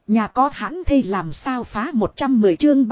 Nhà có hãn thê làm sao phá 110 chương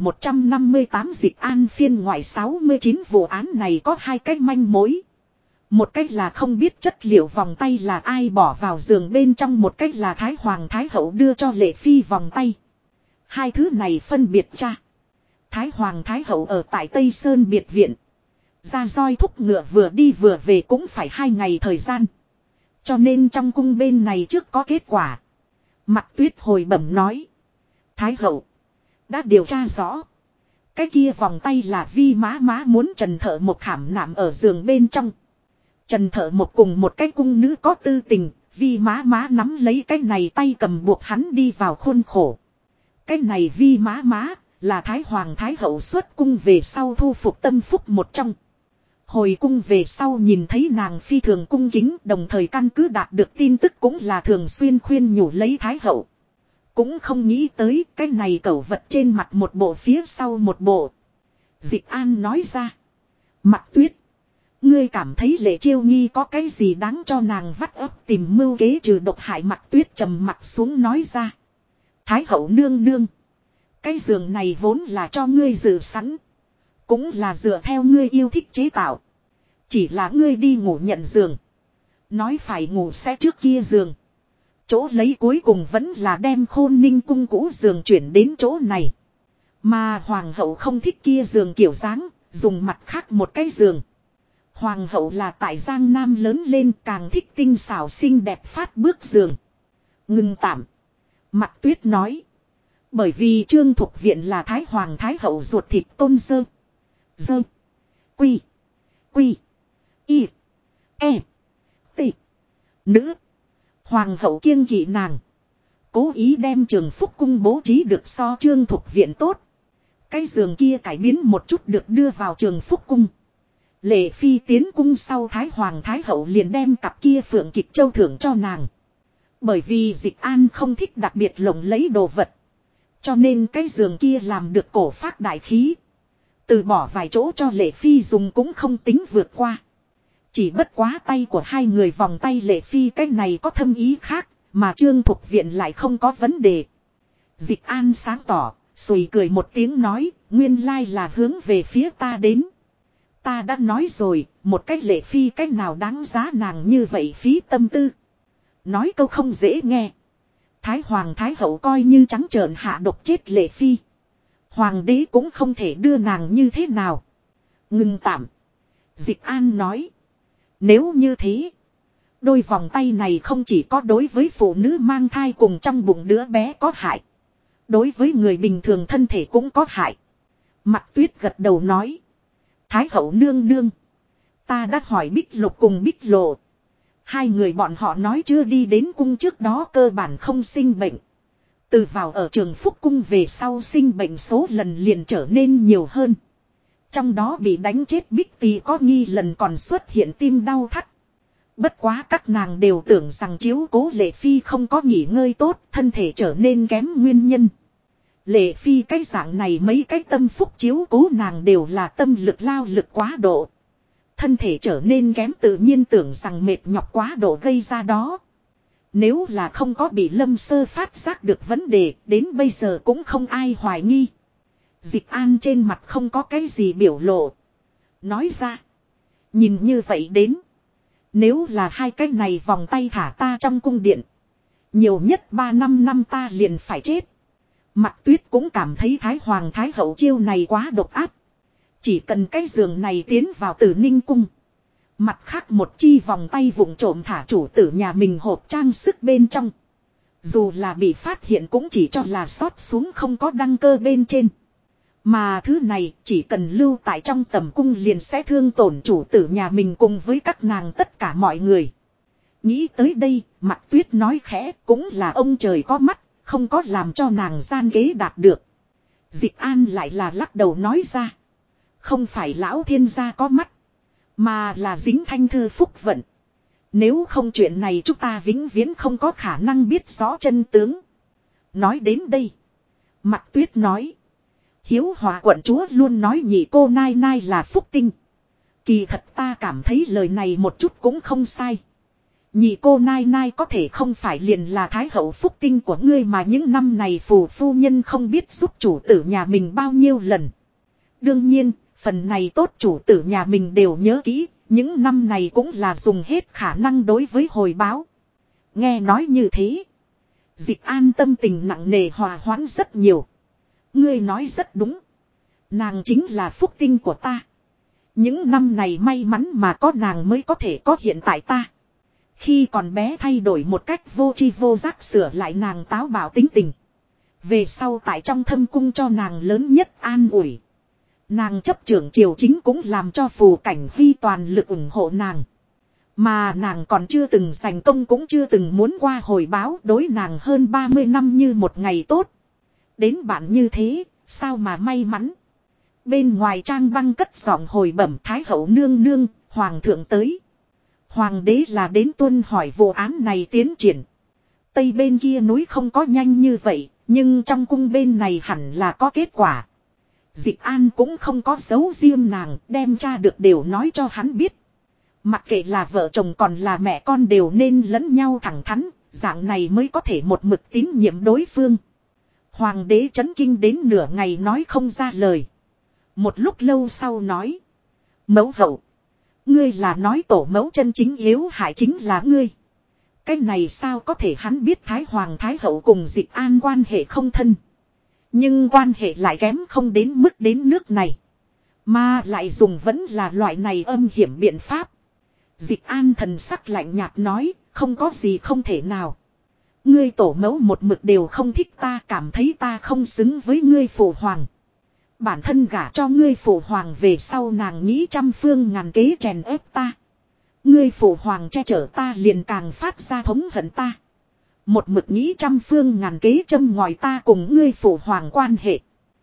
3158 Dịch An phiên ngoại 69 vụ án này có hai cách manh mối. Một cách là không biết chất liệu vòng tay là ai bỏ vào giường bên trong, một cách là Thái Hoàng Thái Hậu đưa cho Lệ Phi vòng tay. Hai thứ này phân biệt cha. Thái Hoàng Thái Hậu ở tại Tây Sơn biệt viện. Ra roi thúc ngựa vừa đi vừa về cũng phải 2 ngày thời gian. Cho nên trong cung bên này trước có kết quả. Mặc Tuyết hồi bẩm nói. Thái Hậu đã điều tra rõ. Cái kia vòng tay là Vi Má Má muốn Trần Thợ Một khảm nạm ở giường bên trong. Trần Thợ Một cùng một cái cung nữ có tư tình. Vi Má Má nắm lấy cái này tay cầm buộc hắn đi vào khuôn khổ. Cái này Vi Má Má là Thái Hoàng Thái Hậu xuất cung về sau thu phục tâm phúc một trong. Hồi cung về sau nhìn thấy nàng phi thường cung kính, đồng thời căn cứ đạt được tin tức cũng là thường xuyên khuyên nhủ lấy Thái Hậu. Cũng không nghĩ tới cái này cẩu vật trên mặt một bộ phía sau một bộ. Dịch An nói ra. Mặc Tuyết, ngươi cảm thấy Lệ Chiêu Nghi có cái gì đáng cho nàng vắt ấp tìm mưu kế trừ độc hại? Mặc Tuyết trầm mặt xuống nói ra. Thái Hậu nương nương, cái giường này vốn là cho ngươi dự sẵn. Cũng là dựa theo ngươi yêu thích chế tạo. Chỉ là ngươi đi ngủ nhận giường. Nói phải ngủ sẽ trước kia giường. Chỗ lấy cuối cùng vẫn là đem Khôn Ninh cung cũ giường chuyển đến chỗ này. Mà Hoàng hậu không thích kia giường kiểu dáng, dùng mặt khác một cái giường. Hoàng hậu là tại Giang Nam lớn lên, càng thích tinh xảo xinh đẹp phát bước giường. Ngừng tạm. Mặc Tuyết nói. Bởi vì Trương Thục Viện là Thái Hoàng Thái Hậu ruột thịt tôn dơ. Dơ. Quy. Quy. Y. E. T. Nữ. Hoàng hậu kiêng kỵ nàng. Cố ý đem Trường Phúc cung bố trí được so Trương Thục Viện tốt. Cái giường kia cải biến một chút được đưa vào Trường Phúc cung. Lệ Phi tiến cung sau Thái Hoàng Thái Hậu liền đem cặp kia phượng kịch châu thưởng cho nàng. Bởi vì Dịch An không thích đặc biệt lộng lấy đồ vật. Cho nên cái giường kia làm được cổ phác đại khí. Từ bỏ vài chỗ cho Lệ Phi dùng cũng không tính vượt qua. Chỉ bất quá tay của hai người vòng tay Lệ Phi cái này có thâm ý khác, mà Trương Thục Viện lại không có vấn đề. Dịch An sáng tỏ, sùi cười một tiếng nói, nguyên lai là hướng về phía ta đến. Ta đã nói rồi, một cách Lệ Phi cách nào đáng giá nàng như vậy phí tâm tư. Nói câu không dễ nghe. Thái Hoàng Thái Hậu coi như trắng trợn hạ độc chết Lệ Phi. Hoàng đế cũng không thể đưa nàng như thế nào. Ngừng tạm. Dịch An nói. Nếu như thế. Đôi vòng tay này không chỉ có đối với phụ nữ mang thai cùng trong bụng đứa bé có hại. Đối với người bình thường thân thể cũng có hại. Mặc Tuyết gật đầu nói. Thái Hậu nương nương. Ta đã hỏi Bích Lục cùng Bích Lộ. Hai người bọn họ nói chưa đi đến cung trước đó cơ bản không sinh bệnh. Từ vào ở Trường Phúc cung về sau sinh bệnh số lần liền trở nên nhiều hơn. Trong đó bị đánh chết Bích Tì có nghi lần còn xuất hiện tim đau thắt. Bất quá các nàng đều tưởng rằng chiếu cố Lệ Phi không có nghỉ ngơi tốt, thân thể trở nên kém nguyên nhân. Lệ Phi cái dạng này mấy cái tâm phúc chiếu cố nàng đều là tâm lực lao lực quá độ. Thân thể trở nên kém tự nhiên tưởng rằng mệt nhọc quá độ gây ra đó. Nếu là không có bị Lâm Sơ phát giác được vấn đề, đến bây giờ cũng không ai hoài nghi. Dịch An trên mặt không có cái gì biểu lộ. Nói ra. Nhìn như vậy đến. Nếu là hai cái này vòng tay thả ta trong cung điện. Nhiều nhất 3-5 năm ta liền phải chết. Mặc Tuyết cũng cảm thấy Thái Hoàng Thái Hậu chiêu này quá độc ác. Chỉ cần cái giường này tiến vào Tử Ninh cung. Mặt khác một chi vòng tay vụng trộm thả chủ tử nhà mình hộp trang sức bên trong. Dù là bị phát hiện cũng chỉ cho là sót xuống không có đăng cơ bên trên. Mà thứ này chỉ cần lưu tại trong tầm cung liền sẽ thương tổn chủ tử nhà mình cùng với các nàng tất cả mọi người. Nghĩ tới đây, Mặc Tuyết nói khẽ cũng là ông trời có mắt, không có làm cho nàng gian kế đạt được. Dịch An lại là lắc đầu nói ra. Không phải lão thiên gia có mắt, mà là dính Thanh Thư phúc vận. Nếu không chuyện này chúng ta vĩnh viễn không có khả năng biết rõ chân tướng. Nói đến đây, Mặc Tuyết nói. Hiếu Hòa quận chúa luôn nói nhị cô nai nai là phúc tinh. Kỳ thật ta cảm thấy lời này một chút cũng không sai. Nhị cô nai nai có thể không phải liền là thái hậu phúc tinh của ngươi mà những năm này phù phu nhân không biết giúp chủ tử nhà mình bao nhiêu lần. Đương nhiên, phần này tốt chủ tử nhà mình đều nhớ kỹ, những năm này cũng là dùng hết khả năng đối với hồi báo. Nghe nói như thế. Dịch An tâm tình nặng nề hòa hoãn rất nhiều. Ngươi nói rất đúng. Nàng chính là phúc tinh của ta. Những năm này may mắn mà có nàng mới có thể có hiện tại ta. Khi còn bé thay đổi một cách vô tri vô giác sửa lại nàng táo bạo tính tình. Về sau tại trong thâm cung cho nàng lớn nhất an ủi. Nàng chấp trưởng triều chính cũng làm cho Phù Cảnh Huy toàn lực ủng hộ nàng. Mà nàng còn chưa từng giành công cũng chưa từng muốn qua hồi báo đối nàng hơn 30 năm như một ngày tốt. Đến bạn như thế, sao mà may mắn. Bên ngoài trang băng cất giọng hồi bẩm Thái hậu nương nương, hoàng thượng tới. Hoàng đế là đến tuân hỏi vụ án này tiến triển. Tây bên kia núi không có nhanh như vậy, nhưng trong cung bên này hẳn là có kết quả. Dịch An cũng không có giấu riêng nàng, đem tra được đều nói cho hắn biết. Mặc kệ là vợ chồng còn là mẹ con đều nên lẫn nhau thẳng thắn, dạng này mới có thể một mực tín nhiệm đối phương. Hoàng đế chấn kinh đến nửa ngày nói không ra lời. Một lúc lâu sau nói. Mẫu hậu. Ngươi là nói tổ mẫu chân chính yếu hại chính là ngươi. Cái này sao có thể hắn biết Thái Hoàng Thái hậu cùng Dịch An quan hệ không thân. Nhưng quan hệ lại kém không đến mức đến nước này. Mà lại dùng vẫn là loại này âm hiểm biện pháp. Dịch An thần sắc lạnh nhạt nói, không có gì không thể nào. Ngươi tổ mẫu một mực đều không thích ta, cảm thấy ta không xứng với ngươi phụ hoàng. Bản thân gả cho ngươi phụ hoàng về sau nàng nghĩ trăm phương ngàn kế chèn ép ta. Ngươi phụ hoàng che chở ta liền càng phát ra thống hận ta. Một mực nghĩ trăm phương ngàn kế châm ngòi ta cùng ngươi phụ hoàng quan hệ.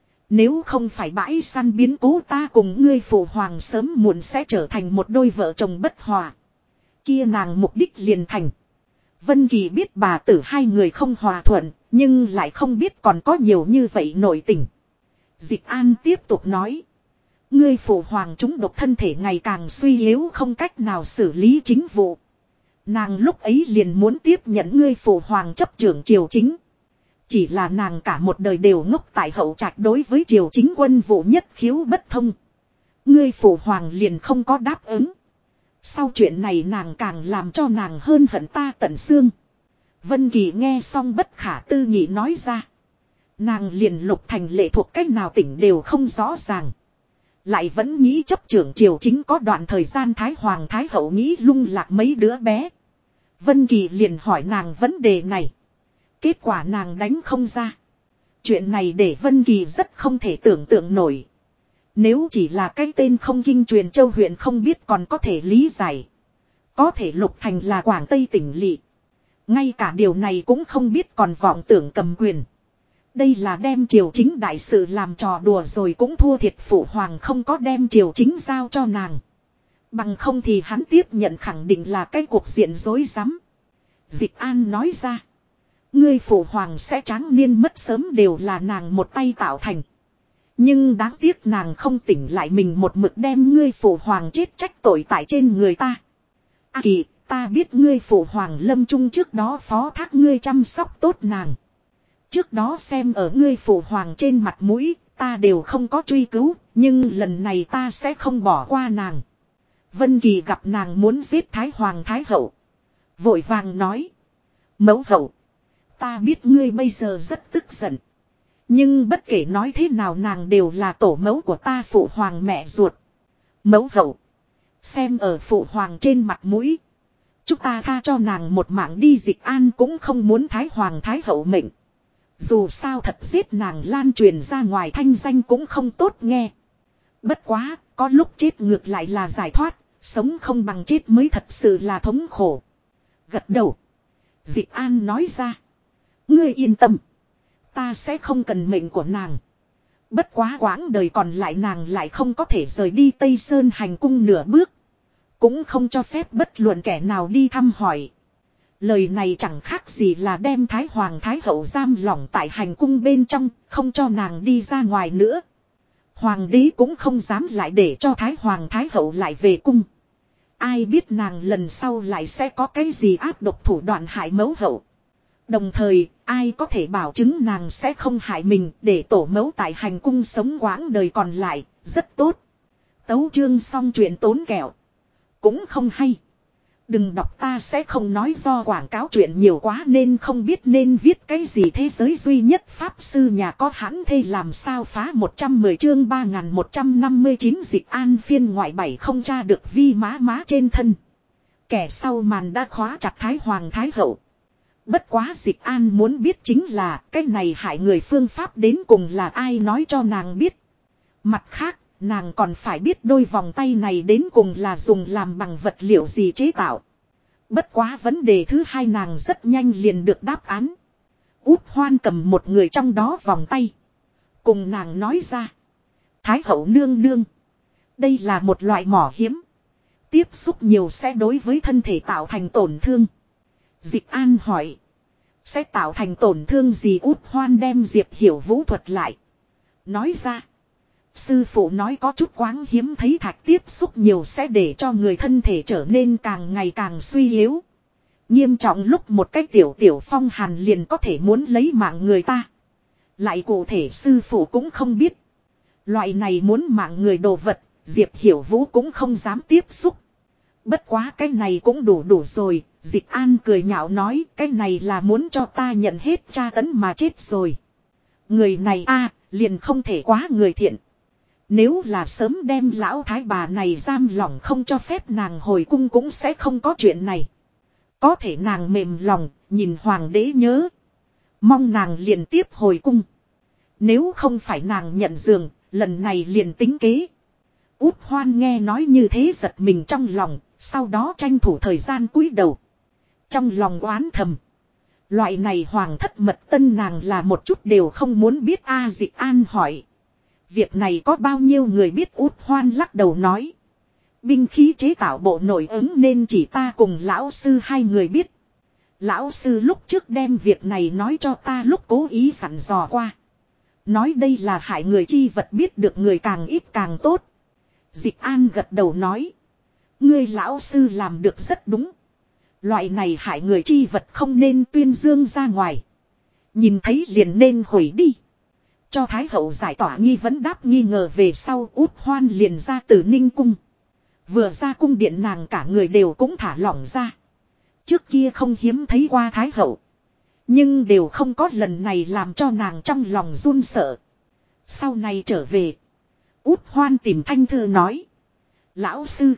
Nếu không phải bãi săn biến cố ta cùng ngươi phụ hoàng sớm muộn sẽ trở thành một đôi vợ chồng bất hòa. Kia nàng mục đích liền thành. Vân Kỳ biết bà tử hai người không hòa thuận, nhưng lại không biết còn có nhiều như vậy nội tình. Dịch An tiếp tục nói. Ngươi phụ hoàng chúng độc thân thể ngày càng suy yếu không cách nào xử lý chính vụ. Nàng lúc ấy liền muốn tiếp nhận ngươi phụ hoàng chấp trưởng triều chính. Chỉ là nàng cả một đời đều ngốc tại hậu trạch đối với triều chính quân vụ nhất khiếu bất thông. Ngươi phụ hoàng liền không có đáp ứng. Sau chuyện này nàng càng làm cho nàng hơn hận ta tận xương. Vân Kỳ nghe xong bất khả tư nghị nói ra. Nàng liền Lục Thành lệ thuộc cách nào tỉnh đều không rõ ràng. Lại vẫn nghĩ chấp trưởng triều chính có đoạn thời gian Thái Hoàng Thái hậu nghĩ lung lạc mấy đứa bé. Vân Kỳ liền hỏi nàng vấn đề này. Kết quả nàng đánh không ra. Chuyện này để Vân Kỳ rất không thể tưởng tượng nổi. Nếu chỉ là cái tên không kinh truyền châu huyện không biết còn có thể lý giải. Có thể Lục Thành là Quảng Tây tỉnh lỵ. Ngay cả điều này cũng không biết còn vọng tưởng cầm quyền. Đây là đem triều chính đại sự làm trò đùa rồi cũng thua thiệt phụ hoàng không có đem triều chính giao cho nàng. Bằng không thì hắn tiếp nhận khẳng định là cái cuộc diện rối rắm. Dịch An nói ra. Ngươi phụ hoàng sẽ tráng niên mất sớm đều là nàng một tay tạo thành. Nhưng đáng tiếc nàng không tỉnh lại mình một mực đem ngươi phụ hoàng chết trách tội tại trên người ta. A Kỳ, ta biết ngươi phụ hoàng lâm chung trước đó phó thác ngươi chăm sóc tốt nàng. Trước đó xem ở ngươi phụ hoàng trên mặt mũi, ta đều không có truy cứu, nhưng lần này ta sẽ không bỏ qua nàng. Vân Kỳ gặp nàng muốn giết Thái Hoàng Thái hậu. Vội vàng nói. Mẫu hậu. Ta biết ngươi bây giờ rất tức giận. Nhưng bất kể nói thế nào nàng đều là tổ mẫu của ta phụ hoàng mẹ ruột. Mẫu hậu. Xem ở phụ hoàng trên mặt mũi. Chúng ta tha cho nàng một mạng đi. Dịch An cũng không muốn Thái Hoàng Thái hậu mệnh. Dù sao thật giết nàng lan truyền ra ngoài thanh danh cũng không tốt nghe. Bất quá, có lúc chết ngược lại là giải thoát, sống không bằng chết mới thật sự là thống khổ. Gật đầu. Dịch An nói ra. Ngươi yên tâm. Ta sẽ không cần mệnh của nàng. Bất quá quãng đời còn lại nàng lại không có thể rời đi Tây Sơn hành cung nửa bước. Cũng không cho phép bất luận kẻ nào đi thăm hỏi. Lời này chẳng khác gì là đem Thái Hoàng Thái hậu giam lỏng tại hành cung bên trong, không cho nàng đi ra ngoài nữa. Hoàng đế cũng không dám lại để cho Thái Hoàng Thái hậu lại về cung. Ai biết nàng lần sau lại sẽ có cái gì ác độc thủ đoạn hại mẫu hậu. Đồng thời, ai có thể bảo chứng nàng sẽ không hại mình để tổ mẫu tại hành cung sống quãng đời còn lại, rất tốt. Tấu chương xong chuyện tốn kẹo. Cũng không hay. Đừng đọc ta sẽ không nói do quảng cáo chuyện nhiều quá nên không biết nên viết cái gì thế giới duy nhất pháp sư nhà có hãn thê làm sao phá 110 chương 3159 dịch an phiên ngoại 7 không tra được vi má trên thân. Kẻ sau màn đã khóa chặt Thái Hoàng Thái Hậu. Bất quá dịch an muốn biết chính là cái này hại người phương pháp đến cùng là ai nói cho nàng biết. Mặt khác, nàng còn phải biết đôi vòng tay này đến cùng là dùng làm bằng vật liệu gì chế tạo. Bất quá vấn đề thứ hai nàng rất nhanh liền được đáp án. Út Hoan cầm một người trong đó vòng tay. Cùng nàng nói ra. Thái hậu nương nương. Đây là một loại mỏ hiếm. Tiếp xúc nhiều sẽ đối với thân thể tạo thành tổn thương. Dịch An hỏi. Sẽ tạo thành tổn thương gì? Út Hoan đem Diệp Hiểu Vũ thuật lại. Nói ra. Sư phụ nói có chút quáng hiếm thấy thạch tiếp xúc nhiều sẽ để cho người thân thể trở nên càng ngày càng suy yếu. Nghiêm trọng lúc một cái tiểu phong hàn liền có thể muốn lấy mạng người ta. Lại cụ thể sư phụ cũng không biết. Loại này muốn mạng người đồ vật, Diệp Hiểu Vũ cũng không dám tiếp xúc. Bất quá cái này cũng đủ rồi, Dịch An cười nhạo nói cái này là muốn cho ta nhận hết tra tấn mà chết rồi. Người này liền không thể quá người thiện. Nếu là sớm đem lão thái bà này giam lỏng không cho phép nàng hồi cung cũng sẽ không có chuyện này. Có thể nàng mềm lòng, nhìn hoàng đế nhớ. Mong nàng liền tiếp hồi cung. Nếu không phải nàng nhận giường, lần này liền tính kế. Út Hoan nghe nói như thế giật mình trong lòng, sau đó tranh thủ thời gian cúi đầu. Trong lòng oán thầm. Loại này hoàng thất mật tân nàng là một chút đều không muốn biết. Dịch An hỏi. Việc này có bao nhiêu người biết? Út Hoan lắc đầu nói. Binh khí chế tạo bộ nội ứng nên chỉ ta cùng lão sư hai người biết. Lão sư lúc trước đem việc này nói cho ta lúc cố ý dặn dò qua. Nói đây là hại người chi vật biết được người càng ít càng tốt. Dịch An gật đầu nói. Ngươi lão sư làm được rất đúng. Loại này hại người chi vật không nên tuyên dương ra ngoài. Nhìn thấy liền nên hủy đi. Cho Thái hậu giải tỏa nghi vấn đáp nghi ngờ về sau Út Hoan liền ra từ Ninh cung. Vừa ra cung điện nàng cả người đều cũng thả lỏng ra. Trước kia không hiếm thấy qua Thái hậu. Nhưng đều không có lần này làm cho nàng trong lòng run sợ. Sau này trở về. Út Hoan tìm Thanh Thư nói. Lão sư.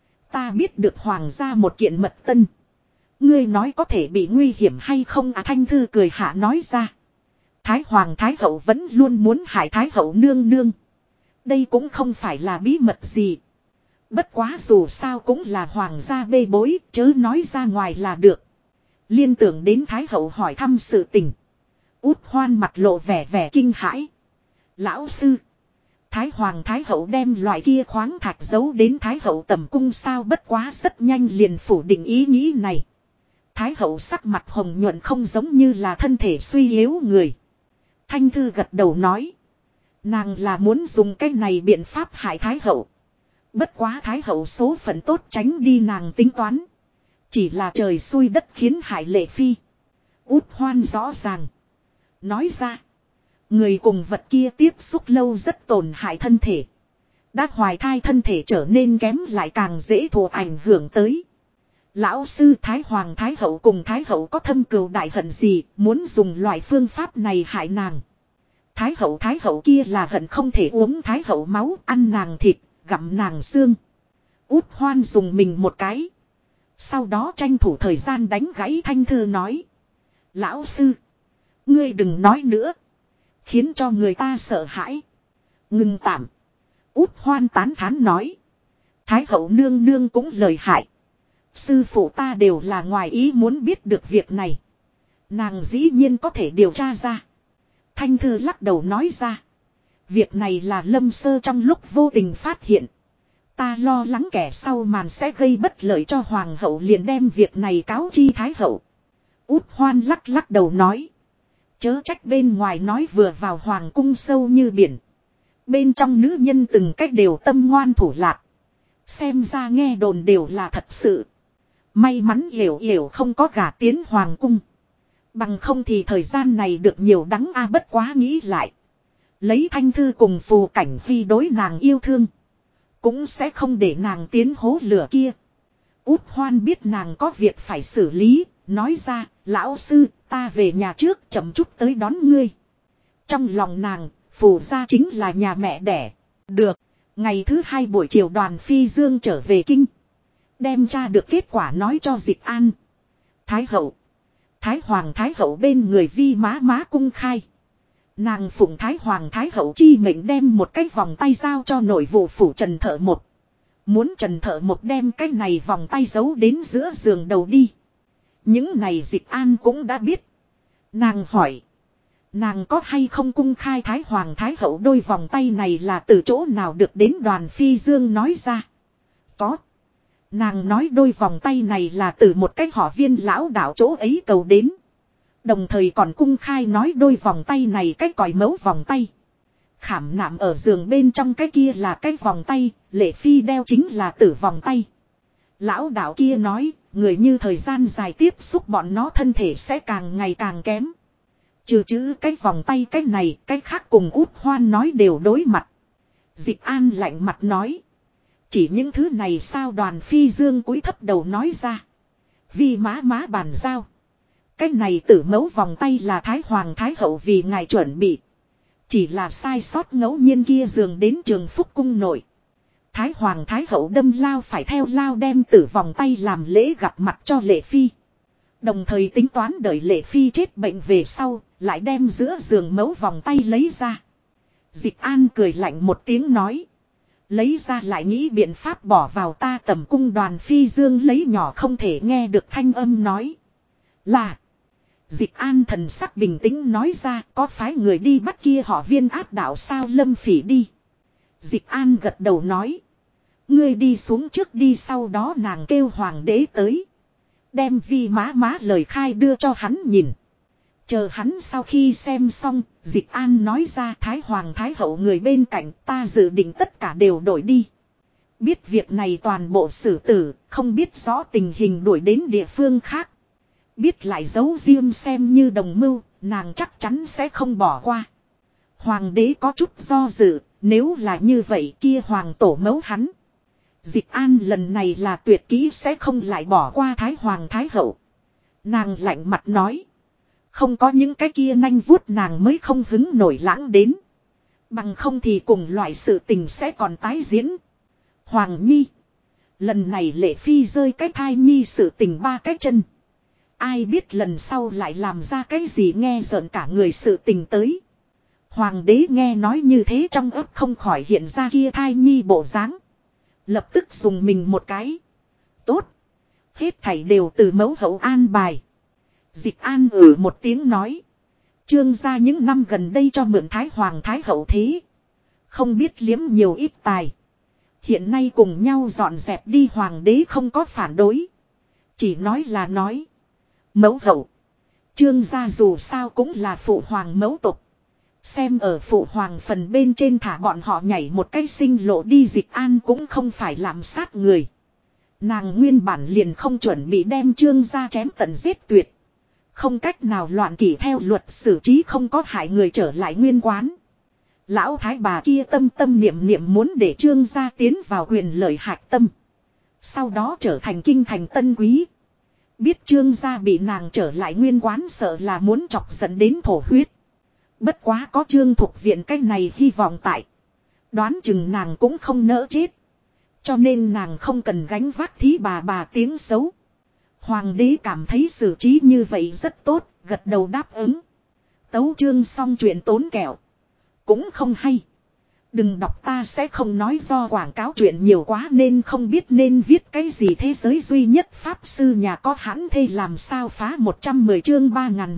Ta biết được hoàng gia một kiện mật tân. Ngươi nói có thể bị nguy hiểm hay không? Thanh Thư cười hạ nói ra. Thái Hoàng Thái hậu vẫn luôn muốn hại Thái hậu nương nương. Đây cũng không phải là bí mật gì. Bất quá dù sao cũng là hoàng gia bê bối, chớ nói ra ngoài là được. Liên tưởng đến Thái hậu hỏi thăm sự tình. Út Hoan mặt lộ vẻ kinh hãi. Lão sư. Thái Hoàng Thái hậu đem loại kia khoáng thạch giấu đến Thái hậu tầm cung sao? Bất quá rất nhanh liền phủ định ý nghĩ này. Thái hậu sắc mặt hồng nhuận không giống như là thân thể suy yếu người. Thanh Thư gật đầu nói. Nàng là muốn dùng cái này biện pháp hại Thái hậu. Bất quá Thái hậu số phận tốt tránh đi nàng tính toán. Chỉ là trời xui đất khiến hại Lệ Phi. Út Hoan rõ ràng. Nói ra. Người cùng vật kia tiếp xúc lâu rất tổn hại thân thể. Đã hoài thai thân thể trở nên kém lại càng dễ thụ ảnh hưởng tới. Lão sư Thái Hoàng Thái hậu cùng Thái hậu có thâm cừu đại hận gì muốn dùng loại phương pháp này hại nàng. Thái hậu kia là hận không thể uống Thái hậu máu, ăn nàng thịt, gặm nàng xương. Út Hoan dùng mình một cái. Sau đó tranh thủ thời gian đánh gãy Thanh Thư nói. Lão sư. Ngươi đừng nói nữa. Khiến cho người ta sợ hãi. Ngừng tạm. Út Hoan tán thán nói. Thái hậu nương nương cũng lời hại. Sư phụ ta đều là ngoài ý muốn biết được việc này. Nàng dĩ nhiên có thể điều tra ra. Thanh Thư lắc đầu nói ra. Việc này là Lâm Sơ trong lúc vô tình phát hiện. Ta lo lắng kẻ sau màn sẽ gây bất lợi cho hoàng hậu liền đem việc này cáo chi Thái hậu. Út Hoan lắc đầu nói. Chớ trách bên ngoài nói vừa vào hoàng cung sâu như biển. Bên trong nữ nhân từng cách đều tâm ngoan thủ lạc. Xem ra nghe đồn đều là thật sự. May mắn Yểu Yểu không có gả tiến hoàng cung. Bằng không thì thời gian này được nhiều đắng bất quá nghĩ lại. Lấy Thanh Thư cùng Phù Cảnh Huy đối nàng yêu thương. Cũng sẽ không để nàng tiến hố lửa kia. Út Hoan biết nàng có việc phải xử lý. Nói ra, lão sư, ta về nhà trước chậm chút tới đón ngươi. Trong lòng nàng, Phù gia chính là nhà mẹ đẻ. Được, ngày thứ 2 buổi chiều đoàn phi dương trở về kinh. Đem ra được kết quả nói cho Dịch An. Thái hậu. Thái hoàng thái hậu bên người Vi má cung khai. Nàng phụng Thái hoàng thái hậu chi mệnh đem một cái vòng tay giao cho nội vụ phủ Trần Thợ Một. Muốn Trần Thợ Một đem cái này vòng tay giấu đến giữa giường đầu đi. Những này Dịch An cũng đã biết. Nàng hỏi. Nàng có hay không cung khai Thái hoàng thái hậu đôi vòng tay này là từ chỗ nào được đến đoàn phi dương nói ra. Có. Nàng nói đôi vòng tay này là từ một cái họ Viên lão đạo chỗ ấy cầu đến. Đồng thời còn cung khai nói đôi vòng tay này cái còi mấu vòng tay. Khảm nạm ở giường bên trong cái kia là cái vòng tay, Lệ Phi đeo chính là tử vòng tay. Lão đạo kia nói, người như thời gian dài tiếp xúc bọn nó thân thể sẽ càng ngày càng kém. Trừ chữ cái vòng tay cái này, cái khác cùng Út Hoan nói đều đối mặt. Dịch An lạnh mặt nói. Chỉ những thứ này sao đoàn phi dương cúi thấp đầu nói ra. Vi má bàn giao. Cái này tử mấu vòng tay là Thái hoàng thái hậu vì ngài chuẩn bị. Chỉ là sai sót ngẫu nhiên kia giường đến Trường Phúc cung nội. Thái hoàng thái hậu đâm lao phải theo lao đem tử vòng tay làm lễ gặp mặt cho Lệ Phi. Đồng thời tính toán đợi Lệ Phi chết bệnh về sau, lại đem giữa giường mấu vòng tay lấy ra. Dịch An cười lạnh một tiếng nói. Lấy ra lại nghĩ biện pháp bỏ vào ta tầm cung đoàn phi dương lấy nhỏ không thể nghe được thanh âm nói. Là. Dịch An thần sắc bình tĩnh nói ra có phái người đi bắt kia họ Viên áp đảo sao Lâm Phỉ đi. Dịch An gật đầu nói. Ngươi đi xuống trước đi sau đó nàng kêu hoàng đế tới. Đem Vi má lời khai đưa cho hắn nhìn. Chờ hắn sau khi xem xong, Dịch An nói ra Thái hoàng thái hậu người bên cạnh ta dự định tất cả đều đổi đi. Biết việc này toàn bộ xử tử, không biết rõ tình hình đuổi đến địa phương khác. Biết lại giấu riêng xem như đồng mưu, nàng chắc chắn sẽ không bỏ qua. Hoàng đế có chút do dự, nếu là như vậy kia hoàng tổ mấu hắn. Dịch An lần này là tuyệt kỹ sẽ không lại bỏ qua Thái hoàng thái hậu. Nàng lạnh mặt nói. Không có những cái kia nanh vuốt nàng mới không hứng nổi lãng đến. Bằng không thì cùng loại sự tình sẽ còn tái diễn. Hoàng Nhi. Lần này Lệ Phi rơi cái thai nhi sự tình 3 cái chân. Ai biết lần sau lại làm ra cái gì nghe rợn cả người sự tình tới. Hoàng đế nghe nói như thế trong ấp không khỏi hiện ra kia thai nhi bộ dáng. Lập tức dùng mình một cái. Tốt. Hết thảy đều từ mẫu hậu an bài. Dịch An một tiếng nói. Trương gia những năm gần đây cho mượn Thái hoàng thái hậu thế. Không biết liếm nhiều ít tài. Hiện nay cùng nhau dọn dẹp đi hoàng đế không có phản đối. Chỉ nói là nói. Mẫu hậu. Trương gia dù sao cũng là phụ hoàng mẫu tục. Xem ở phụ hoàng phần bên trên thả bọn họ nhảy một cái sinh lộ đi Dịch An cũng không phải làm sát người. Nàng nguyên bản liền không chuẩn bị đem Trương gia chém tận giết tuyệt. Không cách nào loạn kỷ theo luật xử trí không có hại người trở lại nguyên quán. Lão thái bà kia tâm tâm niệm niệm muốn để Trương gia tiến vào quyền lợi hạch tâm. Sau đó trở thành kinh thành tân quý. Biết Trương gia bị nàng trở lại nguyên quán sợ là muốn chọc giận đến thổ huyết. Bất quá có Trương thuộc viện cái này hy vọng tại. Đoán chừng nàng cũng không nỡ chết. Cho nên nàng không cần gánh vác thí bà tiếng xấu. Hoàng đế cảm thấy xử trí như vậy rất tốt, gật đầu đáp ứng. Tấu chương xong chuyện tốn kẹo. Cũng không hay. Đừng đọc ta sẽ không nói do quảng cáo chuyện nhiều quá nên không biết nên viết cái gì thế giới duy nhất pháp sư nhà có hãn thê làm sao phá 110 chương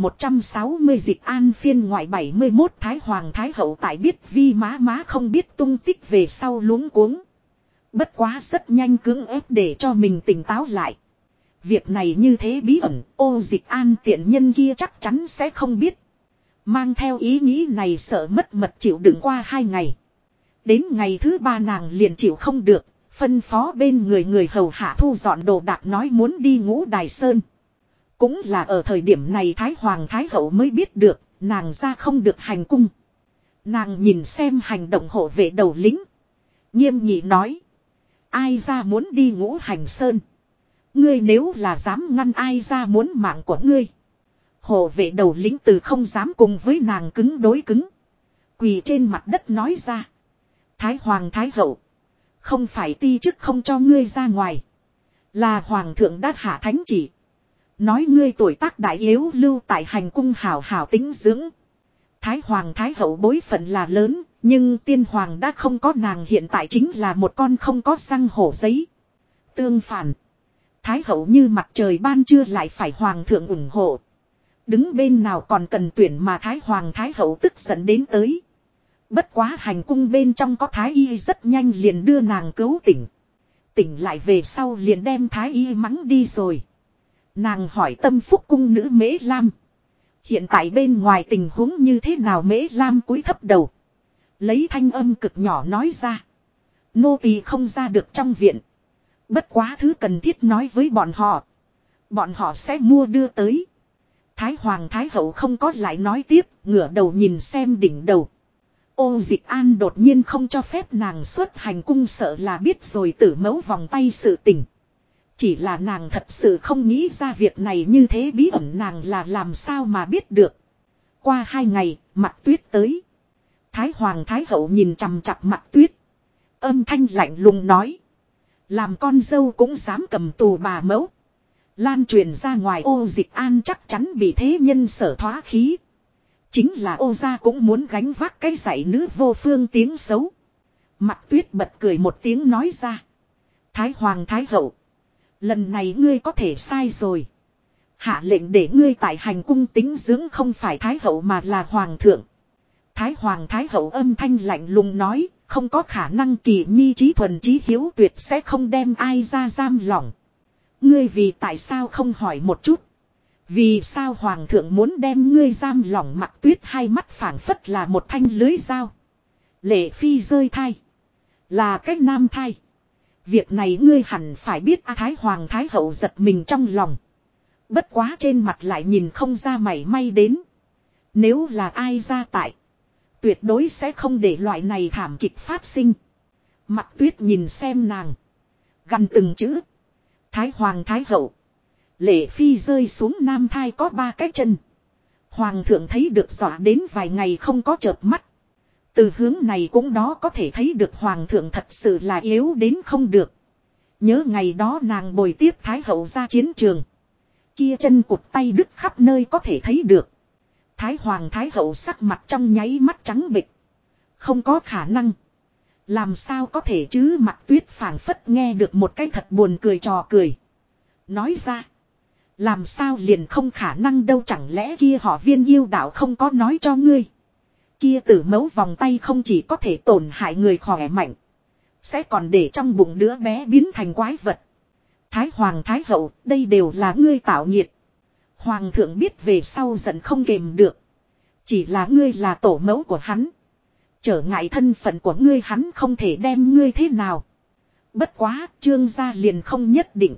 3160 Dịch An phiên ngoại 71 Thái hoàng thái hậu tại biết Vi má không biết tung tích về sau luống cuống. Bất quá rất nhanh cưỡng ép để cho mình tỉnh táo lại. Việc này như thế bí ẩn, ô Dịch An tiện nhân kia chắc chắn sẽ không biết. Mang theo ý nghĩ này sợ mất mật chịu đựng qua 2 ngày. Đến ngày thứ 3 nàng liền chịu không được, Phân phó bên người hầu hạ thu dọn đồ đạc nói muốn đi Ngũ Đài Sơn. Cũng là ở thời điểm này Thái Hoàng Thái Hậu mới biết được, nàng ra không được hành cung. Nàng nhìn xem hành động hộ vệ đầu lính. Nghiêm nghị nói. Ai ra muốn đi Ngũ Hành Sơn. Ngươi nếu là dám ngăn ai ra muốn mạng của ngươi. Hộ vệ đầu lính từ không dám cùng với nàng cứng đối cứng. Quỳ trên mặt đất nói ra. Thái Hoàng Thái Hậu. Không phải ti chức không cho ngươi ra ngoài. Là Hoàng thượng đã hạ thánh chỉ. Nói ngươi tuổi tác đại yếu lưu tại hành cung hảo hảo tính dưỡng. Thái Hoàng Thái Hậu bối phận là lớn. Nhưng tiên hoàng đã không có nàng hiện tại chính là một con không có răng hổ giấy. Tương phản. Thái Hậu như mặt trời ban trưa lại phải Hoàng thượng ủng hộ. Đứng bên nào còn cần tuyển mà Thái Hoàng Thái Hậu tức giận đến tới. Bất quá hành cung bên trong có Thái Y rất nhanh liền đưa nàng cứu tỉnh. Tỉnh lại về sau liền đem Thái Y mắng đi rồi. Nàng hỏi tâm phúc cung nữ Mễ Lam. Hiện tại bên ngoài tình huống như thế nào Mễ Lam cúi thấp đầu. Lấy thanh âm cực nhỏ nói ra. Nô tỳ không ra được trong viện. Bất quá thứ cần thiết nói với bọn họ. Bọn họ sẽ mua đưa tới. Thái Hoàng Thái Hậu không có lại nói tiếp. Ngửa đầu nhìn xem đỉnh đầu. Ô Dịch An đột nhiên không cho phép nàng xuất hành cung sợ là biết rồi tử mẫu vòng tay sự tình. Chỉ là nàng thật sự không nghĩ ra việc này như thế bí ẩn nàng là làm sao mà biết được. Qua 2 ngày, Mặc Tuyết tới. Thái Hoàng Thái Hậu nhìn chằm chặp Mặc Tuyết. Âm thanh lạnh lùng nói. Làm con dâu cũng dám cầm tù bà mẫu. Lan truyền ra ngoài Ô Dịch An chắc chắn bị thế nhân sở thoá khí. Chính là Ô gia cũng muốn gánh vác cái dạy nữ vô phương tiếng xấu. Mặc Tuyết bật cười một tiếng nói ra. Thái Hoàng Thái Hậu. Lần này ngươi có thể sai rồi. Hạ lệnh để ngươi tại hành cung tính dưỡng không phải Thái Hậu mà là Hoàng thượng. Thái Hoàng Thái Hậu âm thanh lạnh lùng nói. Không có khả năng Kỳ Nhi trí thuần trí hiếu tuyệt sẽ không đem ai ra giam lỏng. Ngươi vì tại sao không hỏi một chút. Vì sao Hoàng thượng muốn đem ngươi giam lỏng Mặc Tuyết hai mắt phảng phất là một thanh lưới dao. Lệ phi rơi thai. Là cách nam thai. Việc này ngươi hẳn phải biết Thái Hoàng Thái Hậu giật mình trong lòng. Bất quá trên mặt lại nhìn không ra mảy may đến. Nếu là ai ra tại. Tuyệt đối sẽ không để loại này thảm kịch phát sinh. Mặc Tuyết nhìn xem nàng. Gần từng chữ. Thái Hoàng Thái Hậu. Lệ phi rơi xuống nam thai có 3 cái chân. Hoàng thượng thấy được dọa đến vài ngày không có chợp mắt. Từ hướng này cũng đó có thể thấy được Hoàng thượng thật sự là yếu đến không được. Nhớ ngày đó nàng bồi tiếp Thái Hậu ra chiến trường. Kia chân cụt tay đứt khắp nơi có thể thấy được. Thái Hoàng Thái Hậu sắc mặt trong nháy mắt trắng bệch. Không có khả năng. Làm sao có thể chứ Mặc Tuyết phảng phất nghe được một cái thật buồn cười trò cười. Nói ra. Làm sao liền không khả năng đâu chẳng lẽ kia họ Viên yêu đạo không có nói cho ngươi. Kia tử mẫu vòng tay không chỉ có thể tổn hại người khỏe mạnh. Sẽ còn để trong bụng đứa bé biến thành quái vật. Thái Hoàng Thái Hậu đây đều là ngươi tạo nghiệt. Hoàng thượng biết về sau giận không kềm được. Chỉ là ngươi là tổ mẫu của hắn. Trở ngại thân phận của ngươi hắn không thể đem ngươi thế nào. Bất quá Trương gia liền không nhất định.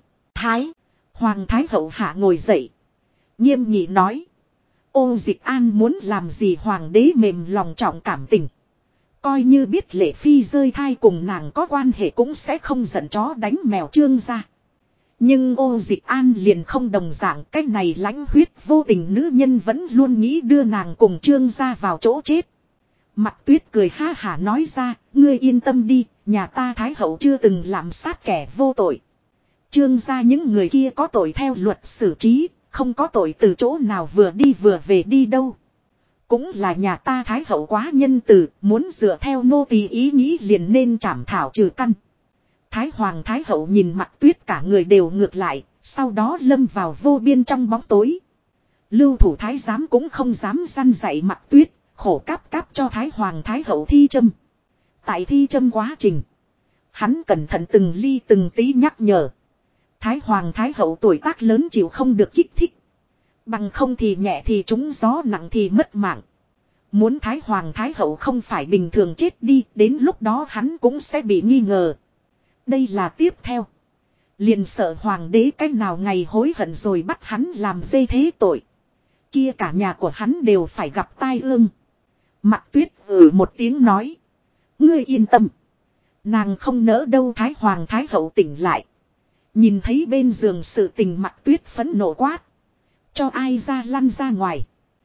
Hoàng Thái Hậu hạ ngồi dậy. Nghiêm nghị nói. Ô Dịch An muốn làm gì hoàng đế mềm lòng trọng cảm tình. Coi như biết Lệ Phi rơi thai cùng nàng có quan hệ cũng sẽ không giận chó đánh mèo Trương gia. Nhưng Ô Dịch An liền không đồng dạng cái này lãnh huyết vô tình nữ nhân vẫn luôn nghĩ đưa nàng cùng Trương gia vào chỗ chết. Mặc Tuyết cười ha hả nói ra, ngươi yên tâm đi, nhà ta Thái Hậu chưa từng làm sát kẻ vô tội. Trương gia những người kia có tội theo luật xử trí, không có tội từ chỗ nào vừa đi vừa về đi đâu. Cũng là nhà ta Thái Hậu quá nhân từ, muốn dựa theo nô tỳ ý nghĩ liền nên trảm thảo trừ căn. Thái Hoàng Thái Hậu nhìn Mặc Tuyết cả người đều ngược lại, sau đó lâm vào vô biên trong bóng tối. Lưu thủ Thái giám cũng không dám răn dạy Mặc Tuyết, khổ cáp cáp cho Thái Hoàng Thái Hậu thi châm. Tại thi châm quá trình, hắn cẩn thận từng ly từng tí nhắc nhở. Thái Hoàng Thái Hậu tuổi tác lớn chịu không được kích thích. Bằng không thì nhẹ thì trúng gió nặng thì mất mạng. Muốn Thái Hoàng Thái Hậu không phải bình thường chết đi, đến lúc đó hắn cũng sẽ bị nghi ngờ. Đây là tiếp theo. Liền sợ hoàng đế cách nào ngày hối hận rồi bắt hắn làm dê thế tội. Kia cả nhà của hắn đều phải gặp tai ương. Mạc Tuyết một tiếng nói. Ngươi yên tâm. Nàng không nỡ đâu. Thái hoàng thái hậu tỉnh lại. Nhìn thấy bên giường sự tình Mạc Tuyết phẫn nộ quát. Cho ai ra lăn ra ngoài.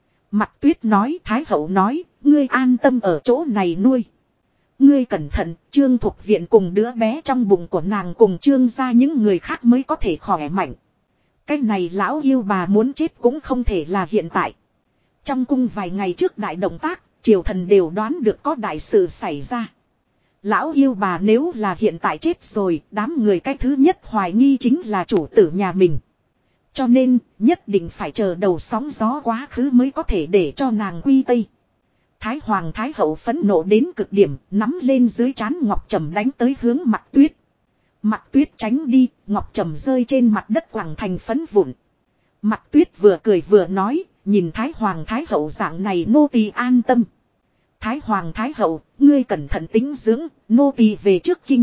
Mạc Tuyết nói. Thái hậu nói. Ngươi an tâm ở chỗ này nuôi. Ngươi cẩn thận. Trương Thục Viện cùng đứa bé trong bụng của nàng cùng Trương gia những người khác mới có thể khỏe mạnh. Cái này lão yêu bà muốn chết cũng không thể là hiện tại. Trong cung vài ngày trước đại động tác, triều thần đều đoán được có đại sự xảy ra. Lão yêu bà nếu là hiện tại chết rồi, đám người cái thứ nhất hoài nghi chính là chủ tử nhà mình. Cho nên, nhất định phải chờ đầu sóng gió quá khứ mới có thể để cho nàng quy tây. Thái hoàng thái hậu phẫn nộ đến cực điểm, nắm lên dưới trán Ngọc Trầm đánh tới hướng Mạc Tuyết. Mạc Tuyết tránh đi, Ngọc Trầm rơi trên mặt đất quẳng thành phấn vụn. Mạc Tuyết vừa cười vừa nói, nhìn Thái hoàng thái hậu dạng này nô tỳ an tâm. Thái hoàng thái hậu, ngươi cẩn thận tính dưỡng, nô tỳ về trước kinh.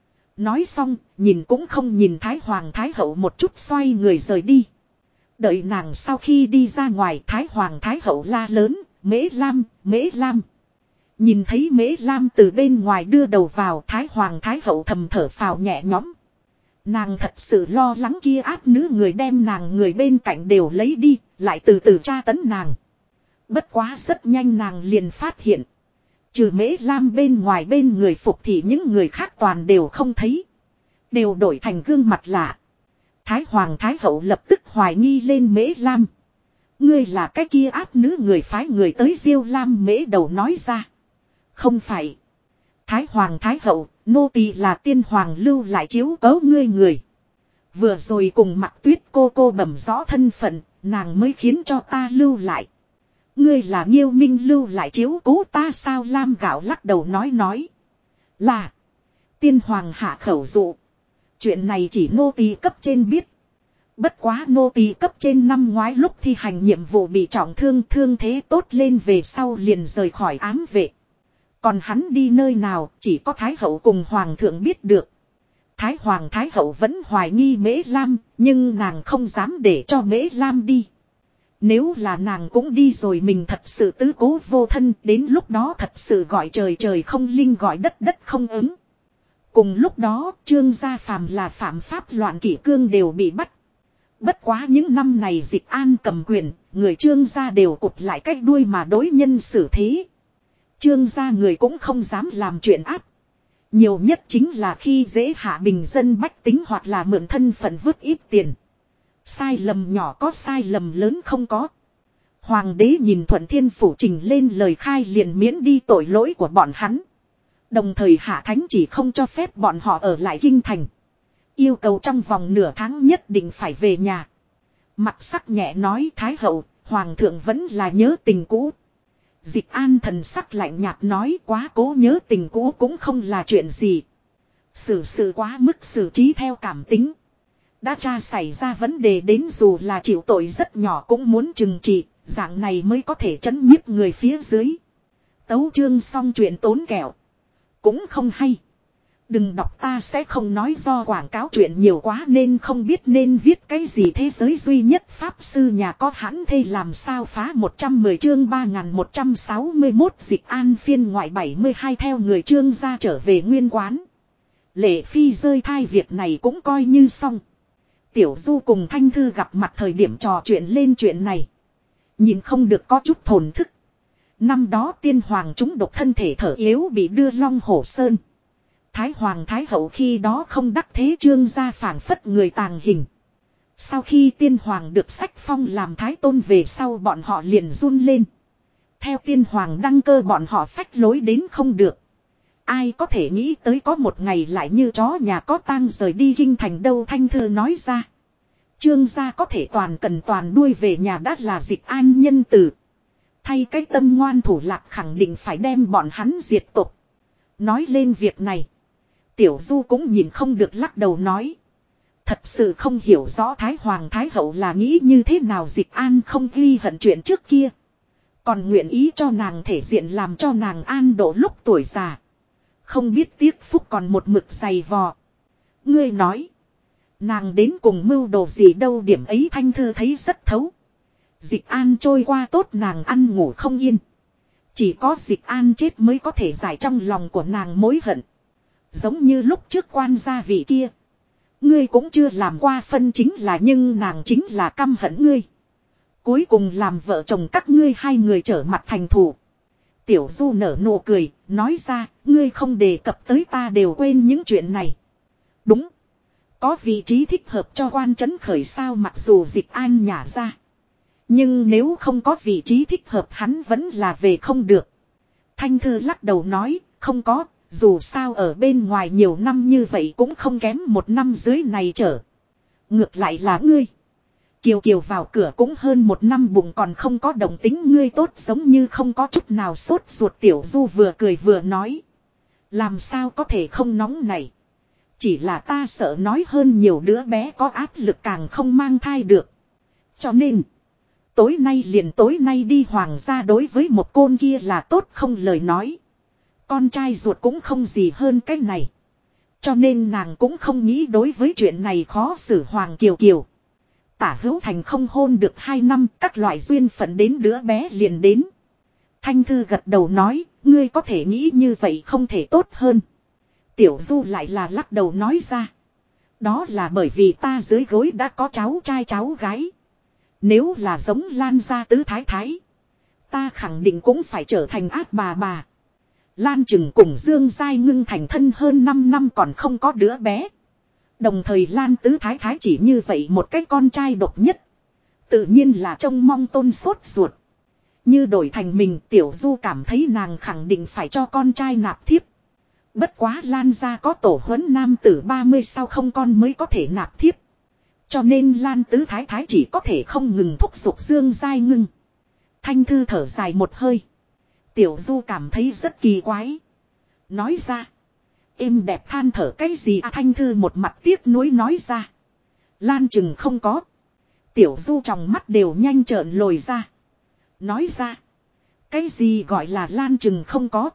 Nói xong, nhìn cũng không nhìn Thái hoàng thái hậu một chút, xoay người rời đi. Đợi nàng sau khi đi ra ngoài, Thái hoàng thái hậu la lớn, Mễ Lam, Mễ Lam. Nhìn thấy Mễ Lam từ bên ngoài đưa đầu vào, Thái hoàng thái hậu thầm thở phào nhẹ nhõm. Nàng thật sự lo lắng kia ác nữ người đem nàng người bên cạnh đều lấy đi, lại từ từ tra tấn nàng. Bất quá rất nhanh nàng liền phát hiện. Trừ Mễ Lam bên ngoài bên người phục thì những người khác toàn đều không thấy. Đều đổi thành gương mặt lạ. Thái hoàng thái hậu lập tức hoài nghi lên Mễ Lam. Ngươi là cái kia ác nữ người phái người tới Diêu Lam Mễ đầu nói ra. Không phải. Thái hoàng thái hậu, nô tỳ là tiên hoàng lưu lại chiếu cố ngươi người. Vừa rồi cùng Mạc Tuyết cô bẩm rõ thân phận, nàng mới khiến cho ta lưu lại. Ngươi là Nghiêu Minh lưu lại chiếu cố ta sao? Lam Gạo lắc đầu nói. Là. Tiên hoàng hạ khẩu dụ. Chuyện này chỉ nô tỳ cấp trên biết. Bất quá nô tỳ cấp trên năm ngoái lúc thi hành nhiệm vụ bị trọng thương thế tốt lên về sau liền rời khỏi ám vệ. Còn hắn đi nơi nào chỉ có Thái hậu cùng Hoàng thượng biết được. Thái hoàng Thái hậu vẫn hoài nghi Mễ Lam, nhưng nàng không dám để cho Mễ Lam đi. Nếu là nàng cũng đi rồi mình thật sự tứ cố vô thân, đến lúc đó thật sự gọi trời trời không linh gọi đất đất không ứng. Cùng lúc đó Trương gia phàm là phạm pháp loạn kỷ cương đều bị bắt. Bất quá những năm này Dịch An cầm quyền, người Trương gia đều cụt lại cách đuôi mà đối nhân xử thế. Trương gia người cũng không dám làm chuyện ác. Nhiều nhất chính là khi dễ hạ bình dân bách tính hoặc là mượn thân phận vứt ít tiền. Sai lầm nhỏ có, sai lầm lớn không có. Hoàng đế nhìn Thuận Thiên Phủ trình lên lời khai liền miễn đi tội lỗi của bọn hắn. Đồng thời hạ thánh chỉ không cho phép bọn họ ở lại kinh thành. Yêu cầu trong vòng nửa tháng nhất định phải về nhà. Mặt sắc nhẹ nói Thái hậu, Hoàng thượng vẫn là nhớ tình cũ. Dịch An thần sắc lạnh nhạt nói quá cố nhớ tình cũ cũng không là chuyện gì. Xử sự quá mức xử trí theo cảm tính. Đã tra xảy ra vấn đề đến dù là chịu tội rất nhỏ cũng muốn trừng trị, dạng này mới có thể trấn nhiếp người phía dưới. Tấu chương xong chuyện tốn kẹo. Cũng không hay. Đừng đọc ta sẽ không nói do quảng cáo chuyện nhiều quá nên không biết nên viết cái gì. Thế giới duy nhất pháp sư nhà có hãn thê làm sao phá 110 chương 3161 Dịch An phiên ngoại 72 theo người Trương gia trở về nguyên quán. Lệ Phi rơi thai việc này cũng coi như xong. Tiểu Du cùng Thanh Thư gặp mặt thời điểm trò chuyện lên chuyện này. Nhìn không được có chút thổn thức. Năm đó tiên hoàng chúng độc thân thể thở yếu bị đưa Long Hổ Sơn. Thái hoàng Thái hậu khi đó không đắc thế Trương gia phảng phất người tàng hình. Sau khi tiên hoàng được sách phong làm thái tôn về sau bọn họ liền run lên. Theo tiên hoàng đăng cơ bọn họ phách lối đến không được. Ai có thể nghĩ tới có một ngày lại như chó nhà có tang rời đi kinh thành đâu. Thanh Thư nói ra. Trương gia có thể toàn cần toàn đuôi về nhà đã là Dịch An nhân từ. Thay cái tâm ngoan thủ lạc khẳng định phải đem bọn hắn diệt tộc. Nói lên việc này. Tiểu Du cũng nhìn không được lắc đầu nói. Thật sự không hiểu rõ Thái hoàng Thái hậu là nghĩ như thế nào. Dịch An không ghi hận chuyện trước kia. Còn nguyện ý cho nàng thể diện làm cho nàng an độ lúc tuổi già. Không biết tiếc phúc còn một mực dày vò. ngươi nói. Nàng đến cùng mưu đồ gì đâu, điểm ấy Thanh Thư thấy rất thấu. Dịch An trôi qua tốt nàng ăn ngủ không yên. Chỉ có Dịch An chết mới có thể giải trong lòng của nàng mối hận. Giống như lúc trước quan gia vị kia. Ngươi cũng chưa làm qua phân chính là, nhưng nàng chính là căm hận ngươi. Cuối cùng làm vợ chồng các ngươi hai người trở mặt thành thù. Tiểu Du nở nụ cười, nói ra, ngươi không đề cập tới ta đều quên những chuyện này. Đúng. Có vị trí thích hợp cho quan trấn khởi sao, mặc dù Dịch An nhả ra. Nhưng nếu không có vị trí thích hợp hắn vẫn là về không được. Thanh Thư lắc đầu nói, không có, dù sao ở bên ngoài nhiều năm như vậy cũng không kém một năm dưới này trở. Ngược lại là ngươi. Kiều Kiều vào cửa cũng hơn một năm bụng còn không có động tính, ngươi tốt giống như không có chút nào sốt ruột. Tiểu Du vừa cười vừa nói. Làm sao có thể không nóng này. Chỉ là ta sợ nói hơn nhiều đứa bé có áp lực càng không mang thai được. Cho nên. Tối nay đi hoàng gia, đối với một côn kia là tốt không lời nói. Con trai ruột cũng không gì hơn cái này. Cho nên nàng cũng không nghĩ đối với chuyện này khó xử Hoàng Kiều Kiều. Tả Hữu Thành không hôn được 2 năm, các loại duyên phận đến đứa bé liền đến. Thanh Thư gật đầu nói, ngươi có thể nghĩ như vậy không thể tốt hơn. Tiểu Du lại là lắc đầu nói ra. Đó là bởi vì ta dưới gối đã có cháu trai cháu gái. Nếu là giống Lan gia tứ thái thái, ta khẳng định cũng phải trở thành ác bà. Lan Trừng cùng Dương Giai Ngưng thành thân hơn 5 năm còn không có đứa bé. Đồng thời Lan tứ thái thái chỉ như vậy một cái con trai độc nhất. Tự nhiên là trông mong tôn sốt ruột. Như đổi thành mình, Tiểu Du cảm thấy nàng khẳng định phải cho con trai nạp thiếp. Bất quá Lan gia có tổ huấn nam tử 30 sau không con mới có thể nạp thiếp. Cho nên Lan tứ thái thái chỉ có thể không ngừng thúc giục Dương Giai Ngưng. Thanh Thư thở dài một hơi. Tiểu Du cảm thấy rất kỳ quái. Nói ra. Êm đẹp than thở cái gì à? Thanh Thư một mặt tiếc nuối nói ra. Lan Trừng không có. Tiểu Du trong mắt đều nhanh trợn lồi ra. Nói ra. Cái gì gọi là Lan Trừng không có.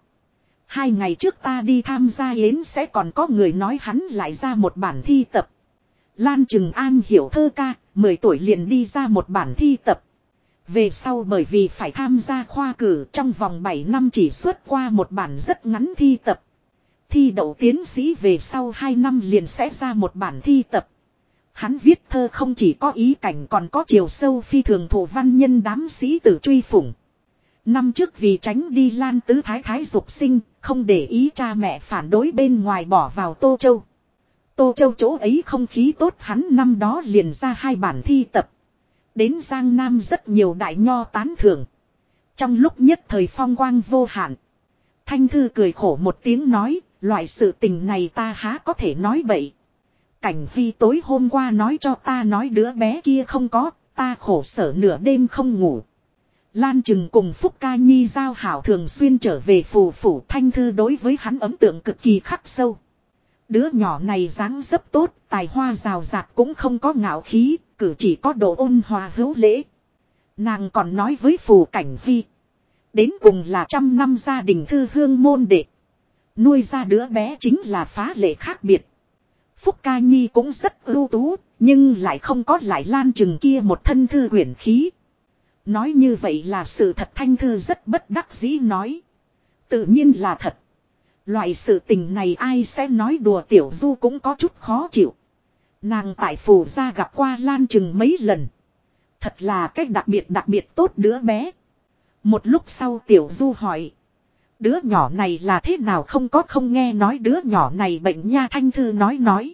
2 ngày trước ta đi tham gia yến sẽ còn có người nói hắn lại ra một bản thi tập. Lan Trừng am hiểu thơ ca, 10 tuổi liền đi ra một bản thi tập. Về sau bởi vì phải tham gia khoa cử, trong vòng 7 năm chỉ xuất qua một bản rất ngắn thi tập. Thi đậu tiến sĩ về sau 2 năm liền sẽ ra một bản thi tập. Hắn viết thơ không chỉ có ý cảnh còn có chiều sâu phi thường thụ văn nhân đám sĩ tử truy phủng. Năm trước vì tránh đi Lan tứ thái thái dục sinh, không để ý cha mẹ phản đối bên ngoài bỏ vào Tô Châu. Tô Châu chỗ ấy không khí tốt, hắn năm đó liền ra 2 bản thi tập. Đến Giang Nam rất nhiều đại nho tán thưởng. Trong lúc nhất thời phong quang vô hạn. Thanh Thư cười khổ một tiếng nói, loại sự tình này ta há có thể nói bậy. Cảnh Phi tối hôm qua nói cho ta nói đứa bé kia không có, ta khổ sở nửa đêm không ngủ. Lan Trừng cùng Phúc Ca Nhi giao hảo thường xuyên trở về phù phủ. Thanh Thư đối với hắn ấn tượng cực kỳ khắc sâu. Đứa nhỏ này dáng dấp tốt, tài hoa rào rạt cũng không có ngạo khí, cử chỉ có độ ôn hòa hữu lễ. Nàng còn nói với Phù Cảnh Phi. Đến cùng là 100 năm gia đình thư hương môn đệ. Nuôi ra đứa bé chính là phá lệ khác biệt. Phúc Ca Nhi cũng rất ưu tú, nhưng lại không có lại Lan Trừng kia một thân thư quyển khí. Nói như vậy là sự thật. Thanh Thư rất bất đắc dĩ nói. Tự nhiên là thật. Loại sự tình này ai sẽ nói đùa. Tiểu Du cũng có chút khó chịu. Nàng tại phủ gia gặp qua Lan Trừng mấy lần. Thật là cách đặc biệt tốt đứa bé. Một lúc sau Tiểu Du hỏi. Đứa nhỏ này là thế nào, không nghe nói đứa nhỏ này bệnh nha. Thanh Thư nói.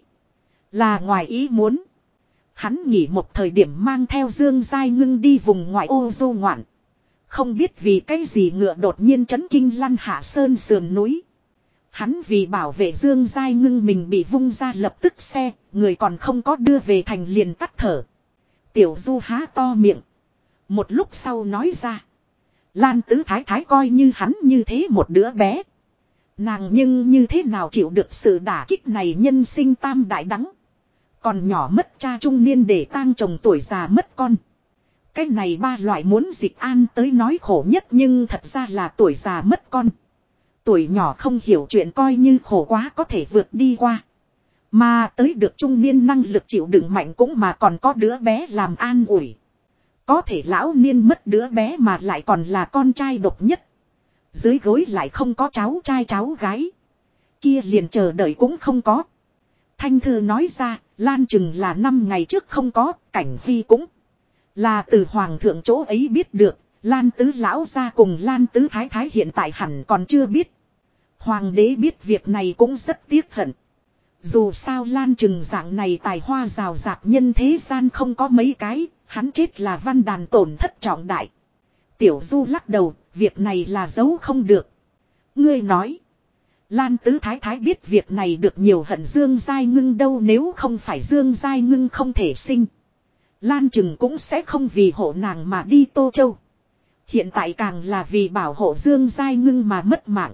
Là ngoài ý muốn. Hắn nghỉ một thời điểm mang theo Dương Giai Ngưng đi vùng ngoại ô du ngoạn. Không biết vì cái gì ngựa đột nhiên chấn kinh lăn hạ sơn sườn núi. Hắn vì bảo vệ Dương Giai Ngưng mình bị vung ra lập tức xe, người còn không có đưa về thành liền tắt thở. Tiểu Du há to miệng. Một lúc sau nói ra. Lan tứ thái thái coi như hắn như thế một đứa bé. Nàng nhưng như thế nào chịu được sự đả kích này, nhân sinh tam đại đắng. Còn nhỏ mất cha trung niên để tang chồng, tuổi già mất con. Cái này 3 loại muốn Dịch An tới nói khổ nhất, nhưng thật ra là tuổi già mất con. Tuổi nhỏ không hiểu chuyện coi như khổ quá có thể vượt đi qua. Mà tới được trung niên năng lực chịu đựng mạnh cũng mà còn có đứa bé làm an ủi. Có thể lão niên mất đứa bé mà lại còn là con trai độc nhất. Dưới gối lại không có cháu trai cháu gái. Kia liền chờ đợi cũng không có. Thanh Thư nói ra, Lan chừng là 5 ngày trước không có, Cảnh Hy cũng là từ hoàng thượng chỗ ấy biết được, Lan tứ lão gia cùng Lan tứ thái thái hiện tại hẳn còn chưa biết. Hoàng đế biết việc này cũng rất tiếc hận. Dù sao Lan chừng dạng này tài hoa rào rạc nhân thế gian không có mấy cái, hắn chết là văn đàn tổn thất trọng đại. Tiểu Du lắc đầu, việc này là giấu không được. Ngươi nói, Lan tứ thái thái biết việc này được nhiều hận Dương Giai Ngưng đâu, nếu không phải Dương Giai Ngưng không thể sinh. Lan chừng cũng sẽ không vì hộ nàng mà đi Tô Châu. Hiện tại càng là vì bảo hộ Dương Giai Ngưng mà mất mạng.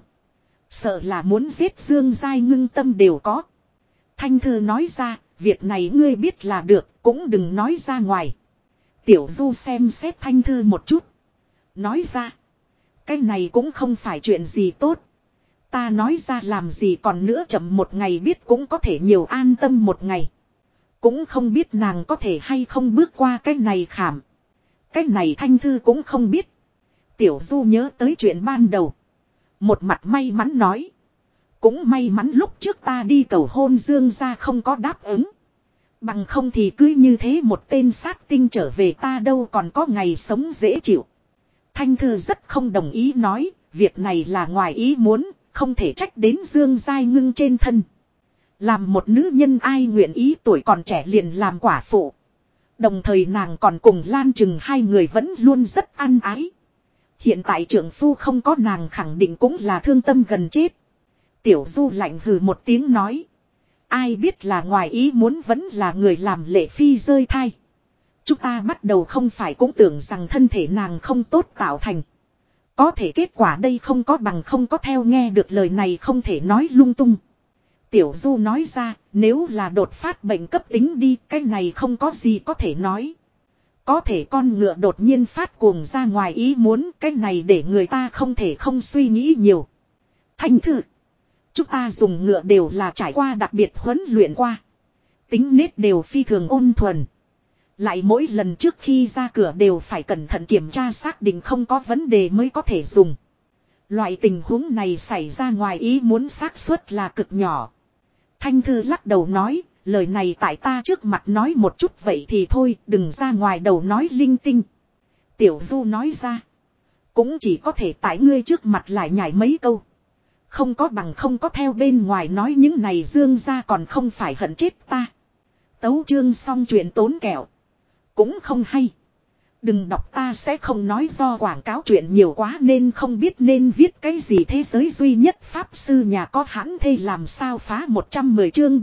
Sợ là muốn giết Dương Giai Ngưng tâm đều có. Thanh Thư nói ra, việc này ngươi biết là được, cũng đừng nói ra ngoài. Tiểu Du xem xét Thanh Thư một chút. Nói ra, cái này cũng không phải chuyện gì tốt. Ta nói ra làm gì còn nữa, chậm một ngày biết cũng có thể nhiều an tâm một ngày. Cũng không biết nàng có thể hay không bước qua cái này khảm. Cái này Thanh Thư cũng không biết. Tiểu Du nhớ tới chuyện ban đầu. Một mặt may mắn nói. Cũng may mắn lúc trước ta đi cầu hôn Dương gia không có đáp ứng. Bằng không thì cứ như thế một tên sát tinh trở về ta đâu còn có ngày sống dễ chịu. Thanh Thư rất không đồng ý nói. Việc này là ngoài ý muốn. Không thể trách đến Dương Giai Ngưng trên thân. Làm một nữ nhân ai nguyện ý tuổi còn trẻ liền làm quả phụ. Đồng thời nàng còn cùng Lan chừng hai người vẫn luôn rất ăn ái. Hiện tại trưởng phu không có nàng khẳng định cũng là thương tâm gần chết. Tiểu Du lạnh hừ một tiếng nói. Ai biết là ngoài ý muốn vẫn là người làm lệ phi rơi thai. Chúng ta bắt đầu không phải cũng tưởng rằng thân thể nàng không tốt tạo thành. Có thể kết quả đây không có bằng không có, theo nghe được lời này không thể nói lung tung. Tiểu Du nói ra, nếu là đột phát bệnh cấp tính đi, cái này không có gì có thể nói. Có thể con ngựa đột nhiên phát cuồng ra ngoài ý muốn, cái này để người ta không thể không suy nghĩ nhiều. Thanh Thư, chúng ta dùng ngựa đều là trải qua đặc biệt huấn luyện qua. Tính nết đều phi thường ôn thuần. Lại mỗi lần trước khi ra cửa đều phải cẩn thận kiểm tra xác định không có vấn đề mới có thể dùng. Loại tình huống này xảy ra ngoài ý muốn xác suất là cực nhỏ. Thanh Thư lắc đầu nói, lời này tại ta trước mặt nói một chút vậy thì thôi, đừng ra ngoài đầu nói linh tinh. Tiểu Du nói ra, cũng chỉ có thể tại ngươi trước mặt lại nhảy mấy câu. Không có bằng không có theo bên ngoài nói những này Dương gia còn không phải hận chết ta. Tấu chương xong chuyện tốn kẹo. Cũng không hay. Đừng đọc ta sẽ không nói, do quảng cáo chuyện nhiều quá nên không biết nên viết cái gì. Thế giới duy nhất pháp sư nhà có hãn thê làm sao phá 110 chương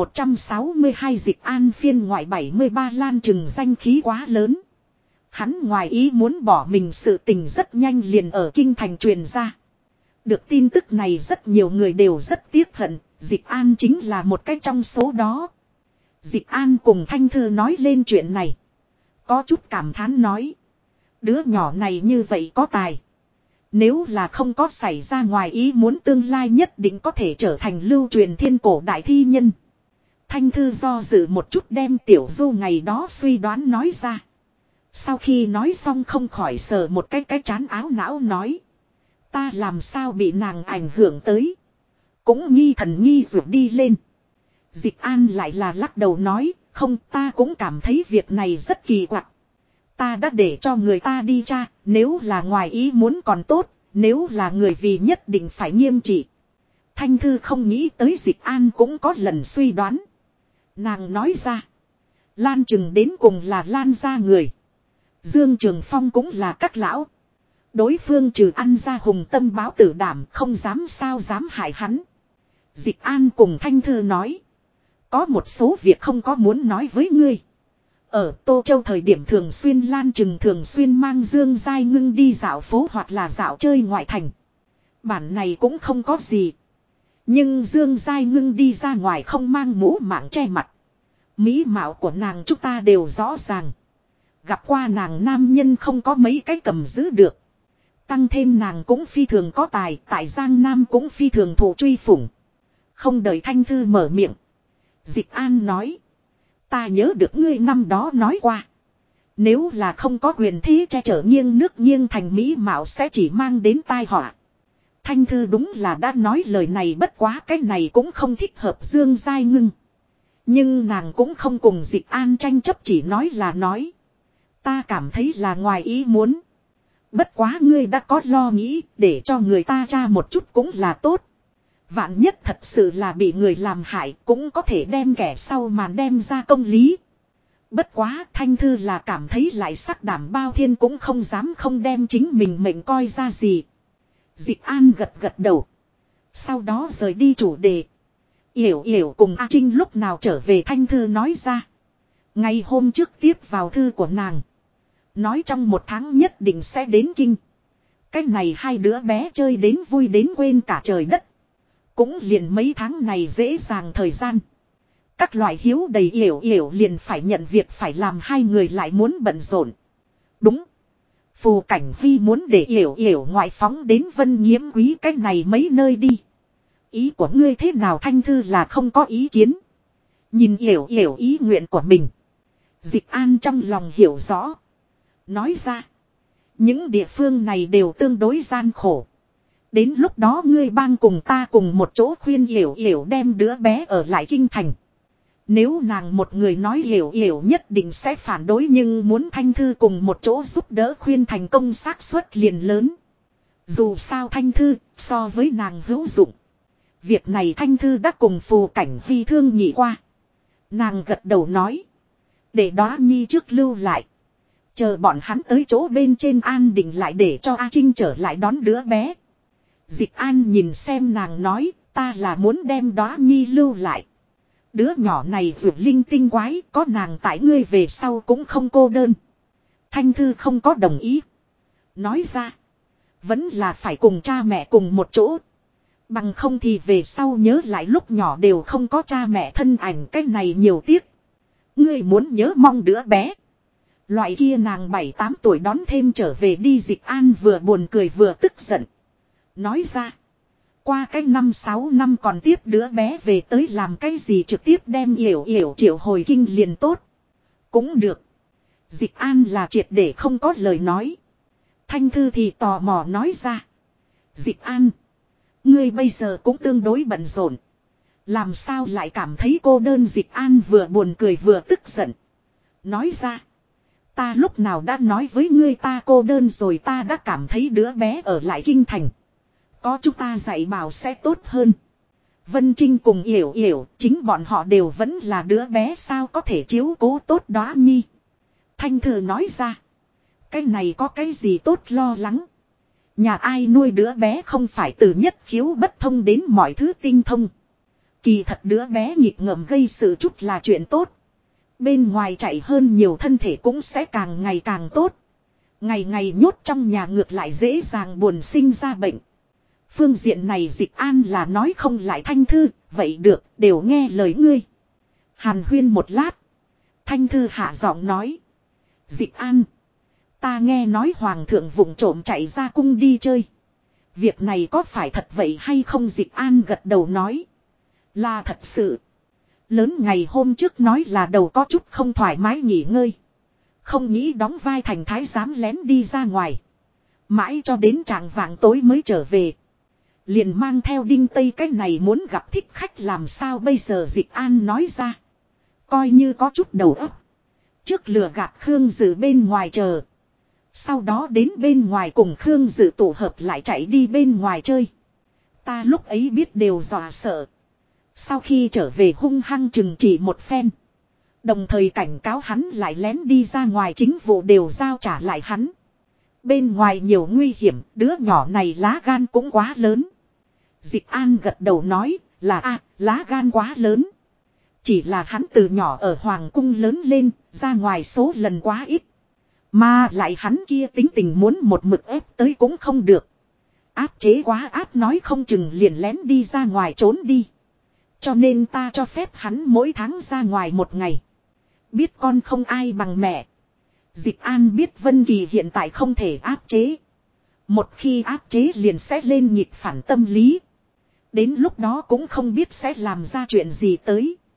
3162 dịch an phiên ngoại 73 Lan chừng danh khí quá lớn. Hắn ngoài ý muốn bỏ mình sự tình rất nhanh liền ở kinh thành truyền ra. Được tin tức này rất nhiều người đều rất tiếc hận, Dịch An chính là một cái trong số đó. Dịch An cùng Thanh Thư nói lên chuyện này. Có chút cảm thán nói. Đứa nhỏ này như vậy có tài. Nếu là không có xảy ra ngoài ý muốn tương lai nhất định có thể trở thành lưu truyền thiên cổ đại thi nhân. Thanh Thư do dự một chút đem Tiểu Du ngày đó suy đoán nói ra. Sau khi nói xong không khỏi sờ một cái trán áo não nói. Ta làm sao bị nàng ảnh hưởng tới. Cũng nghi thần nghi ruột đi lên. Dịch An lại là lắc đầu nói. Không, ta cũng cảm thấy việc này rất kỳ quặc. Ta đã để cho người ta đi tra. Nếu là ngoài ý muốn còn tốt. Nếu là người vì nhất định phải nghiêm trị. Thanh Thư không nghĩ tới Dịch An cũng có lần suy đoán. Nàng nói ra. Lan chừng đến cùng là Lan gia người. Dương Trường Phong cũng là các lão. Đối phương trừ ăn ra hùng tâm báo tử đảm, không dám sao dám hại hắn. Dịch An cùng Thanh Thư nói. Có một số việc không có muốn nói với ngươi. Ở Tô Châu thời điểm thường xuyên Lan chừng thường xuyên mang Dương Giai Ngưng đi dạo phố hoặc là dạo chơi ngoại thành. Bản này cũng không có gì. Nhưng Dương Giai Ngưng đi ra ngoài không mang mũ mạng che mặt. Mỹ mạo của nàng chúng ta đều rõ ràng. Gặp qua nàng nam nhân không có mấy cái cầm giữ được. Tăng thêm nàng cũng phi thường có tài, tại Giang Nam cũng phi thường thụ truy phủng. Không đợi Thanh Thư mở miệng. Dịch An nói. Ta nhớ được ngươi năm đó nói qua. Nếu là không có quyền thế che chở nghiêng nước nghiêng thành mỹ mạo sẽ chỉ mang đến tai họa. Thanh Thư đúng là đã nói lời này, bất quá cái này cũng không thích hợp Dương Giai Ngưng. Nhưng nàng cũng không cùng Dịch An tranh chấp, chỉ nói là nói. Ta cảm thấy là ngoài ý muốn. Bất quá ngươi đã có lo nghĩ, để cho người ta tra một chút cũng là tốt. Vạn nhất thật sự là bị người làm hại, cũng có thể đem kẻ sau màn đem ra công lý. Bất quá Thanh Thư là cảm thấy lại sắc đảm bao thiên cũng không dám không đem chính mình mệnh coi ra gì. Dịch An gật gật đầu. Sau đó rời đi chủ đề. Yểu Yểu cùng A Trinh lúc nào trở về, Thanh Thư nói ra. Ngày hôm trước tiếp vào thư của nàng. Nói trong 1 tháng nhất định sẽ đến kinh. Cái này hai đứa bé chơi đến vui đến quên cả trời đất. Cũng liền mấy tháng này dễ dàng thời gian. Các loại hiếu đầy Yểu Yểu liền phải nhận việc phải làm, hai người lại muốn bận rộn. Đúng. Phù Cảnh Vi muốn để Yểu Yểu ngoại phóng đến Vân Nhiễm Quý cái này mấy nơi đi. Ý của ngươi thế nào? Thanh Thư là không có ý kiến. Nhìn Yểu Yểu ý nguyện của mình. Dịch An trong lòng hiểu rõ. Nói ra. Những địa phương này đều tương đối gian khổ. Đến lúc đó ngươi bang cùng ta cùng một chỗ khuyên Yểu Yểu đem đứa bé ở lại kinh thành. Nếu nàng một người nói Yểu Yểu nhất định sẽ phản đối, nhưng muốn Thanh Thư cùng một chỗ giúp đỡ khuyên thành công xác suất liền lớn. Dù sao Thanh Thư so với nàng hữu dụng. Việc này Thanh Thư đã cùng Phù Cảnh Vi thương nghị qua. Nàng gật đầu nói. Để Đóa Nhi trước lưu lại. Chờ bọn hắn tới chỗ bên trên an định lại để cho A Trinh trở lại đón đứa bé. Dịch An nhìn xem nàng nói, ta là muốn đem Đóa Nhi lưu lại. Đứa nhỏ này vượt linh tinh quái, có nàng tại ngươi về sau cũng không cô đơn. Thanh Thư không có đồng ý. Nói ra, vẫn là phải cùng cha mẹ cùng một chỗ. Bằng không thì về sau nhớ lại lúc nhỏ đều không có cha mẹ thân ảnh, cái này nhiều tiếc. Ngươi muốn nhớ mong đứa bé. Loại kia nàng 7-8 tuổi đón thêm trở về đi. Dịch An vừa buồn cười vừa tức giận. Nói ra. Qua cái 5-6 năm còn tiếp đứa bé về tới làm cái gì, trực tiếp đem Yểu Yểu triệu hồi kinh liền tốt. Cũng được. Dịch An là triệt để không có lời nói. Thanh Thư thì tò mò nói ra. Dịch An. Ngươi bây giờ cũng tương đối bận rộn. Làm sao lại cảm thấy cô đơn? Dịch An vừa buồn cười vừa tức giận. Nói ra. Ta lúc nào đã nói với ngươi ta cô đơn rồi? Ta đã cảm thấy đứa bé ở lại kinh thành. Có chúng ta dạy bảo sẽ tốt hơn. Vân Trinh cùng Yểu Yểu, chính bọn họ đều vẫn là đứa bé, sao có thể chiếu cố tốt Đóa Nhi. Thanh Thư nói ra. Cái này có cái gì tốt lo lắng. Nhà ai nuôi đứa bé không phải từ nhất khiếu bất thông đến mọi thứ tinh thông. Kỳ thật đứa bé nghịch ngợm gây sự chút là chuyện tốt. Bên ngoài chạy hơn nhiều thân thể cũng sẽ càng ngày càng tốt. Ngày ngày nhốt trong nhà ngược lại dễ dàng buồn sinh ra bệnh. Phương diện này Dịch An là nói không lại Thanh Thư, vậy được, đều nghe lời ngươi. Hàn huyên một lát. Thanh Thư hạ giọng nói. Dịch An. Ta nghe nói Hoàng thượng vụng trộm chạy ra cung đi chơi. Việc này có phải thật vậy hay không? Dịch An gật đầu nói. Là thật sự. Lớn ngày hôm trước nói là đầu có chút không thoải mái nghỉ ngơi. Không nghĩ đóng vai thành thái giám lén đi ra ngoài. Mãi cho đến trạng vạng tối mới trở về. Liền mang theo Đinh Tây cái này muốn gặp thích khách, làm sao bây giờ? Dịch An nói ra. Coi như có chút đầu óc. Trước lừa gạt Khương Dự bên ngoài chờ. Sau đó đến bên ngoài cùng Khương Dự tụ hợp lại chạy đi bên ngoài chơi. Ta lúc ấy biết đều dọa sợ. Sau khi trở về hung hăng trừng trị một phen. Đồng thời cảnh cáo hắn lại lén đi ra ngoài, chính vụ đều giao trả lại hắn. Bên ngoài nhiều nguy hiểm, đứa nhỏ này lá gan cũng quá lớn. Dịch An gật đầu nói là lá gan quá lớn. Chỉ là hắn từ nhỏ ở Hoàng cung lớn lên, ra ngoài số lần quá ít. Mà lại hắn kia tính tình muốn một mực ép tới cũng không được. Áp chế quá áp, nói không chừng liền lén đi ra ngoài trốn đi. Cho nên ta cho phép hắn mỗi tháng ra ngoài một ngày. Biết con không ai bằng mẹ. Dịch An biết Vân Kỳ hiện tại không thể áp chế. Một khi áp chế liền sẽ lên nhịp phản tâm lý. Đến lúc đó cũng không biết sẽ làm ra chuyện gì tới.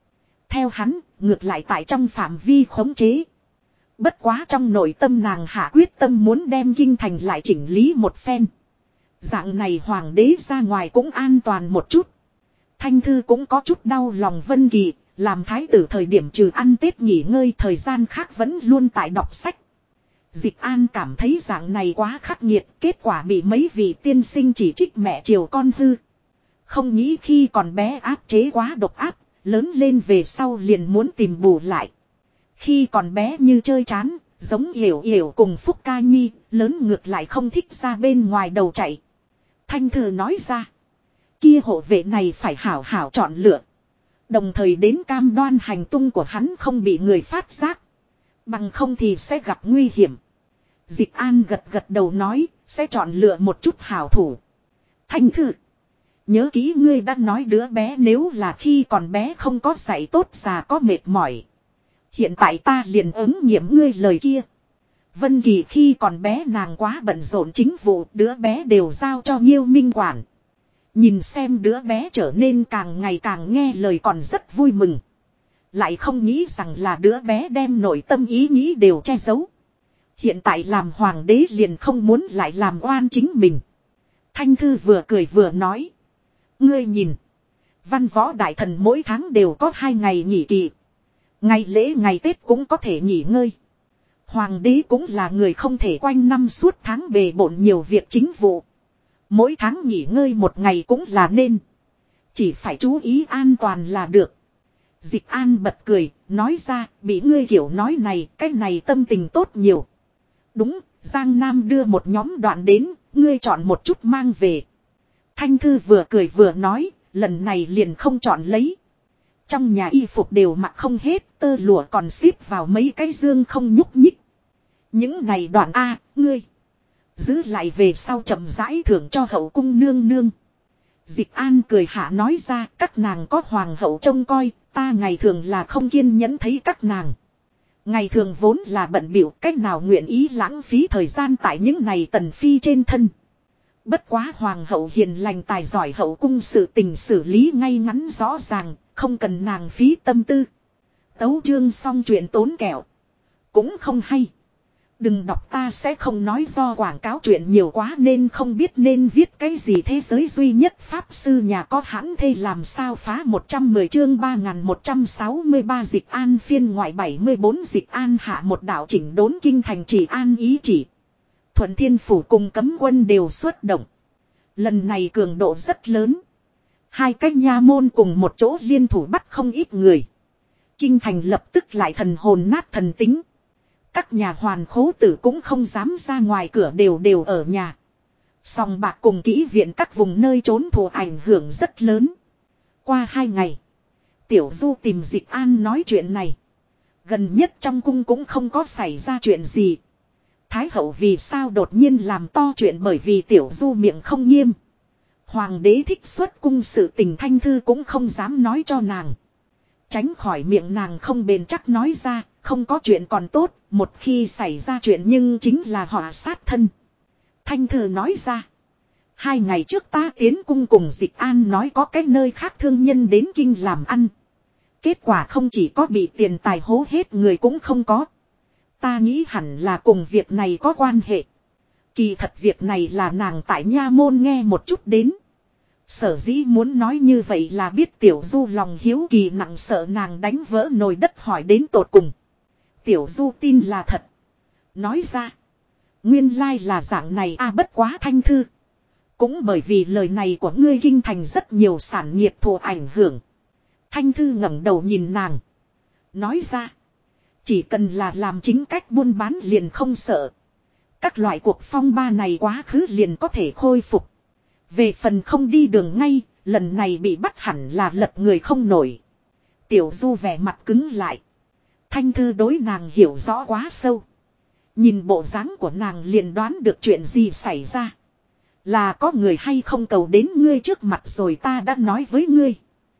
theo hắn, ngược lại tại trong phạm vi khống chế. Bất quá trong nội tâm nàng hạ quyết tâm muốn đem kinh thành lại chỉnh lý một phen. Dạng này hoàng đế ra ngoài cũng an toàn một chút. Thanh Thư cũng có chút đau lòng Vân Kỳ, làm thái tử thời điểm trừ ăn Tết nghỉ ngơi thời gian khác vẫn luôn tại đọc sách. Dịch An cảm thấy dạng này quá khắc nghiệt, kết quả bị mấy vị tiên sinh chỉ trích mẹ chiều con hư. Không nghĩ khi còn bé áp chế quá độc áp, lớn lên về sau liền muốn tìm bù lại. Khi còn bé như chơi chán, giống Yểu Yểu cùng Phúc Ca Nhi, lớn ngược lại không thích ra bên ngoài đầu chạy. Thanh Thư nói ra, kia hộ vệ này phải hảo hảo chọn lựa. Đồng thời đến cam đoan hành tung của hắn không bị người phát giác. Bằng không thì sẽ gặp nguy hiểm. Dịch An gật gật đầu nói, sẽ chọn lựa một chút hảo thủ. Thanh Thư, nhớ kỹ ngươi đã nói đứa bé nếu là khi còn bé không có dạy tốt già có mệt mỏi. Hiện tại ta liền ứng nghiệm ngươi lời kia. Vân Kỳ khi còn bé nàng quá bận rộn chính vụ, đứa bé đều giao cho Nhiêu Minh quản. Nhìn xem đứa bé trở nên càng ngày càng nghe lời còn rất vui mừng. Lại không nghĩ rằng là đứa bé đem nội tâm ý nghĩ đều che giấu. Hiện tại làm hoàng đế liền không muốn lại làm oan chính mình. Thanh Thư vừa cười vừa nói. Ngươi nhìn. Văn võ đại thần mỗi tháng đều có 2 ngày nghỉ kỳ. Ngày lễ ngày Tết cũng có thể nghỉ ngơi. Hoàng đế cũng là người không thể quanh năm suốt tháng bề bộn nhiều việc chính vụ. Mỗi tháng nghỉ ngơi 1 ngày cũng là nên. Chỉ phải chú ý an toàn là được. Dịch An bật cười, nói ra, bị ngươi kiểu nói này, cái này tâm tình tốt nhiều. Đúng, Giang Nam đưa một nhóm đoạn đến, ngươi chọn một chút mang về. Thanh Thư vừa cười vừa nói, lần này liền không chọn lấy. Trong nhà y phục đều mặc không hết, tơ lụa còn xếp vào mấy cái dương không nhúc nhích. Những này đoạn A, ngươi giữ lại về sau chậm rãi thưởng cho hậu cung nương nương. Dịch An cười hạ nói ra, các nàng có hoàng hậu trông coi, ta ngày thường là không kiên nhẫn thấy các nàng. Ngày thường vốn là bận bịu, cách nào nguyện ý lãng phí thời gian tại những này tần phi trên thân. Bất quá hoàng hậu hiền lành tài giỏi hậu cung sự tình xử lý ngay ngắn rõ ràng, không cần nàng phí tâm tư. Tấu chương xong chuyện tốn kẹo. Cũng không hay. Đừng đọc ta sẽ không nói do quảng cáo chuyện nhiều quá nên không biết nên viết cái gì thế giới duy nhất pháp sư nhà có hãn thê làm sao phá 110 chương 3163 dịch an phiên ngoại 74 dịch an hạ một đạo chỉnh đốn kinh thành chỉ an ý chỉ. Thuận Thiên Phủ cùng cấm quân đều xuất động. Lần này cường độ rất lớn. 2 cái nha môn cùng một chỗ liên thủ bắt không ít người. Kinh thành lập tức lại thần hồn nát thần tính. Các nhà hoàn khố tử cũng không dám ra ngoài cửa đều ở nhà. Sòng bạc cùng kỹ viện các vùng nơi trốn thù ảnh hưởng rất lớn. Qua 2 ngày. Tiểu Du tìm Dịch An nói chuyện này. Gần nhất trong cung cũng không có xảy ra chuyện gì. Thái hậu vì sao đột nhiên làm to chuyện bởi vì Tiểu Du miệng không nghiêm. Hoàng đế thích xuất cung sự tình Thanh Thư cũng không dám nói cho nàng. Tránh khỏi miệng nàng không bền chắc nói ra, không có chuyện còn tốt, một khi xảy ra chuyện nhưng chính là họa sát thân. Thanh Thư nói ra, 2 ngày trước ta tiến cung cùng Dịch An nói có cái nơi khác thương nhân đến kinh làm ăn. Kết quả không chỉ có bị tiền tài hố hết người cũng không có. Ta nghĩ hẳn là cùng việc này có quan hệ. Kỳ thật việc này là nàng tại nha môn nghe một chút đến. Sở dĩ muốn nói như vậy là biết Tiểu Du lòng hiếu kỳ nặng sợ nàng đánh vỡ nồi đất hỏi đến tột cùng. Tiểu Du tin là thật. Nói ra. Nguyên lai là dạng này bất quá Thanh Thư. Cũng bởi vì lời này của ngươi kinh thành rất nhiều sản nghiệp thụ ảnh hưởng. Thanh Thư ngẩng đầu nhìn nàng. Nói ra. Chỉ cần là làm chính cách buôn bán liền không sợ. Các loại cuộc phong ba này quá khứ liền có thể khôi phục. Về phần không đi đường ngay, lần này bị bắt hẳn là lật người không nổi. Tiểu Du vẻ mặt cứng lại. Thanh Thư đối nàng hiểu rõ quá sâu. Nhìn bộ dáng của nàng liền đoán được chuyện gì xảy ra. Là có người hay không cầu đến ngươi trước mặt rồi ta đã nói với ngươi.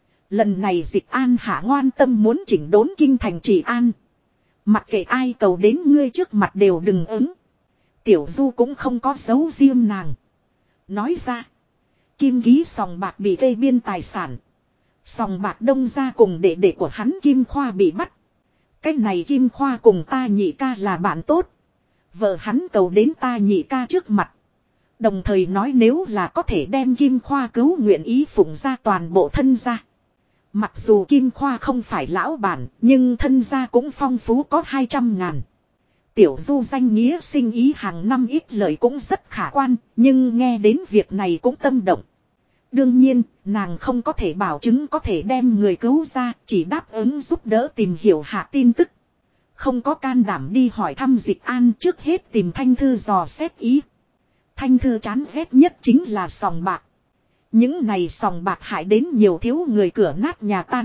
Lần này Dịch An hạ ngoan tâm muốn chỉnh đốn kinh thành trị an. Mặc kệ ai cầu đến ngươi trước mặt đều đừng ứng. Tiểu Du cũng không có giấu riêng nàng. Nói ra. Kim ký sòng bạc bị kê biên tài sản. Sòng bạc Đông gia cùng đệ đệ của hắn Kim Khoa bị bắt. Cái này Kim Khoa cùng ta nhị ca là bạn tốt. Vợ hắn cầu đến ta nhị ca trước mặt. Đồng thời nói nếu là có thể đem Kim Khoa cứu nguyện ý phụng ra toàn bộ thân gia. Mặc dù Kim Khoa không phải lão bản, nhưng thân gia cũng phong phú có 200.000. Tiểu Du danh nghĩa sinh ý hàng năm ít lợi cũng rất khả quan, nhưng nghe đến việc này cũng tâm động. Đương nhiên, nàng không có thể bảo chứng có thể đem người cứu ra, chỉ đáp ứng giúp đỡ tìm hiểu hạ tin tức. Không có can đảm đi hỏi thăm Dịch An, trước hết tìm Thanh Thư dò xét ý. Thanh Thư chán ghét nhất chính là sòng bạc. Những này sòng bạc hại đến nhiều thiếu người cửa nát nhà tan.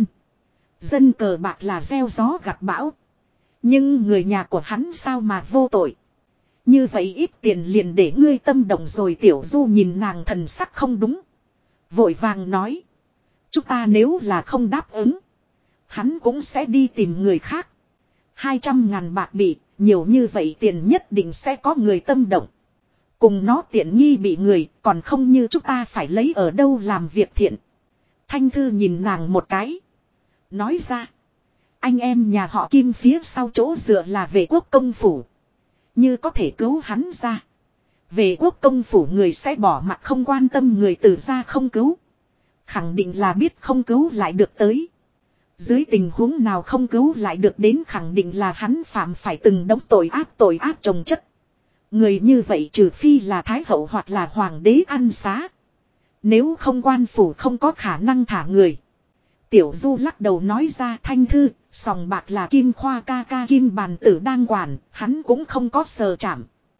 Dân cờ bạc là gieo gió gặt bão. Nhưng người nhà của hắn sao mà vô tội. Như vậy ít tiền liền để ngươi tâm động rồi. Tiểu Du nhìn nàng thần sắc không đúng. Vội vàng nói. Chúng ta nếu là không đáp ứng, hắn cũng sẽ đi tìm người khác. 200.000 bạc bị, nhiều như vậy tiền nhất định sẽ có người tâm động. Cùng nó tiện nghi bị người, còn không như chúng ta phải lấy ở đâu làm việc thiện. Thanh Thư nhìn nàng một cái. Nói ra. Anh em nhà họ Kim phía sau chỗ dựa là Vệ Quốc công phủ. Như có thể cứu hắn ra. Vệ Quốc công phủ người sẽ bỏ mặt không quan tâm người từ ra không cứu. Khẳng định là biết không cứu lại được tới. Dưới tình huống nào không cứu lại được đến khẳng định là hắn phạm phải từng đống tội ác chồng chất. Người như vậy trừ phi là Thái hậu hoặc là Hoàng đế ăn xá. Nếu không quan phủ không có khả năng thả người. Tiểu Du lắc đầu nói ra Thanh Thư, sòng bạc là Kim Khoa ca ca Kim Bàn Tử đang quản, hắn cũng không có sờ chạm.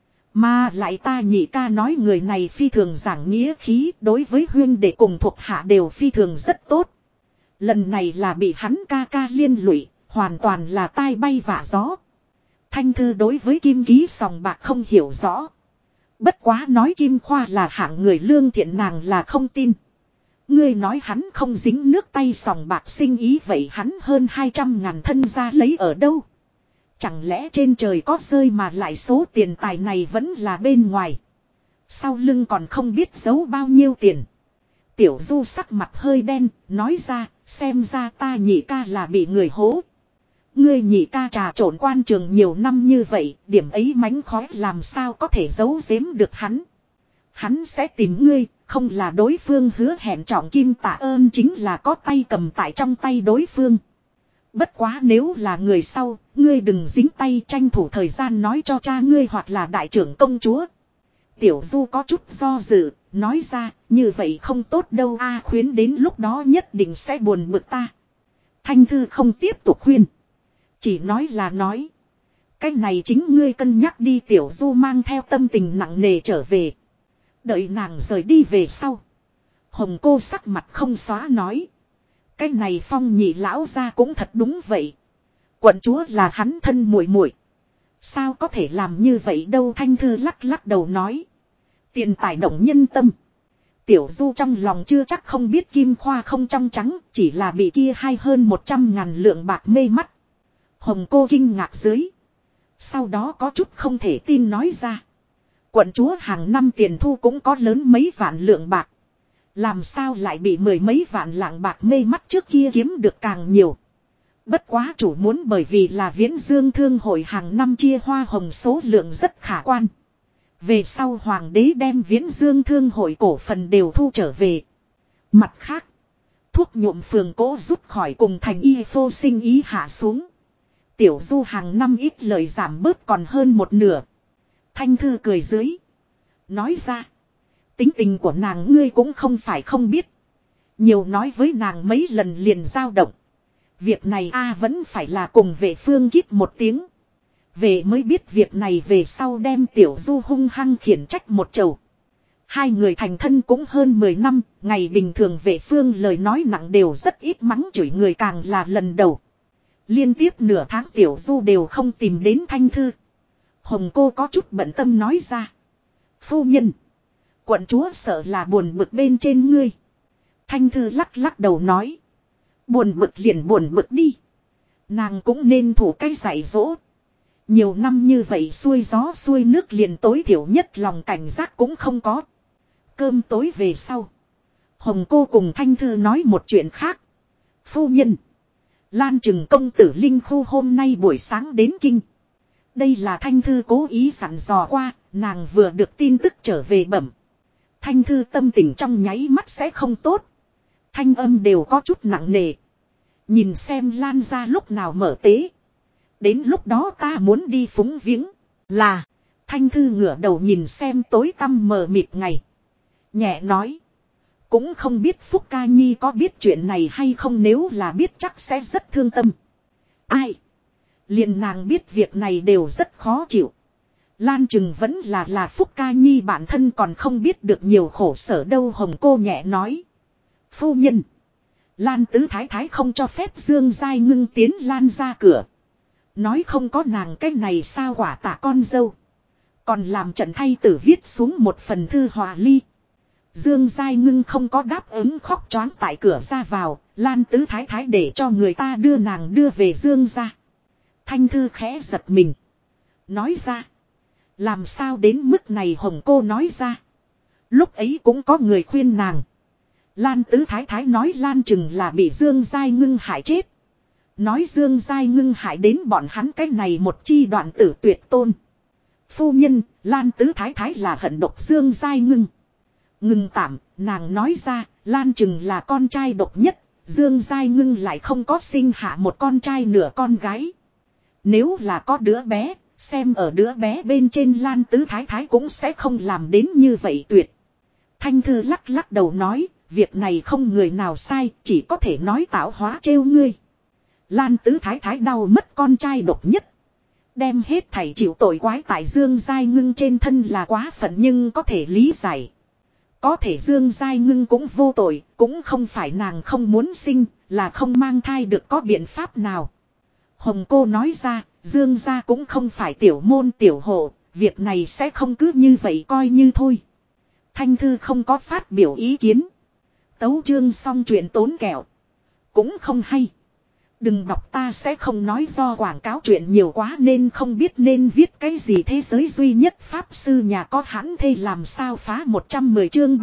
Mà lại ta nhị ca nói người này phi thường giảng nghĩa khí, đối với huyên đệ cùng thuộc hạ đều phi thường rất tốt. Lần này là bị hắn ca ca liên lụy, hoàn toàn là tai bay vạ gió. Thanh Thư đối với Kim Ký sòng bạc không hiểu rõ. Bất quá nói Kim Khoa là hạng người lương thiện nàng là không tin. Ngươi nói hắn không dính nước tay sòng bạc sinh ý vậy hắn hơn 200.000 thân ra lấy ở đâu? Chẳng lẽ trên trời có rơi mà lại số tiền tài này vẫn là bên ngoài? Sau lưng còn không biết giấu bao nhiêu tiền. Tiểu Du sắc mặt hơi đen, nói ra, xem ra ta nhị ca là bị người hố. Ngươi nhị ca trà trộn quan trường nhiều năm như vậy, điểm ấy mánh khóe làm sao có thể giấu giếm được hắn. Hắn sẽ tìm ngươi, không là đối phương hứa hẹn trọng kim tạ ơn chính là có tay cầm tại trong tay đối phương. Bất quá nếu là người sau, ngươi đừng dính tay tranh thủ thời gian nói cho cha ngươi hoặc là đại trưởng công chúa. Tiểu Du có chút do dự, nói ra, như vậy không tốt đâu a khuyến đến lúc đó nhất định sẽ buồn bực ta. Thanh Thư không tiếp tục khuyên. Chỉ nói là nói. Cái này chính ngươi cân nhắc đi. Tiểu Du mang theo tâm tình nặng nề trở về. Đợi nàng rời đi về sau. Hồng Cô sắc mặt không xóa nói. Cái này Phong nhị lão ra cũng thật đúng vậy. Quận chúa là hắn thân muội muội. Sao có thể làm như vậy đâu. Thanh Thư lắc lắc đầu nói. Tiền tài động nhân tâm. Tiểu Du trong lòng chưa chắc không biết Kim Khoa không trong trắng. Chỉ là bị kia hay hơn 100.000 lượng bạc mê mắt. Hồng Cô kinh ngạc dưới. Sau đó có chút không thể tin nói ra. Quận chúa hàng năm tiền thu cũng có lớn mấy vạn lượng bạc. Làm sao lại bị mười mấy vạn lạng bạc mê mắt trước kia kiếm được càng nhiều. Bất quá chủ muốn bởi vì là Viễn Dương Thương hội hàng năm chia hoa hồng số lượng rất khả quan. Về sau Hoàng đế đem Viễn Dương Thương hội cổ phần đều thu trở về. Mặt khác, thuốc nhuộm phường cố rút khỏi cùng thành y phô sinh ý hạ xuống. Tiểu Du hàng năm ít lời giảm bớt còn hơn một nửa. Thanh Thư cười dưới. Nói ra. Tính tình của nàng ngươi cũng không phải không biết. Nhiều nói với nàng mấy lần liền dao động. Việc này vẫn phải là cùng Vệ Phương kít một tiếng. Vệ mới biết việc này về sau đem Tiểu Du hung hăng khiển trách một chầu. Hai người thành thân cũng hơn 10 năm. Ngày bình thường Vệ Phương lời nói nặng đều rất ít mắng chửi người càng là lần đầu. Liên tiếp nửa tháng Tiểu Du đều không tìm đến Thanh Thư. Hồng Cô có chút bận tâm nói ra. Phu nhân. Quận chúa sợ là buồn bực bên trên ngươi. Thanh Thư lắc lắc đầu nói. Buồn bực liền buồn bực đi. Nàng cũng nên thủ cái dạy dỗ. Nhiều năm như vậy xuôi gió xuôi nước liền tối thiểu nhất lòng cảnh giác cũng không có. Cơm tối về sau. Hồng Cô cùng Thanh Thư nói một chuyện khác. Phu nhân. Lan Trừng công tử Linh Khu hôm nay buổi sáng đến kinh. Đây là Thanh Thư cố ý dặn dò qua, nàng vừa được tin tức trở về bẩm. Thanh Thư tâm tình trong nháy mắt sẽ không tốt. Thanh âm đều có chút nặng nề. Nhìn xem Lan ra lúc nào mở tế. Đến lúc đó ta muốn đi phúng viếng. Là. Thanh Thư ngửa đầu nhìn xem tối tăm mờ mịt ngày. Nhẹ nói. Cũng không biết Phúc Ca Nhi có biết chuyện này hay không, nếu là biết chắc sẽ rất thương tâm. Ai? Liền nàng biết việc này đều rất khó chịu. Lan Trừng vẫn là Phúc Ca Nhi bản thân còn không biết được nhiều khổ sở đâu. Hồng cô nhẹ nói. Phu nhân. Lan tứ thái thái không cho phép Dương Giai Ngưng tiến Lan ra cửa. Nói không có nàng cái này sao quả tạ con dâu. Còn làm trận thay tử viết xuống một phần thư hòa ly. Dương Giai Ngưng không có đáp ứng, khóc choáng tại cửa ra vào. Lan tứ thái thái để cho người ta đưa nàng đưa về Dương ra. Thanh Thư khẽ giật mình. Nói ra. Làm sao đến mức này? Hồng cô nói ra. Lúc ấy cũng có người khuyên nàng. Lan tứ thái thái nói Lan Trừng là bị Dương Giai Ngưng hại chết. Nói Dương Giai Ngưng hại đến bọn hắn cái này một chi đoạn tử tuyệt tôn. Phu nhân, Lan tứ thái thái là hận độc Dương Giai Ngưng. Ngừng tạm, nàng nói ra, Lan Trừng là con trai độc nhất, Dương Giai Ngưng lại không có sinh hạ một con trai nửa con gái. Nếu là có đứa bé, xem ở đứa bé bên trên Lan tứ thái thái cũng sẽ không làm đến như vậy tuyệt. Thanh Thư lắc lắc đầu nói, việc này không người nào sai, chỉ có thể nói tạo hóa trêu ngươi. Lan tứ thái thái đau mất con trai độc nhất. Đem hết thảy chịu tội quái tại Dương Giai Ngưng trên thân là quá phận, nhưng có thể lý giải. Có thể Dương Giai Ngưng cũng vô tội, cũng không phải nàng không muốn sinh, là không mang thai được, có biện pháp nào. Hồng cô nói ra, Dương gia cũng không phải tiểu môn tiểu hộ, việc này sẽ không cứ như vậy coi như thôi. Thanh Thư không có phát biểu ý kiến. Tấu chương xong chuyện tốn kẹo. Cũng không hay. Đừng đọc, ta sẽ không nói, do quảng cáo chuyện nhiều quá nên không biết nên viết cái gì. Thế giới duy nhất pháp sư nhà có hãn thê làm sao phá 110 chương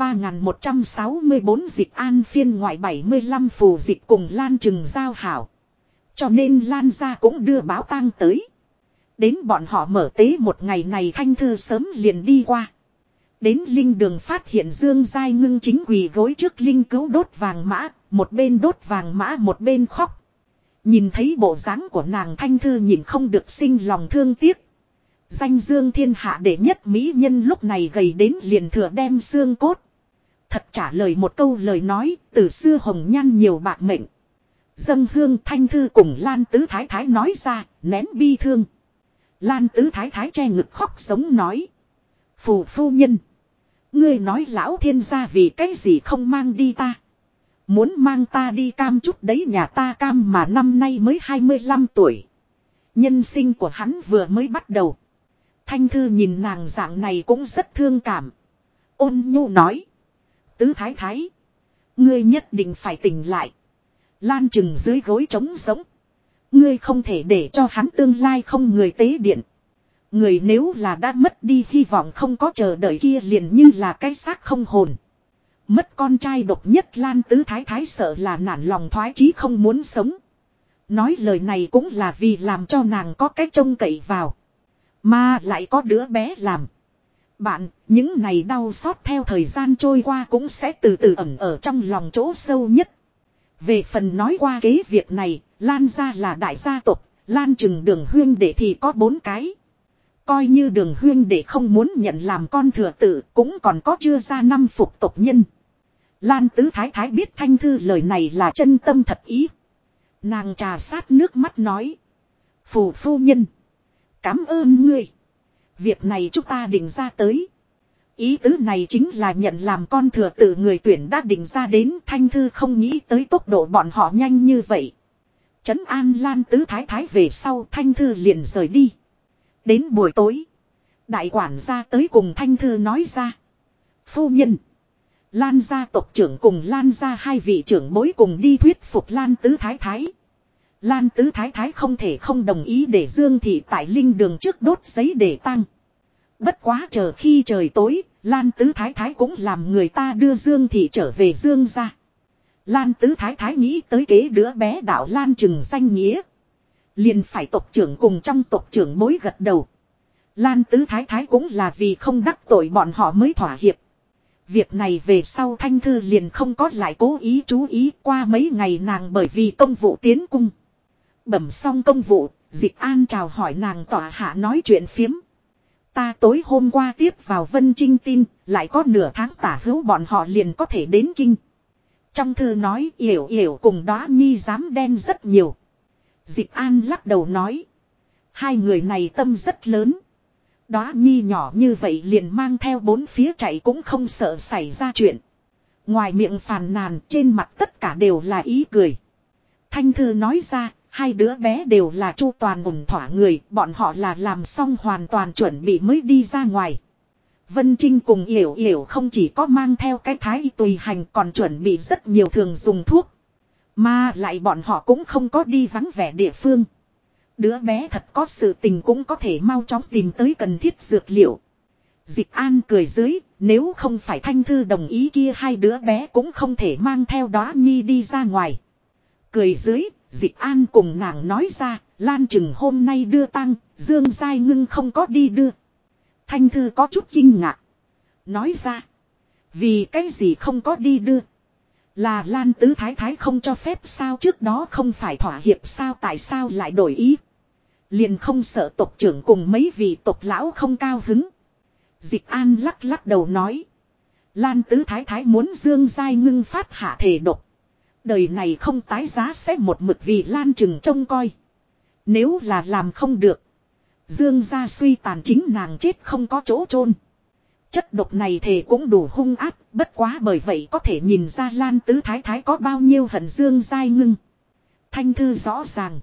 3164 dịch an phiên ngoại 75 phù dịch cùng Lan Trừng giao hảo. Cho nên Lan gia cũng đưa báo tang tới. Đến bọn họ mở tế một ngày này Thanh Thư sớm liền đi qua. Đến linh đường phát hiện Dương Giai Ngưng chính quỳ gối trước linh cữu đốt vàng mã, một bên đốt vàng mã một bên khóc. Nhìn thấy bộ dáng của nàng Thanh Thư nhìn không được sinh lòng thương tiếc. Danh dương thiên hạ đệ nhất mỹ nhân lúc này gầy đến liền thừa đem xương cốt. Thật trả lời một câu lời nói, từ xưa hồng nhan nhiều bạc mệnh. Dâng hương. Thanh Thư cùng Lan tứ thái thái nói ra, nén bi thương. Lan tứ thái thái che ngực khóc sống nói. Phu nhân. Ngươi nói lão thiên gia vì cái gì không mang đi ta. Muốn mang ta đi cam chút đấy, nhà ta cam mà năm nay mới 25 tuổi. Nhân sinh của hắn vừa mới bắt đầu. Thanh Thư nhìn nàng dạng này cũng rất thương cảm. Ôn nhu nói. Tứ thái thái. Ngươi nhất định phải tỉnh lại. Lan Trừng dưới gối trống sống. Ngươi không thể để cho hắn tương lai không người tế điện. Người nếu là đã mất đi hy vọng không có chờ đợi kia liền như là cái xác không hồn. Mất con trai độc nhất Lan tứ thái thái sợ là nản lòng thoái chí không muốn sống. Nói lời này cũng là vì làm cho nàng có cái trông cậy vào. Mà lại có đứa bé làm. Bạn, những này đau xót theo thời gian trôi qua cũng sẽ từ từ ẩn ở trong lòng chỗ sâu nhất. Về phần nói qua kế việc này, Lan gia là đại gia tộc, Lan Trừng Đường huyên đệ thì có 4 cái. Coi như Đường huyên đệ không muốn nhận làm con thừa tự cũng còn có chưa ra 5 phục tộc nhân. Lan tứ thái thái biết Thanh Thư lời này là chân tâm thật ý. Nàng trà sát nước mắt nói. Phu nhân. Cảm ơn ngươi. Việc này chúng ta định ra tới. Ý tứ này chính là nhận làm con thừa tự người tuyển đã định ra đến. Thanh Thư không nghĩ tới tốc độ bọn họ nhanh như vậy. Trấn an Lan tứ thái thái về sau Thanh Thư liền rời đi. Đến buổi tối. Đại quản gia tới cùng Thanh Thư nói ra. Phu nhân. Lan gia tộc trưởng cùng Lan gia 2 vị trưởng bối cùng đi thuyết phục Lan tứ thái thái. Lan tứ thái thái không thể không đồng ý để Dương thị tại linh đường trước đốt giấy để tang. Bất quá chờ khi trời tối, Lan tứ thái thái cũng làm người ta đưa Dương thị trở về Dương gia. Lan Tứ Thái Thái nghĩ tới kế đứa bé đạo Lan Trừng danh nghĩa. Liền phải tộc trưởng cùng trong tộc trưởng bối gật đầu. Lan Tứ Thái Thái cũng là vì không đắc tội bọn họ mới thỏa hiệp. Việc này về sau Thanh Thư liền không có lại cố ý chú ý, qua mấy ngày nàng bởi vì công vụ tiến cung. Bẩm xong công vụ, Dịch An chào hỏi nàng tọa hạ nói chuyện phiếm. Ta tối hôm qua tiếp vào Vân Trinh tin, lại có nửa tháng tả hữu bọn họ liền có thể đến kinh. Trong thư nói Yểu Yểu cùng Đóa Nhi dám đen rất nhiều. Dịch An lắc đầu nói. Hai người này tâm rất lớn. Đóa Nhi nhỏ như vậy liền mang theo bốn phía chạy cũng không sợ xảy ra chuyện. Ngoài miệng phàn nàn, trên mặt tất cả đều là ý cười. Thanh Thư nói ra, hai đứa bé đều là chu toàn ổn thỏa người, bọn họ là làm xong hoàn toàn chuẩn bị mới đi ra ngoài. Vân Trinh cùng Yểu Yểu không chỉ có mang theo cái thái y tùy hành, còn chuẩn bị rất nhiều thường dùng thuốc. Mà lại bọn họ cũng không có đi vắng vẻ địa phương. Đứa bé thật có sự tình cũng có thể mau chóng tìm tới cần thiết dược liệu. Dịch An cười dưới, nếu không phải Thanh Thư đồng ý kia hai đứa bé cũng không thể mang theo Đóa Nhi đi ra ngoài. Cười dưới, Dịch An cùng nàng nói ra, Lan Trừng hôm nay đưa tang, Dương Giai Ngưng không có đi đưa. Thanh Thư có chút kinh ngạc. Nói ra, vì cái gì không có đi đưa. Là Lan Tứ Thái Thái không cho phép sao, trước đó không phải thỏa hiệp sao, tại sao lại đổi ý. Liền không sợ tộc trưởng cùng mấy vị tộc lão không cao hứng. Dịch An lắc lắc đầu nói. Lan Tứ Thái Thái muốn Dương Giai Ngưng phát hạ thể độc. Đời này không tái giá sẽ một mực vì Lan Trừng trông coi. Nếu là làm không được, Dương gia suy tàn chính nàng chết không có chỗ chôn. Chất độc này thề cũng đủ hung ác, bất quá bởi vậy có thể nhìn ra Lan Tứ Thái Thái có bao nhiêu hận Dương Giai Ngưng. Thanh Thư rõ ràng.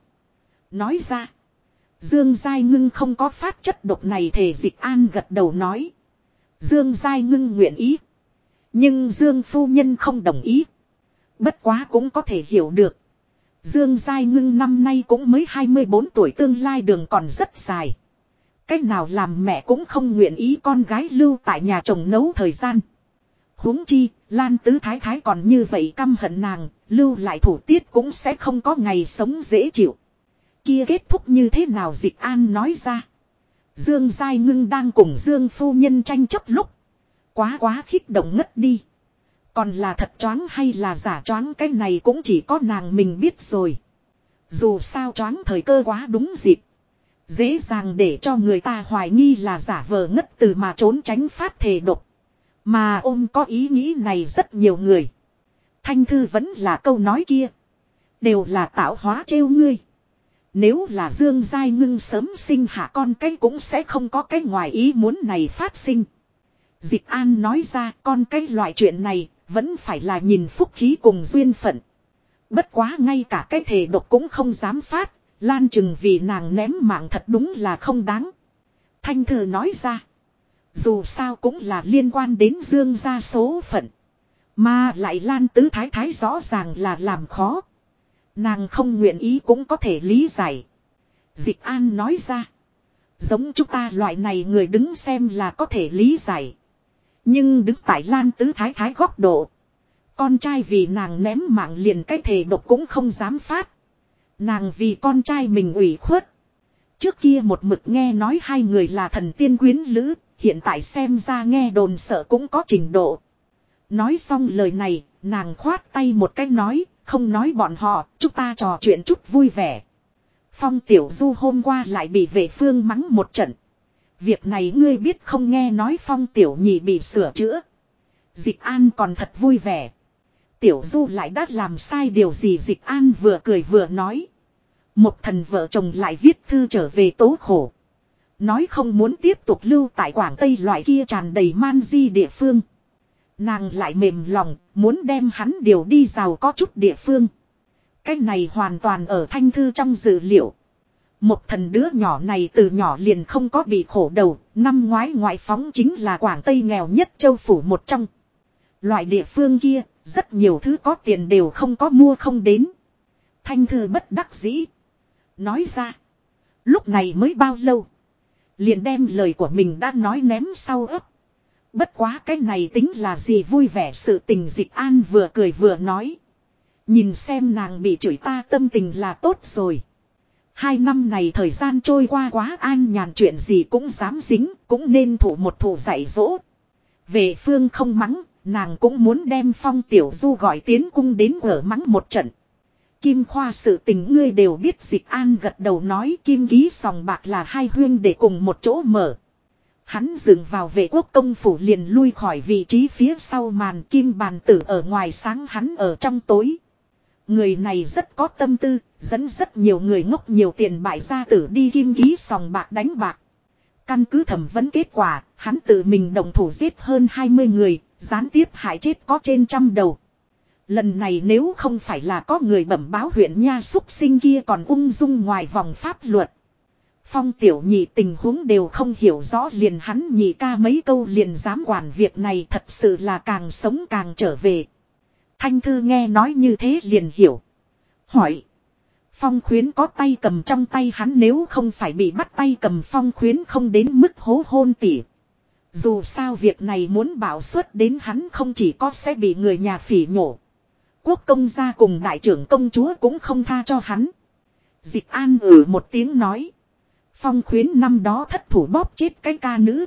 Nói ra, Dương Giai Ngưng không có phát chất độc này thề. Dịch An gật đầu nói. Dương Giai Ngưng nguyện ý. Nhưng Dương phu nhân không đồng ý. Bất quá cũng có thể hiểu được. Dương Giai Ngưng năm nay cũng mới 24 tuổi, tương lai đường còn rất dài. Cách nào làm mẹ cũng không nguyện ý con gái lưu tại nhà chồng nấu thời gian. Huống chi, Lan Tứ Thái Thái còn như vậy căm hận nàng, lưu lại thủ tiết cũng sẽ không có ngày sống dễ chịu. Kia kết thúc như thế nào? Dịch An nói ra. Dương Giai Ngưng đang cùng Dương phu nhân tranh chấp lúc. Quá khích động ngất đi. Còn là thật choáng hay là giả choáng, cái này cũng chỉ có nàng mình biết rồi. Dù sao choáng thời cơ quá đúng dịp. Dễ dàng để cho người ta hoài nghi là giả vờ ngất từ mà trốn tránh phát thể độc. Mà ôm có ý nghĩ này rất nhiều người. Thanh Thư vẫn là câu nói kia. Đều là tạo hóa trêu ngươi. Nếu là Dương Giai Ngưng sớm sinh hạ con cái cũng sẽ không có cái ngoài ý muốn này phát sinh. Dịch An nói ra, con cái loại chuyện này vẫn phải là nhìn phúc khí cùng duyên phận. Bất quá ngay cả cái thể độc cũng không dám phát. Lan Trừng vì nàng ném mạng thật đúng là không đáng. Thanh Thư nói ra. Dù sao cũng là liên quan đến Dương gia số phận. Mà lại Lan Tứ Thái Thái rõ ràng là làm khó. Nàng không nguyện ý cũng có thể lý giải. Dịch An nói ra. Giống chúng ta loại này người đứng xem là có thể lý giải. Nhưng đứng tại Lan Tứ Thái Thái góc độ. Con trai vì nàng ném mạng liền cái thể độc cũng không dám phát. Nàng vì con trai mình ủy khuất. Trước kia một mực nghe nói hai người là thần tiên quyến lữ. Hiện tại xem ra nghe đồn sợ cũng có trình độ. Nói xong lời này, nàng khoát tay một cái nói. Không nói bọn họ, chúng ta trò chuyện chút vui vẻ. Phong Tiểu Du hôm qua lại bị vệ phương mắng một trận. Việc này ngươi biết không? Nghe nói Phong Tiểu Nhị bị sửa chữa. Dịch An còn thật vui vẻ. Tiểu Du lại đã làm sai điều gì? Dịch An vừa cười vừa nói. Một thần vợ chồng lại viết thư trở về tố khổ. Nói không muốn tiếp tục lưu tại Quảng Tây loại kia tràn đầy man di địa phương. Nàng lại mềm lòng, muốn đem hắn điều đi giàu có chút địa phương. Cái này hoàn toàn ở Thanh Thư trong dự liệu. Một thần đứa nhỏ này từ nhỏ liền không có bị khổ đầu, năm ngoái ngoại phóng chính là Quảng Tây nghèo nhất châu phủ một trong. Loại địa phương kia, rất nhiều thứ có tiền đều không có mua không đến. Thanh Thư bất đắc dĩ. Nói ra, lúc này mới bao lâu. Liền đem lời của mình đã nói ném sau ấp. Bất quá cái này tính là gì vui vẻ sự tình? Dịch An vừa cười vừa nói. Nhìn xem nàng bị chửi ta tâm tình là tốt rồi. 2 năm này thời gian trôi qua quá an nhàn, chuyện gì cũng dám dính, cũng nên thủ một thủ dạy dỗ. Về phương không mắng, nàng cũng muốn đem Phong Tiểu Du gọi tiến cung đến ở mắng một trận. Kim Khoa sự tình ngươi đều biết. Dịch An gật đầu nói, Kim Ký sòng bạc là hai huyên để cùng một chỗ mở. Hắn dừng vào Vệ Quốc công phủ liền lui khỏi vị trí phía sau màn. Kim bàn tử ở ngoài sáng, hắn ở trong tối. Người này rất có tâm tư, dẫn rất nhiều người ngốc nhiều tiền bại gia tử đi Kim Ký sòng bạc đánh bạc. Căn cứ thẩm vấn kết quả, hắn tự mình động thủ giết hơn 20 người, gián tiếp hại chết có trên 100 đầu. Lần này nếu không phải là có người bẩm báo huyện nha xúc sinh kia còn ung dung ngoài vòng pháp luật. Phong Tiểu Nhị tình huống đều không hiểu rõ, liền hắn nhị ca mấy câu liền dám quản việc này, thật sự là càng sống càng trở về. Thanh Thư nghe nói như thế liền hiểu. Hỏi. Phong Khuyến có tay cầm trong tay, hắn nếu không phải bị bắt tay cầm Phong Khuyến không đến mức hố hôn tỉ. Dù sao việc này muốn bảo xuất đến hắn không chỉ có sẽ bị người nhà phỉ nhổ. Quốc công gia cùng đại trưởng công chúa cũng không tha cho hắn. Dịch An một tiếng nói. Phong Khuyến năm đó thất thủ bóp chết cái ca nữ.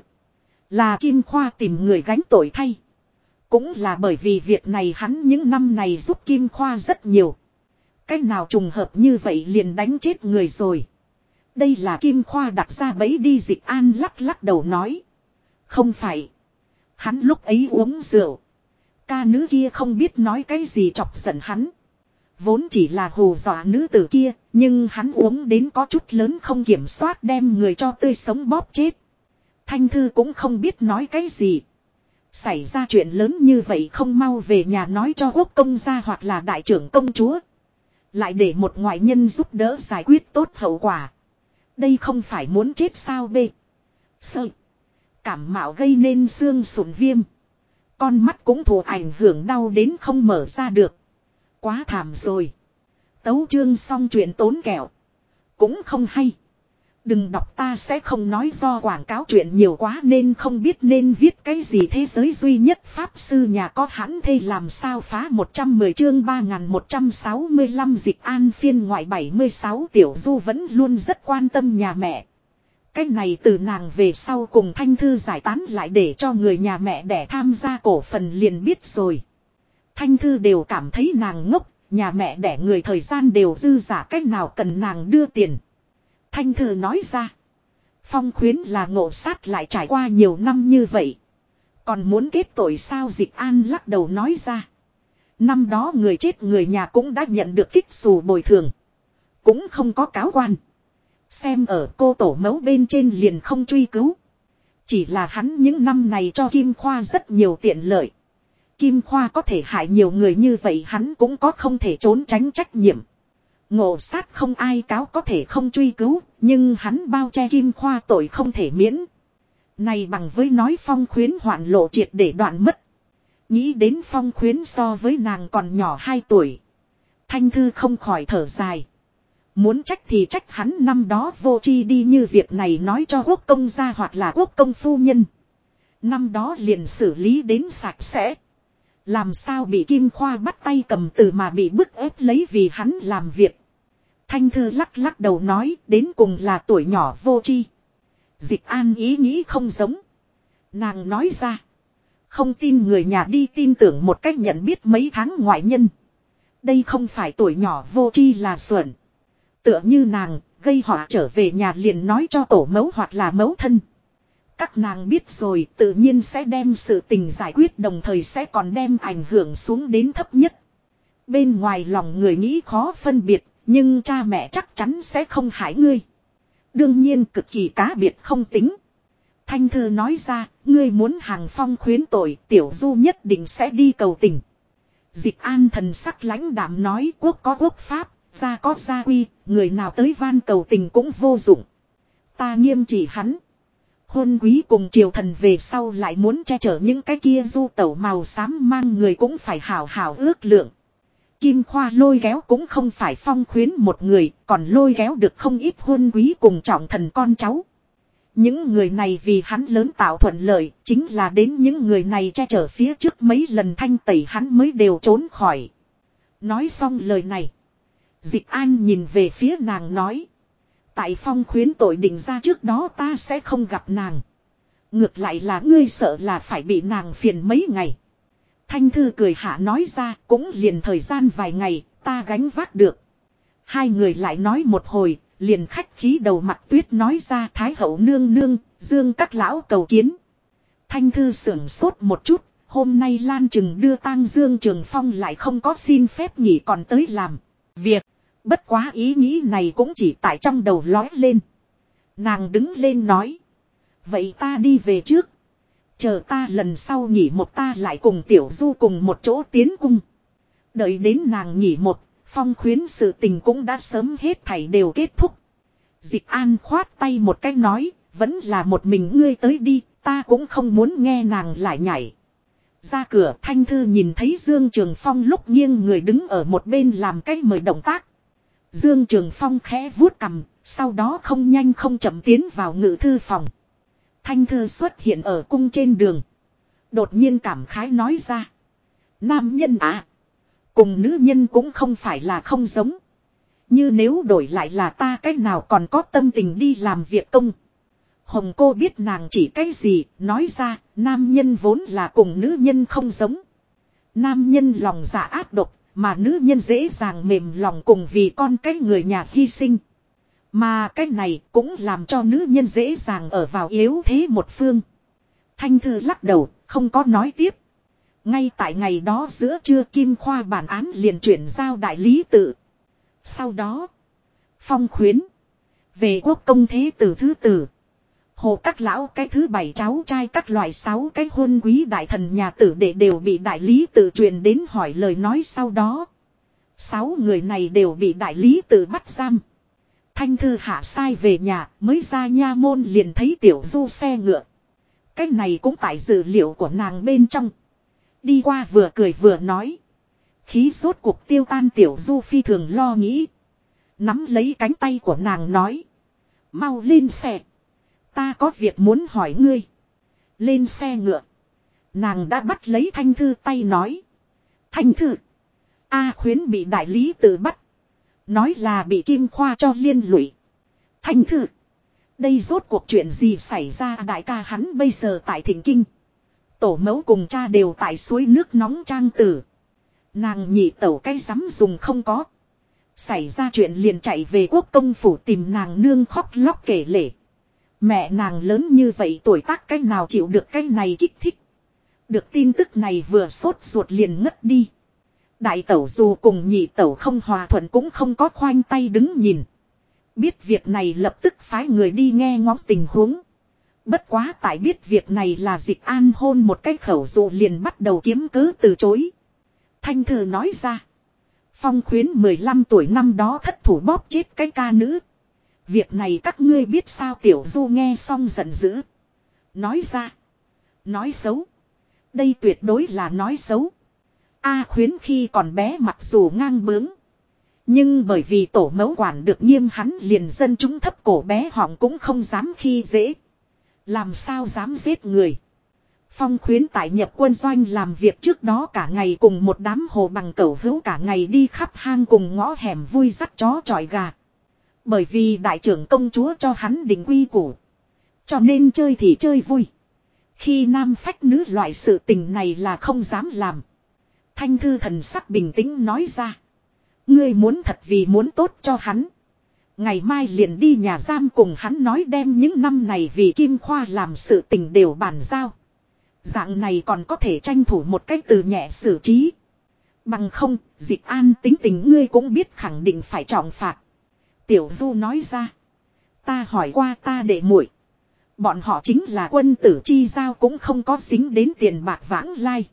Là Kim Khoa tìm người gánh tội thay. Cũng là bởi vì việc này hắn những năm này giúp Kim Khoa rất nhiều. Cái nào trùng hợp như vậy liền đánh chết người rồi. Đây là Kim Khoa đặt ra bẫy đi. Dịch An lắc lắc đầu nói. Không phải. Hắn lúc ấy uống rượu. Ca nữ kia không biết nói cái gì chọc giận hắn. Vốn chỉ là hù dọa nữ tử kia, nhưng hắn uống đến có chút lớn không kiểm soát đem người cho tươi sống bóp chết. Thanh Thư cũng không biết nói cái gì. Xảy ra chuyện lớn như vậy không mau về nhà nói cho quốc công gia hoặc là đại trưởng công chúa. Lại để một ngoại nhân giúp đỡ giải quyết tốt hậu quả. Đây không phải muốn chết sao bê. Sợ. Cảm mạo gây nên xương sụn viêm. Con mắt cũng thụ ảnh hưởng đau đến không mở ra được. Quá thảm rồi. Tấu chương xong chuyện tốn kẹo. Cũng không hay. Đừng đọc, ta sẽ không nói, do quảng cáo chuyện nhiều quá nên không biết nên viết cái gì. Thế giới duy nhất pháp sư nhà có hãn thê làm sao phá 110 chương 3165. Dịch An phiên ngoại 76. Tiểu Du vẫn luôn rất quan tâm nhà mẹ. Cái này từ nàng về sau cùng Thanh Thư giải tán lại để cho người nhà mẹ đẻ tham gia cổ phần liền biết rồi. Thanh Thư đều cảm thấy nàng ngốc, nhà mẹ đẻ người thời gian đều dư giả, cách nào cần nàng đưa tiền. Thanh Thư nói ra. Phong Khuyến là ngộ sát lại trải qua nhiều năm như vậy. Còn muốn kết tội sao? Dịch An lắc đầu nói ra. Năm đó người chết người nhà cũng đã nhận được kích xù bồi thường. Cũng không có cáo quan. Xem ở cô tổ mẫu bên trên liền không truy cứu. Chỉ là hắn những năm này cho Kim Khoa rất nhiều tiện lợi. Kim Khoa có thể hại nhiều người như vậy, hắn cũng có không thể trốn tránh trách nhiệm. Ngộ sát không ai cáo có thể không truy cứu, nhưng hắn bao che Kim Khoa tội không thể miễn. Này bằng với nói Phong Khuyến hoạn lộ triệt để đoạn mất. Nghĩ đến Phong Khuyến so với nàng còn nhỏ 2 tuổi. Thanh Thư không khỏi thở dài. Muốn trách thì trách hắn năm đó vô tri đi như việc này nói cho quốc công gia hoặc là quốc công phu nhân. Năm đó liền xử lý đến sạch sẽ. Làm sao bị Kim Khoa bắt tay cầm từ mà bị bức ép lấy vì hắn làm việc. Thanh Thư lắc lắc đầu nói, đến cùng là tuổi nhỏ vô tri. Dịch An ý nghĩ không giống. Nàng nói ra. Không tin người nhà đi tin tưởng một cách nhận biết mấy tháng ngoại nhân. Đây không phải tuổi nhỏ vô tri là xuẩn. Tựa như nàng, gây họa trở về nhà liền nói cho tổ mẫu hoặc là mẫu thân. Các nàng biết rồi tự nhiên sẽ đem sự tình giải quyết, đồng thời sẽ còn đem ảnh hưởng xuống đến thấp nhất. Bên ngoài lòng người nghĩ khó phân biệt, nhưng cha mẹ chắc chắn sẽ không hại ngươi. Đương nhiên cực kỳ cá biệt không tính. Thanh Thư nói ra, ngươi muốn hàng Phong Khuyến tội, Tiểu Du nhất định sẽ đi cầu tình. Dịch An thần sắc lãnh đạm nói, quốc có quốc pháp, gia có gia quy, người nào tới van cầu tình cũng vô dụng. Ta nghiêm trị hắn. Huân quý cùng triều thần về sau lại muốn che chở những cái kia du tẩu màu xám mang người cũng phải hào hào ước lượng. Kim Khoa lôi kéo cũng không phải Phong Khuyến một người, còn lôi kéo được không ít huân quý cùng trọng thần con cháu. Những người này vì hắn lớn tạo thuận lợi, chính là đến những người này che chở phía trước mấy lần thanh tẩy hắn mới đều trốn khỏi. Nói xong lời này. Dịch An nhìn về phía nàng nói. Tại Phong Khuyến tội định ra trước đó ta sẽ không gặp nàng. Ngược lại là ngươi sợ là phải bị nàng phiền mấy ngày. Thanh Thư cười hạ nói ra cũng liền thời gian vài ngày ta gánh vác được. Hai người lại nói một hồi, liền khách khí đầu mặt tuyết nói ra Thái hậu nương nương, Dương các lão cầu kiến. Thanh Thư sưởng sốt một chút, hôm nay Lan Trừng đưa tang Dương Trường Phong lại không có xin phép nghỉ còn tới làm việc. Bất quá ý nghĩ này cũng chỉ tại trong đầu lói lên. Nàng đứng lên nói. Vậy ta đi về trước. Chờ ta lần sau nghỉ một ta lại cùng Tiểu Du cùng một chỗ tiến cung. Đợi đến nàng nghỉ một, Phong Khuyến sự tình cũng đã sớm hết thảy đều kết thúc. Dịch An khoát tay một cái nói, vẫn là một mình ngươi tới đi, ta cũng không muốn nghe nàng lại nhảy. Ra cửa Thanh Thư nhìn thấy Dương Trường Phong lúc nghiêng người đứng ở một bên làm cái mời động tác. Dương Trường Phong khẽ vuốt cằm, sau đó không nhanh không chậm tiến vào ngự thư phòng. Thanh Thư xuất hiện ở cung trên đường. Đột nhiên cảm khái nói ra. Nam nhân à. Cùng nữ nhân cũng không phải là không giống. Như nếu đổi lại là ta cách nào còn có tâm tình đi làm việc công. Hồng cô biết nàng chỉ cái gì, nói ra, nam nhân vốn là cùng nữ nhân không giống. Nam nhân lòng dạ ác độc, mà nữ nhân dễ dàng mềm lòng cùng vì con cái người nhà hy sinh. Mà cái này cũng làm cho nữ nhân dễ dàng ở vào yếu thế một phương. Thanh Thư lắc đầu, không có nói tiếp. Ngay tại ngày đó giữa trưa Kim Khoa bản án liền chuyển giao đại lý tự. Sau đó, Phong Khuyến, về quốc công thế tử thứ tử, Hồ các lão cái thứ 7 cháu trai các loại 6 cái hôn quý đại thần nhà tử đệ đều bị đại lý tự truyền đến hỏi lời nói sau đó. 6 người này đều bị đại lý tự bắt giam. Thanh Thư hạ sai về nhà mới ra nha môn liền thấy Tiểu Du xe ngựa. Cái này cũng tại dữ liệu của nàng bên trong. Đi qua vừa cười vừa nói. Khí sốt cuộc tiêu tan Tiểu Du phi thường lo nghĩ. Nắm lấy cánh tay của nàng nói. Mau lên xe. Ta có việc muốn hỏi ngươi. Lên xe ngựa. Nàng đã bắt lấy Thanh Thư tay nói. Thanh Thư. A Khuyến bị đại lý tự bắt. Nói là bị Kim Khoa cho liên lụy. Thanh Thư. Đây rốt cuộc chuyện gì xảy ra đại ca hắn bây giờ tại Thịnh Kinh. Tổ mẫu cùng cha đều tại suối nước nóng trang tử. Nàng nhị tẩu cái dám dùng không có. Xảy ra chuyện liền chạy về quốc công phủ tìm nàng nương khóc lóc kể lể. Mẹ nàng lớn như vậy tuổi tác cái nào chịu được cái này kích thích. Được tin tức này vừa sốt ruột liền ngất đi. Đại tẩu dù cùng nhị tẩu không hòa thuận cũng không có khoanh tay đứng nhìn. Biết việc này lập tức phái người đi nghe ngóng tình huống. Bất quá tại biết việc này là Dịch An hôn một cái khẩu dụ liền bắt đầu kiếm cớ từ chối. Thanh Thư nói ra. Phong Khuyến 15 tuổi năm đó thất thủ bóp chết cái ca nữ. Việc này các ngươi biết sao Tiểu Du nghe xong giận dữ. Nói ra. Nói xấu. Đây tuyệt đối là nói xấu. A Khuyến khi còn bé mặc dù ngang bướng. Nhưng bởi vì tổ mẫu quản được nghiêm hắn liền dân chúng thấp cổ bé họng cũng không dám khi dễ. Làm sao dám giết người. Phong Khuyến tại nhập quân doanh làm việc trước đó cả ngày cùng một đám hồ bằng cẩu hữu cả ngày đi khắp hang cùng ngõ hẻm vui dắt chó chọi gà. Bởi vì đại trưởng công chúa cho hắn định quy củ. Cho nên chơi thì chơi vui. Khi nam phách nữ loại sự tình này là không dám làm. Thanh Thư thần sắc bình tĩnh nói ra. Ngươi muốn thật vì muốn tốt cho hắn. Ngày mai liền đi nhà giam cùng hắn nói đem những năm này vì Kim Khoa làm sự tình đều bàn giao. Dạng này còn có thể tranh thủ một cách từ nhẹ xử trí. Bằng không, Dịch An tính tình ngươi cũng biết khẳng định phải trọng phạt. Tiểu Du nói ra. Ta hỏi qua ta đệ muội, bọn họ chính là quân tử chi giao cũng không có dính đến tiền bạc vãng lai.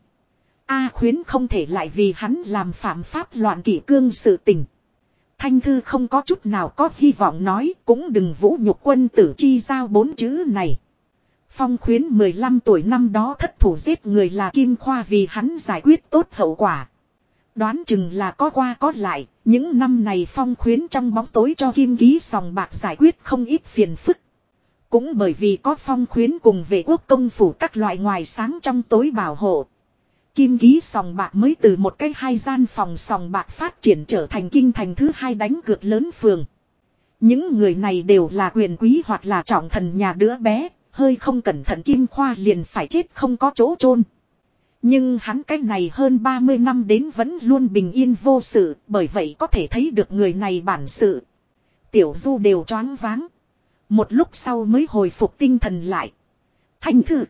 A Khuyến không thể lại vì hắn làm phạm pháp loạn kỷ cương sự tình. Thanh Thư không có chút nào có hy vọng nói cũng đừng vũ nhục quân tử chi giao 4 chữ này. Phong Khuyến 15 tuổi năm đó thất thủ giết người là Kim Khoa vì hắn giải quyết tốt hậu quả. Đoán chừng là có qua có lại, những năm này Phong Khuyến trong bóng tối cho Kim Ký sòng bạc giải quyết không ít phiền phức. Cũng bởi vì có Phong Khuyến cùng về quốc công phủ các loại ngoài sáng trong tối bảo hộ. Kim ký sòng bạc mới từ một cái 2 gian phòng sòng bạc phát triển trở thành kinh thành thứ 2 đánh cược lớn phường. Những người này đều là quyền quý hoặc là trọng thần nhà đứa bé, hơi không cẩn thận Kim Khoa liền phải chết không có chỗ chôn. Nhưng hắn cái này hơn 30 năm đến vẫn luôn bình yên vô sự, bởi vậy có thể thấy được người này bản sự. Tiểu Du đều choáng váng. Một lúc sau mới hồi phục tinh thần lại. Thanh Thư,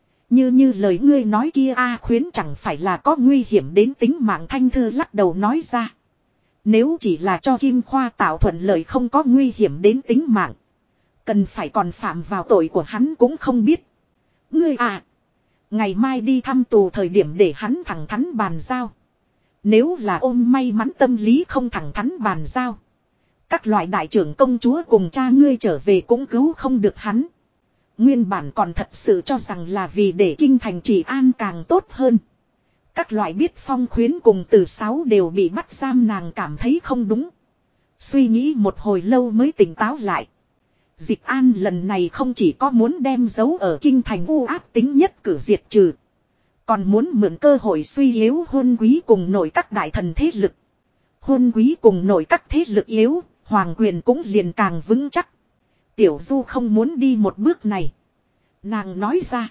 như lời ngươi nói kia A Khuyến chẳng phải là có nguy hiểm đến tính mạng. Thanh Thư lắc đầu nói ra. Nếu chỉ là cho Kim Khoa tạo thuận lợi không có nguy hiểm đến tính mạng. Cần phải còn phạm vào tội của hắn cũng không biết. Ngươi à, ngày mai đi thăm tù thời điểm để hắn thẳng thắn bàn giao. Nếu là ôm may mắn tâm lý không thẳng thắn bàn giao. Các loại đại trưởng công chúa cùng cha ngươi trở về cũng cứu không được hắn. Nguyên bản còn thật sự cho rằng là vì để kinh thành trị an càng tốt hơn. Các loại biết Phong Khuyến cùng Từ Sáu đều bị bắt giam, nàng cảm thấy không đúng. Suy nghĩ một hồi lâu mới tỉnh táo lại. Dịch An lần này không chỉ có muốn đem dấu ở kinh thành u ác tính nhất cử diệt trừ. Còn muốn mượn cơ hội suy yếu Huân Quý cùng nội các đại thần thế lực. Huân Quý cùng nội các thế lực yếu, hoàng quyền cũng liền càng vững chắc. Tiểu Du không muốn đi một bước này. Nàng nói ra.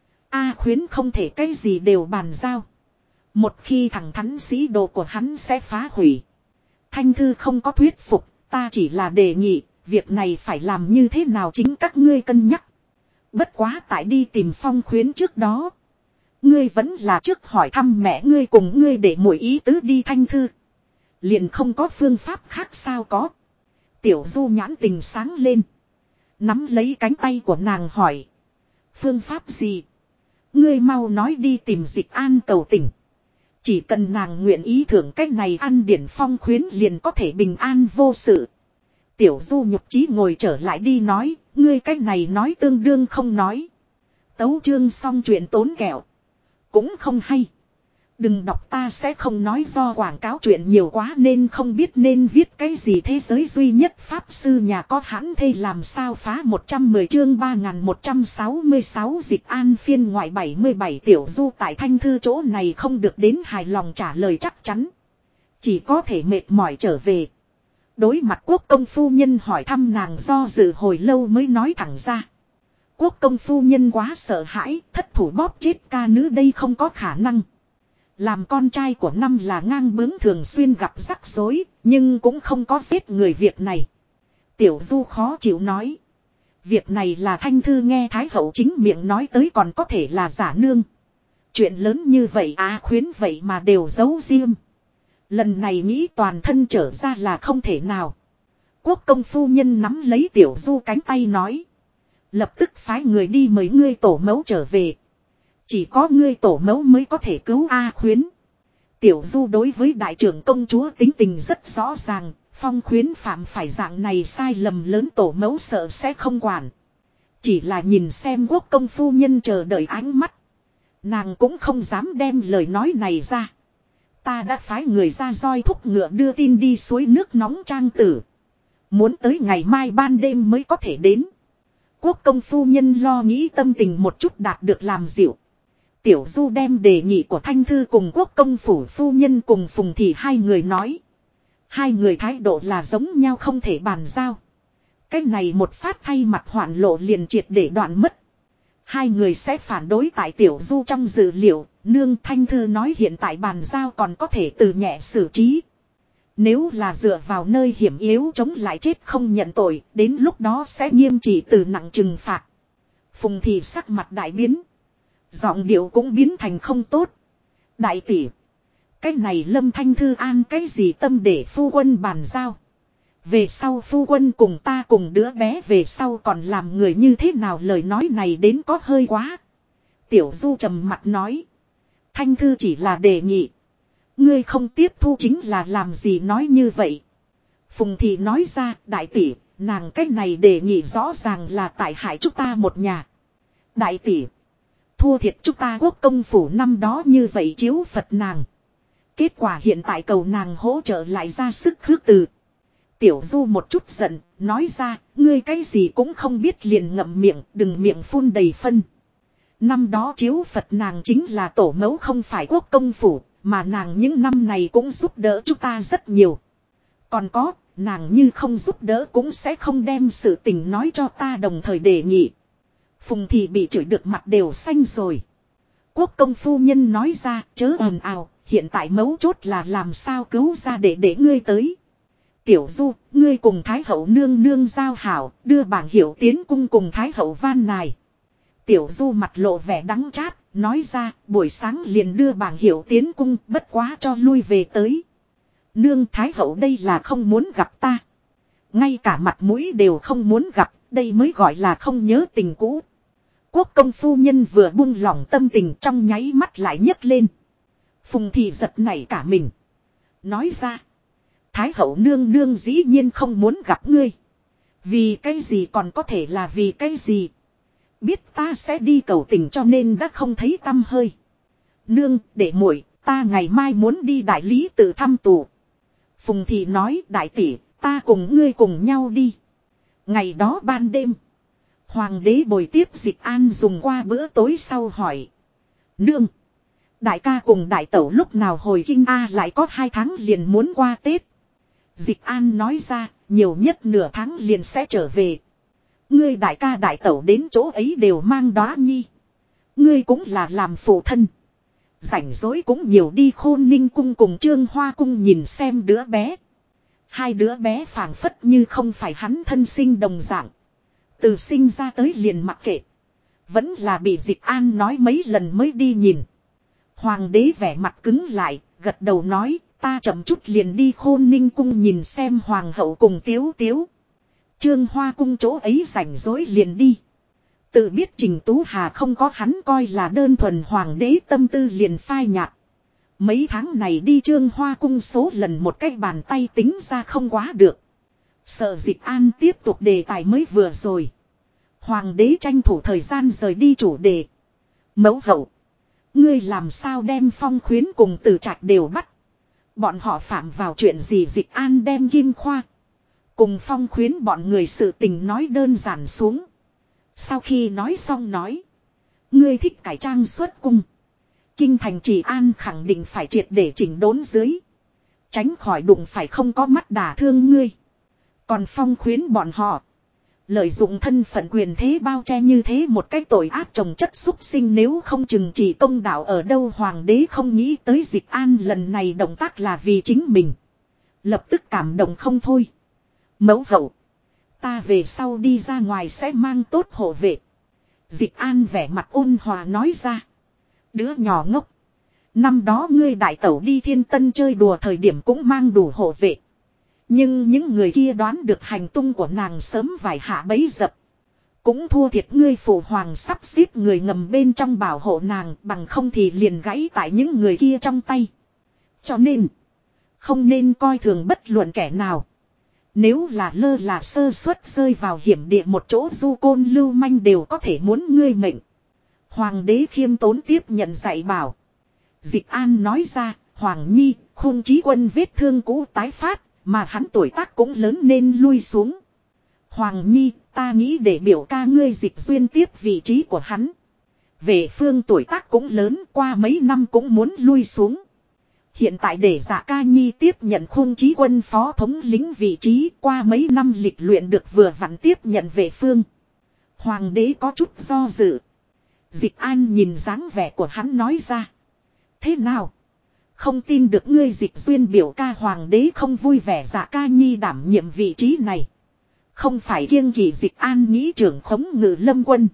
A Khuyến không thể cái gì đều bàn giao. Một khi thẳng thắn sĩ đồ của hắn sẽ phá hủy. Thanh Thư không có thuyết phục, ta chỉ là đề nghị, việc này phải làm như thế nào chính các ngươi cân nhắc. Bất quá tại đi tìm Phong Khuyến trước đó. Ngươi vẫn là trước hỏi thăm mẹ ngươi cùng ngươi để muội ý tứ đi. Thanh Thư. Liền không có phương pháp khác sao có. Tiểu Du nhãn tình sáng lên. Nắm lấy cánh tay của nàng hỏi. Phương pháp gì? Ngươi mau nói đi tìm Dịch An cầu tình. Chỉ cần nàng nguyện ý thưởng cách này ăn điển Phong Khuyến liền có thể bình an vô sự. Tiểu Du nhục chí ngồi trở lại đi nói. Ngươi cách này nói tương đương không nói. Tấu chương xong chuyện tốn kẹo. Cũng không hay. Đừng đọc, ta sẽ không nói, do quảng cáo chuyện nhiều quá nên không biết nên viết cái gì. Thế giới duy nhất pháp sư nhà có hãn thê làm sao phá 110 chương 3166 Dịch An phiên ngoại 77. Tiểu Du tại Thanh Thư chỗ này không được đến hài lòng trả lời chắc chắn. Chỉ có thể mệt mỏi trở về. Đối mặt quốc công phu nhân hỏi thăm, nàng do dự hồi lâu mới nói thẳng ra. Quốc công phu nhân quá sợ hãi, thất thủ bóp chết ca nữ đây không có khả năng. Làm con trai của năm là ngang bướng thường xuyên gặp rắc rối, nhưng cũng không có giết người việc này. Tiểu Du khó chịu nói. Việc này là Thanh Thư nghe Thái Hậu chính miệng nói tới, còn có thể là giả nương. Chuyện lớn như vậy Á Khuyến vậy mà đều giấu riêng. Lần này nghĩ toàn thân trở ra là không thể nào. Quốc công phu nhân nắm lấy Tiểu Du cánh tay nói. Lập tức phái người đi mời ngươi tổ mẫu trở về. Chỉ có ngươi tổ mẫu mới có thể cứu A Khuyến. Tiểu Du đối với đại trưởng công chúa tính tình rất rõ ràng. Phong Khuyến phạm phải dạng này sai lầm lớn tổ mẫu sợ sẽ không quản. Chỉ là nhìn xem quốc công phu nhân chờ đợi ánh mắt. Nàng cũng không dám đem lời nói này ra. Ta đã phái người ra roi thúc ngựa đưa tin đi suối nước nóng Trang Tử. Muốn tới ngày mai ban đêm mới có thể đến. Quốc công phu nhân lo nghĩ tâm tình một chút đạt được làm dịu. Tiểu Du đem đề nghị của Thanh Thư cùng quốc công phủ phu nhân cùng Phùng Thị hai người nói. Hai người thái độ là giống nhau, không thể bàn giao. Cái này một phát thay mặt hoạn lộ liền triệt để đoạn mất. Hai người sẽ phản đối tại Tiểu Du trong dự liệu. Nương, Thanh Thư nói hiện tại bàn giao còn có thể từ nhẹ xử trí. Nếu là dựa vào nơi hiểm yếu chống lại chết không nhận tội, đến lúc đó sẽ nghiêm trị từ nặng trừng phạt. Phùng Thị sắc mặt đại biến. Giọng điệu cũng biến thành không tốt. Đại tỷ, cái này Lâm Thanh Thư an cái gì tâm để phu quân bàn giao. Về sau phu quân cùng ta cùng đứa bé về sau còn làm người như thế nào, lời nói này đến có hơi quá. Tiểu Du trầm mặt nói. Thanh Thư chỉ là đề nghị. Ngươi không tiếp thu chính là làm gì nói như vậy. Phùng Thị nói ra, đại tỷ, nàng cái này đề nghị rõ ràng là tại hại chúng ta một nhà. Đại tỷ, thua thiệt chúng ta quốc công phủ năm đó như vậy chiếu Phật nàng. Kết quả hiện tại cầu nàng hỗ trợ lại ra sức khước từ. Tiểu Du một chút giận, nói ra, ngươi cái gì cũng không biết liền ngậm miệng, đừng miệng phun đầy phân. Năm đó chiếu Phật nàng chính là tổ mẫu không phải quốc công phủ, mà nàng những năm này cũng giúp đỡ chúng ta rất nhiều. Còn có, nàng như không giúp đỡ cũng sẽ không đem sự tình nói cho ta đồng thời đề nghị. Phùng Thị bị chửi được mặt đều xanh rồi. Quốc công phu nhân nói ra, chớ ồn ào, hiện tại mấu chốt là làm sao cứu ra để ngươi tới. Tiểu Du, ngươi cùng Thái hậu nương nương giao hảo, đưa bảng hiệu tiến cung cùng Thái hậu van nài. Tiểu Du mặt lộ vẻ đắng chát, nói ra, buổi sáng liền đưa bảng hiệu tiến cung, bất quá cho lui về tới. Nương Thái hậu đây là không muốn gặp ta. Ngay cả mặt mũi đều không muốn gặp, đây mới gọi là không nhớ tình cũ. Quốc công phu nhân vừa buông lỏng tâm tình trong nháy mắt lại nhấc lên. Phùng Thị giật nảy cả mình. Nói ra. Thái hậu nương nương dĩ nhiên không muốn gặp ngươi. Vì cái gì còn có thể là vì cái gì. Biết ta sẽ đi cầu tình cho nên đã không thấy tăm hơi. Nương, để muội, ta ngày mai muốn đi đại lý tự thăm tù. Phùng Thị nói đại tỷ, ta cùng ngươi cùng nhau đi. Ngày đó ban đêm. Hoàng đế bồi tiếp Dịch An dùng qua bữa tối sau hỏi. Nương. Đại ca cùng đại tẩu lúc nào hồi kinh A lại có 2 tháng liền muốn qua Tết. Dịch An nói ra, nhiều nhất nửa tháng liền sẽ trở về. Ngươi đại ca đại tẩu đến chỗ ấy đều mang đóa nhi. Ngươi cũng là làm phụ thân. Rảnh rỗi cũng nhiều đi Khôn Ninh cung cùng Trương Hoa cung nhìn xem đứa bé. 2 đứa bé phảng phất như không phải hắn thân sinh đồng dạng. Từ sinh ra tới liền mặc kệ. Vẫn là bị Dịch An nói mấy lần mới đi nhìn. Hoàng đế vẻ mặt cứng lại, gật đầu nói, ta chậm chút liền đi Khôn Ninh cung nhìn xem hoàng hậu cùng Tiếu Tiếu. Trương Hoa cung chỗ ấy rảnh rỗi liền đi. Tự biết Trình Tú Hà không có hắn coi là đơn thuần hoàng đế tâm tư liền phai nhạt. Mấy tháng này đi Trương Hoa cung số lần một cái bàn tay tính ra không quá được. Sợ Dịch An tiếp tục đề tài mới vừa rồi. Hoàng đế tranh thủ thời gian rời đi chủ đề. Mẫu hậu. Ngươi làm sao đem Phong Khuyến cùng Từ Trạch đều bắt. Bọn họ phạm vào chuyện gì. Dịch An đem Kim Khoa cùng Phong Khuyến bọn người sự tình nói đơn giản xuống. Sau khi nói xong nói. Ngươi thích cải trang xuất cung. Kinh thành Trị An khẳng định phải triệt để chỉnh đốn dưới. Tránh khỏi đụng phải không có mắt đả thương ngươi. Còn Phong Khuyến bọn họ. Lợi dụng thân phận quyền thế bao che như thế một cái tội ác trồng chất xúc sinh nếu không chừng chỉ công đạo ở đâu. Hoàng đế không nghĩ tới Dịch An lần này động tác là vì chính mình. Lập tức cảm động không thôi. Mẫu hậu. Ta về sau đi ra ngoài sẽ mang tốt hộ vệ. Dịch An vẻ mặt ôn hòa nói ra. Đứa nhỏ ngốc. Năm đó ngươi đại tẩu đi Thiên Tân chơi đùa thời điểm cũng mang đủ hộ vệ. Nhưng những người kia đoán được hành tung của nàng sớm vài hạ bấy dập. Cũng thua thiệt ngươi phụ hoàng sắp xếp người ngầm bên trong bảo hộ nàng, bằng không thì liền gãy tại những người kia trong tay. Cho nên, không nên coi thường bất luận kẻ nào. Nếu là lơ là sơ suất rơi vào hiểm địa một chỗ du côn lưu manh đều có thể muốn ngươi mệnh. Hoàng đế khiêm tốn tiếp nhận dạy bảo. Dịch An nói ra, Hoàng Nhi, Khôn Chí Quân vết thương cũ tái phát. Mà hắn tuổi tác cũng lớn nên lui xuống. Hoàng Nhi, ta nghĩ để biểu ca ngươi Dịch Duyên tiếp vị trí của hắn. Về phương tuổi tác cũng lớn, qua mấy năm cũng muốn lui xuống. Hiện tại để Dạ Ca Nhi tiếp nhận Khôn Chí Quân phó thống lĩnh vị trí, qua mấy năm lịch luyện được vừa vặn tiếp nhận về phương. Hoàng đế có chút do dự. Dịch An nhìn dáng vẻ của hắn nói ra. Thế nào? Không tin được ngươi Dịch Duyên biểu ca. Hoàng đế không vui vẻ. Dạ Ca Nhi đảm nhiệm vị trí này. Không phải kiêng kỵ Dịch An nghĩ trưởng khống Ngự Lâm quân.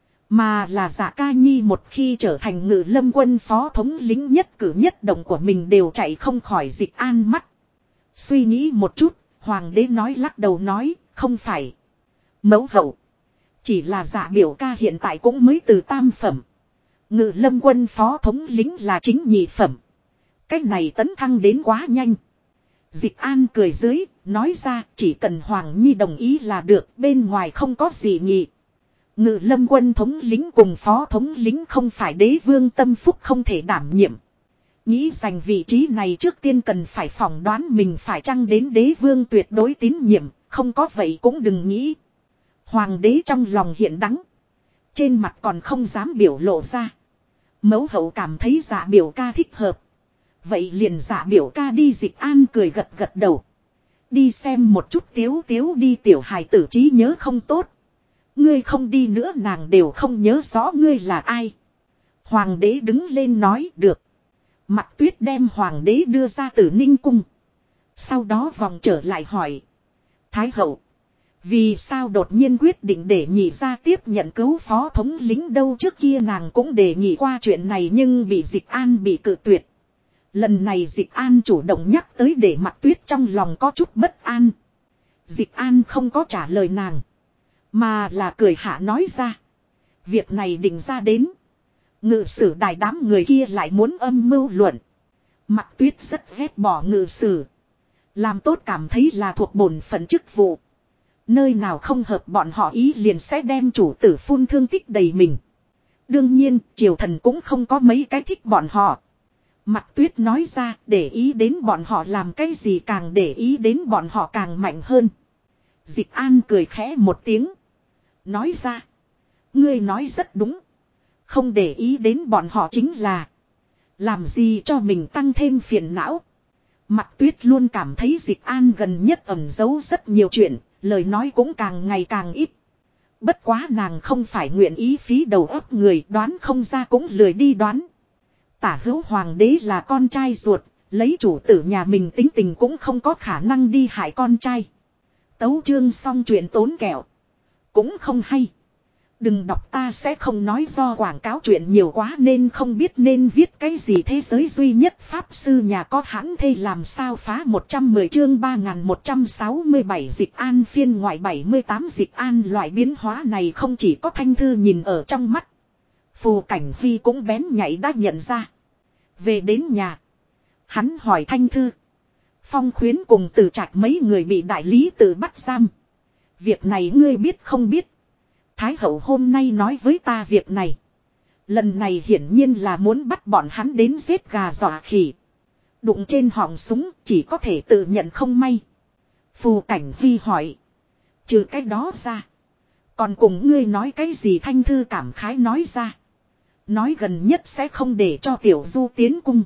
Mà là Dạ Ca Nhi một khi trở thành Ngự Lâm quân phó thống lĩnh nhất cử nhất động của mình đều chạy không khỏi Dịch An mắt. Suy nghĩ một chút, Hoàng đế nói lắc đầu nói, không phải. Mẫu hậu. Chỉ là Dạ biểu ca hiện tại cũng mới từ tam phẩm. Ngự Lâm quân phó thống lĩnh là chính nhị phẩm. Cái này tấn thăng đến quá nhanh. Dịch An cười dưới, nói ra chỉ cần Hoàng Nhi đồng ý là được, bên ngoài không có gì nghị. Ngự Lâm quân thống lĩnh cùng phó thống lĩnh không phải đế vương tâm phúc không thể đảm nhiệm. Nghĩ giành vị trí này trước tiên cần phải phỏng đoán mình phải chăng đến đế vương tuyệt đối tín nhiệm, không có vậy cũng đừng nghĩ. Hoàng đế trong lòng hiện đắng. Trên mặt còn không dám biểu lộ ra. Mẫu hậu cảm thấy Dạ biểu ca thích hợp. Vậy liền Dạ biểu ca đi. Dịch An cười gật gật đầu. Đi xem một chút Tiếu Tiếu đi. Tiểu hài tử trí nhớ không tốt. Ngươi không đi nữa nàng đều không nhớ rõ ngươi là ai. Hoàng đế đứng lên nói được. Mặc Tuyết đem hoàng đế đưa ra Tử Ninh cung. Sau đó vòng trở lại hỏi. Thái hậu. Vì sao đột nhiên quyết định để nhị ra tiếp nhận cứu phó thống lính đâu? Trước kia nàng cũng đề nghị qua chuyện này nhưng bị Dịch An bị cự tuyệt. Lần này Dịch An chủ động nhắc tới để Mặc Tuyết trong lòng có chút bất an. Dịch An không có trả lời nàng. Mà là cười hạ nói ra. Việc này định ra đến. Ngự sử đài đám người kia lại muốn âm mưu luận. Mặc Tuyết rất ghét bỏ ngự sử. Làm tốt cảm thấy là thuộc bổn phận chức vụ. Nơi nào không hợp bọn họ ý liền sẽ đem chủ tử phun thương tích đầy mình. Đương nhiên triều thần cũng không có mấy cái thích bọn họ. Mặc Tuyết nói ra để ý đến bọn họ làm cái gì càng để ý đến bọn họ càng mạnh hơn. Dịch An cười khẽ một tiếng. Nói ra. Ngươi nói rất đúng. Không để ý đến bọn họ chính là. Làm gì cho mình tăng thêm phiền não. Mặc Tuyết luôn cảm thấy Dịch An gần nhất ẩn giấu rất nhiều chuyện. Lời nói cũng càng ngày càng ít. Bất quá nàng không phải nguyện ý phí đầu óc người đoán không ra cũng lười đi đoán. Tả hữu hoàng đế là con trai ruột. Lấy chủ tử nhà mình tính tình cũng không có khả năng đi hại con trai. Tấu chương xong chuyện tốn kẹo. Cũng không hay. Đừng đọc ta sẽ không nói do quảng cáo chuyện nhiều quá nên không biết nên viết cái gì. Thế giới duy nhất pháp sư nhà có hãn thê làm sao phá 110 chương 3167 Dịch An phiên ngoại 78 Dịch An loại biến hóa này không chỉ có Thanh Thư nhìn ở trong mắt. Phù Cảnh Huy cũng bén nhảy đã nhận ra. Về đến nhà. Hắn hỏi Thanh Thư. Phong Khuyến cùng Từ Trạch mấy người bị đại lý tự bắt giam. Việc này ngươi biết không biết? Thái hậu hôm nay nói với ta việc này. Lần này hiển nhiên là muốn bắt bọn hắn đến giết gà dọa khỉ. Đụng trên họng súng chỉ có thể tự nhận không may. Phù Cảnh Huy hỏi. Trừ cái đó ra. Còn cùng ngươi nói cái gì? Thanh Thư cảm khái nói ra. Nói gần nhất sẽ không để cho Tiểu Du tiến cung.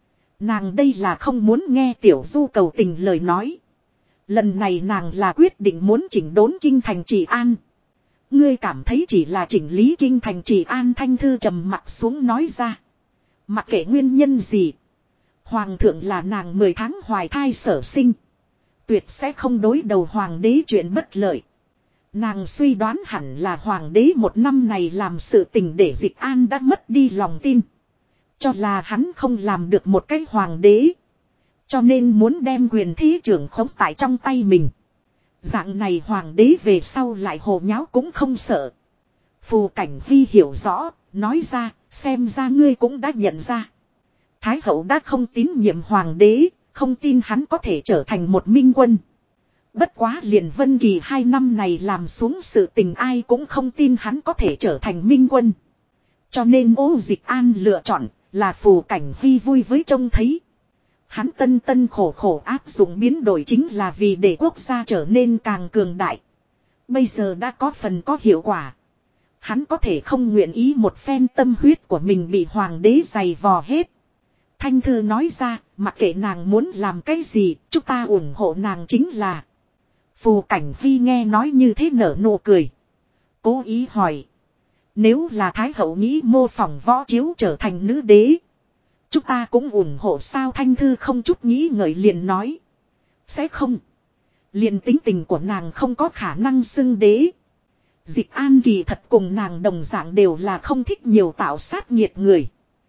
Nàng đây là không muốn nghe Tiểu Du cầu tình lời nói. Lần này nàng là quyết định muốn chỉnh đốn kinh thành trị an. Ngươi cảm thấy chỉ là chỉnh lý kinh thành trị an? Thanh Thư trầm mặt xuống nói ra. Mặc kệ nguyên nhân gì. Hoàng thượng là nàng 10 tháng hoài thai sở sinh. Tuyệt sẽ không đối đầu hoàng đế chuyện bất lợi. Nàng suy đoán hẳn là hoàng đế một năm này làm sự tình để Dịch An đã mất đi lòng tin. Cho là hắn không làm được một cái hoàng đế. Cho nên muốn đem quyền thí trưởng khống tại trong tay mình. Dạng này hoàng đế về sau lại hồ nháo cũng không sợ. Phù Cảnh Huy hiểu rõ, nói ra, xem ra ngươi cũng đã nhận ra. Thái hậu đã không tín nhiệm hoàng đế, không tin hắn có thể trở thành một minh quân. Bất quá liền Vân Kỳ 2 năm này làm xuống sự tình ai cũng không tin hắn có thể trở thành minh quân. Cho nên Dịch An lựa chọn là Phù Cảnh Huy vui với trông thấy. Hắn tân khổ áp dụng biến đổi chính là vì để quốc gia trở nên càng cường đại. Bây giờ đã có phần có hiệu quả. Hắn có thể không nguyện ý một phen tâm huyết của mình bị hoàng đế giày vò hết. Thanh Thư nói ra, mặc kệ nàng muốn làm cái gì, chúng ta ủng hộ nàng chính là. Phù Cảnh Huy nghe nói như thế nở nụ cười. Cố ý hỏi. Nếu là Thái hậu nghĩ mô phỏng Võ Chiếu trở thành nữ đế. Chúng ta cũng ủng hộ sao? Thanh Thư không chút nghĩ ngợi liền nói. Sẽ không. Liền tính tình của nàng không có khả năng xưng đế. Dịch An kỳ thật cùng nàng đồng dạng đều là không thích nhiều tạo sát nghiệt người.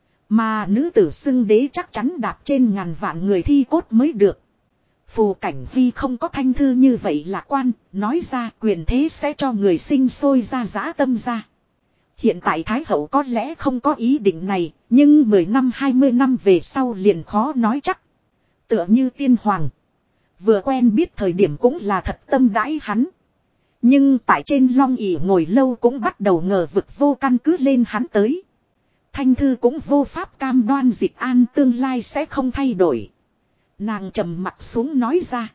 Mà nữ tử xưng đế chắc chắn đạp trên ngàn vạn người thi cốt mới được. Phù Cảnh Huy không có Thanh Thư như vậy lạc quan, nói ra quyền thế sẽ cho người sinh sôi ra dã tâm ra. Hiện tại Thái hậu có lẽ không có ý định này, nhưng 10 năm 20 năm về sau liền khó nói chắc. Tựa như tiên hoàng. Vừa quen biết thời điểm cũng là thật tâm đãi hắn. Nhưng tại trên long ỷ ngồi lâu cũng bắt đầu ngờ vực vô căn cứ lên hắn tới. Thanh Thư cũng vô pháp cam đoan Dịch An tương lai sẽ không thay đổi. Nàng trầm mặt xuống nói ra.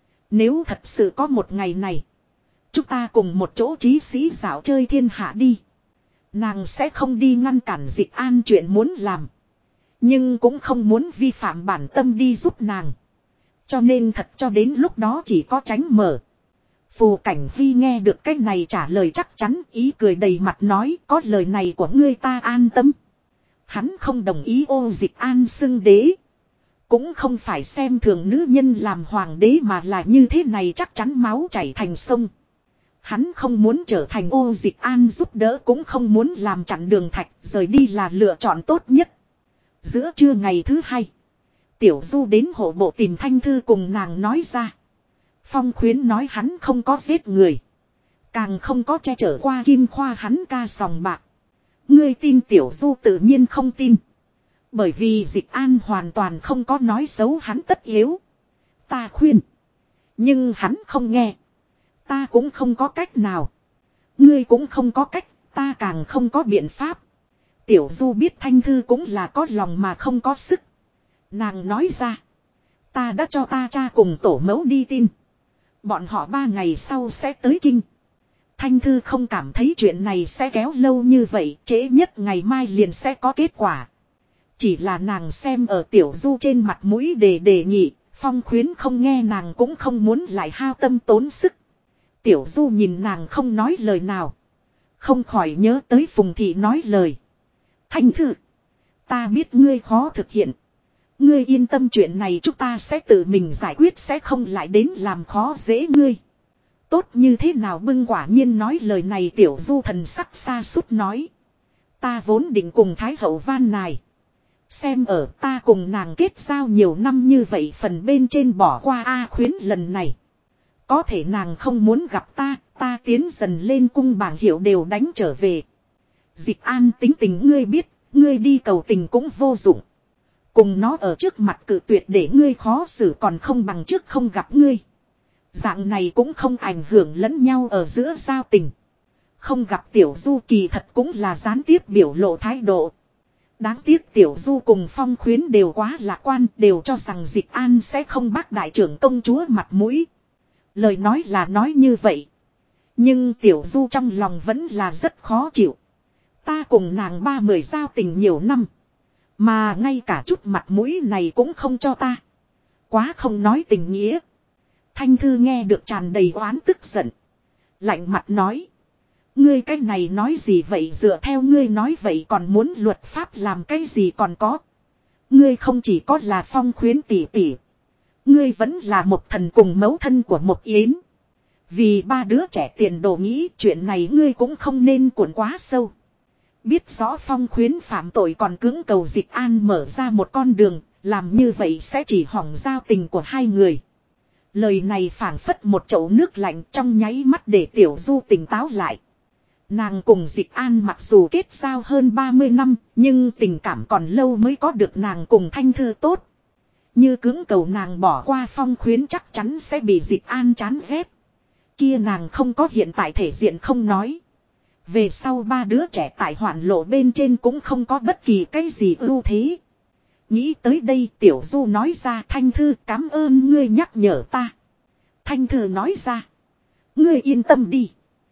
Nếu thật sự có một ngày này. Chúng ta cùng một chỗ trí sĩ dạo chơi thiên hạ đi. Nàng sẽ không đi ngăn cản Dịch An chuyện muốn làm. Nhưng cũng không muốn vi phạm bản tâm đi giúp nàng. Cho nên thật cho đến lúc đó chỉ có tránh mở. Phù Cảnh Hy nghe được cái này trả lời chắc chắn, ý cười đầy mặt nói có lời này của ngươi ta an tâm. Hắn không đồng ý ô Dịch An xưng đế. Cũng không phải xem thường nữ nhân làm hoàng đế mà là như thế này chắc chắn máu chảy thành sông. Hắn không muốn trở thành ô Dịch An giúp đỡ, cũng không muốn làm chặn đường thạch, rời đi là lựa chọn tốt nhất. Giữa trưa ngày thứ hai, Tiểu Du đến hộ bộ tìm Thanh Thư cùng nàng nói ra. Phong Khuyến nói hắn không có giết người, càng không có che chở qua Kim Khoa hắn ca sòng bạc. Ngươi tin? Tiểu Du tự nhiên không tin. Bởi vì Dịch An hoàn toàn không có nói xấu hắn tất yếu. Ta khuyên, nhưng hắn không nghe. Ta cũng không có cách nào. Ngươi cũng không có cách, ta càng không có biện pháp. Tiểu Du biết Thanh Thư cũng là có lòng mà không có sức. Nàng nói ra. Ta đã cho ta cha cùng tổ mẫu đi tin. Bọn họ 3 ngày sau sẽ tới kinh. Thanh Thư không cảm thấy chuyện này sẽ kéo lâu như vậy, trễ nhất ngày mai liền sẽ có kết quả. Chỉ là nàng xem ở Tiểu Du trên mặt mũi để đề nghị, Phong Khuyến không nghe nàng cũng không muốn lại hao tâm tốn sức. Tiểu Du nhìn nàng không nói lời nào, không khỏi nhớ tới Phùng Thị nói lời. Thanh Thư, ta biết ngươi khó thực hiện. Ngươi yên tâm, chuyện này chúng ta sẽ tự mình giải quyết, sẽ không lại đến làm khó dễ ngươi. Tốt như thế nào bưng, quả nhiên nói lời này Tiểu Du thần sắc xa sút nói. Ta vốn định cùng Thái Hậu van nài. Xem ở ta cùng nàng kết giao nhiều năm như vậy phần bên trên bỏ qua A Khuyến lần này. Có thể nàng không muốn gặp ta, ta tiến dần lên cung bảng hiệu đều đánh trở về. Dịch An tính tình ngươi biết, ngươi đi cầu tình cũng vô dụng. Cùng nó ở trước mặt cự tuyệt để ngươi khó xử còn không bằng trước không gặp ngươi. Dạng này cũng không ảnh hưởng lẫn nhau ở giữa giao tình. Không gặp Tiểu Du kỳ thật cũng là gián tiếp biểu lộ thái độ. Đáng tiếc Tiểu Du cùng Phong Khuyến đều quá lạc quan, đều cho rằng Dịch An sẽ không bác đại trưởng công chúa mặt mũi. Lời nói là nói như vậy. Nhưng Tiểu Du trong lòng vẫn là rất khó chịu. Ta cùng nàng 30 giao tình nhiều năm. Mà ngay cả chút mặt mũi này cũng không cho ta. Quá không nói tình nghĩa. Thanh Thư nghe được tràn đầy oán tức giận. Lạnh mặt nói. Ngươi cái này nói gì vậy, dựa theo ngươi nói vậy còn muốn luật pháp làm cái gì còn có. Ngươi không chỉ có là Phong Khuyến tỷ tỷ. Ngươi vẫn là một thần cùng mẫu thân của một Yến. Vì 3 đứa trẻ tiền đồ nghĩ chuyện này ngươi cũng không nên cuộn quá sâu. Biết rõ Phong Khuyến phạm tội còn cưỡng cầu Dịch An mở ra một con đường, làm như vậy sẽ chỉ hỏng giao tình của hai người. Lời này phảng phất một chậu nước lạnh trong nháy mắt để Tiểu Du tỉnh táo lại. Nàng cùng Dịch An mặc dù kết giao hơn 30 năm, nhưng tình cảm còn lâu mới có được nàng cùng Thanh Thư tốt. Như cưỡng cầu nàng bỏ qua Phong Khuyến chắc chắn sẽ bị Dịch An chán ghét. Kia nàng không có hiện tại thể diện không nói. Về sau 3 đứa trẻ tại hoạn lộ bên trên cũng không có bất kỳ cái gì ưu thế. Nghĩ tới đây Tiểu Du nói ra. Thanh Thư, cảm ơn ngươi nhắc nhở ta. Thanh Thư nói ra. Ngươi yên tâm đi.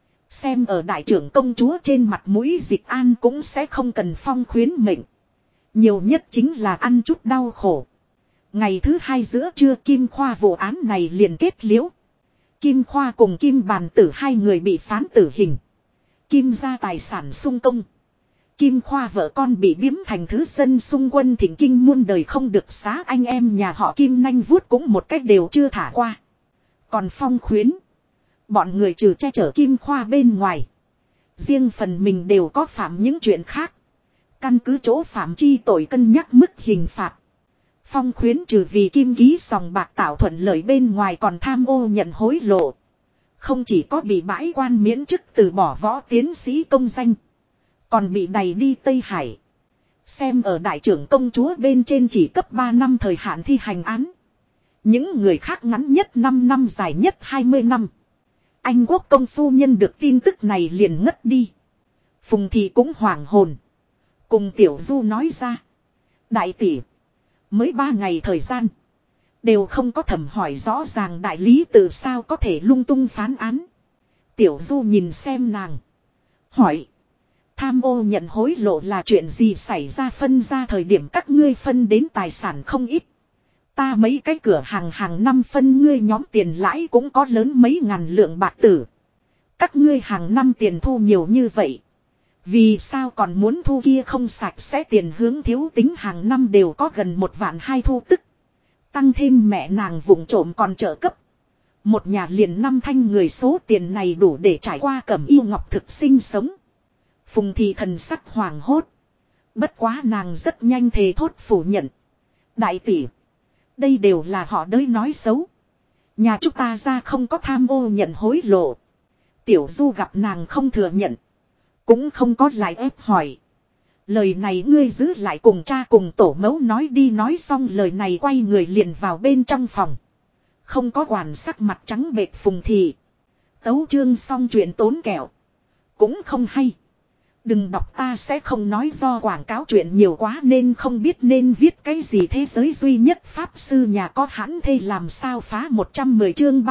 Xem ở đại trưởng công chúa trên mặt mũi Dịch An cũng sẽ không cần Phong Khuyến mệnh. Nhiều nhất chính là ăn chút đau khổ. Ngày thứ 2 giữa trưa Kim Khoa vụ án này liền kết liễu. Kim Khoa cùng Kim Bàn Tử hai người bị phán tử hình. Kim gia tài sản sung công. Kim Khoa vợ con bị biếm thành thứ dân xung quân thỉnh kinh muôn đời không được xá, anh em nhà họ Kim nanh vuốt cũng một cách đều chưa thả qua. Còn Phong Khuyến, bọn người trừ che chở Kim Khoa bên ngoài, riêng phần mình đều có phạm những chuyện khác. Căn cứ chỗ phạm chi tội cân nhắc mức hình phạt. Phong Khuyến trừ vì kim ký sòng bạc tạo thuận lợi bên ngoài còn tham ô nhận hối lộ. Không chỉ có bị bãi quan miễn chức từ bỏ võ tiến sĩ công danh, còn bị đày đi Tây Hải. Xem ở đại trưởng công chúa bên trên chỉ cấp 3 năm thời hạn thi hành án. Những người khác ngắn nhất 5 năm, dài nhất 20 năm. Anh quốc công phu nhân được tin tức này liền ngất đi. Phùng Thị cũng hoảng hồn. Cùng Tiểu Du nói ra. Đại tỷ, mới 3 ngày thời gian. Đều không có thẩm hỏi rõ ràng đại lý tự sao có thể lung tung phán án. Tiểu Du nhìn xem nàng. Hỏi. Tham ô nhận hối lộ là chuyện gì xảy ra, phân ra thời điểm các ngươi phân đến tài sản không ít. Ta mấy cái cửa hàng hàng năm phân ngươi nhóm tiền lãi cũng có lớn mấy ngàn lượng bạc tử. Các ngươi hàng năm tiền thu nhiều như vậy. Vì sao còn muốn thu kia không sạch sẽ tiền, hướng thiếu tính hàng năm đều có gần 1.200.000 thu tức. Tăng thêm mẹ nàng vụng trộm còn trợ cấp. Một nhà liền 5 thanh người, số tiền này đủ để trải qua Cẩm Yêu Ngọc thực sinh sống. Phùng Thị thần sắc hoảng hốt. Bất quá nàng rất nhanh thề thốt phủ nhận. Đại tỷ, đây đều là họ đới nói xấu. Nhà chúng ta ra không có tham ô nhận hối lộ. Tiểu Du gặp nàng không thừa nhận, cũng không có lại ép hỏi. Lời này ngươi giữ lại cùng cha cùng tổ mẫu nói đi. Nói xong lời này quay người liền vào bên trong phòng. Không có quản sắc mặt trắng bệch Phùng Thị. Tấu chương xong chuyện tốn kẹo. Cũng không hay. Đừng đọc, ta sẽ không nói, do quảng cáo chuyện nhiều quá nên không biết nên viết cái gì. Thế giới duy nhất pháp sư nhà có hãn thê làm sao phá 110 chương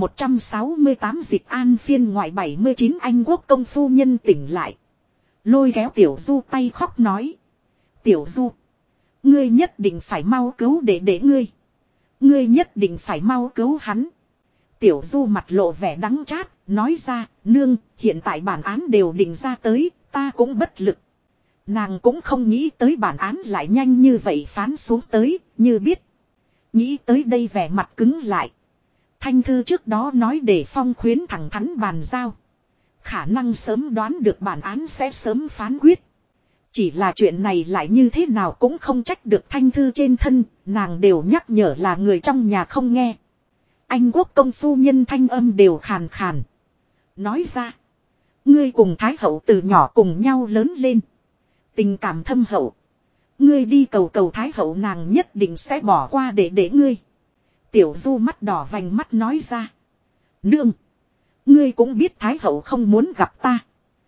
3168 Dịch An phiên ngoại 79. Anh Quốc công phu nhân tỉnh lại. Lôi kéo Tiểu Du tay khóc nói. Tiểu Du, ngươi nhất định phải mau cứu để ngươi. Ngươi nhất định phải mau cứu hắn. Tiểu Du mặt lộ vẻ đắng chát, nói ra, nương, hiện tại bản án đều định ra tới, ta cũng bất lực. Nàng cũng không nghĩ tới bản án lại nhanh như vậy phán xuống tới, như biết. Nghĩ tới đây vẻ mặt cứng lại. Thanh thư trước đó nói để Phong khuyến thẳng thắn bàn giao. Khả năng sớm đoán được bản án sẽ sớm phán quyết. Chỉ là chuyện này lại như thế nào cũng không trách được Thanh thư trên thân, nàng đều nhắc nhở là người trong nhà không nghe. Anh Quốc công phu nhân thanh âm đều khàn khàn. Nói ra, ngươi cùng Thái hậu từ nhỏ cùng nhau lớn lên. Tình cảm thâm hậu. Ngươi đi cầu cầu Thái hậu, nàng nhất định sẽ bỏ qua để ngươi. Tiểu Du mắt đỏ vành mắt nói ra. Nương, ngươi cũng biết Thái hậu không muốn gặp ta.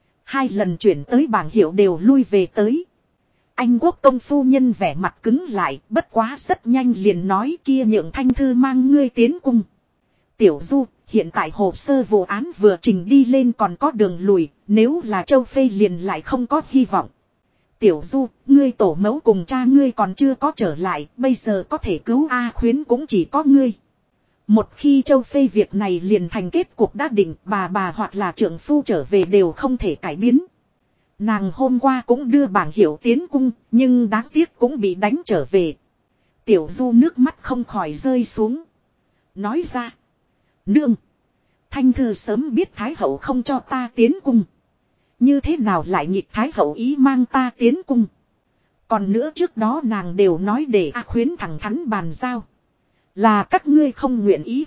2 lần chuyển tới bảng hiệu đều lui về tới. Anh Quốc công phu nhân vẻ mặt cứng lại, bất quá rất nhanh liền nói kia nhượng Thanh thư mang ngươi tiến cung. Tiểu Du, hiện tại hồ sơ vụ án vừa trình đi lên còn có đường lùi, nếu là Châu Phê liền lại không có hy vọng. Tiểu Du, ngươi tổ mẫu cùng cha ngươi còn chưa có trở lại, bây giờ có thể cứu A Khuyến cũng chỉ có ngươi. Một khi Châu Phê việc này liền thành kết cục đã định, bà hoặc là trưởng phu trở về đều không thể cải biến. Nàng hôm qua cũng đưa bảng hiệu tiến cung, nhưng đáng tiếc cũng bị đánh trở về. Tiểu Du nước mắt không khỏi rơi xuống. Nói ra, nương, Thanh thư sớm biết Thái hậu không cho ta tiến cung. Như thế nào lại nghịch Thái hậu ý mang ta tiến cung. Còn nữa trước đó nàng đều nói để A Khuyến thẳng thắn bàn giao. Là các ngươi không nguyện ý.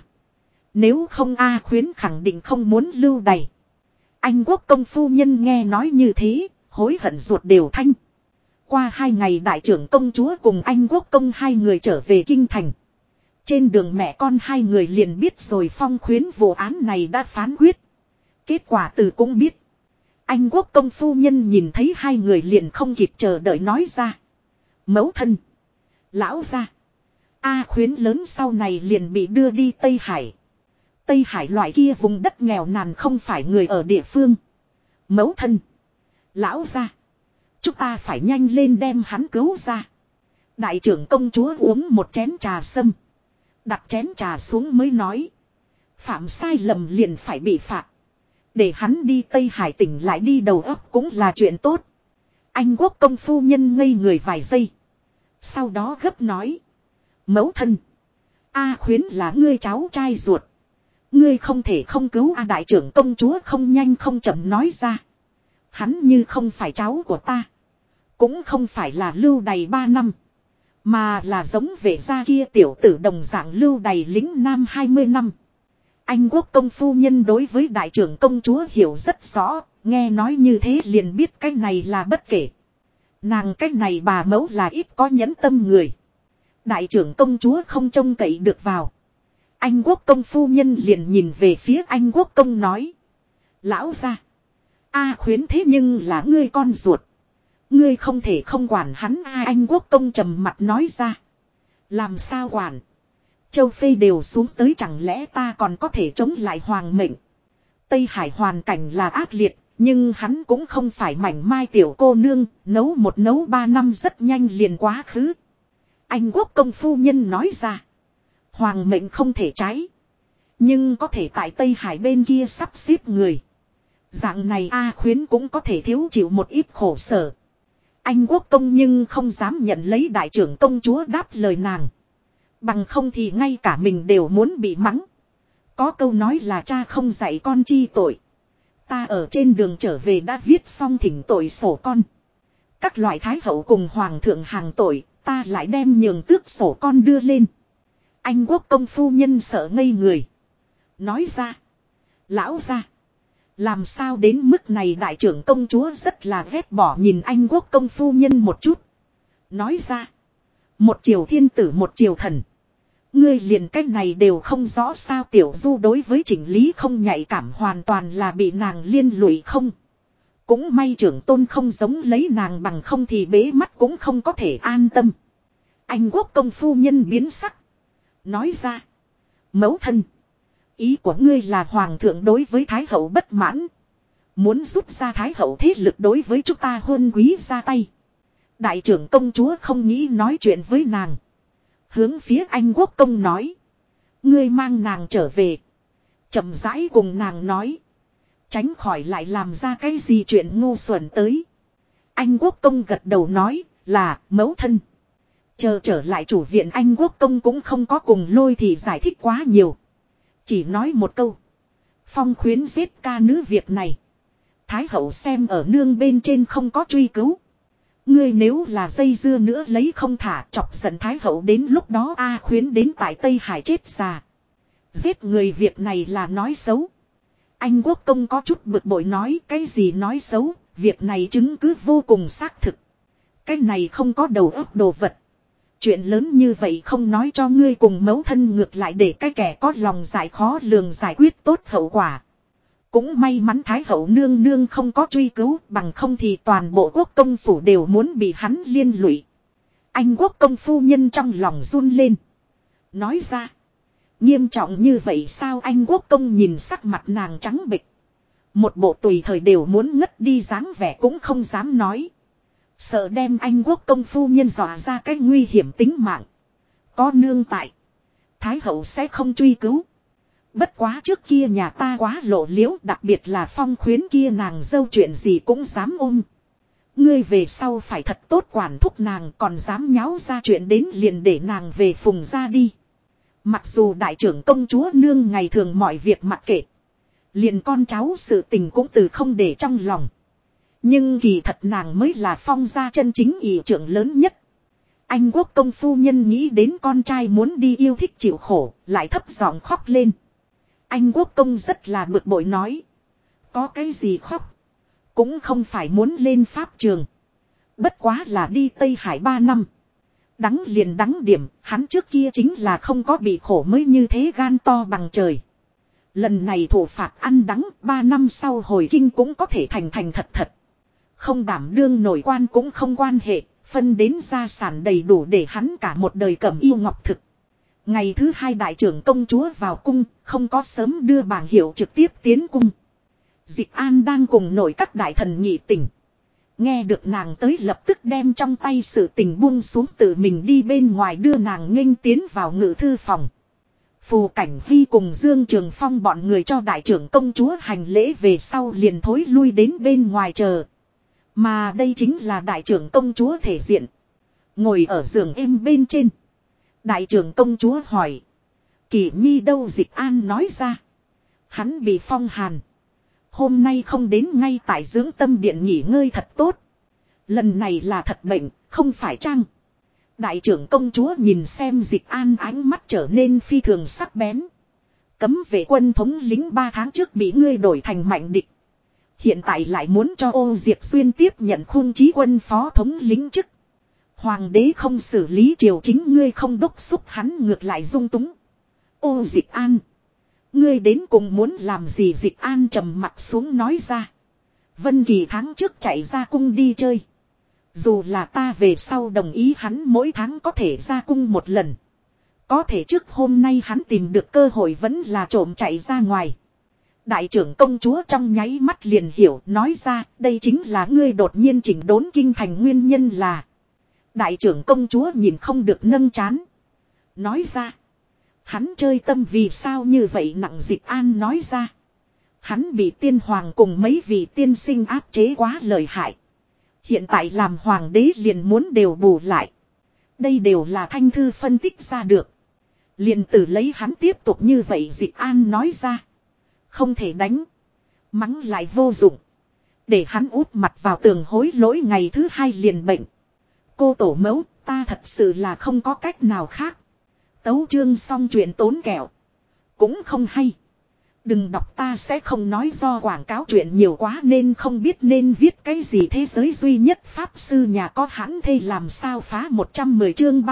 Nếu không A Khuyến khẳng định không muốn lưu đày. Anh Quốc công phu nhân nghe nói như thế, hối hận ruột đều thanh. Qua 2 ngày đại trưởng công chúa cùng anh Quốc công 2 người trở về kinh thành. Trên đường mẹ con 2 người liền biết rồi Phong khuyến vụ án này đã phán quyết. Kết quả từ cũng biết. Anh Quốc công phu nhân nhìn thấy 2 người liền không kịp chờ đợi nói ra. Mẫu thân, lão gia, A Khuyến lớn sau này liền bị đưa đi Tây Hải. Tây Hải loại kia vùng đất nghèo nàn không phải người ở địa phương. Mẫu thân, lão gia, chúng ta phải nhanh lên đem hắn cứu ra. Đại trưởng công chúa uống một chén trà sâm. Đặt chén trà xuống mới nói. Phạm sai lầm liền phải bị phạt. Để hắn đi Tây Hải tỉnh lại đi đầu óc cũng là chuyện tốt. Anh Quốc công phu nhân ngây người vài giây. Sau đó gấp nói. Mẫu thân, A Khuyến là ngươi cháu trai ruột. Ngươi không thể không cứu A. Đại trưởng công chúa không nhanh không chậm nói ra. Hắn như không phải cháu của ta. Cũng không phải là lưu đày 3 năm. Mà là giống vệ gia kia tiểu tử đồng dạng lưu đày lính nam 20 năm. Anh Quốc công phu nhân đối với đại trưởng công chúa hiểu rất rõ. Nghe nói như thế liền biết cái này là bất kể. Nàng cái này bà mẫu là ít có nhẫn tâm người. Đại trưởng công chúa không trông cậy được vào. Anh Quốc công phu nhân liền nhìn về phía anh Quốc công nói. Lão gia, A Khuyến thế nhưng là ngươi con ruột. Ngươi không thể không quản hắn. Anh Quốc công trầm mặt nói ra. Làm sao quản? Châu Phê đều xuống tới, chẳng lẽ ta còn có thể chống lại hoàng mệnh? Tây Hải hoàn cảnh là ác liệt, Nhưng hắn cũng không phải mảnh mai tiểu cô nương, nấu 3 năm rất nhanh liền quá khứ. Anh quốc công phu nhân nói ra. Hoàng mệnh không thể trái. Nhưng có thể tại Tây Hải bên kia sắp xếp người. Dạng này A Khuyến cũng có thể thiếu chịu một ít khổ sở. Anh quốc công nhưng không dám nhận lấy đại trưởng công chúa đáp lời nàng. Bằng không thì ngay cả mình đều muốn bị mắng. Có câu nói là cha không dạy con chi tội. Ta ở trên đường trở về đã viết xong thỉnh tội sổ con. Các loại thái hậu cùng hoàng thượng hàng tội, ta lại đem nhường tước sổ con đưa lên. Anh quốc công phu nhân sợ ngây người. Nói ra. Lão ra. Làm sao đến mức này đại trưởng công chúa rất là ghét bỏ nhìn anh quốc công phu nhân một chút. Nói ra. Một triều thiên tử một triều thần. Ngươi liền cách này đều không rõ sao tiểu du đối với chỉnh lý không nhạy cảm hoàn toàn là bị nàng liên lụy không. Cũng may trưởng tôn không giống lấy nàng bằng không thì bế mắt cũng không có thể an tâm. Anh quốc công phu nhân biến sắc. Nói ra. Mẫu thân. Ý của ngươi là hoàng thượng đối với thái hậu bất mãn. Muốn rút ra thái hậu thế lực đối với chúng ta hôn quý ra tay. Đại trưởng công chúa không nghĩ nói chuyện với nàng. Hướng phía anh quốc công nói. Ngươi mang nàng trở về. Chậm rãi cùng nàng nói. Tránh khỏi lại làm ra cái gì chuyện ngu xuẩn tới. Anh quốc công gật đầu nói là mẫu thân. Chờ trở lại chủ viện anh quốc công cũng không có cùng Lôi Thị giải thích quá nhiều. Chỉ nói một câu. Phong khuyến giết ca nữ việc này. Thái hậu xem ở nương bên trên không có truy cứu. Ngươi nếu là dây dưa nữa lấy không thả chọc giận thái hậu đến lúc đó A Khuyến đến tại Tây Hải chết già. Giết người việc này là nói xấu. Anh quốc công có chút bực bội nói cái gì nói xấu, việc này chứng cứ vô cùng xác thực. Cái này không có đầu óc đồ vật. Chuyện lớn như vậy không nói cho ngươi cùng mẫu thân ngược lại để cái kẻ có lòng giải khó lường giải quyết tốt hậu quả. Cũng may mắn Thái hậu nương nương không có truy cứu bằng không thì toàn bộ quốc công phủ đều muốn bị hắn liên lụy. Anh quốc công phu nhân trong lòng run lên. Nói ra. Nghiêm trọng như vậy sao anh quốc công nhìn sắc mặt nàng trắng bệch. Một bộ tùy thời đều muốn ngất đi dáng vẻ cũng không dám nói. Sợ đem anh quốc công phu nhân dọa ra cái nguy hiểm tính mạng. Có nương tại. Thái hậu sẽ không truy cứu. Bất quá trước kia nhà ta quá lộ liễu đặc biệt là Phong khuyến kia nàng dâu chuyện gì cũng dám ôm. Ngươi về sau phải thật tốt quản thúc nàng còn dám nháo ra chuyện đến liền để nàng về phùng ra đi. Mặc dù đại trưởng công chúa nương ngày thường mọi việc mặc kệ. Liền con cháu sự tình cũng từ không để trong lòng. Nhưng kỳ thật nàng mới là Phong gia chân chính ỷ trưởng lớn nhất. Anh quốc công phu nhân nghĩ đến con trai muốn đi yêu thích chịu khổ, lại thấp giọng khóc lên. Anh quốc công rất là bực bội nói. Có cái gì khóc? Cũng không phải muốn lên pháp trường. Bất quá là đi Tây Hải 3 năm. Đắng liền đắng điểm, hắn trước kia chính là không có bị khổ mới như thế gan to bằng trời. Lần này thổ phạt ăn đắng, 3 năm sau hồi kinh cũng có thể thành thật thật. Không đảm đương nổi quan cũng không quan hệ, phân đến gia sản đầy đủ để hắn cả một đời cẩm yêu ngọc thực. Ngày thứ 2 đại trưởng công chúa vào cung, không có sớm đưa bảng hiệu trực tiếp tiến cung. Dịch An đang cùng nội các đại thần nghị tình. Nghe được nàng tới lập tức đem trong tay sự tình buông xuống tự mình đi bên ngoài đưa nàng nghênh tiến vào ngự thư phòng. Phù Cảnh Huy cùng Dương Trường Phong bọn người cho đại trưởng công chúa hành lễ về sau liền thối lui đến bên ngoài chờ. Mà đây chính là đại trưởng công chúa thể diện. Ngồi ở giường êm bên trên. Đại trưởng công chúa hỏi. Kỷ Nhi đâu Dịch An nói ra. Hắn bị phong hàn. Hôm nay không đến ngay tại dưỡng tâm điện nghỉ ngơi thật tốt. Lần này là thật bệnh, không phải chăng? Đại trưởng công chúa nhìn xem Dịch An ánh mắt trở nên phi thường sắc bén. Cấm vệ quân thống lính 3 tháng trước bị ngươi đổi thành mạnh địch. Hiện tại lại muốn cho Ô Diệp Xuyên tiếp nhận Khung Chí Quân phó thống lính chức. Hoàng đế không xử lý triều chính ngươi không đốc xúc hắn ngược lại dung túng. Ô Dịch An. Ngươi đến cùng muốn làm gì Dịch An trầm mặt xuống nói ra. Vân Kỳ tháng trước chạy ra cung đi chơi. Dù là ta về sau đồng ý hắn mỗi tháng có thể ra cung một lần. Có thể trước hôm nay hắn tìm được cơ hội vẫn là trộm chạy ra ngoài. Đại trưởng công chúa trong nháy mắt liền hiểu, nói ra đây chính là ngươi đột nhiên chỉnh đốn kinh thành nguyên nhân là. Đại trưởng công chúa nhìn không được nâng chán. Nói ra. Hắn chơi tâm vì sao như vậy nặng. Dịch An nói ra. Hắn bị tiên hoàng cùng mấy vị tiên sinh áp chế quá lợi hại. Hiện tại làm hoàng đế liền muốn đều bù lại. Đây đều là Thanh Thư phân tích ra được. Liền tử lấy hắn tiếp tục như vậy. Dịch An nói ra. Không thể đánh. Mắng lại vô dụng. Để hắn úp mặt vào tường hối lỗi ngày thứ hai liền bệnh. Cô tổ mẫu, ta thật sự là không có cách nào khác. Tấu chương xong chuyện tốn kẹo. Cũng không hay. Đừng đọc, ta sẽ không nói, do quảng cáo chuyện nhiều quá nên không biết nên viết cái gì. Thế giới duy nhất pháp sư nhà có hãn thê làm sao phá 110 chương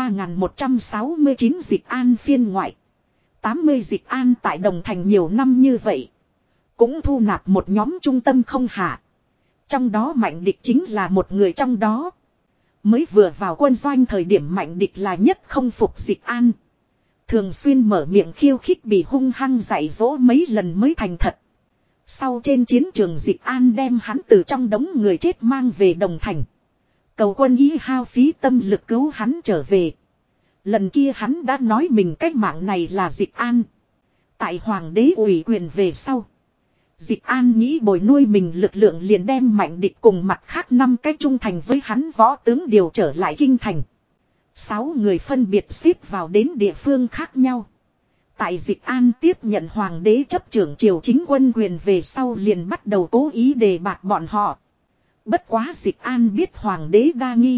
3169 Dịch An phiên ngoại. 80 Dịch An tại Đồng Thành nhiều năm như vậy. Cũng thu nạp một nhóm trung tâm không hạ. Trong đó Mạnh Địch chính là một người trong đó. Mới vừa vào quân doanh thời điểm Mạnh Địch là nhất không phục Dịch An. Thường xuyên mở miệng khiêu khích, bị hung hăng dạy dỗ mấy lần mới thành thật. Sau trên chiến trường Dịch An đem hắn từ trong đống người chết mang về Đồng Thành. Cầu quân ý hao phí tâm lực cứu hắn trở về. Lần kia hắn đã nói mình cách mạng này là Dịch An. Tại hoàng đế ủy quyền về sau. Dịch An nghĩ bồi nuôi mình lực lượng liền đem Mạnh Địch cùng mặt khác 5 cái trung thành với hắn võ tướng điều trở lại kinh thành. 6 người phân biệt xếp vào đến địa phương khác nhau. Tại Dịch An tiếp nhận hoàng đế chấp trưởng triều chính quân quyền về sau liền bắt đầu cố ý đề bạt bọn họ. Bất quá Dịch An biết hoàng đế đa nghi.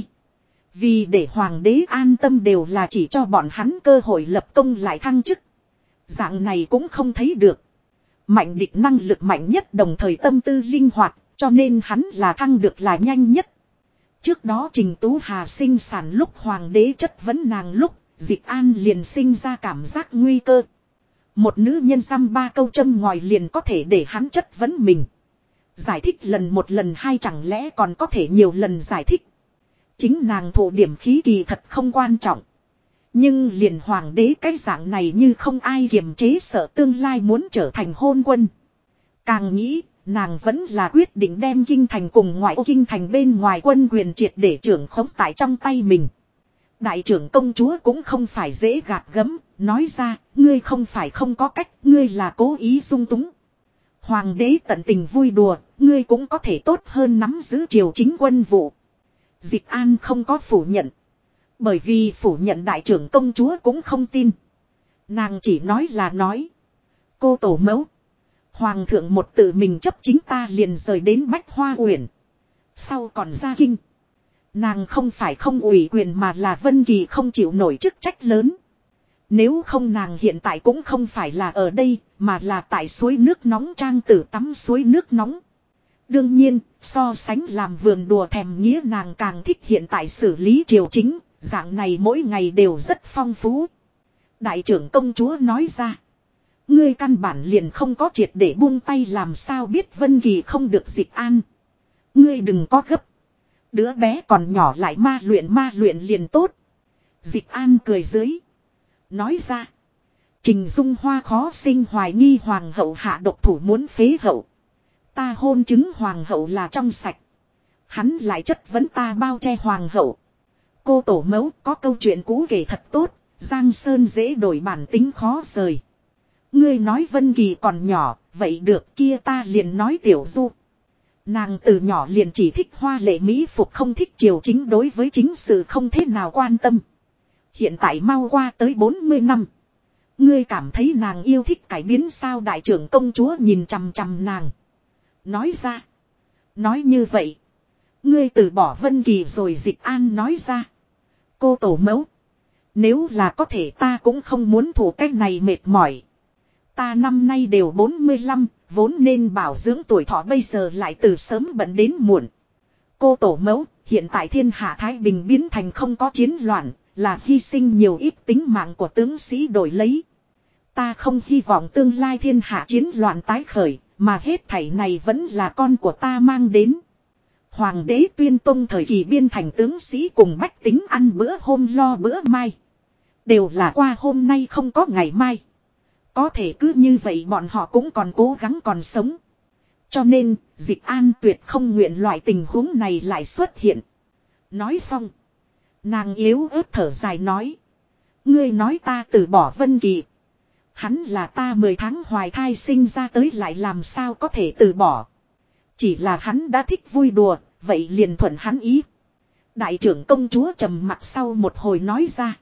Vì để hoàng đế an tâm đều là chỉ cho bọn hắn cơ hội lập công lại thăng chức. Dạng này cũng không thấy được. Mạnh Địch năng lực mạnh nhất đồng thời tâm tư linh hoạt, cho nên hắn là thăng được là nhanh nhất. Trước đó Trình Tú Hà sinh sản lúc hoàng đế chất vấn nàng lúc, Dịch An liền sinh ra cảm giác nguy cơ. Một nữ nhân dăm 3 câu châm ngòi liền có thể để hắn chất vấn mình. Giải thích lần 1 lần 2 chẳng lẽ còn có thể nhiều lần giải thích. Chính nàng thụ điểm khí kỳ thật không quan trọng. Nhưng liền hoàng đế cái dạng này như không ai kiềm chế, sợ tương lai muốn trở thành hôn quân. Càng nghĩ, nàng vẫn là quyết định đem kinh thành cùng ngoại ô kinh thành bên ngoài quân quyền triệt để trưởng khống tại trong tay mình. Đại trưởng công chúa cũng không phải dễ gạt gẫm, nói ra, ngươi không phải không có cách, ngươi là cố ý dung túng. Hoàng đế tận tình vui đùa, ngươi cũng có thể tốt hơn nắm giữ triều chính quân vụ. Dịch An không có phủ nhận. Bởi vì phủ nhận đại trưởng công chúa cũng không tin. Nàng chỉ nói là nói. Cô tổ mẫu. Hoàng thượng một tự mình chấp chính ta liền rời đến Bách Hoa Uyển. Sau còn ra kinh. Nàng không phải không ủy quyền mà là Vân Kỳ không chịu nổi chức trách lớn. Nếu không nàng hiện tại cũng không phải là ở đây, mà là tại suối nước nóng trang tử tắm suối nước nóng. Đương nhiên, so sánh làm vườn đùa thèm nghĩa nàng càng thích hiện tại xử lý triều chính, dạng này mỗi ngày đều rất phong phú. Đại trưởng công chúa nói ra. Ngươi căn bản liền không có triệt để buông tay, làm sao biết Vân Kỳ không được Dịch An. Ngươi đừng có gấp. Đứa bé còn nhỏ lại ma luyện liền tốt. Dịch An cười dưới. Nói ra. Trình Dung Hoa khó sinh hoài nghi hoàng hậu hạ độc thủ muốn phế hậu. Ta hôn chứng hoàng hậu là trong sạch. Hắn lại chất vấn ta bao che hoàng hậu. Cô tổ mẫu có câu chuyện cũ kể thật tốt. Giang Sơn dễ đổi bản tính khó rời. Ngươi nói Vân Kỳ còn nhỏ, vậy được, kia ta liền nói Tiểu Du. Nàng từ nhỏ liền chỉ thích hoa lệ mỹ phục, không thích triều chính, đối với chính sự không thế nào quan tâm. Hiện tại mau qua tới 40 năm. Ngươi cảm thấy nàng yêu thích cải biến sao? Đại trưởng công chúa nhìn chằm chằm nàng. Nói ra. Nói như vậy. Ngươi từ bỏ Vân Kỳ rồi. Dịch An nói ra. Cô tổ mẫu. Nếu là có thể ta cũng không muốn thủ cách này mệt mỏi. Ta năm nay đều 45, vốn nên bảo dưỡng tuổi thọ, bây giờ lại từ sớm bận đến muộn. Cô tổ mẫu, hiện tại thiên hạ thái bình biến thành không có chiến loạn, là hy sinh nhiều ít tính mạng của tướng sĩ đổi lấy. Ta không hy vọng tương lai thiên hạ chiến loạn tái khởi, mà hết thảy này vẫn là con của ta mang đến. Hoàng đế tuyên tông thời kỳ biên thành tướng sĩ cùng bách tính ăn bữa hôm lo bữa mai. Đều là qua hôm nay không có ngày mai. Có thể cứ như vậy bọn họ cũng còn cố gắng còn sống. Cho nên, Dịch An tuyệt không nguyện loại tình huống này lại xuất hiện. Nói xong. Nàng yếu ớt thở dài nói. Ngươi nói ta từ bỏ Vân Kỳ. Hắn là ta 10 tháng hoài thai sinh ra tới lại làm sao có thể từ bỏ. Chỉ là hắn đã thích vui đùa, vậy liền thuận hắn ý. Đại trưởng công chúa trầm mặt sau một hồi nói ra.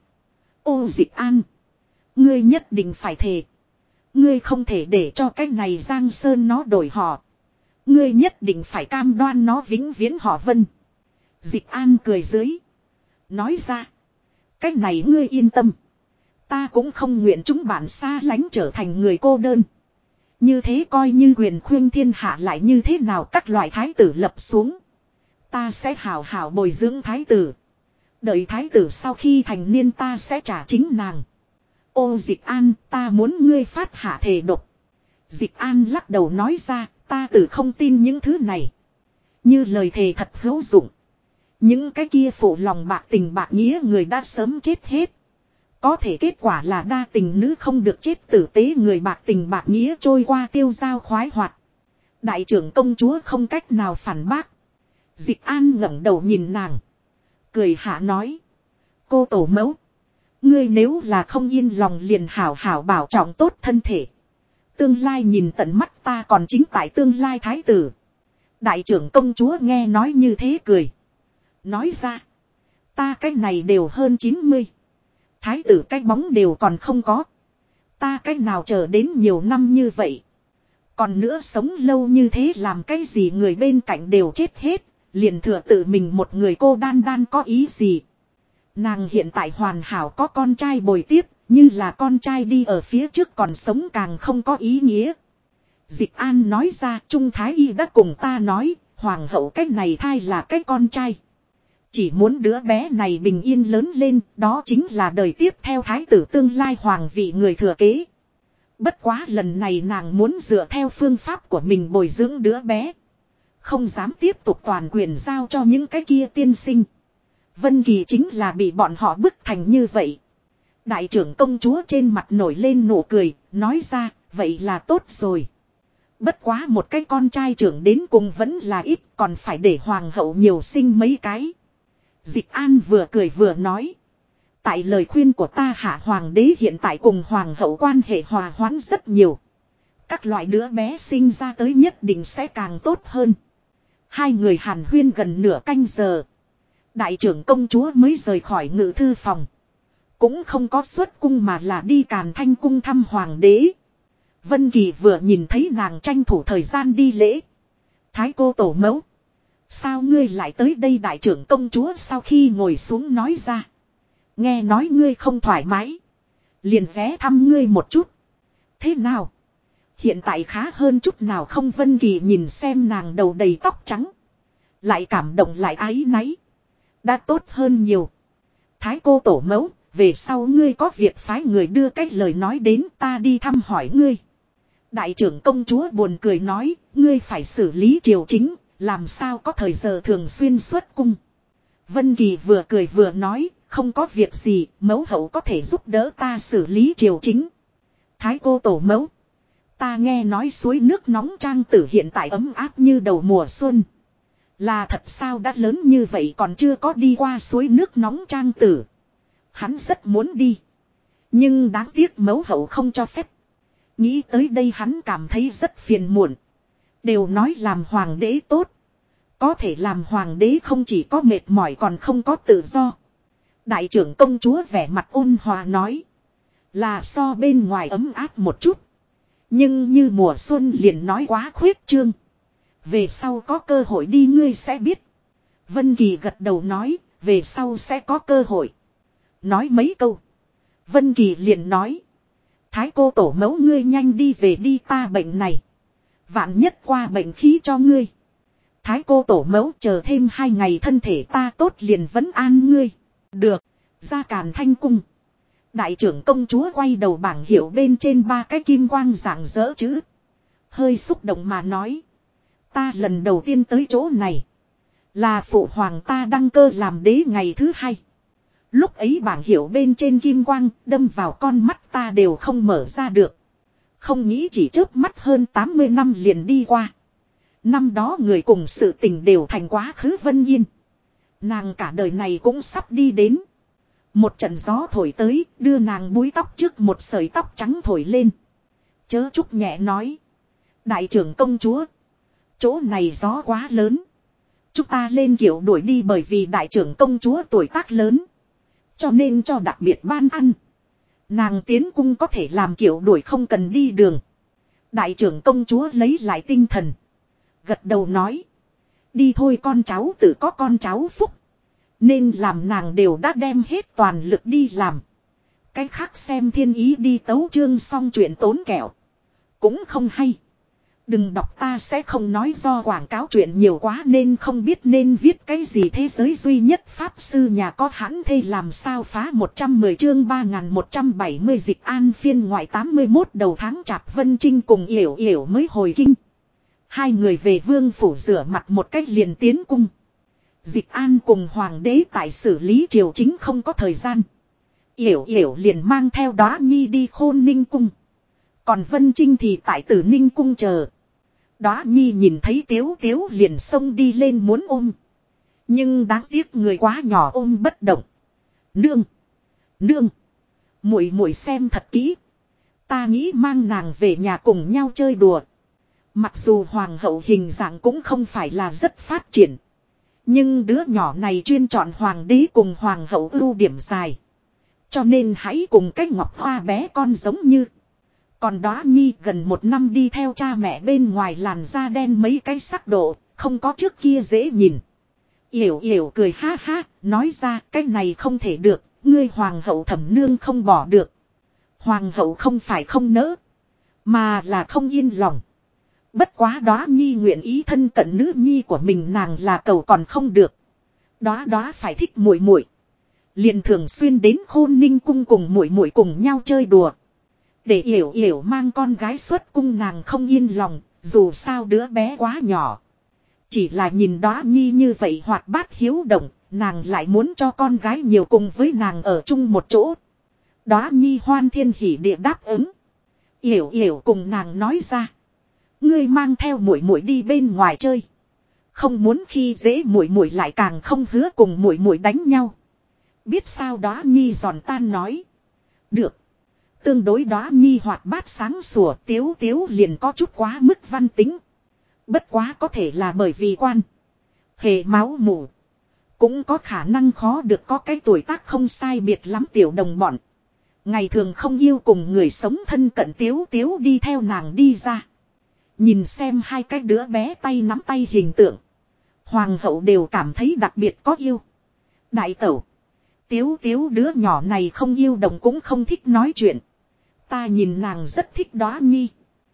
Ô Dịch An. Ngươi nhất định phải thề. Ngươi không thể để cho cái này Giang Sơn nó đổi họ. Ngươi nhất định phải cam đoan nó vĩnh viễn họ Vân. Dịch An cười dưới. Nói ra. Cái này ngươi yên tâm. Ta cũng không nguyện chúng bạn xa lánh trở thành người cô đơn. Như thế coi như quyền khuyên thiên hạ lại như thế nào các loại thái tử lập xuống. Ta sẽ hào hào bồi dưỡng thái tử. Đợi thái tử sau khi thành niên ta sẽ trả chính nàng. Ô Dịch An, ta muốn ngươi phát hạ thề độc. Dịch An lắc đầu nói ra, ta tự không tin những thứ này. Như lời thề thật hữu dụng. Những cái kia phụ lòng bạc tình bạc nghĩa người đã sớm chết hết. Có thể kết quả là đa tình nữ không được chết tử tế, người bạc tình bạc nghĩa trôi qua tiêu dao khoái hoạt. Đại trưởng công chúa không cách nào phản bác. Dịch An ngẩng đầu nhìn nàng. Cười hạ nói. Cô tổ mẫu. Ngươi nếu là không yên lòng liền hảo hảo bảo trọng tốt thân thể. Tương lai nhìn tận mắt ta còn chính tại tương lai thái tử. Đại trưởng công chúa nghe nói như thế cười. Nói ra. Ta cái này đều hơn 90. Thái tử cái bóng đều còn không có. Ta cái nào chờ đến nhiều năm như vậy. Còn nữa sống lâu như thế làm cái gì người bên cạnh đều chết hết. Liền thừa tự mình một người cô đan đan có ý gì. Nàng hiện tại hoàn hảo có con trai bồi tiếp. Như là con trai đi ở phía trước còn sống càng không có ý nghĩa. Dịch An nói ra Trung Thái Y đã cùng ta nói. Hoàng hậu cái này thai là cái con trai. Chỉ muốn đứa bé này bình yên lớn lên, đó chính là đời tiếp theo thái tử tương lai hoàng vị người thừa kế. Bất quá lần này nàng muốn dựa theo phương pháp của mình bồi dưỡng đứa bé. Không dám tiếp tục toàn quyền giao cho những cái kia tiên sinh. Vân Kỳ chính là bị bọn họ bức thành như vậy. Đại trưởng công chúa trên mặt nổi lên nụ cười, nói ra, vậy là tốt rồi. Bất quá một cái con trai trưởng đến cùng vẫn là ít, còn phải để hoàng hậu nhiều sinh mấy cái. Dịch An vừa cười vừa nói. Tại lời khuyên của ta hạ hoàng đế hiện tại cùng hoàng hậu quan hệ hòa hoãn rất nhiều. Các loại đứa bé sinh ra tới nhất định sẽ càng tốt hơn. Hai người hàn huyên gần nửa canh giờ. Đại trưởng công chúa mới rời khỏi ngự thư phòng. Cũng không có xuất cung mà là đi Càn Thanh cung thăm hoàng đế. Vân Kỳ vừa nhìn thấy nàng tranh thủ thời gian đi lễ. Thái cô tổ mẫu. Sao ngươi lại tới đây đại trưởng công chúa sau khi ngồi xuống nói ra. Nghe nói ngươi không thoải mái. Liền ghé thăm ngươi một chút. Thế nào? Hiện tại khá hơn chút nào không? Vân Kỳ nhìn xem nàng đầu đầy tóc trắng. Lại cảm động lại áy náy. Đã tốt hơn nhiều. Thái cô tổ mẫu, về sau ngươi có việc phái người đưa cách lời nói đến ta đi thăm hỏi ngươi. Đại trưởng công chúa buồn cười nói, ngươi phải xử lý triều chính. Làm sao có thời giờ thường xuyên xuất cung. Vân Kỳ vừa cười vừa nói. Không có việc gì. Mẫu hậu có thể giúp đỡ ta xử lý triều chính. Thái cô tổ mẫu. Ta nghe nói suối nước nóng Trang Tử hiện tại ấm áp như đầu mùa xuân. Là thật sao? Đã lớn như vậy còn chưa có đi qua suối nước nóng Trang Tử. Hắn rất muốn đi. Nhưng đáng tiếc mẫu hậu không cho phép. Nghĩ tới đây hắn cảm thấy rất phiền muộn. Đều nói làm hoàng đế tốt. Có thể làm hoàng đế không chỉ có mệt mỏi còn không có tự do. Đại trưởng công chúa vẻ mặt ôn hòa nói. Là so bên ngoài ấm áp một chút. Nhưng như mùa xuân liền nói quá khuyết trương. Về sau có cơ hội đi ngươi sẽ biết. Vân Kỳ gật đầu nói. Về sau sẽ có cơ hội. Nói mấy câu. Vân Kỳ liền nói. Thái cô tổ mẫu ngươi nhanh đi về đi, ta bệnh này. Vạn nhất qua bệnh khí cho ngươi. Thái cô tổ mẫu chờ thêm 2 ngày thân thể ta tốt liền vấn an ngươi. Được. Ra Càn Thanh cung. Đại trưởng công chúa quay đầu bảng hiệu bên trên 3 cái kim quang rạng rỡ chữ. Hơi xúc động mà nói. Ta lần đầu tiên tới chỗ này. Là phụ hoàng ta đăng cơ làm đế ngày thứ 2. Lúc ấy bảng hiệu bên trên kim quang đâm vào con mắt ta đều không mở ra được. Không nghĩ chỉ chớp mắt hơn 80 năm liền đi qua. Năm đó người cùng sự tình đều thành quá khứ vân yên. Nàng cả đời này cũng sắp đi đến. Một trận gió thổi tới, đưa nàng búi tóc trước một sợi tóc trắng thổi lên. Chớ Trúc nhẹ nói. Đại trưởng công chúa. Chỗ này gió quá lớn. Chúng ta lên kiểu đuổi đi bởi vì đại trưởng công chúa tuổi tác lớn. Cho nên cho đặc biệt ban ăn. Nàng tiến cung có thể làm kiểu đuổi không cần đi đường. Đại trưởng công chúa lấy lại tinh thần. Gật đầu nói. Đi thôi, con cháu tự có con cháu phúc. Nên làm nàng đều đã đem hết toàn lực đi làm. Cái khác xem thiên ý đi tấu chương xong chuyện tốn kẹo. Cũng không hay. Đừng đọc, ta sẽ không nói, do quảng cáo chuyện nhiều quá nên không biết nên viết cái gì. Thế giới duy nhất pháp sư nhà có hãn thê làm sao phá 110 chương 3170 dịch an phiên ngoại 81 đầu tháng chạp Vân Trinh cùng Yểu Yểu mới hồi kinh. Hai người về vương phủ rửa mặt một cách liền tiến cung. Dịch an cùng hoàng đế tại xử lý triều chính không có thời gian. Yểu Yểu liền mang theo Đóa Nhi đi Khôn Ninh cung. Còn Vân Trinh thì tại Tử Ninh cung chờ. Đóa Nhi nhìn thấy Tiếu Tiếu liền xông đi lên muốn ôm. Nhưng đáng tiếc người quá nhỏ ôm bất động. Nương. Nương. Muội muội xem thật kỹ. Ta nghĩ mang nàng về nhà cùng nhau chơi đùa. Mặc dù hoàng hậu hình dạng cũng không phải là rất phát triển. Nhưng đứa nhỏ này chuyên chọn hoàng đế cùng hoàng hậu ưu điểm dài. Cho nên hãy cùng cái ngọc hoa bé con giống như. Còn Đóa Nhi gần 1 năm đi theo cha mẹ bên ngoài, làn da đen mấy cái sắc độ, không có trước kia dễ nhìn. Yểu Yểu cười ha ha, nói ra cái này không thể được, ngươi hoàng hậu thẩm nương không bỏ được. Hoàng hậu không phải không nỡ, mà là không yên lòng. Bất quá Đóa Nhi nguyện ý thân cận nữ nhi của mình, nàng là cầu còn không được. Đóa phải thích muội muội, liền thường xuyên đến Khôn Ninh cung cùng muội muội cùng nhau chơi đùa. Để Yểu Yểu mang con gái xuất cung nàng không yên lòng, dù sao đứa bé quá nhỏ. Chỉ là nhìn Đóa Nhi như vậy hoạt bát hiếu động, nàng lại muốn cho con gái nhiều cùng với nàng ở chung một chỗ. Đóa Nhi hoan thiên hỉ địa đáp ứng. Yểu Yểu cùng nàng nói ra. Ngươi mang theo muội muội đi bên ngoài chơi. Không muốn khi dễ muội muội, lại càng không hứa cùng muội muội đánh nhau. Biết sao? Đóa Nhi giòn tan nói. Được. Tương đối Đóa Nhi hoạt bát sáng sủa, Tiếu Tiếu liền có chút quá mức văn tính. Bất quá có thể là bởi vì quan hệ máu mủ. Cũng có khả năng khó được có cái tuổi tác không sai biệt lắm tiểu đồng bọn. Ngày thường không yêu cùng người sống thân cận, Tiếu Tiếu đi theo nàng đi ra. Nhìn xem hai cái đứa bé tay nắm tay hình tượng. Hoàng hậu đều cảm thấy đặc biệt có yêu. Đại tẩu. Tiếu Tiếu đứa nhỏ này không yêu đồng cũng không thích nói chuyện. Ta nhìn nàng rất thích Đóa Nhi.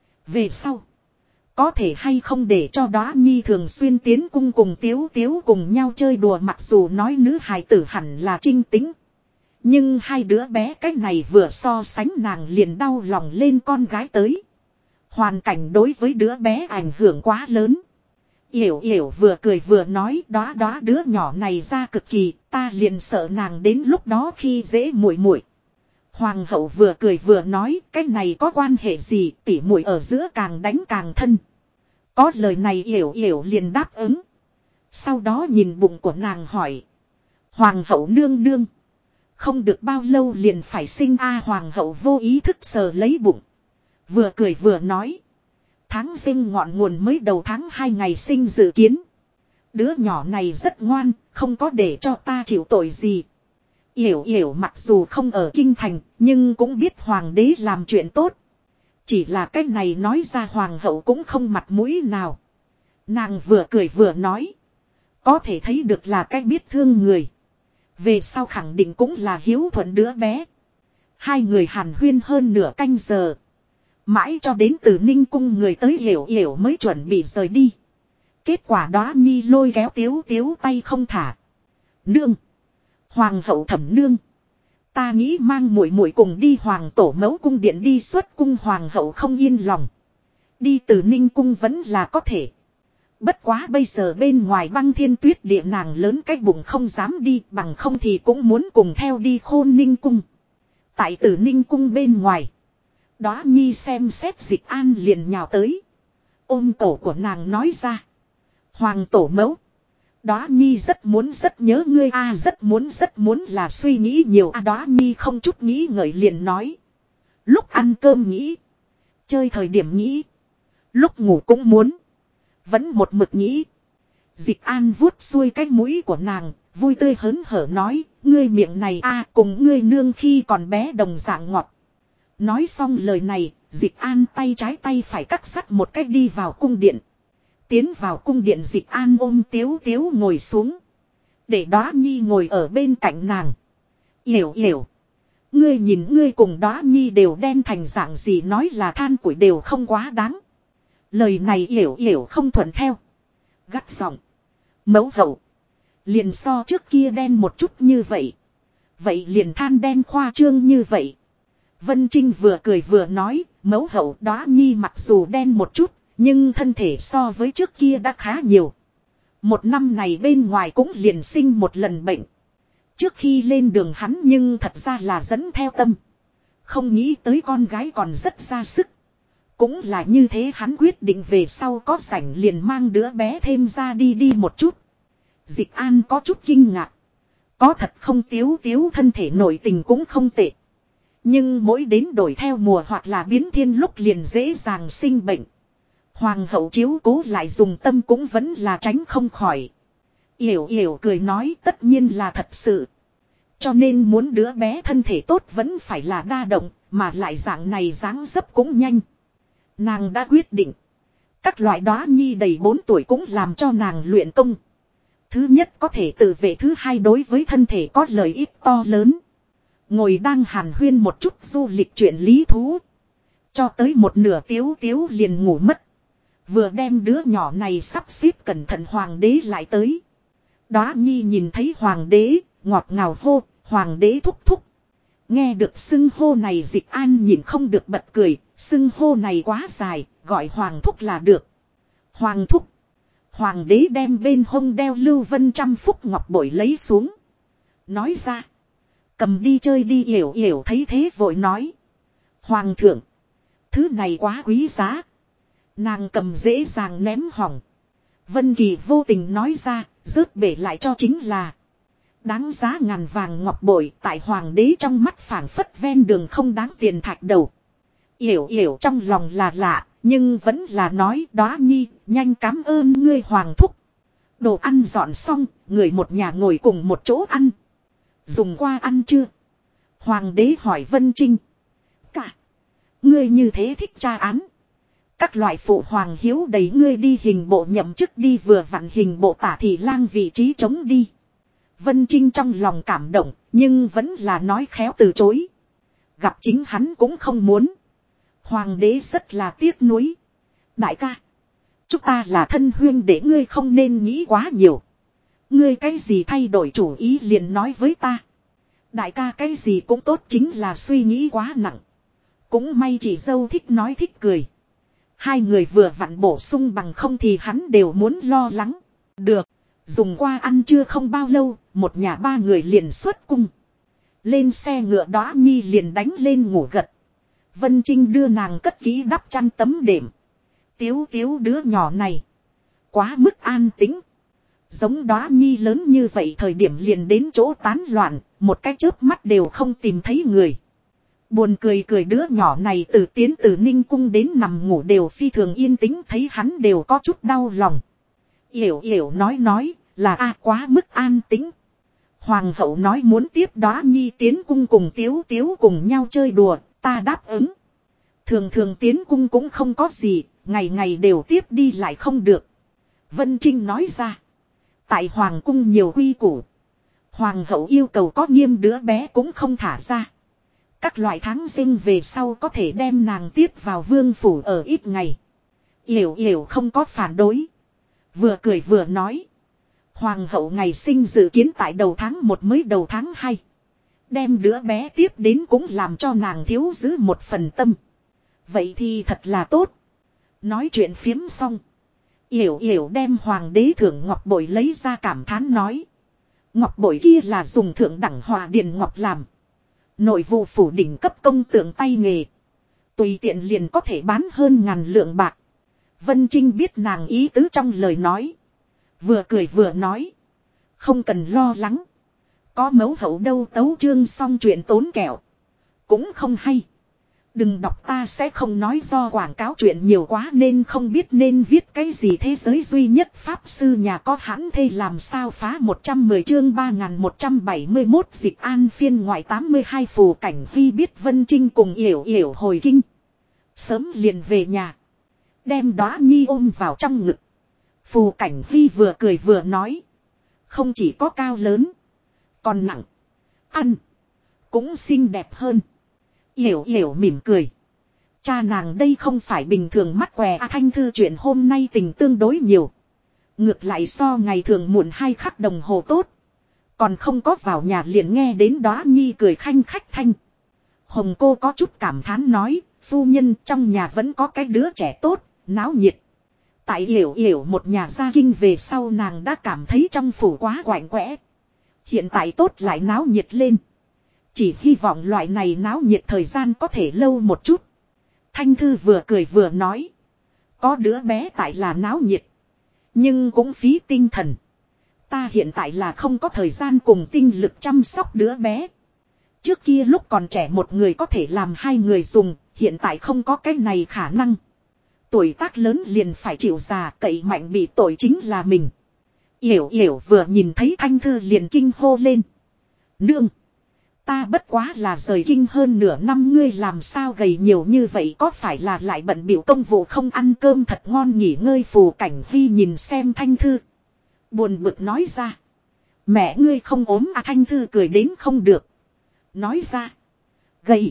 Về sau. Có thể hay không để cho Đóa Nhi thường xuyên tiến cung cùng Tiếu Tiếu cùng nhau chơi đùa, mặc dù nói nữ hài tử hẳn là trinh tính. Nhưng hai đứa bé cái này vừa so sánh nàng liền đau lòng lên con gái tới. Hoàn cảnh đối với đứa bé ảnh hưởng quá lớn. Yểu Yểu vừa cười vừa nói, Đóa đứa nhỏ này ra cực kỳ, ta liền sợ nàng đến lúc đó khi dễ muội muội. Hoàng hậu vừa cười vừa nói, cái này có quan hệ gì, tỉ muội ở giữa càng đánh càng thân. Có lời này Yểu Yểu liền đáp ứng. Sau đó nhìn bụng của nàng hỏi. Hoàng hậu nương nương. Không được bao lâu liền phải sinh a? Hoàng hậu vô ý thức sờ lấy bụng. Vừa cười vừa nói. Tháng sinh ngọn nguồn mới đầu tháng 2 ngày sinh dự kiến. Đứa nhỏ này rất ngoan, không có để cho ta chịu tội gì. Yểu Yểu mặc dù không ở kinh thành, nhưng cũng biết hoàng đế làm chuyện tốt. Chỉ là cái này nói ra hoàng hậu cũng không mặt mũi nào. Nàng vừa cười vừa nói. Có thể thấy được là cái biết thương người. Về sau khẳng định cũng là hiếu thuận đứa bé. Hai người hàn huyên hơn nửa canh giờ. Mãi cho đến từ Ninh cung người tới, Yểu Yểu mới chuẩn bị rời đi. Kết quả Đóa Nhi lôi kéo Tiếu Tiếu tay không thả. Nương. Hoàng hậu thẩm nương. Ta nghĩ mang muội muội cùng đi hoàng tổ mẫu cung điện đi xuất cung. Hoàng hậu không yên lòng. Đi từ Ninh cung vẫn là có thể. Bất quá bây giờ bên ngoài băng thiên tuyết địa, nàng lớn cái bụng không dám đi, bằng không thì cũng muốn cùng theo đi Khôn Ninh cung. Tại Tử Ninh cung bên ngoài. Đóa Nhi xem xét Dịch An liền nhào tới. Ôm cổ của nàng nói ra. Hoàng tổ mẫu. Đóa Nhi rất nhớ ngươi a, rất muốn là suy nghĩ nhiều a. Đóa Nhi không chút nghĩ ngợi liền nói. Lúc ăn cơm nghĩ. Chơi thời điểm nghĩ. Lúc ngủ cũng muốn. Vẫn một mực nghĩ. Dịch An vuốt xuôi cái mũi của nàng. Vui tươi hớn hở nói. Ngươi miệng này a, cùng ngươi nương khi còn bé đồng dạng ngọt. Nói xong lời này. Dịch An tay trái tay phải cắt sắt một cách đi vào cung điện. Tiến vào cung điện Dịch An ôm Tiếu Tiếu ngồi xuống. Để Đóa Nhi ngồi ở bên cạnh nàng. Yểu yểu. Ngươi nhìn ngươi cùng Đóa Nhi đều đen thành dạng gì, nói là than củi đều không quá đáng. Lời này Yểu yểu không thuận theo. Gắt giọng. Mẫu hậu. Liền so trước kia đen một chút như vậy. Vậy liền than đen khoa trương như vậy. Vân Trinh vừa cười vừa nói. Mẫu hậu, Đóa Nhi mặc dù đen một chút. Nhưng thân thể so với trước kia đã khá nhiều. Một năm này bên ngoài cũng liền sinh một lần bệnh. Trước khi lên đường hắn nhưng thật ra là dẫn theo tâm. Không nghĩ tới con gái còn rất ra sức. Cũng là như thế hắn quyết định về sau có rảnh liền mang đứa bé thêm ra đi một chút. Dịch An có chút kinh ngạc. Có thật không, Tiếu Tiếu thân thể nội tình cũng không tệ. Nhưng mỗi đến đổi theo mùa hoặc là biến thiên lúc liền dễ dàng sinh bệnh. Hoàng hậu chiếu cố lại dùng tâm cũng vẫn là tránh không khỏi. Yểu yểu cười nói tất nhiên là thật sự. Cho nên muốn đứa bé thân thể tốt vẫn phải là đa động, mà lại dạng này dáng dấp cũng nhanh. Nàng đã quyết định. Các loại Đóa Nhi đầy 4 tuổi cũng làm cho nàng luyện công. Thứ nhất có thể tự vệ, thứ hai đối với thân thể có lợi ích to lớn. Ngồi đang hàn huyên một chút du lịch chuyện lý thú. Cho tới một nửa Tiếu Tiếu liền ngủ mất. Vừa đem đứa nhỏ này sắp xếp cẩn thận hoàng đế lại tới. Đóa Nhi nhìn thấy hoàng đế, ngọt ngào hô, hoàng đế thúc thúc. Nghe được xưng hô này Dịch An nhìn không được bật cười, xưng hô này quá dài, gọi hoàng thúc là được. Hoàng thúc. Hoàng đế đem bên hông đeo Lưu Vân trăm phúc ngọc bội lấy xuống. Nói ra. Cầm đi chơi đi. Yểu yểu thấy thế vội nói. Hoàng thượng. Thứ này quá quý giá. Nàng cầm dễ dàng ném hỏng. Vân Kỳ vô tình nói ra, rớt bể lại cho chính là. Đáng giá ngàn vàng ngọc bội, tại hoàng đế trong mắt phảng phất ven đường không đáng tiền thạch đầu. Yểu yểu trong lòng là lạ, nhưng vẫn là nói Đóa Nhi, nhanh cảm ơn ngươi hoàng thúc. Đồ ăn dọn xong, người một nhà ngồi cùng một chỗ ăn. Dùng qua ăn chưa? Hoàng đế hỏi Vân Trinh. Cả. Ngươi như thế thích tra án. Các loại phụ hoàng hiếu đẩy ngươi đi hình bộ nhậm chức đi, vừa vặn hình bộ tả thị lang vị trí trống đi. Vân Trinh trong lòng cảm động, nhưng vẫn là nói khéo từ chối. Gặp chính hắn cũng không muốn. Hoàng đế rất là tiếc nuối. Đại ca. Chúng ta là thân huynh để ngươi không nên nghĩ quá nhiều. Ngươi cái gì thay đổi chủ ý liền nói với ta. Đại ca cái gì cũng tốt, chính là suy nghĩ quá nặng. Cũng may chị dâu thích nói thích cười. Hai người vừa vặn bổ sung, bằng không thì hắn đều muốn lo lắng. Được. Dùng qua ăn trưa không bao lâu, một nhà ba người liền xuất cung. Lên xe ngựa Đóa Nhi liền đánh lên ngủ gật. Vân Trinh đưa nàng cất kỹ đắp chăn tấm đệm. Tiếu Tiếu đứa nhỏ này. Quá mức an tĩnh. Giống Đóa Nhi lớn như vậy thời điểm liền đến chỗ tán loạn, một cái chớp mắt đều không tìm thấy người. Buồn cười cười đứa nhỏ này từ tiến từ Ninh Cung đến nằm ngủ đều phi thường yên tĩnh, thấy hắn đều có chút đau lòng. Yểu yểu nói là quá mức an tĩnh. Hoàng hậu nói muốn tiếp Đóa Nhi tiến cung cùng Tiếu Tiếu cùng nhau chơi đùa, ta đáp ứng. Thường thường tiến cung cũng không có gì, ngày ngày đều tiếp đi lại không được. Vân Trinh nói ra. Tại hoàng cung nhiều quy củ. Hoàng hậu yêu cầu có nghiêm đứa bé cũng không thả ra. Các loại tháng sinh về sau có thể đem nàng tiếp vào vương phủ ở ít ngày. Yểu yểu không có phản đối. Vừa cười vừa nói. Hoàng hậu ngày sinh dự kiến tại đầu tháng 1 mới đầu tháng 2. Đem đứa bé tiếp đến cũng làm cho nàng thiếu giữ một phần tâm. Vậy thì thật là tốt. Nói chuyện phiếm xong. Yểu yểu đem hoàng đế thưởng ngọc bội lấy ra cảm thán nói. Ngọc bội kia là dùng thượng đẳng Hòa Điền ngọc làm. Nội vụ phủ đỉnh cấp công tượng tay nghề. Tùy tiện liền có thể bán hơn 1000 lượng bạc. Vân Trinh biết nàng ý tứ trong lời nói. Vừa cười vừa nói. Không cần lo lắng. Có mẫu hậu đâu tấu chương xong chuyện tốn kẹo. Cũng không hay. Đừng đọc ta sẽ không nói do quảng cáo chuyện nhiều quá nên không biết nên viết cái gì thế giới duy nhất pháp sư nhà có hãn thê làm sao phá 110 chương 3171 dịch an phiên ngoại 82 phù cảnh vi biết Vân Trinh cùng yểu yểu hồi kinh. Sớm liền về nhà. Đem Đóa Nhi ôm vào trong ngực. Phù cảnh vi vừa cười vừa nói. Không chỉ có cao lớn. Còn nặng. Ăn. Cũng xinh đẹp hơn. Yểu yểu mỉm cười. Cha nàng đây không phải bình thường mắt què Thanh Thư chuyện hôm nay tình tương đối nhiều. Ngược lại so ngày thường muộn 2 khắc đồng hồ tốt. Còn không có vào nhà liền nghe đến Đóa Nhi cười khanh khách thanh. Hồng cô có chút cảm thán nói. Phu nhân trong nhà vẫn có cái đứa trẻ tốt, náo nhiệt. Tại yểu yểu một nhà gia kinh về sau nàng đã cảm thấy trong phủ quá quạnh quẽ. Hiện tại tốt lại náo nhiệt lên. Chỉ hy vọng loại này náo nhiệt thời gian có thể lâu một chút. Thanh Thư vừa cười vừa nói. Có đứa bé tại là náo nhiệt. Nhưng cũng phí tinh thần. Ta hiện tại là không có thời gian cùng tinh lực chăm sóc đứa bé. Trước kia lúc còn trẻ một người có thể làm 2 người dùng. Hiện tại không có cái này khả năng. Tuổi tác lớn liền phải chịu già, cậy mạnh bị tội chính là mình. Yểu yểu vừa nhìn thấy Thanh Thư liền kinh hô lên. Nương! Ta bất quá là rời kinh hơn nửa năm, ngươi làm sao gầy nhiều như vậy, có phải là lại bận bịu công vụ không ăn cơm thật ngon nghỉ ngơi. Phù cảnh vi nhìn xem Thanh Thư. Buồn bực nói ra. Mẹ ngươi không ốm à? Thanh Thư cười đến không được. Nói ra. Gầy.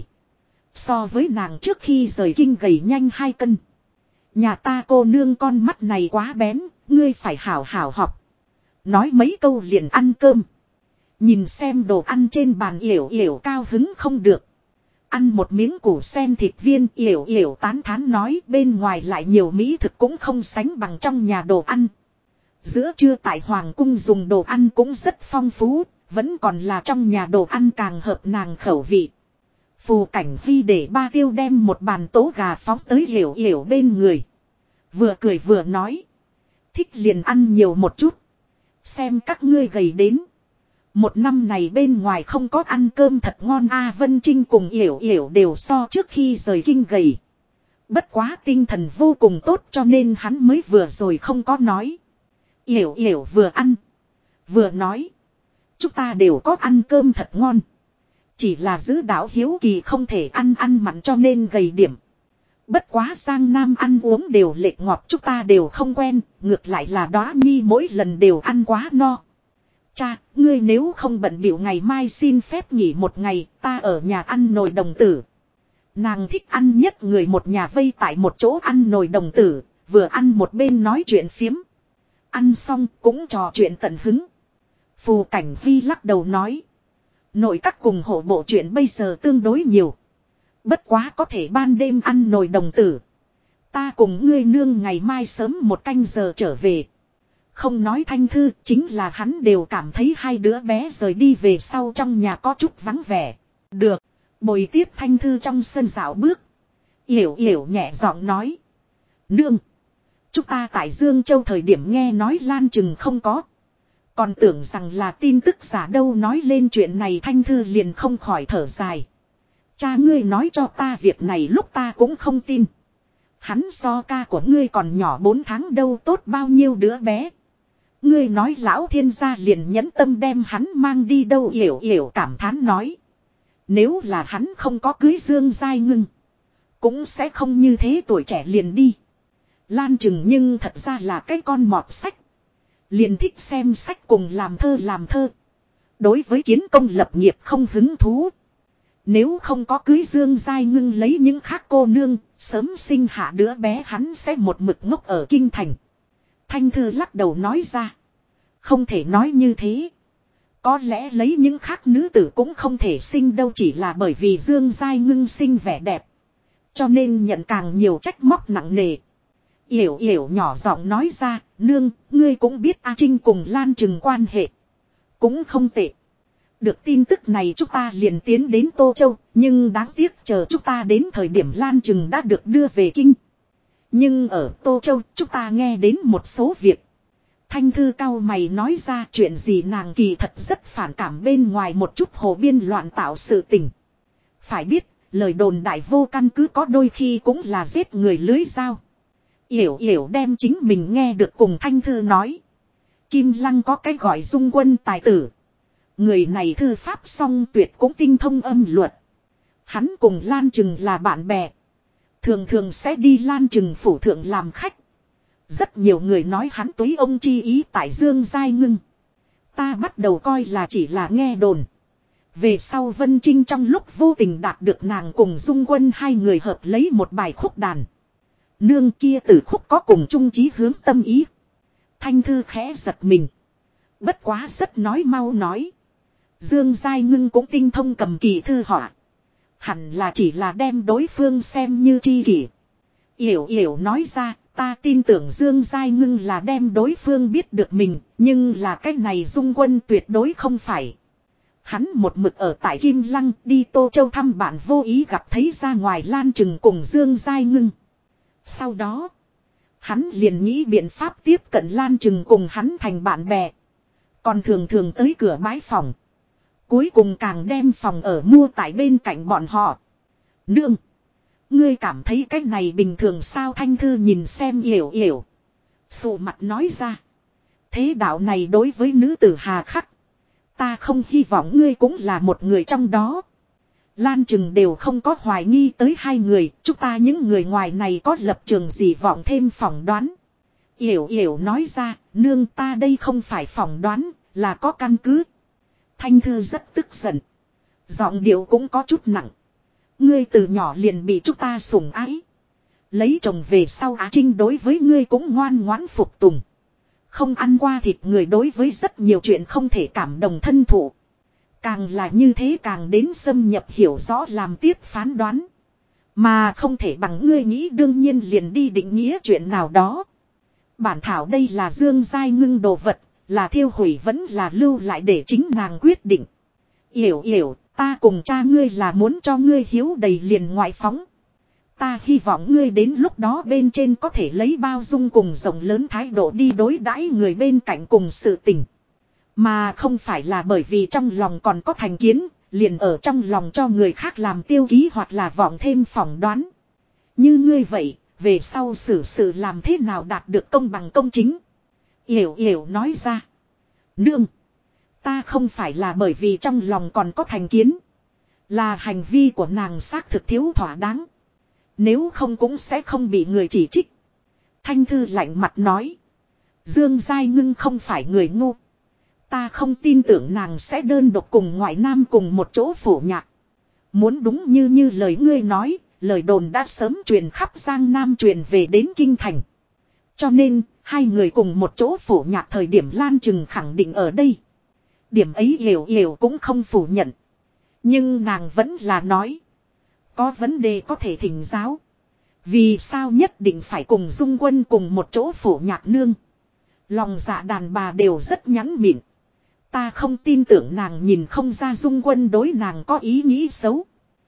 So với nàng trước khi rời kinh gầy nhanh 2 cân. Nhà ta cô nương con mắt này quá bén, ngươi phải hảo hảo học. Nói mấy câu liền ăn cơm. Nhìn xem đồ ăn trên bàn yểu yểu cao hứng không được. Ăn một miếng củ sen thịt viên, yểu yểu tán thán nói bên ngoài lại nhiều mỹ thực cũng không sánh bằng trong nhà đồ ăn. Giữa trưa tại Hoàng cung dùng đồ ăn cũng rất phong phú, vẫn còn là trong nhà đồ ăn càng hợp nàng khẩu vị. Phù cảnh vi để Ba Tiêu đem một bàn tố gà phóng tới yểu yểu bên người. Vừa cười vừa nói. Thích liền ăn nhiều một chút. Xem các ngươi gầy đến. Một năm này bên ngoài không có ăn cơm thật ngon a. Vân Trinh cùng yểu yểu đều so trước khi rời kinh gầy. Bất quá tinh thần vô cùng tốt cho nên hắn mới vừa rồi không có nói. Yểu yểu vừa ăn. Vừa nói. Chúng ta đều có ăn cơm thật ngon. Chỉ là giữ đạo hiếu kỳ không thể ăn mặn cho nên gầy điểm. Bất quá sang Nam ăn uống đều lệch ngọt chúng ta đều không quen. Ngược lại là Đóa Nhi mỗi lần đều ăn quá no. Cha, ngươi nếu không bận bịu ngày mai xin phép nghỉ một ngày, ta ở nhà ăn nồi đồng tử. Nàng thích ăn nhất người một nhà vây tại một chỗ ăn nồi đồng tử, vừa ăn một bên nói chuyện phiếm. Ăn xong cũng trò chuyện tận hứng. Phù cảnh vi lắc đầu nói. Nội các cùng hộ bộ chuyện bây giờ tương đối nhiều. Bất quá có thể ban đêm ăn nồi đồng tử. Ta cùng ngươi nương ngày mai sớm 1 canh giờ trở về. Không nói Thanh Thư, chính là hắn đều cảm thấy 2 đứa bé rời đi về sau trong nhà có chút vắng vẻ. Được, bồi tiếp Thanh Thư trong sân dạo bước. Yểu yểu nhẹ giọng nói. Nương, chúng ta tại Dương Châu thời điểm nghe nói Lan Trừng không có. Còn tưởng rằng là tin tức giả đâu. Nói lên chuyện này Thanh Thư liền không khỏi thở dài. Cha ngươi nói cho ta việc này lúc ta cũng không tin. Hắn so ca của ngươi còn nhỏ 4 tháng đâu, tốt bao nhiêu đứa bé. Ngươi nói lão thiên gia liền nhẫn tâm đem hắn mang đi đâu. Yểu yểu cảm thán nói. Nếu là hắn không có cưới Dương Giai Ngưng, cũng sẽ không như thế tuổi trẻ liền đi. Lan Trừng nhưng thật ra là cái con mọt sách. Liền thích xem sách cùng làm thơ. Đối với kiến công lập nghiệp không hứng thú. Nếu không có cưới Dương Giai Ngưng lấy những khác cô nương, sớm sinh hạ đứa bé hắn sẽ một mực ngốc ở kinh thành. Thanh Thư lắc đầu nói ra. Không thể nói như thế. Có lẽ lấy những khác nữ tử cũng không thể sinh đâu, chỉ là bởi vì Dương Giai Ngưng sinh vẻ đẹp. Cho nên nhận càng nhiều trách móc nặng nề. Yểu yểu nhỏ giọng nói ra, nương, ngươi cũng biết A Trinh cùng Lan Trừng quan hệ. Cũng không tệ. Được tin tức này chúng ta liền tiến đến Tô Châu, nhưng đáng tiếc chờ chúng ta đến thời điểm Lan Trừng đã được đưa về kinh. Nhưng ở Tô Châu chúng ta nghe đến một số việc. Thanh Thư cau mày nói ra chuyện gì nàng kỳ thật rất phản cảm bên ngoài một chút hồ biên loạn tạo sự tình. Phải biết, lời đồn đại vô căn cứ có đôi khi cũng là giết người lưới dao. Yểu Yểu đem chính mình nghe được cùng Thanh Thư nói. Kim Lăng có cái gọi Dung Quân tài tử. Người này thư pháp song tuyệt cũng tinh thông âm luật. Hắn cùng Lan Trừng là bạn bè. Thường thường sẽ đi Lan Trừng phủ thượng làm khách. Rất nhiều người nói hắn túy ông chi ý tại Dương Giai Ngưng. Ta bắt đầu coi là chỉ là nghe đồn. Về sau Vân Trinh trong lúc vô tình đạt được nàng cùng Dung Quân hai người hợp lấy một bài khúc đàn. Nương kia tử khúc có cùng chung chí hướng tâm ý. Thanh Thư khẽ giật mình. Bất quá rất nói mau nói. Dương Giai Ngưng cũng tinh thông cầm kỳ thư họa. Hẳn là chỉ là đem đối phương xem như tri kỷ. Yểu Yểu nói ra, ta tin tưởng Dương Giai Ngưng là đem đối phương biết được mình, nhưng là cái này Dung Quân tuyệt đối không phải. Hắn một mực ở tại Kim Lăng đi Tô Châu thăm bạn vô ý gặp thấy ra ngoài Lan Trừng cùng Dương Giai Ngưng. Sau đó, hắn liền nghĩ biện pháp tiếp cận Lan Trừng cùng hắn thành bạn bè. Còn thường thường tới cửa bái phòng. Cuối cùng càng đem phòng ở mua tại bên cạnh bọn họ. Nương! Ngươi cảm thấy cái này bình thường sao? Thanh Thư nhìn xem Yểu Yểu. Sụ mặt nói ra. Thế đạo này đối với nữ tử hà khắc. Ta không hy vọng ngươi cũng là một người trong đó. Lan Trừng đều không có hoài nghi tới hai người. Chúng ta những người ngoài này có lập trường gì vọng thêm phỏng đoán. Yểu Yểu nói ra. Nương ta đây không phải phỏng đoán. Là có căn cứ. Thanh Thư rất tức giận. Giọng điệu cũng có chút nặng. Ngươi từ nhỏ liền bị chúng ta sủng ái. Lấy chồng về sau Á Trinh đối với ngươi cũng ngoan ngoãn phục tùng. Không ăn qua thịt người đối với rất nhiều chuyện không thể cảm đồng thân thụ. Càng là như thế càng đến xâm nhập hiểu rõ làm tiếp phán đoán. Mà không thể bằng ngươi nghĩ đương nhiên liền đi định nghĩa chuyện nào đó. Bản thảo đây là Dương Giai Ngưng đồ vật, là thiêu hủy vẫn là lưu lại để chính nàng quyết định. Yểu Yểu, ta cùng cha ngươi là muốn cho ngươi hiếu đầy liền ngoại phóng. Ta hy vọng ngươi đến lúc đó bên trên có thể lấy bao dung cùng rộng lớn thái độ đi đối đãi người bên cạnh cùng sự tình. Mà không phải là bởi vì trong lòng còn có thành kiến, liền ở trong lòng cho người khác làm tiêu ký hoặc là vọng thêm phỏng đoán. Như ngươi vậy, về sau xử sự làm thế nào đạt được công bằng công chính. Yểu Yểu nói ra. Nương! Ta không phải là bởi vì trong lòng còn có thành kiến. Là hành vi của nàng xác thực thiếu thỏa đáng. Nếu không cũng sẽ không bị người chỉ trích. Thanh Thư lạnh mặt nói. Dương Giai Ngưng không phải người ngu. Ta không tin tưởng nàng sẽ đơn độc cùng ngoại nam cùng một chỗ phổ nhạc. Muốn đúng như lời ngươi nói, lời đồn đã sớm truyền khắp Giang Nam truyền về đến Kinh Thành. Cho nên, hai người cùng một chỗ phổ nhạc thời điểm Lan Trừng khẳng định ở đây. Điểm ấy Yểu Yểu cũng không phủ nhận. Nhưng nàng vẫn là nói. Có vấn đề có thể thỉnh giáo. Vì sao nhất định phải cùng Dung Quân cùng một chỗ phổ nhạc nương. Lòng dạ đàn bà đều rất nhắn mịn. Ta không tin tưởng nàng nhìn không ra Dung Quân đối nàng có ý nghĩ xấu.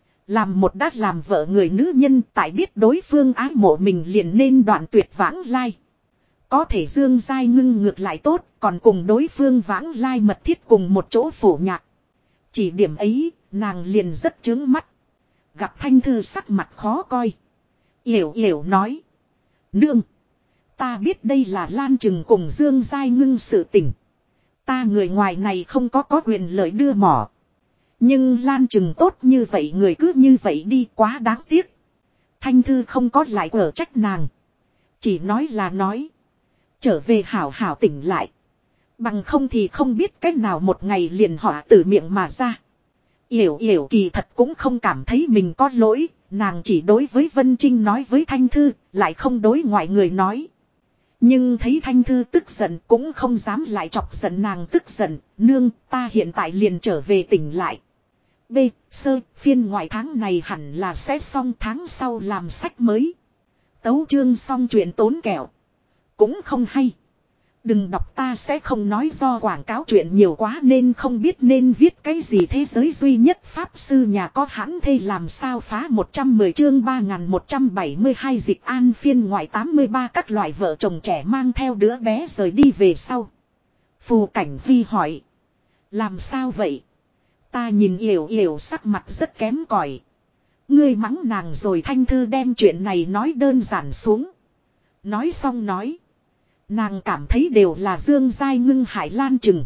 Làm một đát làm vợ người nữ nhân tại biết đối phương ái mộ mình liền nên đoạn tuyệt vãng lai. Có thể Dương Giai Ngưng ngược lại tốt, còn cùng đối phương vãng lai mật thiết cùng một chỗ phổ nhạc. Chỉ điểm ấy, nàng liền rất chướng mắt. Gặp Thanh Thư sắc mặt khó coi. Yểu Yểu nói. Nương! Ta biết đây là Lan Trừng cùng Dương Giai Ngưng sự tình. Ta người ngoài này không có quyền lợi đưa mỏ. Nhưng Lan Trừng tốt như vậy người cứ như vậy đi quá đáng tiếc. Thanh Thư không có lại ở trách nàng. Chỉ nói là nói. Trở về hảo hảo tỉnh lại. Bằng không thì không biết cách nào một ngày liền họa từ miệng mà ra. Yểu Yểu kỳ thật cũng không cảm thấy mình có lỗi. Nàng chỉ đối với Vân Trinh nói với Thanh Thư. Lại không đối ngoại người nói. Nhưng thấy Thanh Thư tức giận cũng không dám lại chọc giận nàng tức giận. Nương ta hiện tại liền trở về tỉnh lại. B. Sơ phiên ngoại tháng này hẳn là sẽ xong tháng sau làm sách mới. Tấu chương xong chuyện tốn kẹo. Cũng không hay. Đừng đọc, ta sẽ không nói, do quảng cáo chuyện nhiều quá nên không biết nên viết cái gì. Thế giới duy nhất pháp sư nhà có hãn thê làm sao phá 110 chương 3172 dịch an phiên ngoại 83 các loại vợ chồng trẻ mang theo đứa bé rời đi về sau. Phù Cảnh Vi hỏi. Làm sao vậy? Ta nhìn Yểu Yểu sắc mặt rất kém cỏi. Ngươi mắng nàng rồi. Thanh Thư đem chuyện này nói đơn giản xuống. Nói xong nói. Nàng cảm thấy đều là Dương Giai Ngưng hại Lan Trừng.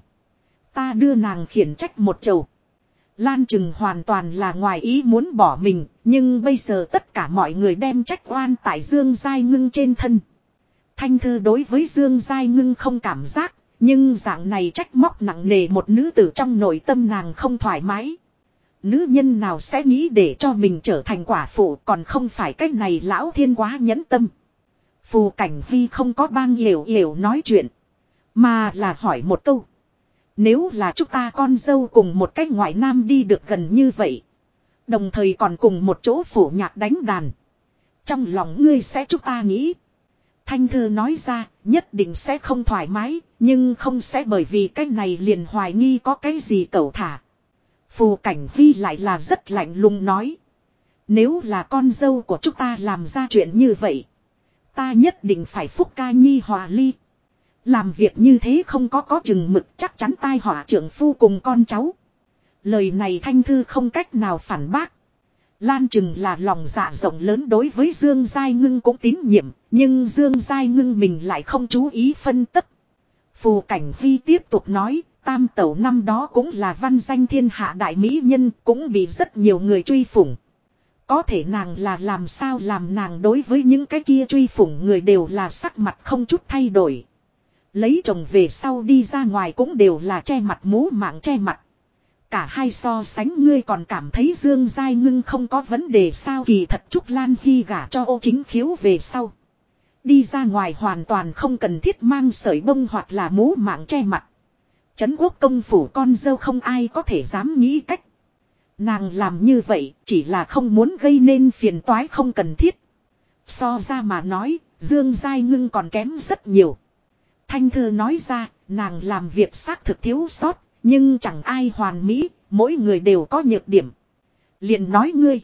Ta đưa nàng khiển trách một chầu. Lan Trừng hoàn toàn là ngoài ý muốn bỏ mình. Nhưng bây giờ tất cả mọi người đem trách oan tại Dương Giai Ngưng trên thân. Thanh Thư đối với Dương Giai Ngưng không cảm giác. Nhưng dạng này trách móc nặng nề một nữ tử trong nội tâm nàng không thoải mái. Nữ nhân nào sẽ nghĩ để cho mình trở thành quả phụ, còn không phải cái này lão thiên quá nhẫn tâm. Phù Cảnh Vi không có bang Yểu Yểu nói chuyện, mà là hỏi một câu. Nếu là chúng ta con dâu cùng một cái ngoại nam đi được gần như vậy, đồng thời còn cùng một chỗ phổ nhạc đánh đàn, trong lòng ngươi sẽ chúng ta nghĩ. Thanh Thư nói ra, nhất định sẽ không thoải mái, nhưng không sẽ bởi vì cái này liền hoài nghi có cái gì cẩu thả. Phù Cảnh Vi lại là rất lạnh lùng nói. Nếu là con dâu của chúng ta làm ra chuyện như vậy, ta nhất định phải phúc ca nhi hòa ly. Làm việc như thế không có chừng mực, chắc chắn tai họa trưởng phu cùng con cháu. Lời này Thanh Thư không cách nào phản bác. Lan Trừng là lòng dạ rộng lớn, đối với Dương Giai Ngưng cũng tín nhiệm, nhưng Dương Giai Ngưng mình lại không chú ý phân tích. Phù Cảnh Vi tiếp tục nói, Tam Tẩu năm đó cũng là văn danh thiên hạ đại mỹ nhân, cũng bị rất nhiều người truy phủng. Có thể nàng là làm sao làm, nàng đối với những cái kia truy phủng người đều là sắc mặt không chút thay đổi. Lấy chồng về sau đi ra ngoài cũng đều là che mặt mũ mạng che mặt. Cả hai so sánh, ngươi còn cảm thấy Dương Giai Ngưng không có vấn đề sao? Kỳ thật Trúc Lan Hy gả cho Ô Chính Khiếu về sau, đi ra ngoài hoàn toàn không cần thiết mang sợi bông hoặc là mũ mạng che mặt. Trấn Quốc công phủ con dâu không ai có thể dám nghĩ cách. Nàng làm như vậy chỉ là không muốn gây nên phiền toái không cần thiết. So ra mà nói, Dương Giai Ngưng còn kém rất nhiều. Thanh Thư nói ra, nàng làm việc xác thực thiếu sót, nhưng chẳng ai hoàn mỹ, mỗi người đều có nhược điểm. Liền nói ngươi,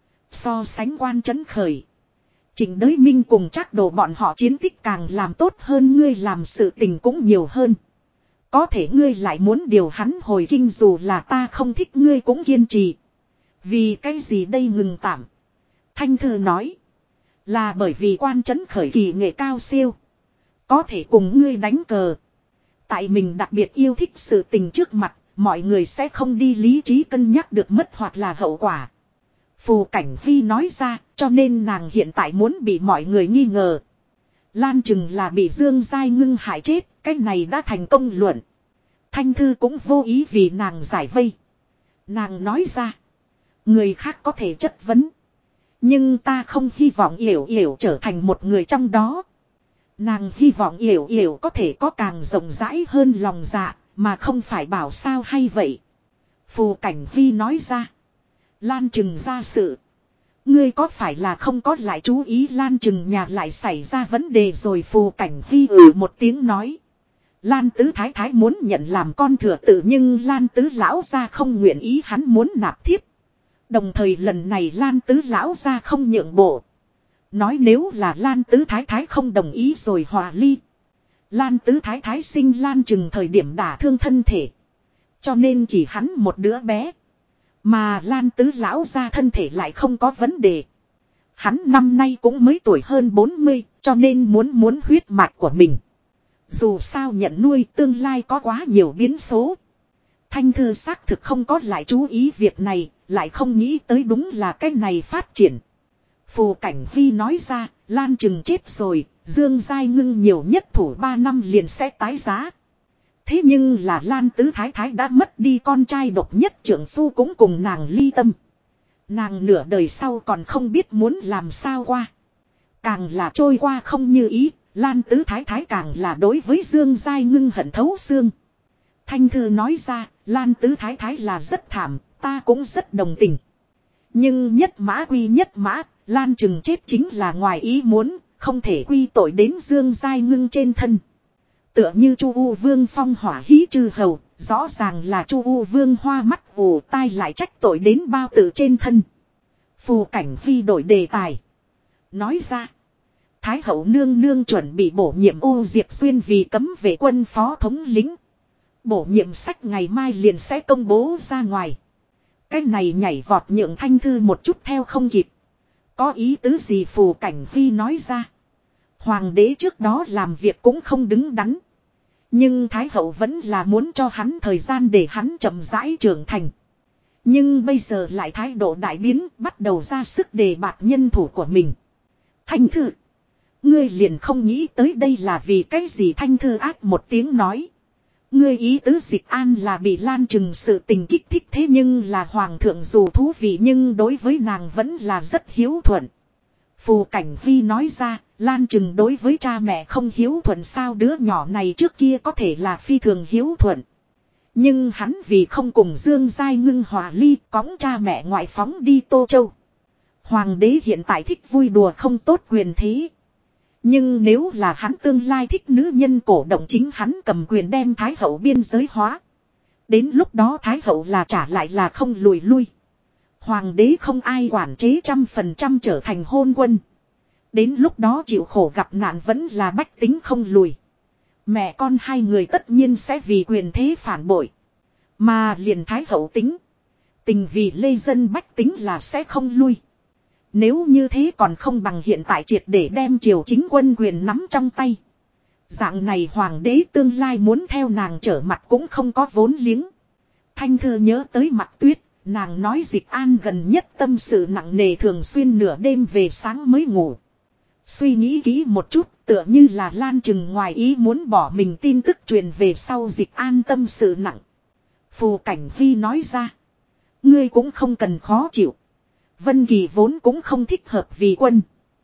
so sánh Quan Trấn Khởi, Trịnh Đới Minh cùng Trác Đồ bọn họ chiến tích càng làm tốt hơn, ngươi làm sự tình cũng nhiều hơn. Có thể ngươi lại muốn điều hắn hồi kinh, dù là ta không thích ngươi cũng kiên trì. Vì cái gì đây? Ngừng tạm. Thanh Thư nói, là bởi vì Quan Trấn Khởi kỳ nghệ cao siêu, có thể cùng ngươi đánh cờ. Tại mình đặc biệt yêu thích sự tình trước mặt, mọi người sẽ không đi lý trí cân nhắc được mất hoặc là hậu quả. Phù Cảnh Vi nói ra, cho nên nàng hiện tại muốn bị mọi người nghi ngờ. Lan Trừng là bị Dương Giai Ngưng hại chết, cái này đã thành công luận. Thanh Thư cũng vô ý vì nàng giải vây. Nàng nói ra, người khác có thể chất vấn, nhưng ta không hy vọng Yểu Yểu trở thành một người trong đó. Nàng hy vọng Yểu Yểu có thể có càng rộng rãi hơn lòng dạ, mà không phải bảo sao hay vậy. Phù Cảnh Vi nói ra, Lan Trừng ra sự, ngươi có phải là không có lại chú ý Lan Trừng nhà lại xảy ra vấn đề rồi? Phù Cảnh Vi một tiếng nói, Lan Tứ Thái Thái muốn nhận làm con thừa tự, nhưng Lan Tứ Lão gia không nguyện ý hắn muốn nạp thiếp. Đồng thời lần này Lan Tứ Lão gia không nhượng bộ, nói nếu là Lan Tứ Thái Thái không đồng ý rồi hòa ly. Lan Tứ Thái Thái sinh Lan Trừng thời điểm đả thương thân thể, cho nên chỉ hắn một đứa bé. Mà Lan Tứ Lão gia thân thể lại không có vấn đề. Hắn năm nay cũng mới tuổi hơn 40, cho nên muốn huyết mạch của mình. Dù sao nhận nuôi tương lai có quá nhiều biến số. Thanh Thư xác thực không có lại chú ý việc này, lại không nghĩ tới đúng là cái này phát triển. Phù Cảnh Vi nói ra, Lan Trừng chết rồi, Dương Giai Ngưng nhiều nhất thủ 3 năm liền sẽ tái giá. Thế nhưng là Lan Tứ Thái Thái đã mất đi con trai độc nhất trưởng phu cũng cùng nàng ly tâm. Nàng nửa đời sau còn không biết muốn làm sao qua. Càng là trôi qua không như ý, Lan Tứ Thái Thái càng là đối với Dương Giai Ngưng hận thấu xương. Thanh Thư nói ra, Lan Tứ Thái Thái là rất thảm, ta cũng rất đồng tình. Nhưng nhất mã quy nhất mã, Lan Trừng chết chính là ngoài ý muốn, không thể quy tội đến Dương Giai Ngưng trên thân. tựa như Chu U Vương phong hỏa hí chư hầu, rõ ràng là Chu U Vương hoa mắt ù tai lại trách tội đến bao tử trên thân. Phù Cảnh Phi đổi đề tài. Nói ra. Thái hậu nương nương chuẩn bị bổ nhiệm Ô Diệp Xuyên vì cấm vệ quân phó thống lĩnh. Bổ nhiệm sách ngày mai liền sẽ công bố ra ngoài. Cái này nhảy vọt nhượng Thanh Thư một chút theo không kịp. Có ý tứ gì Phù Cảnh Phi nói ra. Hoàng đế trước đó làm việc cũng không đứng đắn. Nhưng Thái hậu vẫn là muốn cho hắn thời gian để hắn chậm rãi trưởng thành. Nhưng bây giờ lại thái độ đại biến, bắt đầu ra sức đề bạt nhân thủ của mình. Thanh Thư, ngươi liền không nghĩ tới đây là vì cái gì? Thanh Thư ác một tiếng nói. Ngươi ý tứ Dịch An là bị Lan Trừng sự tình kích thích, thế nhưng là hoàng thượng dù thú vị nhưng đối với nàng vẫn là rất hiếu thuận. Phù Cảnh Phi nói ra, Lan Trừng đối với cha mẹ không hiếu thuận sao? Đứa nhỏ này trước kia có thể là phi thường hiếu thuận. Nhưng hắn vì không cùng Dương Giai Ngưng hòa ly, cõng cha mẹ ngoại phóng đi Tô Châu. Hoàng đế hiện tại thích vui đùa không tốt quyền thế. Nhưng nếu là hắn tương lai thích nữ nhân cổ động chính hắn cầm quyền đem Thái hậu biên giới hóa. Đến lúc đó Thái hậu là trả lại là không lùi lui. Hoàng đế không ai quản chế 100% trở thành hôn quân. Đến lúc đó chịu khổ gặp nạn vẫn là bách tính không lùi. Mẹ con hai người tất nhiên sẽ vì quyền thế phản bội. Mà liền Thái hậu tính. Tình vì lê dân bách tính là sẽ không lui. Nếu như thế còn không bằng hiện tại triệt để đem triều chính quân quyền nắm trong tay. Dạng này hoàng đế tương lai muốn theo nàng trở mặt cũng không có vốn liếng. Thanh Thư nhớ tới Mặc Tuyết, nàng nói Dịch An gần nhất tâm sự nặng nề thường xuyên nửa đêm về sáng mới ngủ. Suy nghĩ kỹ một chút, tựa như là Lan Trừng ngoài ý muốn bỏ mình tin tức truyền về sau Dịch An tâm sự nặng. Phù Cảnh Phi nói ra. Ngươi cũng không cần khó chịu. Vân Kỳ vốn cũng không thích hợp vì quân.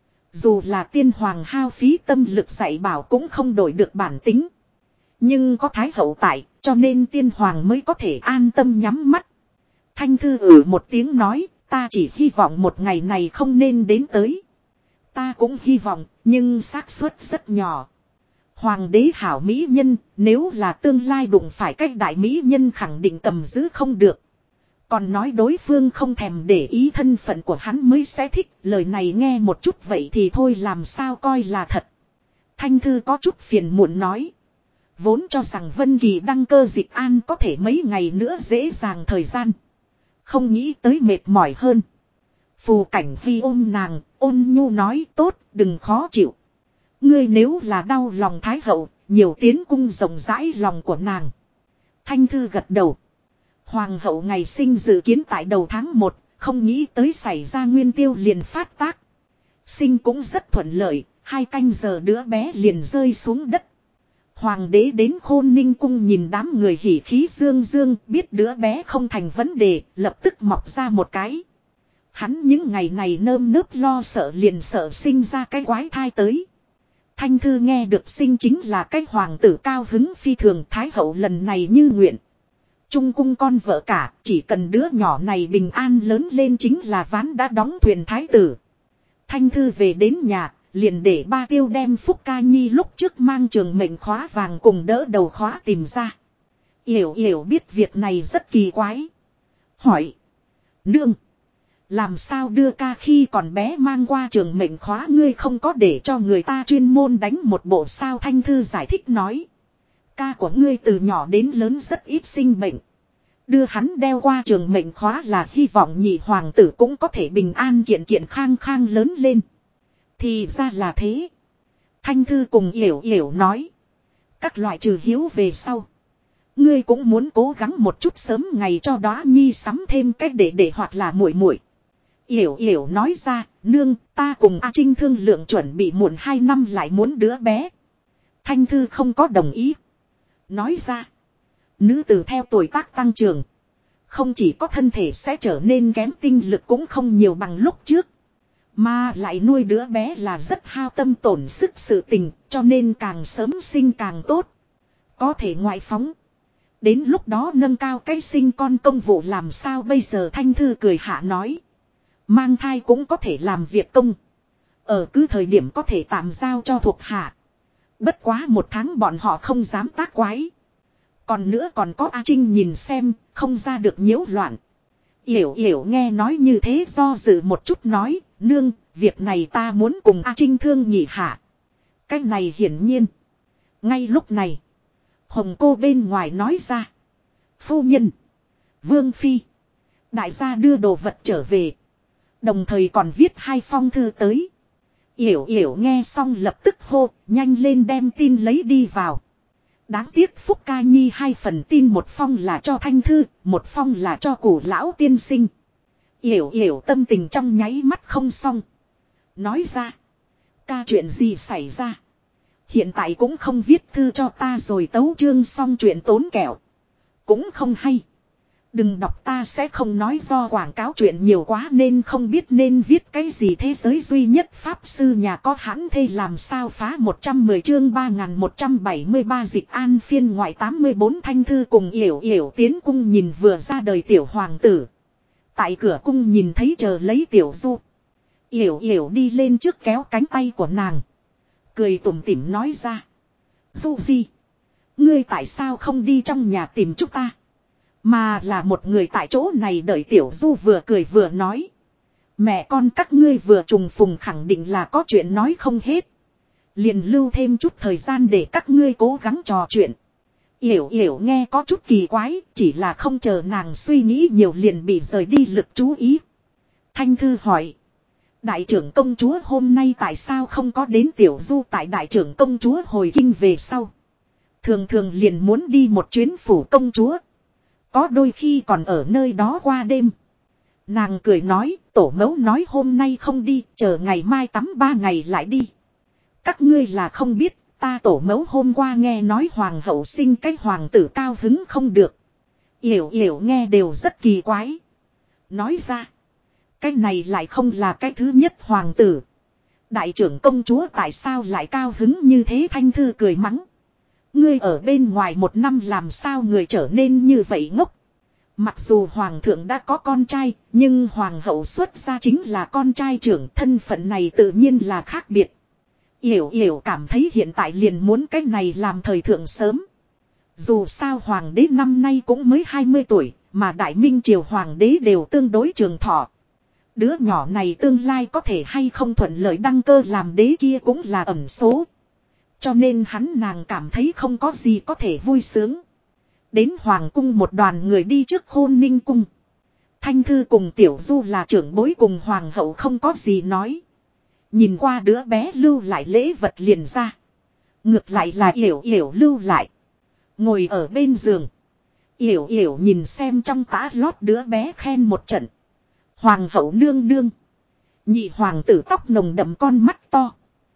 Dù là tiên hoàng hao phí tâm lực dạy bảo cũng không đổi được bản tính. Nhưng có Thái hậu tại, cho nên tiên hoàng mới có thể an tâm nhắm mắt. Thanh Thư một tiếng nói, ta chỉ hy vọng một ngày này không nên đến tới. Ta cũng hy vọng, nhưng xác suất rất nhỏ. Hoàng đế hảo mỹ nhân, nếu là tương lai đụng phải cách đại mỹ nhân khẳng định cầm giữ không được. Còn nói đối phương không thèm để ý thân phận của hắn mới sẽ thích, lời này nghe một chút vậy thì thôi làm sao coi là thật. Thanh Thư có chút phiền muộn nói. Vốn cho rằng Vân Kỳ đăng cơ Dịch An có thể mấy ngày nữa dễ dàng thời gian. Không nghĩ tới mệt mỏi hơn. Phù Cảnh Phi ôm nàng, ôn nhu nói tốt, đừng khó chịu. Ngươi nếu là đau lòng Thái hậu, nhiều tiến cung rộng rãi lòng của nàng. Thanh Thư gật đầu. Hoàng hậu ngày sinh dự kiến tại đầu tháng 1, không nghĩ tới xảy ra nguyên tiêu liền phát tác. Sinh cũng rất thuận lợi, 2 canh giờ đứa bé liền rơi xuống đất. Hoàng đế đến Khôn Ninh cung nhìn đám người hỉ khí dương dương, biết đứa bé không thành vấn đề, lập tức mọc ra một cái. Hắn những ngày này nơm nớp lo sợ liền sợ sinh ra cái quái thai tới. Thanh Thư nghe được sinh chính là cái hoàng tử cao hứng phi thường, Thái hậu lần này như nguyện. Trung cung con vợ cả, chỉ cần đứa nhỏ này bình an lớn lên chính là ván đã đóng thuyền thái tử. Thanh Thư về đến nhà, liền để Ba Tiêu đem Phúc Ca Nhi lúc trước mang trường mệnh khóa vàng cùng đỡ đầu khóa tìm ra. Yểu Yểu biết việc này rất kỳ quái. Hỏi. Nương. Làm sao đưa ca khi còn bé mang qua trường mệnh khóa ngươi không có để cho người ta chuyên môn đánh một bộ sao? Thanh Thư giải thích nói. Ca của ngươi từ nhỏ đến lớn rất ít sinh bệnh. Đưa hắn đeo qua trường mệnh khóa là hy vọng nhị hoàng tử cũng có thể bình an kiện kiện khang khang lớn lên. Thì ra là thế. Thanh Thư cùng Yểu Yểu nói. Các loại trừ hiếu về sau. Ngươi cũng muốn cố gắng một chút sớm ngày cho Đóa Nhi sắm thêm cách để hoặc là muội muội. Yểu Yểu nói ra, nương, ta cùng A Trinh thương lượng chuẩn bị muộn 2 năm lại muốn đứa bé. Thanh Thư không có đồng ý. Nói ra, nữ tử theo tuổi tác tăng trưởng, không chỉ có thân thể sẽ trở nên kém, tinh lực cũng không nhiều bằng lúc trước. Mà lại nuôi đứa bé là rất hao tâm tổn sức sự tình, cho nên càng sớm sinh càng tốt. Có thể ngoại phóng. Đến lúc đó nâng cao cái sinh con công vụ làm sao bây giờ? Thanh Thư cười hạ nói. Mang thai cũng có thể làm việc công. Ở cứ thời điểm có thể tạm giao cho thuộc hạ. Bất quá 1 tháng bọn họ không dám tác quái. Còn nữa còn có A Trinh nhìn xem, không ra được nhiễu loạn. Yểu Yểu nghe nói như thế do dự một chút nói, nương, việc này ta muốn cùng A Trinh thương nhị hạ. Cái này hiển nhiên. Ngay lúc này, Hồng cô bên ngoài nói ra. Phu nhân, Vương Phi, đại gia đưa đồ vật trở về. Đồng thời còn viết 2 phong thư tới. Yểu Yểu nghe xong lập tức hô, nhanh lên đem tin lấy đi vào. Đáng tiếc Phúc Ca Nhi 2 phần tin, 1 phong là cho Thanh Thư, 1 phong là cho Củ lão tiên sinh. Yểu Yểu tâm tình trong nháy mắt không xong. Nói ra, ca chuyện gì xảy ra? Hiện tại cũng không viết thư cho ta rồi tấu chương xong chuyện tốn kẹo. Cũng không hay. Đừng đọc, ta sẽ không nói, do quảng cáo chuyện nhiều quá nên không biết nên viết cái gì. Thế giới duy nhất pháp sư nhà có hãn thê làm sao phá 110 chương 3173 dịch an phiên ngoại 84 Thanh Thư cùng Yểu Yểu tiến cung nhìn vừa ra đời tiểu hoàng tử. Tại cửa cung nhìn thấy chờ lấy tiểu Du. Yểu Yểu đi lên trước kéo cánh tay của nàng. Cười tủm tỉm nói ra. Du gì? Ngươi tại sao không đi trong nhà tìm chúng ta? Mà là một người tại chỗ này đợi. Tiểu Du vừa cười vừa nói. Mẹ con các ngươi vừa trùng phùng khẳng định là có chuyện nói không hết. Liền lưu thêm chút thời gian để các ngươi cố gắng trò chuyện. Yểu Yểu nghe có chút kỳ quái, chỉ là không chờ nàng suy nghĩ nhiều liền bị rời đi lực chú ý. Thanh Thư hỏi. Đại trưởng công chúa hôm nay tại sao không có đến? Tiểu Du tại đại trưởng công chúa hồi kinh về sau. Thường thường liền muốn đi một chuyến phủ công chúa. Có đôi khi còn ở nơi đó qua đêm. Nàng cười nói, tổ mẫu nói hôm nay không đi, chờ ngày mai tắm 3 ngày lại đi. Các ngươi là không biết, ta tổ mẫu hôm qua nghe nói hoàng hậu sinh cái hoàng tử cao hứng không được. Yểu Yểu nghe đều rất kỳ quái. Nói ra, cái này lại không là cái thứ nhất hoàng tử. Đại trưởng công chúa tại sao lại cao hứng như thế? Thanh Thư cười mắng. Ngươi ở bên ngoài 1 năm làm sao người trở nên như vậy ngốc. Mặc dù hoàng thượng đã có con trai, nhưng hoàng hậu xuất gia chính là con trai trưởng, thân phận này tự nhiên là khác biệt. Yểu Yểu cảm thấy hiện tại liền muốn cái này làm thời thượng sớm. Dù sao hoàng đế năm nay cũng mới 20 tuổi, mà đại minh triều hoàng đế đều tương đối trường thọ. Đứa nhỏ này tương lai có thể hay không thuận lợi đăng cơ làm đế kia cũng là ẩn số. Cho nên nàng cảm thấy không có gì có thể vui sướng. Đến hoàng cung một đoàn người đi trước Khôn Ninh cung. Thanh Thư cùng Tiểu Du là trưởng bối cùng hoàng hậu không có gì nói. Nhìn qua đứa bé lưu lại lễ vật liền ra. Ngược lại là Yểu Yểu lưu lại. Ngồi ở bên giường. Yểu Yểu nhìn xem trong tã lót đứa bé khen một trận. Hoàng hậu nương nương. Nhị hoàng tử tóc nồng đậm con mắt to.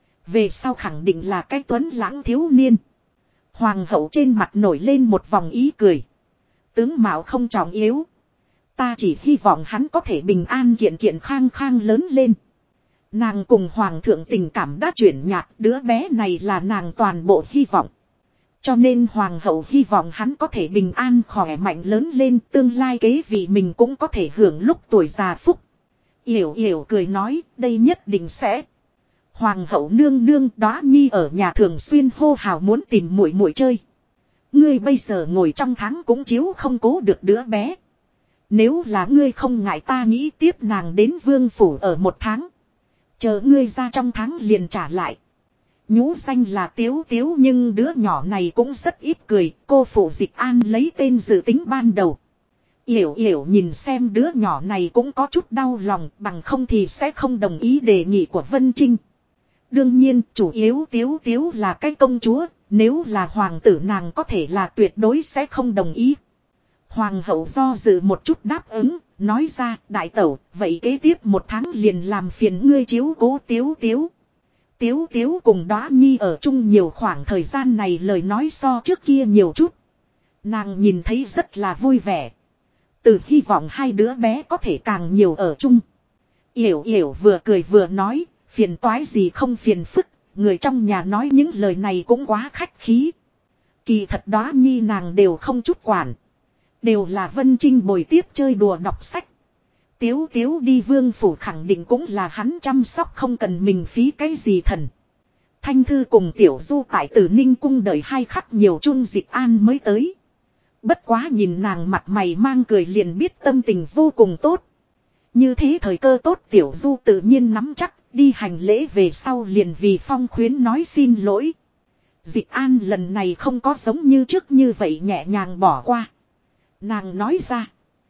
Về sau khẳng định là cái tuấn lãng thiếu niên. Hoàng hậu trên mặt nổi lên một vòng ý cười. Tướng mạo không trọng yếu. Ta chỉ hy vọng hắn có thể bình an kiện kiện khang khang lớn lên. Nàng cùng hoàng thượng tình cảm đã chuyển nhạt, đứa bé này là nàng toàn bộ hy vọng. Cho nên hoàng hậu hy vọng hắn có thể bình an khỏe mạnh lớn lên, tương lai kế vị mình cũng có thể hưởng lúc tuổi già phúc. Yểu Yểu cười nói, đây nhất định sẽ. Hoàng hậu nương nương, Đóa Nhi ở nhà thường xuyên hô hào muốn tìm muội muội chơi. Ngươi bây giờ ngồi trong tháng cũng chiếu không cố được đứa bé. Nếu là ngươi không ngại, ta nghĩ tiếp nàng đến vương phủ ở 1 tháng. Chờ ngươi ra trong tháng liền trả lại. Nhũ danh là Tiếu Tiếu, nhưng đứa nhỏ này cũng rất ít cười, cô phụ Dịch An lấy tên dự tính ban đầu. Yểu Yểu nhìn xem đứa nhỏ này cũng có chút đau lòng, bằng không thì sẽ không đồng ý đề nghị của Vân Trinh. Đương nhiên, chủ yếu Tiếu Tiếu là cái công chúa, nếu là hoàng tử nàng có thể là tuyệt đối sẽ không đồng ý. Hoàng hậu do dự một chút đáp ứng, nói ra, đại tẩu, vậy kế tiếp 1 tháng liền làm phiền ngươi chiếu cố Tiếu Tiếu. Tiếu Tiếu cùng Đóa Nhi ở chung nhiều khoảng thời gian này lời nói so trước kia nhiều chút. Nàng nhìn thấy rất là vui vẻ. Từ hy vọng 2 đứa bé có thể càng nhiều ở chung. Yểu Yểu vừa cười vừa nói, phiền toái gì không phiền phức, người trong nhà nói những lời này cũng quá khách khí. Kỳ thật Đóa Nhi nàng đều không chút quản. Đều là Vân Trinh bồi tiếp chơi đùa đọc sách. Tiếu Tiếu đi vương phủ khẳng định cũng là hắn chăm sóc, không cần mình phí cái gì thần. Thanh Thư cùng Tiểu Du tại Tử Ninh cung đợi 2 khắc nhiều chung Dịch An mới tới. Bất quá nhìn nàng mặt mày mang cười liền biết tâm tình vô cùng tốt. Như thế thời cơ tốt Tiểu Du tự nhiên nắm chắc, đi hành lễ về sau liền vì Phong Khuyến nói xin lỗi. Dịch An lần này không có giống như trước như vậy nhẹ nhàng bỏ qua. Nàng nói ra.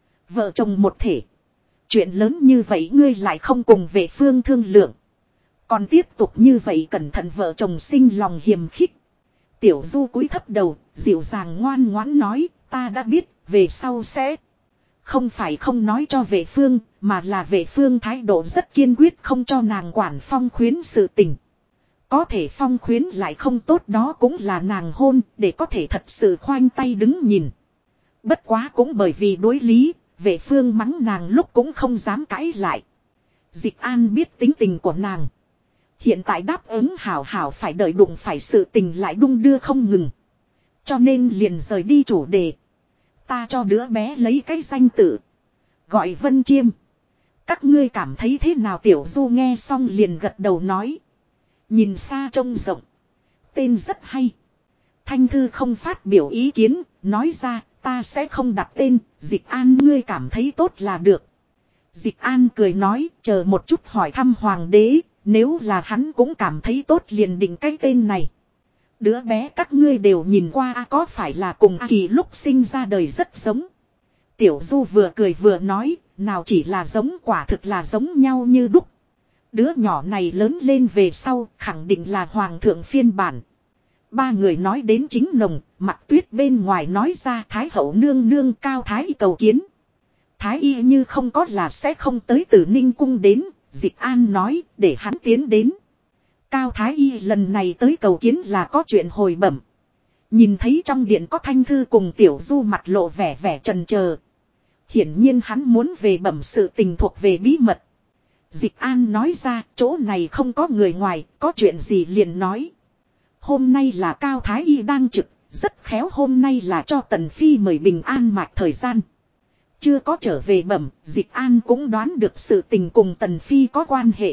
Vợ chồng một thể. Chuyện lớn như vậy ngươi lại không cùng về phương thương lượng. Còn tiếp tục như vậy cẩn thận vợ chồng sinh lòng hiềm khích. Tiểu Du cúi thấp đầu, dịu dàng ngoan ngoãn nói, ta đã biết, về sau sẽ. Không phải không nói cho vệ phương, mà là vệ phương thái độ rất kiên quyết không cho nàng quản Phong Khuyến sự tình. Có thể Phong Khuyến lại không tốt đó cũng là nàng hôn, để có thể thật sự khoanh tay đứng nhìn. Bất quá cũng bởi vì đối lý, vệ phương mắng nàng lúc cũng không dám cãi lại. Dịch An biết tính tình của nàng. Hiện tại đáp ứng hảo hảo phải đợi đụng phải sự tình lại đung đưa không ngừng. Cho nên liền rời đi chủ đề. Ta cho đứa bé lấy cái danh tự. Gọi Vân Chiêm. Các ngươi cảm thấy thế nào Tiểu Du nghe xong liền gật đầu nói. Nhìn xa trông rộng. Tên rất hay. Thanh Thư không phát biểu ý kiến. Nói ra ta sẽ không đặt tên. Dịch An ngươi cảm thấy tốt là được. Dịch An cười nói chờ một chút hỏi thăm hoàng đế. Nếu là hắn cũng cảm thấy tốt liền định cái tên này. Đứa bé các ngươi đều nhìn qua có phải là cùng A Kỳ lúc sinh ra đời rất giống. Tiểu Du vừa cười vừa nói, nào chỉ là giống quả thực là giống nhau như đúc. Đứa nhỏ này lớn lên về sau, khẳng định là hoàng thượng phiên bản. Ba người nói đến chính nồng, Mặc Tuyết bên ngoài nói ra Thái hậu nương nương Cao Thái y cầu kiến. Thái y như không có là sẽ không tới Tử Ninh cung đến, Dịch An nói để hắn tiến đến. Cao Thái y lần này tới cầu kiến là có chuyện hồi bẩm. Nhìn thấy trong điện có Thanh Thư cùng Tiểu Du mặt lộ vẻ vẻ trần chờ. Hiển nhiên hắn muốn về bẩm sự tình thuộc về bí mật. Dịch An nói ra chỗ này không có người ngoài, có chuyện gì liền nói. Hôm nay là Cao Thái y đang trực, rất khéo hôm nay là cho Tần Phi mời bình an mạch thời gian. Chưa có trở về bẩm, Dịch An cũng đoán được sự tình cùng Tần Phi có quan hệ.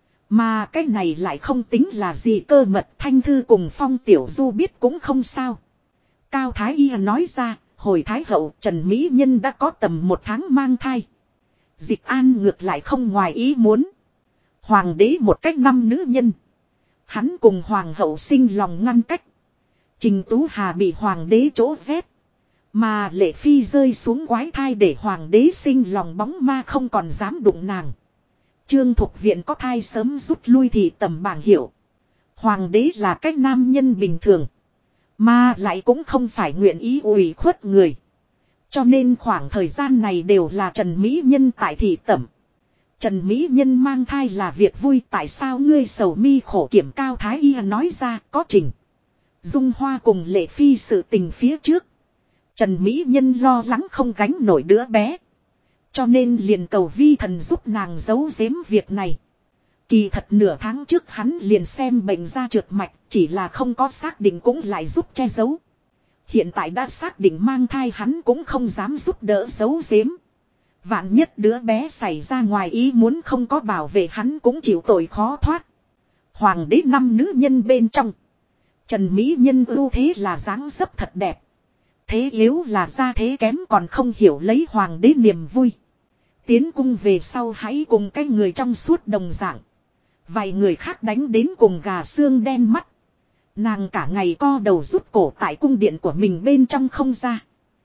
Mà cái này lại không tính là gì cơ mật Thanh Thư cùng Phong Tiểu Du biết cũng không sao. Cao Thái y nói ra, hồi Thái hậu Trần Mỹ Nhân đã có tầm 1 tháng mang thai. Dịch An ngược lại không ngoài ý muốn. Hoàng đế một cách 5 nữ nhân. Hắn cùng hoàng hậu sinh lòng ngăn cách. Trình Tú Hà bị hoàng đế chỗ ghét. Mà Lệ Phi rơi xuống quái thai để hoàng đế sinh lòng bóng ma không còn dám đụng nàng. Trương Thục Viện có thai sớm rút lui thì tầm bảng hiệu. Hoàng đế là cách nam nhân bình thường. Mà lại cũng không phải nguyện ý ủy khuất người. Cho nên khoảng thời gian này đều là Trần Mỹ Nhân tại thị tẩm. Trần Mỹ Nhân mang thai là việc vui tại sao ngươi sầu mi khổ kiểm Cao Thái y nói ra có trình. Dung Hoa cùng Lệ Phi sự tình phía trước. Trần Mỹ Nhân lo lắng không gánh nổi đứa bé. Cho nên liền cầu vi thần giúp nàng giấu giếm việc này. Kỳ thật nửa tháng trước hắn liền xem bệnh ra trượt mạch, chỉ là không có xác định cũng lại giúp che giấu. Hiện tại đã xác định mang thai hắn cũng không dám giúp đỡ giấu giếm. Vạn nhất đứa bé xảy ra ngoài ý muốn không có bảo vệ hắn cũng chịu tội khó thoát. Hoàng đế 5 nữ nhân bên trong. Trần Mỹ Nhân ưu thế là dáng dấp thật đẹp. Thế yếu là gia thế kém còn không hiểu lấy hoàng đế niềm vui. Tiến cung về sau hãy cùng cái người trong suốt đồng dạng. Vài người khác đánh đến cùng gà xương đen mắt. Nàng cả ngày co đầu rút cổ tại cung điện của mình bên trong không ra.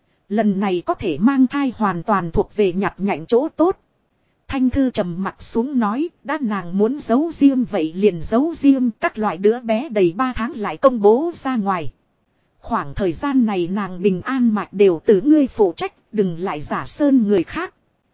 Lần này có thể mang thai hoàn toàn thuộc về nhặt nhạnh chỗ tốt. Thanh Thư trầm mặt xuống nói, đã nàng muốn giấu riêng vậy liền giấu riêng, các loại đứa bé đầy 3 tháng lại công bố ra ngoài. Khoảng thời gian này nàng bình an mạch đều từ ngươi phụ trách, đừng lại giả sơn người khác.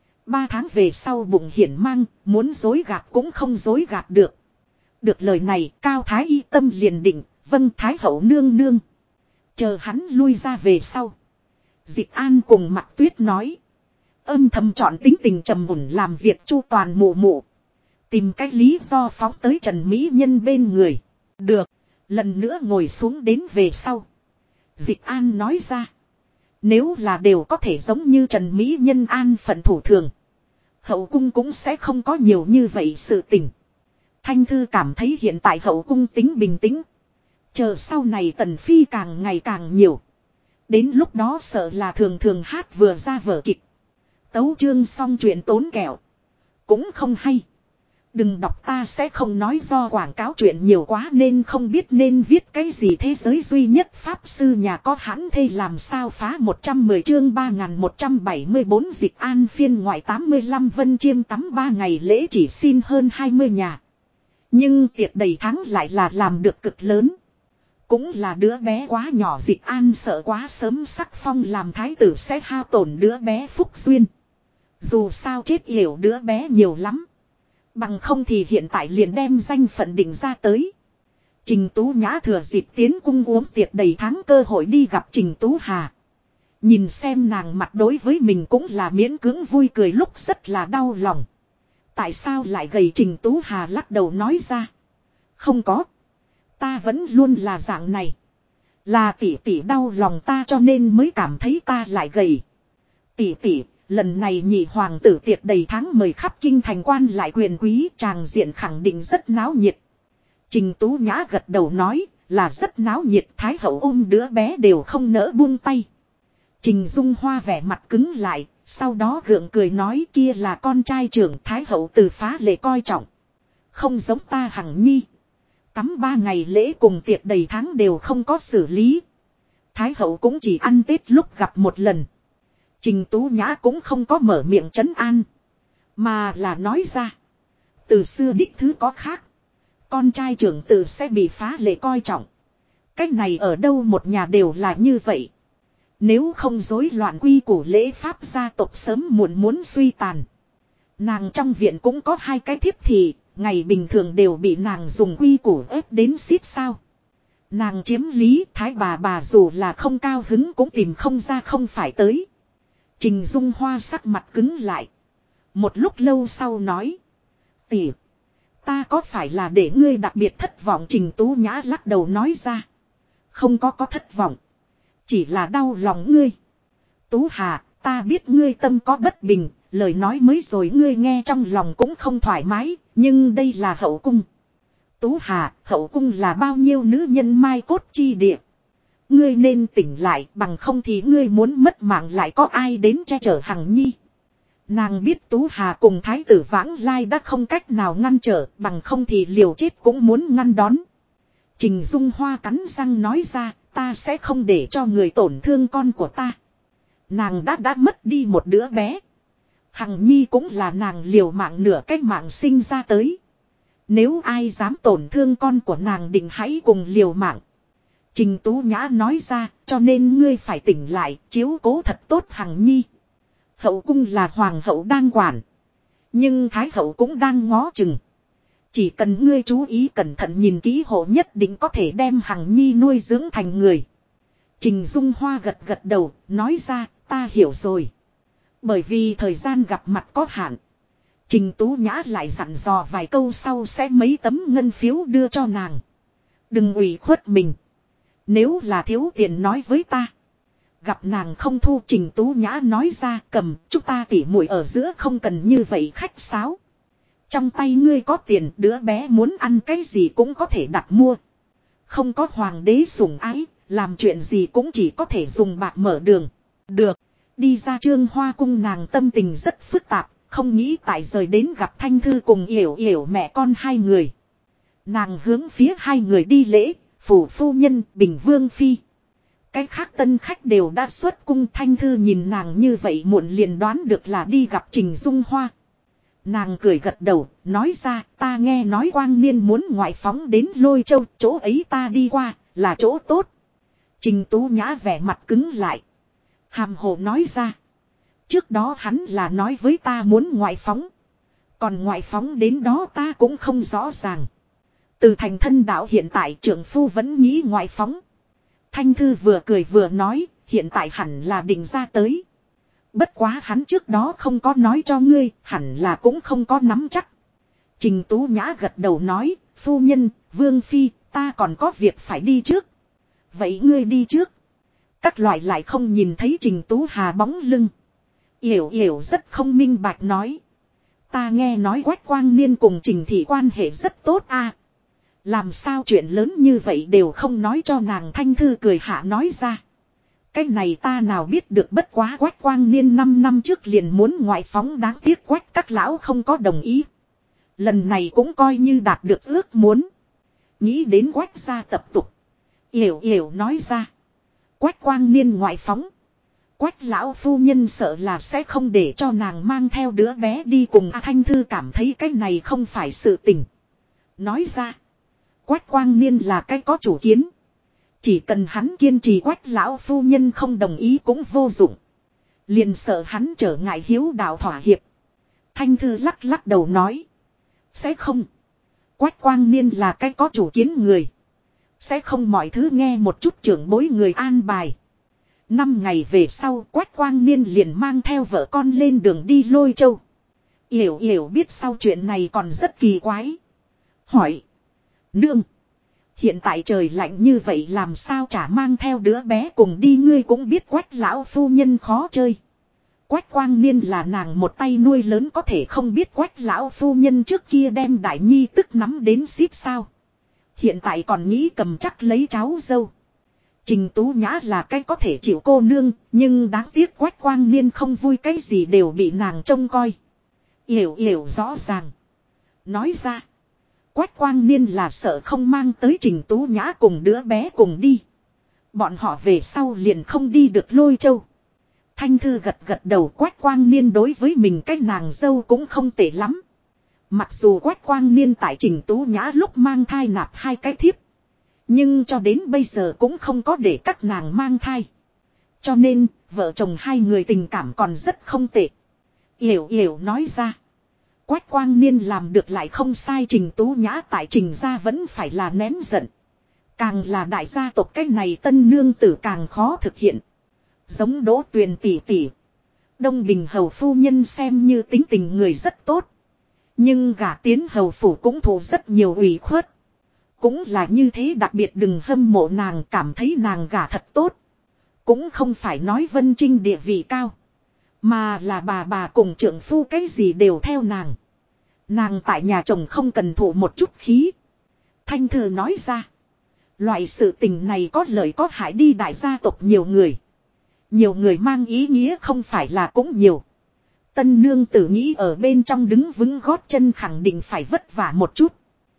3 tháng về sau bụng hiển mang, muốn dối gạt cũng không dối gạt được. Được lời này, Cao Thái y tâm liền định, vâng Thái hậu nương nương. Chờ hắn lui ra về sau. Dịch An cùng Mặc Tuyết nói. Âm thầm chọn tính tình trầm mùn làm việc chu toàn mụ mụ. Tìm cách lý do phóng tới Trần Mỹ Nhân bên người. Được, lần nữa ngồi xuống đến về sau. Dịch An nói ra. Nếu là đều có thể giống như Trần Mỹ Nhân an phận thủ thường. Hậu cung cũng sẽ không có nhiều như vậy sự tình. Thanh Thư cảm thấy hiện tại hậu cung tính bình tĩnh. Chờ sau này tần phi càng ngày càng nhiều. Đến lúc đó sợ là thường thường hát vừa ra vở kịch. Tấu chương xong chuyện tốn kẹo. Cũng không hay. Đừng đọc ta sẽ không nói do quảng cáo chuyện nhiều quá nên không biết nên viết cái gì. Thế giới duy nhất pháp sư nhà có hãn thê làm sao phá 110 chương 3174 dịch an phiên ngoại 85 Vân Chiêm tắm 3 ngày lễ chỉ xin hơn 20 nhà. Nhưng tiệc đầy tháng lại là làm được cực lớn. Cũng là đứa bé quá nhỏ dịch an sợ quá sớm sắc phong làm thái tử sẽ hao tổn đứa bé phúc duyên. Dù sao chết yểu đứa bé nhiều lắm. Bằng không thì hiện tại liền đem danh phận định ra tới. Trình Tú Nhã thừa dịp tiến cung uống tiệc đầy tháng cơ hội đi gặp Trình Tú Hà. Nhìn xem nàng mặt đối với mình cũng là miễn cưỡng vui cười lúc rất là đau lòng. Tại sao lại gầy? Trình Tú Hà lắc đầu nói ra. Không có. Ta vẫn luôn là dạng này. Là tỷ tỷ đau lòng ta cho nên mới cảm thấy ta lại gầy. Tỷ tỷ, lần này nhị hoàng tử tiệc đầy tháng mời khắp kinh thành quan lại quyền quý, tràng diện khẳng định rất náo nhiệt. Trình Tú Nhã gật đầu nói là rất náo nhiệt. Thái hậu ôm đứa bé đều không nỡ buông tay. Trình Dung Hoa vẻ mặt cứng lại, sau đó gượng cười nói kia là con trai trưởng. Thái hậu từ phá lệ coi trọng. Không giống ta Hằng Nhi. Tắm 3 ngày lễ cùng tiệc đầy tháng đều không có xử lý. Thái hậu cũng chỉ ăn Tết lúc gặp một lần. Trình Tú Nhã cũng không có mở miệng trấn an. Mà là nói ra. Từ xưa đích thứ có khác. Con trai trưởng tử sẽ bị phá lệ coi trọng. Cách này ở đâu một nhà đều là như vậy. Nếu không rối loạn quy củ lễ pháp gia tộc sớm muộn muốn suy tàn. Nàng trong viện cũng có 2 cái thiếp thị. Ngày bình thường đều bị nàng dùng quy củ ép đến xít sao. Nàng chiếm lý thái bà dù là không cao hứng cũng tìm không ra không phải tới. Trình Dung Hoa sắc mặt cứng lại. Một lúc lâu sau nói. Tỷ, ta có phải là để ngươi đặc biệt thất vọng? Trình Tú Nhã lắc đầu nói ra. Không có thất vọng. Chỉ là đau lòng ngươi. Tú Hà, ta biết ngươi tâm có bất bình. Lời nói mới rồi ngươi nghe trong lòng cũng không thoải mái. Nhưng đây là hậu cung. Tú Hà, hậu cung là bao nhiêu nữ nhân mai cốt chi địa. Ngươi nên tỉnh lại, bằng không thì ngươi muốn mất mạng lại có ai đến che chở Hằng Nhi. Nàng biết Tú Hà cùng thái tử vãng lai đã không cách nào ngăn trở, bằng không thì liều chết cũng muốn ngăn đón. Trình Dung Hoa cắn răng nói ra, ta sẽ không để cho người tổn thương con của ta. Nàng đã mất đi một đứa bé. Hằng Nhi cũng là nàng liều mạng nửa cách mạng sinh ra tới. Nếu ai dám tổn thương con của nàng định hãy cùng liều mạng. Trình Tú Nhã nói ra, cho nên ngươi phải tỉnh lại, chiếu cố thật tốt Hằng Nhi. Hậu cung là hoàng hậu đang quản. Nhưng thái hậu cũng đang ngó chừng. Chỉ cần ngươi chú ý cẩn thận nhìn kỹ hộ nhất định có thể đem Hằng Nhi nuôi dưỡng thành người. Trình Dung Hoa gật đầu, nói ra, ta hiểu rồi. Bởi vì thời gian gặp mặt có hạn. Trình Tú Nhã lại dặn dò vài câu sau sẽ mấy tấm ngân phiếu đưa cho nàng. Đừng ủy khuất mình. Nếu là thiếu tiền nói với ta. Gặp nàng không thu. Trình Tú Nhã nói ra, cầm, chúng ta tỉ muội ở giữa không cần như vậy khách sáo. Trong tay ngươi có tiền, đứa bé muốn ăn cái gì cũng có thể đặt mua. Không có hoàng đế sủng ái, làm chuyện gì cũng chỉ có thể dùng bạc mở đường. Được, đi ra Trương Hoa cung nàng tâm tình rất phức tạp, không nghĩ tại rời đến gặp Thanh Thư cùng Yểu Yểu mẹ con 2 người. Nàng hướng phía 2 người đi lễ, phủ phu nhân, Bình Vương phi. Cái khác tân khách đều đã xuất cung. Thanh Thư nhìn nàng như vậy muộn liền đoán được là đi gặp Trình Dung Hoa. Nàng cười gật đầu, nói ra, ta nghe nói Quang Niên muốn ngoại phóng đến Lôi Châu, chỗ ấy ta đi qua, là chỗ tốt. Trình Tú Nhã vẻ mặt cứng lại. Hàm hồ nói ra. Trước đó hắn là nói với ta muốn ngoại phóng. Còn ngoại phóng đến đó ta cũng không rõ ràng. Từ thành thân đạo hiện tại trưởng phu vẫn nghĩ ngoại phóng. Thanh Thư vừa cười vừa nói, hiện tại hẳn là định ra tới. Bất quá hắn trước đó không có nói cho ngươi, hẳn là cũng không có nắm chắc. Trình Tú Nhã gật đầu nói, phu nhân, Vương phi, ta còn có việc phải đi trước. Vậy ngươi đi trước. Các loại lại không nhìn thấy Trình Tú Hà bóng lưng. Yểu Yểu rất không minh bạch nói. Ta nghe nói Quách Quang Niên cùng Trình Thị quan hệ rất tốt a. Làm sao chuyện lớn như vậy đều không nói cho nàng. Thanh Thư cười hạ nói ra. Cái này ta nào biết được, bất quá Quách Quang Niên 5 năm trước liền muốn ngoại phóng, đáng tiếc Quách các lão không có đồng ý. Lần này cũng coi như đạt được ước muốn. Nghĩ đến Quách gia tập tục. Yểu yểu nói ra. Quách Quang Niên ngoại phóng. Quách lão phu nhân sợ là sẽ không để cho nàng mang theo đứa bé đi cùng. Thanh Thư cảm thấy cái này không phải sự tình. Nói ra. Quách Quang Niên là cái có chủ kiến. Chỉ cần hắn kiên trì, Quách lão phu nhân không đồng ý cũng vô dụng. Liền sợ hắn trở ngại hiếu đạo thỏa hiệp. Thanh Thư lắc lắc đầu nói. Sẽ không. Quách Quang Niên là cái có chủ kiến người. Sẽ không mọi thứ nghe một chút trưởng bối người an bài. 5 ngày về sau, Quách Quang Niên liền mang theo vợ con lên đường đi Lôi Châu. Yểu yểu biết sau chuyện này còn rất kỳ quái. Hỏi. Nương. Hiện tại trời lạnh như vậy làm sao chả mang theo đứa bé cùng đi, ngươi cũng biết Quách lão phu nhân khó chơi. Quách Quang Niên là nàng một tay nuôi lớn, có thể không biết Quách lão phu nhân trước kia đem đại nhi tức nắm đến xíp sao. Hiện tại còn nghĩ cầm chắc lấy cháu dâu. Trình Tú Nhã là cái có thể chịu cô nương, nhưng đáng tiếc Quách Quang Niên không vui, cái gì đều bị nàng trông coi. Yểu yểu rõ ràng. Nói ra. Quách Quang Niên là sợ không mang tới Trình Tú Nhã cùng đứa bé cùng đi. Bọn họ về sau liền không đi được Lôi Châu. Thanh Thư gật gật đầu. Quách Quang Niên đối với mình cái nàng dâu cũng không tệ lắm. Mặc dù Quách Quang Niên tại Trình Tú Nhã lúc mang thai nạp 2 cái thiếp. Nhưng cho đến bây giờ cũng không có để các nàng mang thai. Cho nên vợ chồng hai người tình cảm còn rất không tệ. Yểu yểu nói ra. Quách Quang Niên làm được lại không sai, Trình Tú Nhã tại Trình gia vẫn phải là nén giận. Càng là đại gia tộc cái này tân nương tử càng khó thực hiện. Giống Đỗ Tuyền tỷ tỷ. Đông Bình hầu phu nhân xem như tính tình người rất tốt. Nhưng gả tiến hầu phủ cũng thụ rất nhiều ủy khuất. Cũng là như thế, đặc biệt đừng hâm mộ nàng, cảm thấy nàng gả thật tốt. Cũng không phải nói Vân Trinh địa vị cao. Mà là bà cùng trưởng phu cái gì đều theo nàng. Nàng tại nhà chồng không cần thụ một chút khí. Thanh Thư nói ra. Loại sự tình này có lợi có hại đi, đại gia tộc nhiều người. Nhiều người mang ý nghĩa không phải là cũng nhiều. Tân nương tử nghĩ ở bên trong đứng vững gót chân khẳng định phải vất vả một chút.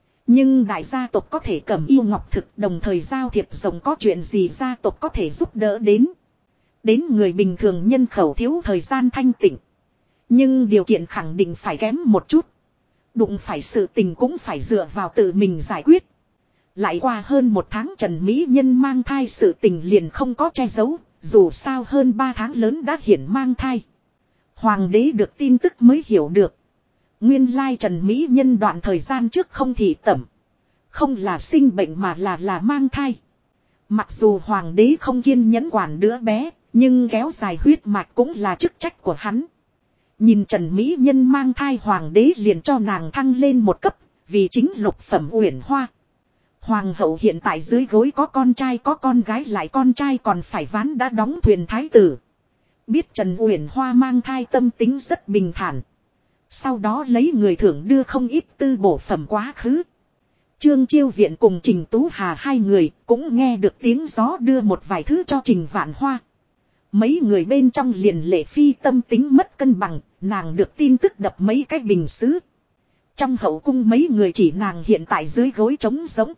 Nhưng đại gia tộc có thể cầm yêu ngọc thực, đồng thời giao thiệp rộng, có chuyện gì gia tộc có thể giúp đỡ đến. Đến người bình thường nhân khẩu thiếu thời gian thanh tịnh. Nhưng điều kiện khẳng định phải kém một chút. Đụng phải sự tình cũng phải dựa vào tự mình giải quyết. Lại qua hơn 1 tháng, Trần Mỹ Nhân mang thai sự tình liền không có che giấu. Dù sao hơn 3 tháng lớn đã hiển mang thai. Hoàng đế được tin tức mới hiểu được. Nguyên lai Trần Mỹ Nhân đoạn thời gian trước không thị tẩm. Không là sinh bệnh mà là mang thai. Mặc dù hoàng đế không kiên nhẫn quản đứa bé, nhưng kéo dài huyết mạch cũng là chức trách của hắn. Nhìn Trần Mỹ Nhân mang thai, hoàng đế liền cho nàng thăng lên một cấp, vì chính lục phẩm uyển hoa. Hoàng hậu hiện tại dưới gối có con trai có con gái, lại con trai còn phải ván đã đóng thuyền thái tử. Biết Trần Uyển Hoa mang thai, tâm tính rất bình thản. Sau đó lấy người thưởng đưa không ít tư bổ phẩm quá khứ. Trương Chiêu Viện cùng Trình Tú Hà hai người cũng nghe được tiếng gió đưa một vài thứ cho Trình Vạn Hoa. Mấy người bên trong liền Lệ Phi tâm tính mất cân bằng, nàng được tin tức đập mấy cái bình sứ. Trong hậu cung mấy người chỉ nàng hiện tại dưới gối trống giống.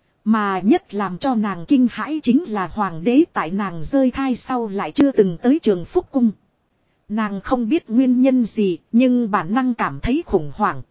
Mà nhất làm cho nàng kinh hãi chính là hoàng đế tại nàng rơi thai sau lại chưa từng tới Trường Phúc Cung. Nàng không biết nguyên nhân gì, nhưng bản năng cảm thấy khủng hoảng.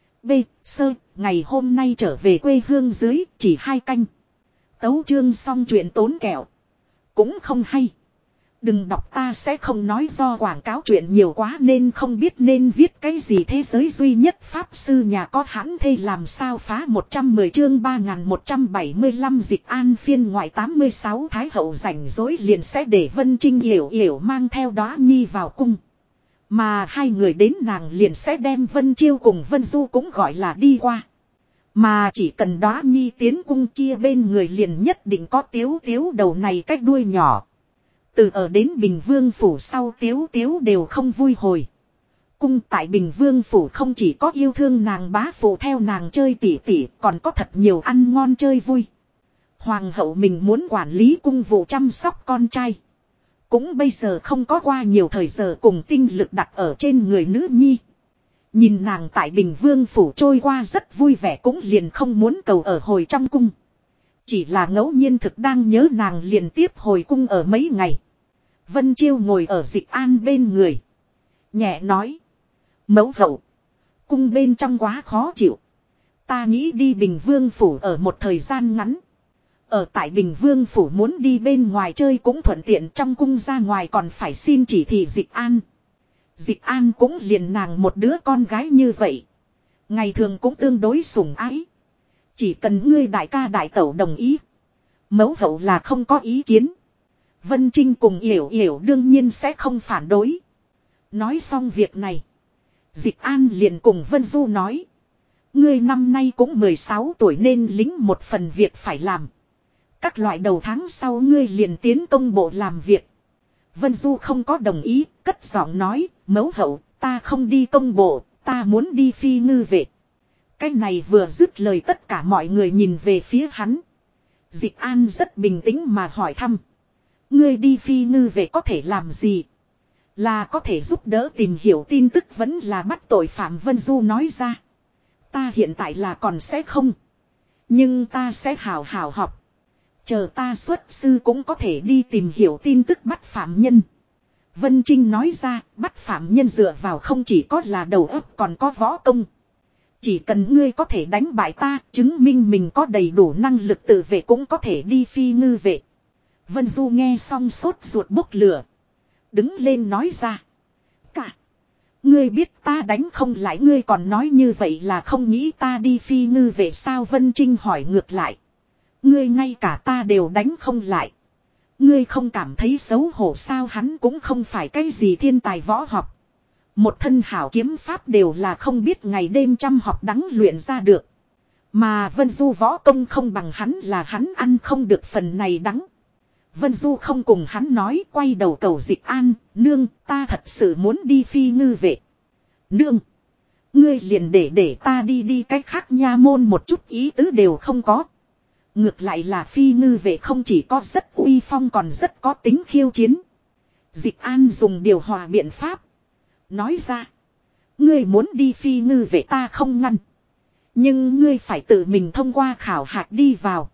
Ngày hôm nay trở về quê hương dưới, chỉ 2 canh. Tấu chương xong chuyện tốn kẹo. Cũng không hay. Đừng đọc, ta sẽ không nói, do quảng cáo chuyện nhiều quá nên không biết nên viết cái gì. Thế giới duy nhất pháp sư nhà có hãn thê làm sao phá 110 chương 3175 Dịch An phiên ngoại 86. Thái hậu rảnh rỗi liền sẽ để Vân Trinh Yểu Yểu mang theo Đóa Nhi vào cung. Mà hai người đến nàng liền sẽ đem Vân Chiêu cùng Vân Du cũng gọi là đi qua. Mà chỉ cần Đóa Nhi tiến cung, kia bên người liền nhất định có Tiếu Tiếu đầu này cách đuôi nhỏ. Từ ở đến Bình Vương phủ sau, Tiếu Tiếu đều không vui hồi. Cung tại Bình Vương phủ không chỉ có yêu thương nàng bá phụ theo nàng chơi tỉ tỉ, còn có thật nhiều ăn ngon chơi vui. Hoàng hậu mình muốn quản lý cung vụ chăm sóc con trai. Cũng bây giờ không có qua nhiều thời giờ cùng tinh lực đặt ở trên người nữ nhi. Nhìn nàng tại Bình Vương phủ trôi qua rất vui vẻ cũng liền không muốn cầu ở hồi trong cung. Chỉ là ngẫu nhiên thực đang nhớ nàng liền tiếp hồi cung ở mấy ngày. Vân Chiêu ngồi ở Dịch An bên người. Nhẹ nói. Mẫu hậu. Cung bên trong quá khó chịu. Ta nghĩ đi Bình Vương phủ ở một thời gian ngắn. Ở tại Bình Vương phủ muốn đi bên ngoài chơi cũng thuận tiện, trong cung ra ngoài còn phải xin chỉ thị Dịch An. Dịch An cũng liền nàng một đứa con gái như vậy. Ngày thường cũng tương đối sủng ái. Chỉ cần ngươi đại ca đại tẩu đồng ý. Mẫu hậu là không có ý kiến. Vân Trinh cùng Yểu Yểu đương nhiên sẽ không phản đối. Nói xong việc này. Dịch An liền cùng Vân Du nói. Ngươi năm nay cũng 16 tuổi nên lính một phần việc phải làm. Các loại đầu tháng sau ngươi liền tiến công bộ làm việc. Vân Du không có đồng ý, cất giọng nói, mẫu hậu, ta không đi công bộ, ta muốn đi phi ngư vệ. Cái này vừa dứt lời tất cả mọi người nhìn về phía hắn. Dịch An rất bình tĩnh mà hỏi thăm. Ngươi đi phi ngư vệ có thể làm gì? Là có thể giúp đỡ tìm hiểu tin tức vẫn là bắt tội phạm, Vân Du nói ra. Ta hiện tại là còn sẽ không. Nhưng ta sẽ hào hào học. Chờ ta xuất sư cũng có thể đi tìm hiểu tin tức bắt phạm nhân. Vân Trinh nói ra, bắt phạm nhân dựa vào không chỉ có là đầu óc còn có võ công. Chỉ cần ngươi có thể đánh bại ta, chứng minh mình có đầy đủ năng lực tự vệ cũng có thể đi phi ngư vệ. Vân Du nghe xong sốt ruột bốc lửa. Đứng lên nói ra. Cả. Ngươi biết ta đánh không lại, ngươi còn nói như vậy là không nghĩ ta đi phi ngư vệ sao? Vân Trinh hỏi ngược lại. Ngươi ngay cả ta đều đánh không lại. Ngươi không cảm thấy xấu hổ sao? Hắn cũng không phải cái gì thiên tài võ học. Một thân hảo kiếm pháp đều là không biết ngày đêm chăm học đắng luyện ra được. Mà Vân Du võ công không bằng hắn là hắn ăn không được phần này đắng. Vân Du không cùng hắn nói, quay đầu cầu Dịch An, nương, ta thật sự muốn đi phi ngư vệ. Nương, ngươi liền để ta đi cách khác nha môn một chút ý tứ đều không có. Ngược lại là phi ngư vệ không chỉ có rất uy phong còn rất có tính khiêu chiến. Dịch An dùng điều hòa biện pháp. Nói ra, ngươi muốn đi phi ngư vệ ta không ngăn. Nhưng ngươi phải tự mình thông qua khảo hạch đi vào.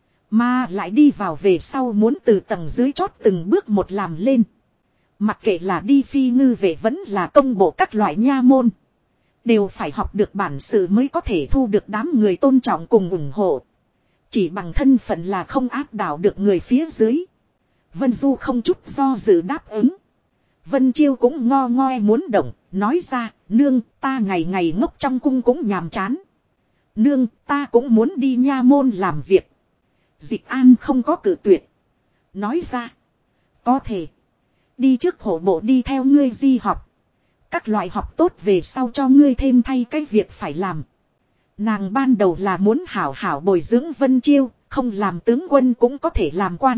Mà lại đi vào về sau muốn từ tầng dưới chót từng bước một làm lên. Mặc kệ là đi phi ngư vệ vẫn là công bộ các loại nha môn. Đều phải học được bản sự mới có thể thu được đám người tôn trọng cùng ủng hộ. Chỉ bằng thân phận là không áp đảo được người phía dưới. Vân Du không chút do dự đáp ứng. Vân Chiêu cũng ngo ngoe muốn động, nói ra, nương, ta ngày ngày ngốc trong cung cũng nhàm chán. Nương, ta cũng muốn đi nha môn làm việc. Dịch An không có cự tuyệt. Nói ra, có thể. Đi trước hổ bộ đi theo ngươi di học. Các loại học tốt về sau cho ngươi thêm thay cái việc phải làm. Nàng ban đầu là muốn hảo hảo bồi dưỡng Vân Chiêu, không làm tướng quân cũng có thể làm quan.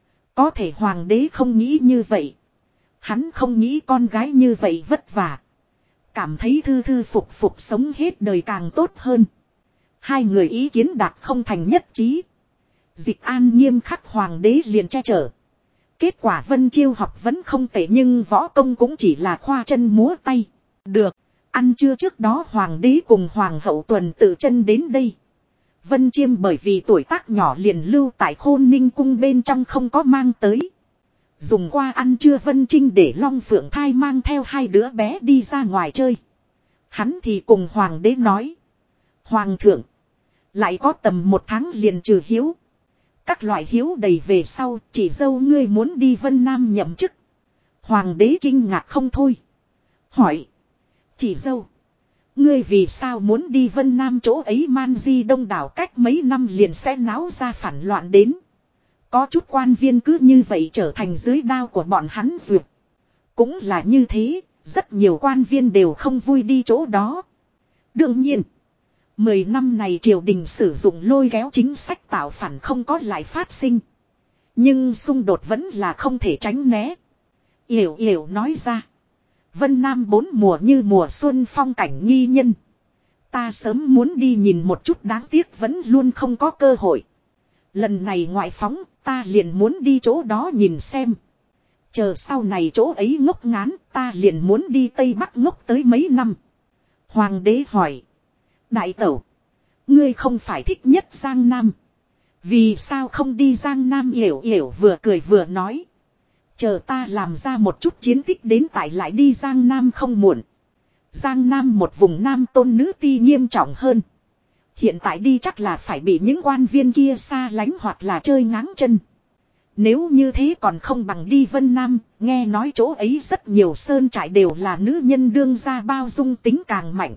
Có thể hoàng đế không nghĩ như vậy. Hắn không nghĩ con gái như vậy vất vả. Cảm thấy thư thư phục phục sống hết đời càng tốt hơn. Hai người ý kiến đạt không thành nhất trí. Dịch An nghiêm khắc hoàng đế liền che chở. Kết quả Vân Chiêu học vẫn không tệ nhưng võ công cũng chỉ là khoa chân múa tay. Được, ăn trưa trước đó hoàng đế cùng hoàng hậu tuần tự chân đến đây. Vân Chiêm bởi vì tuổi tác nhỏ liền lưu tại Khôn Ninh cung bên trong không có mang tới. Dùng qua ăn trưa Vân Trinh để Long Phượng Thai mang theo hai đứa bé đi ra ngoài chơi. Hắn thì cùng hoàng đế nói. Hoàng thượng, lại có tầm 1 tháng liền trừ hiếu. Các loại hiếu đầy về sau, chỉ dâu ngươi muốn đi Vân Nam nhậm chức. Hoàng đế kinh ngạc không thôi. Hỏi, chỉ dâu, ngươi vì sao muốn đi Vân Nam chỗ ấy? Man di đông đảo cách mấy năm liền sẽ náo ra phản loạn đến. Có chút quan viên cứ như vậy trở thành dưới đao của bọn hắn duyệt. Cũng là như thế, rất nhiều quan viên đều không vui đi chỗ đó. Đương nhiên, 10 năm này triều đình sử dụng lôi kéo chính sách tạo phản không có lại phát sinh. Nhưng xung đột vẫn là không thể tránh né. Yểu Yểu nói ra, Vân Nam bốn mùa như mùa xuân phong cảnh nghi nhân. Ta sớm muốn đi nhìn một chút đáng tiếc vẫn luôn không có cơ hội. Lần này ngoại phóng ta liền muốn đi chỗ đó nhìn xem. Chờ sau này chỗ ấy ngốc ngán ta liền muốn đi Tây Bắc ngốc tới mấy năm. Hoàng đế hỏi. Đại tẩu. Ngươi không phải thích nhất Giang Nam. Vì sao không đi Giang Nam Yểu Yểu vừa cười vừa nói. Chờ ta làm ra một chút chiến tích đến tại lại đi Giang Nam không muộn. Giang Nam một vùng nam tôn nữ ti nghiêm trọng hơn. Hiện tại đi chắc là phải bị những quan viên kia xa lánh hoặc là chơi ngáng chân. Nếu như thế còn không bằng đi Vân Nam, nghe nói chỗ ấy rất nhiều sơn trại đều là nữ nhân đương gia bao dung tính càng mạnh.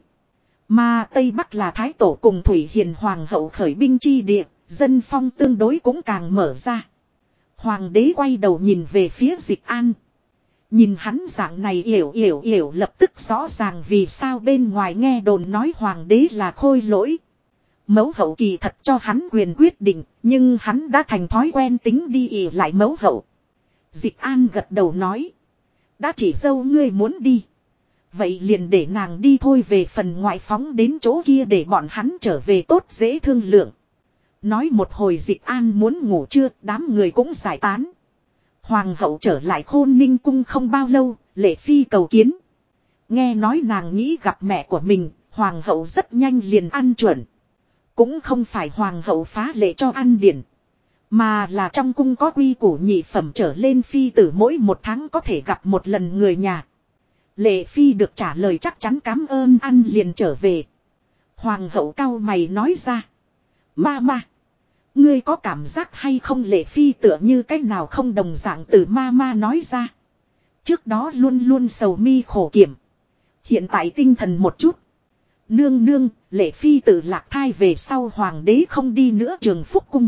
Mà Tây Bắc là Thái Tổ cùng Thủy Hiền Hoàng hậu khởi binh chi địa, dân phong tương đối cũng càng mở ra. Hoàng đế quay đầu nhìn về phía Dịch An. Nhìn hắn dạng này yểu lập tức rõ ràng vì sao bên ngoài nghe đồn nói hoàng đế là khôi lỗi. Mẫu hậu kỳ thật cho hắn quyền quyết định, nhưng hắn đã thành thói quen tính đi ỉ lại mẫu hậu. Dịch An gật đầu nói. Đã chỉ dâu ngươi muốn đi. Vậy liền để nàng đi thôi về phần ngoại phóng đến chỗ kia để bọn hắn trở về tốt dễ thương lượng. Nói một hồi Dịch An muốn ngủ trưa, đám người cũng giải tán. Hoàng hậu trở lại Khôn Ninh cung không bao lâu, Lệ Phi cầu kiến. Nghe nói nàng nghĩ gặp mẹ của mình, hoàng hậu rất nhanh liền ăn chuẩn. Cũng không phải hoàng hậu phá lệ cho ăn điển. Mà là trong cung có quy củ nhị phẩm trở lên phi tử mỗi một tháng có thể gặp một lần người nhà. Lệ Phi được trả lời chắc chắn cảm ơn ăn liền trở về. Hoàng hậu cau mày nói ra. Ma. Ngươi có cảm giác hay không Lệ Phi tựa như cách nào không đồng dạng từ ma nói ra. Trước đó luôn luôn sầu mi khổ kiểm. Hiện tại tinh thần một chút. Nương, Lệ Phi tự lạc thai về sau hoàng đế không đi nữa Trường Phúc Cung.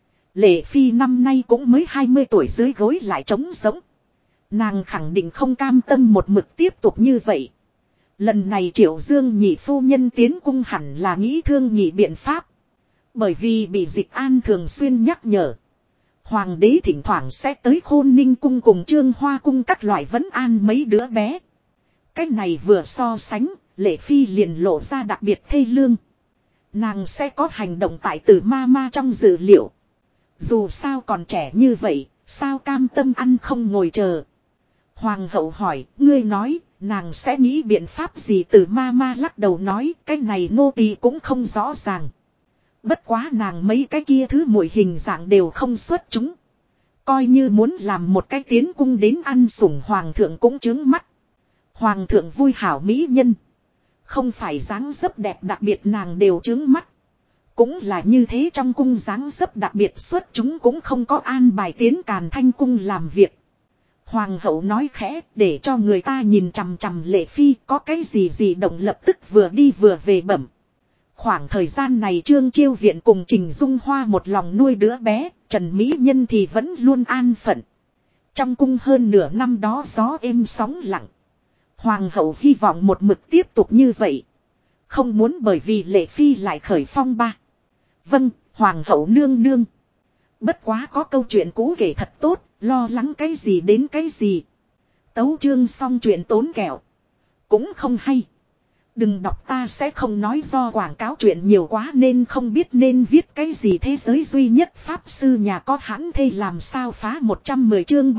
Lệ Phi năm nay cũng mới 20 tuổi dưới gối lại trống sống. Nàng khẳng định không cam tâm một mực tiếp tục như vậy. Lần này Triệu Dương nhị phu nhân tiến cung hẳn là nghĩ thương nhị biện pháp. Bởi vì bị Dịch An thường xuyên nhắc nhở. Hoàng đế thỉnh thoảng sẽ tới Khôn Ninh cung cùng Trương Hoa cung các loại vấn an mấy đứa bé. Cái này vừa so sánh, Lệ Phi liền lộ ra đặc biệt thê lương. Nàng sẽ có hành động tại từ ma trong dự liệu. Dù sao còn trẻ như vậy, sao cam tâm ăn không ngồi chờ. Hoàng hậu hỏi, ngươi nói, nàng sẽ nghĩ biện pháp gì từ ma lắc đầu nói, cái này nô tỳ cũng không rõ ràng. Bất quá nàng mấy cái kia thứ mùi hình dạng đều không xuất chúng. Coi như muốn làm một cái tiến cung đến ăn sủng hoàng thượng cũng trướng mắt. Hoàng thượng vui hảo mỹ nhân. Không phải dáng dấp đẹp đặc biệt nàng đều trướng mắt. Cũng là như thế trong cung dáng dấp đặc biệt xuất chúng cũng không có an bài tiến Càn Thanh cung làm việc. Hoàng hậu nói khẽ để cho người ta nhìn chằm chằm Lệ Phi có cái gì động lập tức vừa đi vừa về bẩm. Khoảng thời gian này Trương Chiêu Viện cùng Trình Dung Hoa một lòng nuôi đứa bé, Trần Mỹ Nhân thì vẫn luôn an phận. Trong cung hơn nửa năm đó gió êm sóng lặng. Hoàng hậu hy vọng một mực tiếp tục như vậy. Không muốn bởi vì Lệ Phi lại khởi phong ba. Vâng, Hoàng hậu nương. Bất quá có câu chuyện cũ kể thật tốt, lo lắng cái gì đến cái gì. Tấu chương xong chuyện tốn kẹo. Cũng không hay. Đừng đọc ta sẽ không nói do quảng cáo chuyện nhiều quá nên không biết nên viết cái gì thế giới duy nhất pháp sư nhà có hãn thê làm sao phá 110 chương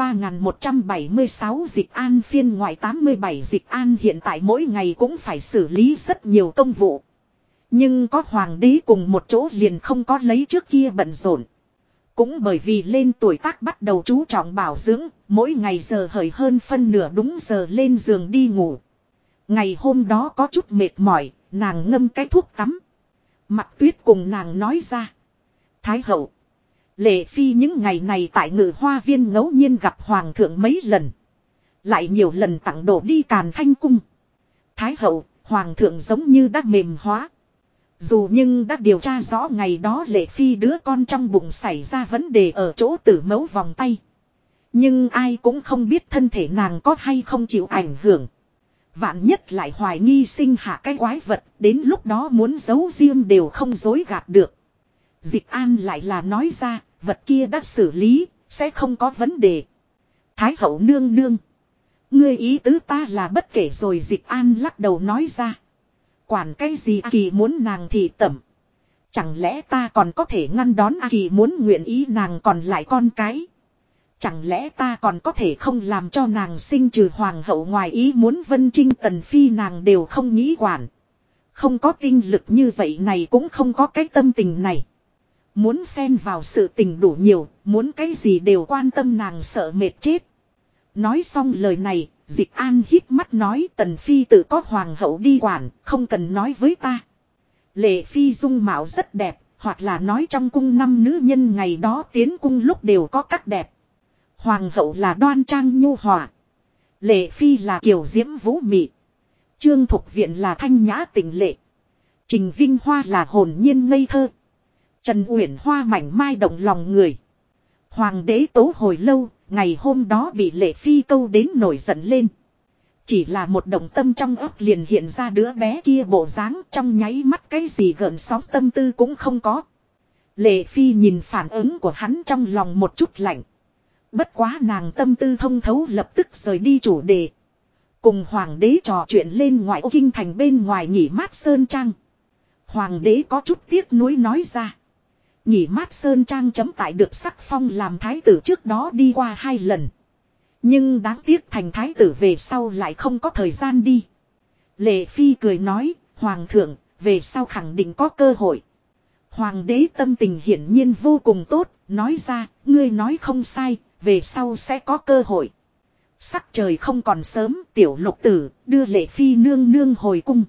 3176 Dịch An phiên ngoại 87 Dịch An hiện tại mỗi ngày cũng phải xử lý rất nhiều công vụ. Nhưng có hoàng đế cùng một chỗ liền không có lấy trước kia bận rộn. Cũng bởi vì lên tuổi tác bắt đầu chú trọng bảo dưỡng, mỗi ngày giờ hời hơn phân nửa đúng giờ lên giường đi ngủ. Ngày hôm đó có chút mệt mỏi, nàng ngâm cái thuốc tắm. Mặc Tuyết cùng nàng nói ra. Thái hậu. Lệ Phi những ngày này tại Ngự Hoa Viên ngẫu nhiên gặp hoàng thượng mấy lần. Lại nhiều lần tặng đồ đi Càn Thanh cung. Thái hậu, hoàng thượng giống như đã mềm hóa. Dù nhưng đã điều tra rõ ngày đó Lệ Phi đứa con trong bụng xảy ra vấn đề ở chỗ tử mẫu vòng tay. Nhưng ai cũng không biết thân thể nàng có hay không chịu ảnh hưởng. Vạn nhất lại hoài nghi sinh hạ cái quái vật, đến lúc đó muốn giấu riêng đều không dối gạt được. Dịch An lại là nói ra, vật kia đã xử lý, sẽ không có vấn đề. Thái hậu nương. Ngươi ý tứ ta là bất kể rồi, Dịch An lắc đầu nói ra. Quản cái gì A Kỳ muốn nàng thì tẩm. Chẳng lẽ ta còn có thể ngăn đón A Kỳ muốn nguyện ý nàng còn lại con cái. Chẳng lẽ ta còn có thể không làm cho nàng sinh trừ hoàng hậu ngoài ý muốn. Vân Trinh Tần Phi nàng đều không nghĩ quản. Không có tinh lực như vậy này, cũng không có cái tâm tình này. Muốn xen vào sự tình đủ nhiều, muốn cái gì đều quan tâm, nàng sợ mệt chết. Nói xong lời này, Dịch An hít mắt nói, Tần Phi tự có hoàng hậu đi quản, không cần nói với ta. Lệ Phi dung mạo rất đẹp, hoặc là nói trong cung 5 nữ nhân ngày đó tiến cung lúc đều có các đẹp. Hoàng hậu là đoan trang nhu hòa, Lệ Phi là kiều diễm vũ mị, Trương Thục Viện là thanh nhã tịnh lệ, Trình Vinh Hoa là hồn nhiên ngây thơ, Trần Uyển Hoa mảnh mai động lòng người. Hoàng đế tố hồi lâu, ngày hôm đó bị Lệ Phi câu đến nổi giận lên. Chỉ là một động tâm trong óc liền hiện ra đứa bé kia bộ dáng, trong nháy mắt cái gì gợn sóng tâm tư cũng không có. Lệ Phi nhìn phản ứng của hắn trong lòng một chút lạnh. Bất quá nàng tâm tư thông thấu, lập tức rời đi chủ đề. Cùng hoàng đế trò chuyện lên ngoại ô kinh thành bên ngoài nghỉ mát sơn trang. Hoàng đế có chút tiếc nuối nói ra. Nghỉ mát sơn trang chấm tại được sắc phong làm thái tử trước đó đi qua 2 lần. Nhưng đáng tiếc thành thái tử về sau lại không có thời gian đi. Lệ Phi cười nói, Hoàng thượng, về sau khẳng định có cơ hội. Hoàng đế tâm tình hiển nhiên vô cùng tốt, nói ra, ngươi nói không sai, về sau sẽ có cơ hội. Sắc trời không còn sớm, tiểu lục tử, đưa Lệ Phi nương nương hồi cung.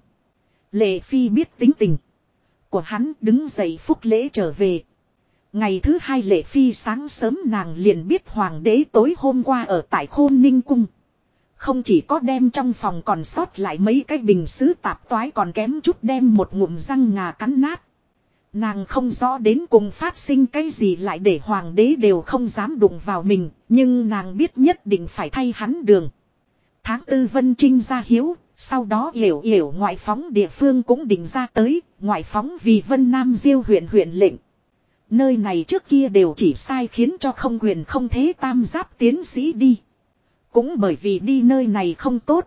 Lệ Phi biết tính tình của hắn, đứng dậy phúc lễ trở về. Ngày thứ 2 Lệ Phi sáng sớm nàng liền biết hoàng đế tối hôm qua ở tại Khôn Ninh cung. Không chỉ có đem trong phòng còn sót lại mấy cái bình sứ tạp toái, còn kém chút đem một ngụm răng ngà cắn nát. Nàng không rõ đến cùng phát sinh cái gì lại để hoàng đế đều không dám đụng vào mình, nhưng nàng biết nhất định phải thay hắn đường. Tháng 4 Vân Trinh ra hiếu, sau đó Yểu Yểu ngoại phóng địa phương cũng định ra tới, ngoại phóng vì Vân Nam Diêu huyện huyện lệnh. Nơi này trước kia đều chỉ sai khiến cho không quyền không thế tam giáp tiến sĩ đi. Cũng bởi vì đi nơi này không tốt.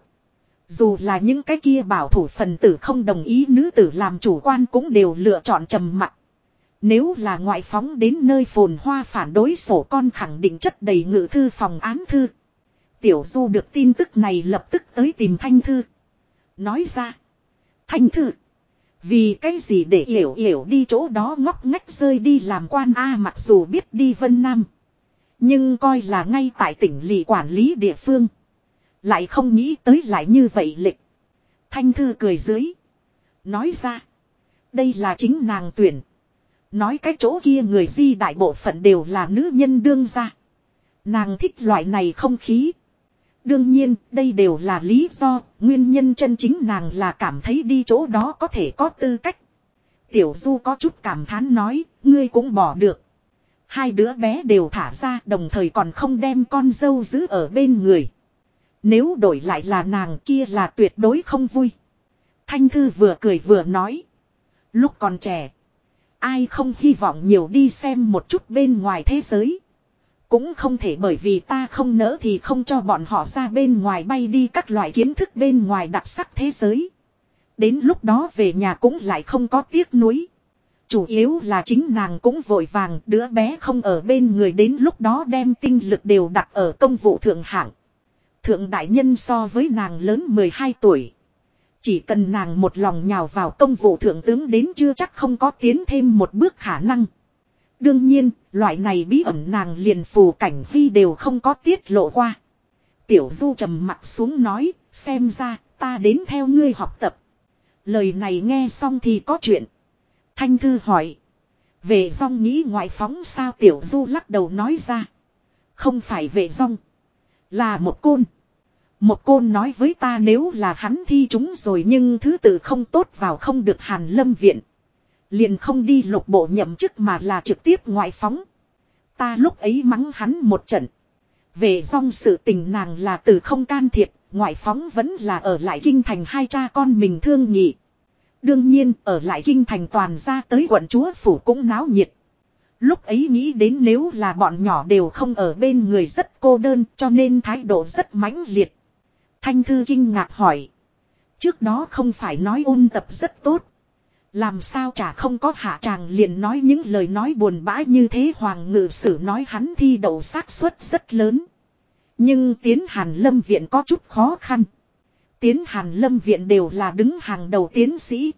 Dù là những cái kia bảo thủ phần tử không đồng ý nữ tử làm chủ quan cũng đều lựa chọn trầm mặc. Nếu là ngoại phóng đến nơi phồn hoa phản đối sổ con khẳng định chất đầy ngự thư phòng án thư. Tiểu Du được tin tức này lập tức tới tìm Thanh Thư. Nói ra. Thanh Thư. Vì cái gì để Yểu Yểu đi chỗ đó ngóc ngách rơi đi làm quan a, mặc dù biết đi Vân Nam. Nhưng coi là ngay tại tỉnh lỵ quản lý địa phương. Lại không nghĩ tới lại như vậy lịch. Thanh Thư cười dưới. Nói ra. Đây là chính nàng tuyển. Nói cái chỗ kia người Di đại bộ phận đều là nữ nhân đương gia. Nàng thích loại này không khí. Đương nhiên, đây đều là lý do, nguyên nhân chân chính nàng là cảm thấy đi chỗ đó có thể có tư cách. Tiểu Du có chút cảm thán nói, ngươi cũng bỏ được. 2 đứa bé đều thả ra, đồng thời còn không đem con dâu giữ ở bên người. Nếu đổi lại là nàng kia là tuyệt đối không vui. Thanh Thư vừa cười vừa nói. Lúc còn trẻ, ai không hy vọng nhiều đi xem một chút bên ngoài thế giới. Cũng không thể bởi vì ta không nỡ thì không cho bọn họ ra bên ngoài bay đi các loại kiến thức bên ngoài đặc sắc thế giới. Đến lúc đó về nhà cũng lại không có tiếc nuối. Chủ yếu là chính nàng cũng vội vàng, đứa bé không ở bên người, đến lúc đó đem tinh lực đều đặt ở công vụ thượng hạng. Thượng đại nhân so với nàng lớn 12 tuổi. Chỉ cần nàng một lòng nhào vào công vụ thượng tướng đến chưa chắc không có tiến thêm một bước khả năng. Đương nhiên, loại này bí ẩn nàng liền Phù Cảnh Huy đều không có tiết lộ qua. Tiểu Du trầm mặt xuống nói, xem ra ta đến theo ngươi học tập. Lời này nghe xong thì có chuyện. Thanh Thư hỏi. Vệ Dong nghĩ ngoại phóng sao? Tiểu Du lắc đầu nói ra. Không phải Vệ Dong, là một côn. Một côn nói với ta nếu là hắn thi trúng rồi nhưng thứ tự không tốt vào không được Hàn Lâm viện. Liền không đi lục bộ nhậm chức mà là trực tiếp ngoại phóng. Ta lúc ấy mắng hắn một trận. Về Dong sự tình nàng là từ không can thiệp, ngoại phóng vẫn là ở lại kinh thành 2 cha con mình thương nhị. Đương nhiên ở lại kinh thành toàn ra tới quận chúa phủ cũng náo nhiệt. Lúc ấy nghĩ đến nếu là bọn nhỏ đều không ở bên người rất cô đơn cho nên thái độ rất mãnh liệt. Thanh Thư kinh ngạc hỏi. Trước đó không phải nói ôn tập rất tốt. Làm sao chả không có hạ tràng liền nói những lời nói buồn bã như thế. Hoàng ngự sử nói hắn thi đậu xác suất rất lớn. Nhưng tiến Hàn Lâm viện có chút khó khăn. Tiến Hàn Lâm viện đều là đứng hàng đầu tiến sĩ.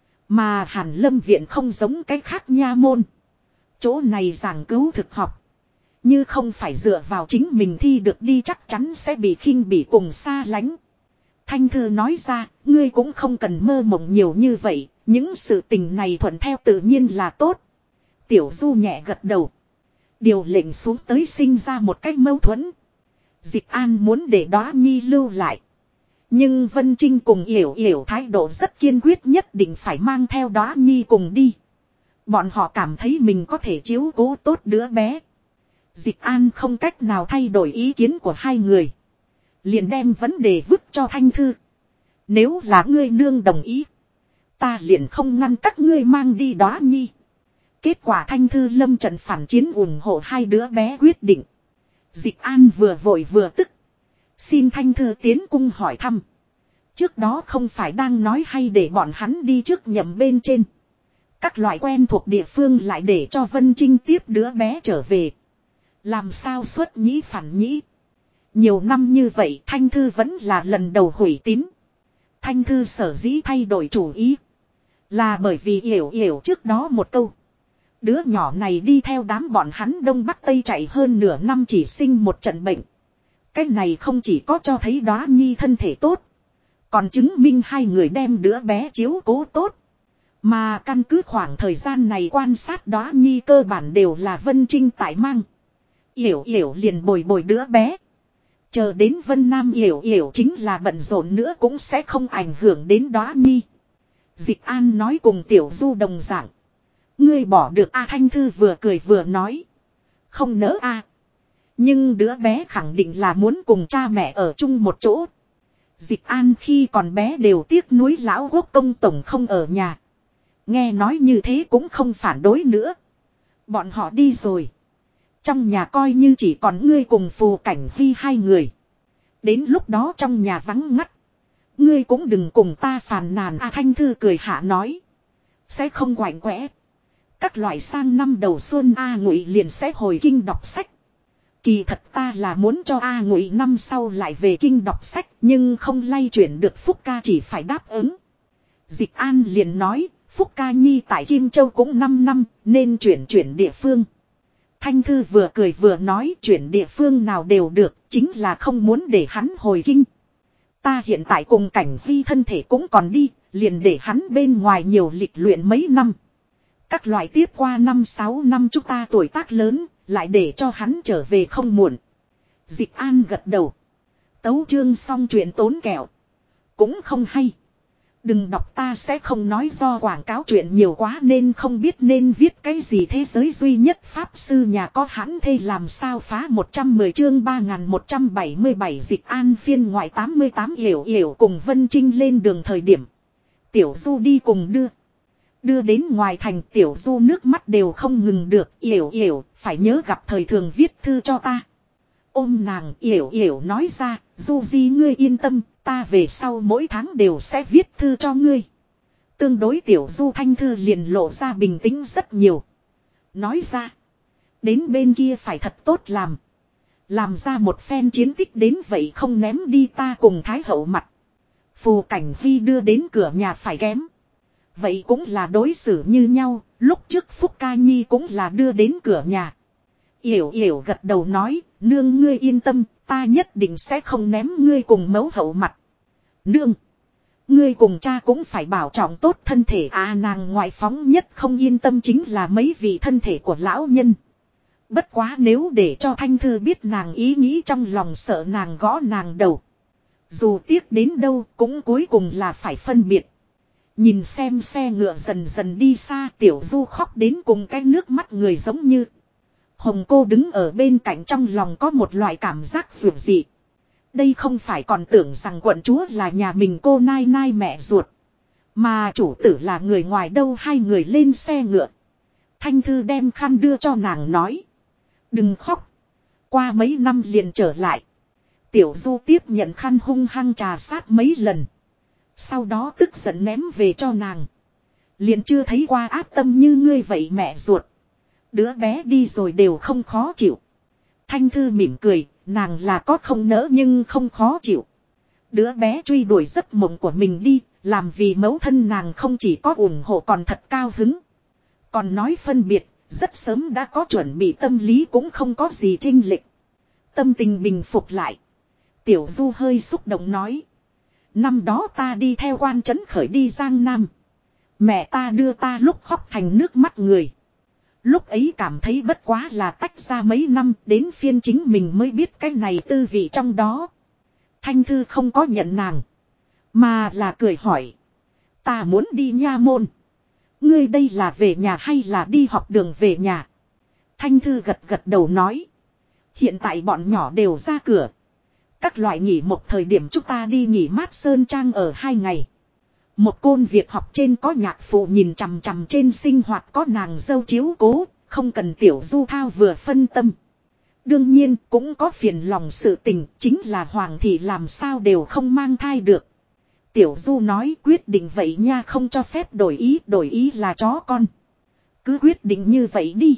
Mà Hàn Lâm viện không giống cái khác nha môn. Chỗ này giảng cứu thực học. Như không phải dựa vào chính mình thi được đi chắc chắn sẽ bị khinh bỉ cùng xa lánh. Thanh Thư nói ra, ngươi cũng không cần mơ mộng nhiều như vậy, những sự tình này thuận theo tự nhiên là tốt. Tiểu Du nhẹ gật đầu. Điều lệnh xuống tới sinh ra một cách mâu thuẫn. Dịch An muốn để Đóa Nhi lưu lại. Nhưng Vân Trinh cùng Yểu Yểu thái độ rất kiên quyết, nhất định phải mang theo Đóa Nhi cùng đi. Bọn họ cảm thấy mình có thể chiếu cố tốt đứa bé. Dịch An không cách nào thay đổi ý kiến của hai người. Liền đem vấn đề vứt cho Thanh Thư. Nếu là ngươi nương đồng ý, ta liền không ngăn các ngươi mang đi Đóa Nhi. Kết quả Thanh Thư lâm trận phản chiến ủng hộ hai đứa bé quyết định. Dịch An vừa vội vừa tức. Xin Thanh Thư tiến cung hỏi thăm. Trước đó không phải đang nói hay để bọn hắn đi trước nhậm bên trên. Các loại quen thuộc địa phương lại để cho Vân Trinh tiếp đứa bé trở về. Làm sao xuất nhĩ phản nhĩ. Nhiều năm như vậy Thanh Thư vẫn là lần đầu hủy tín. Thanh Thư sở dĩ thay đổi chủ ý. Là bởi vì Yểu Yểu trước đó một câu. Đứa nhỏ này đi theo đám bọn hắn Đông Bắc Tây chạy hơn nửa năm chỉ sinh một trận bệnh. Cái này không chỉ có cho thấy Đóa Nhi thân thể tốt. Còn chứng minh hai người đem đứa bé chiếu cố tốt. Mà căn cứ khoảng thời gian này quan sát Đóa Nhi cơ bản đều là Vân Trinh tại mang. Yểu Yểu liền bồi bồi đứa bé. Chờ đến Vân Nam Yểu Yểu chính là bận rộn nữa cũng sẽ không ảnh hưởng đến Đóa Nhi. Dịch An nói cùng Tiểu Du đồng dạng. Ngươi bỏ được A Thanh Thư vừa cười vừa nói. Không nỡ A. Nhưng đứa bé khẳng định là muốn cùng cha mẹ ở chung một chỗ. Dịch An khi còn bé đều tiếc nuối lão quốc công tổng không ở nhà. Nghe nói như thế cũng không phản đối nữa. Bọn họ đi rồi. Trong nhà coi như chỉ còn ngươi cùng Phù Cảnh Huy hai người. Đến lúc đó trong nhà vắng ngắt. Ngươi cũng đừng cùng ta phàn nàn. A Thanh Thư cười hạ nói. Sẽ không quạnh quẽ. Các loại sang năm đầu xuân A Ngụy liền sẽ hồi kinh đọc sách. Kỳ thật ta là muốn cho A Ngụy năm sau lại về kinh đọc sách. Nhưng không lay chuyển được Phúc Ca chỉ phải đáp ứng. Dịch An liền nói. Phúc Ca Nhi tại Kim Châu cũng 5 năm. Nên chuyển địa phương. Thanh Thư vừa cười vừa nói chuyển địa phương nào đều được. Chính là không muốn để hắn hồi kinh. Ta hiện tại cùng Cảnh Huy thân thể cũng còn đi. Liền để hắn bên ngoài nhiều lịch luyện mấy năm. Các loại tiếp qua 5-6 năm chúng ta tuổi tác lớn. Lại để cho hắn trở về không muộn. Dịch An gật đầu. Tấu chương xong chuyện tốn kẹo. Cũng không hay. Đừng đọc ta sẽ không nói do quảng cáo chuyện nhiều quá nên không biết nên viết cái gì. Thế giới duy nhất pháp sư nhà có hãn thê làm sao phá 110 chương 3177 Dịch An phiên ngoại 88 Yểu Yểu cùng Vân Trinh lên đường thời điểm. Tiểu Du đi cùng đưa. Đưa đến ngoài thành Tiểu Du nước mắt đều không ngừng được. Yểu Yểu phải nhớ gặp thời thường viết thư cho ta. Ôm nàng Yểu Yểu nói ra. Du Di ngươi yên tâm. Ta về sau mỗi tháng đều sẽ viết thư cho ngươi. Tương đối Tiểu Du Thanh Thư liền lộ ra bình tĩnh rất nhiều. Nói ra. Đến bên kia phải thật tốt làm. Làm ra một phen chiến tích đến vậy không ném đi ta cùng Thái Hậu mặt. Phù Cảnh Huy đưa đến cửa nhà phải kém. Vậy cũng là đối xử như nhau. Lúc trước Phúc Ca Nhi cũng là đưa đến cửa nhà. Yểu Yểu gật đầu nói. Nương ngươi yên tâm. Ta nhất định sẽ không ném ngươi cùng mẫu hậu mặt. Nương. Ngươi cùng cha cũng phải bảo trọng tốt thân thể. À nàng ngoại phóng nhất không yên tâm chính là mấy vị thân thể của lão nhân. Bất quá nếu để cho Thanh Thư biết nàng ý nghĩ trong lòng sợ nàng gõ nàng đầu. Dù tiếc đến đâu cũng cuối cùng là phải phân biệt. Nhìn xem xe ngựa dần dần đi xa Tiểu Du khóc đến cùng cái nước mắt người giống như. Hồng cô đứng ở bên cạnh trong lòng có một loại cảm giác dường dị. Đây không phải còn tưởng rằng quận chúa là nhà mình cô nai nai mẹ ruột. Mà chủ tử là người ngoài đâu. Hai người lên xe ngựa. Thanh Thư đem khăn đưa cho nàng nói. Đừng khóc. Qua mấy năm liền trở lại. Tiểu Du tiếp nhận khăn hung hăng trà sát mấy lần. Sau đó tức giận ném về cho nàng. Liền chưa thấy qua ác tâm như ngươi vậy mẹ ruột. Đứa bé đi rồi đều không khó chịu. Thanh Thư mỉm cười, nàng là có không nỡ nhưng không khó chịu. Đứa bé truy đuổi giấc mộng của mình đi, làm vì mẫu thân nàng không chỉ có ủng hộ còn thật cao hứng. Còn nói phân biệt, rất sớm đã có chuẩn bị tâm lý cũng không có gì chênh lệch. Tâm tình bình phục lại. Tiểu Du hơi xúc động nói. Năm đó ta đi theo Quan Trấn Khởi đi Giang Nam. Mẹ ta đưa ta lúc khóc thành nước mắt người. Lúc ấy cảm thấy bất quá là tách ra mấy năm đến phiên chính mình mới biết cái này tư vị trong đó. Thanh Thư không có nhận nàng. Mà là cười hỏi. Ta muốn đi Nha Môn. Ngươi đây là về nhà hay là đi học đường về nhà? Thanh Thư gật gật đầu nói. Hiện tại bọn nhỏ đều ra cửa. Các loại nghỉ một thời điểm chúng ta đi nghỉ mát Sơn Trang ở 2 ngày. Một côn việc học trên có nhạc phụ nhìn chằm chằm trên sinh hoạt có nàng dâu chiếu cố, không cần Tiểu Du thao vừa phân tâm. Đương nhiên cũng có phiền lòng sự tình, chính là Hoàng thị làm sao đều không mang thai được. Tiểu Du nói quyết định vậy nha, không cho phép đổi ý là chó con. Cứ quyết định như vậy đi.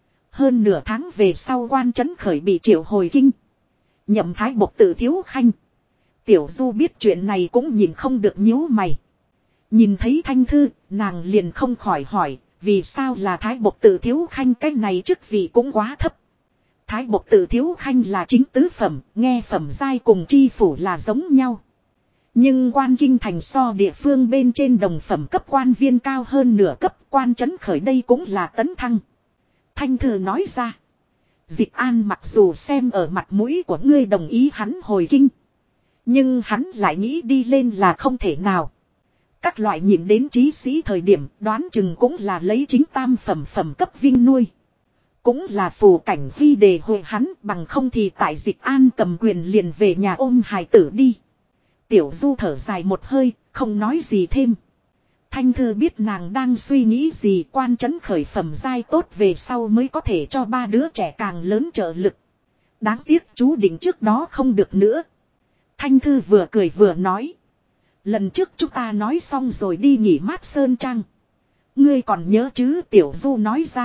Hơn nửa tháng về sau Quan Trấn Khởi bị triệu hồi kinh. Nhậm Thái Bộc Tự thiếu khanh. Tiểu Du biết chuyện này cũng nhìn không được nhíu mày. Nhìn thấy Thanh Thư, nàng liền không khỏi hỏi, vì sao là Thái Bộc Tự thiếu khanh, cái này chức vị cũng quá thấp. Thái Bộc Tự thiếu khanh là chính tứ phẩm, nghe phẩm giai cùng chi phủ là giống nhau. Nhưng Quan Kinh Thành so địa phương bên trên đồng phẩm cấp quan viên cao hơn nửa cấp, Quan Trấn Khởi đây cũng là tấn thăng. Thanh Thư nói ra. Dịch An mặc dù xem ở mặt mũi của ngươi đồng ý hắn hồi kinh. Nhưng hắn lại nghĩ đi lên là không thể nào. Các loại nhìn đến trí sĩ thời điểm đoán chừng cũng là lấy chính tam phẩm cấp vinh nuôi. Cũng là phù cảnh Hy đề hội hắn, bằng không thì tại Dịch An cầm quyền liền về nhà ôm hài tử đi. Tiểu Du thở dài một hơi, không nói gì thêm. Thanh Thư biết nàng đang suy nghĩ gì, Quan Trấn Khởi phẩm giai tốt về sau mới có thể cho 3 đứa trẻ càng lớn trợ lực. Đáng tiếc chú định trước đó không được nữa. Thanh Thư vừa cười vừa nói. Lần trước chúng ta nói xong rồi đi nghỉ mát Sơn Trang. Ngươi còn nhớ chứ? Tiểu Du nói ra.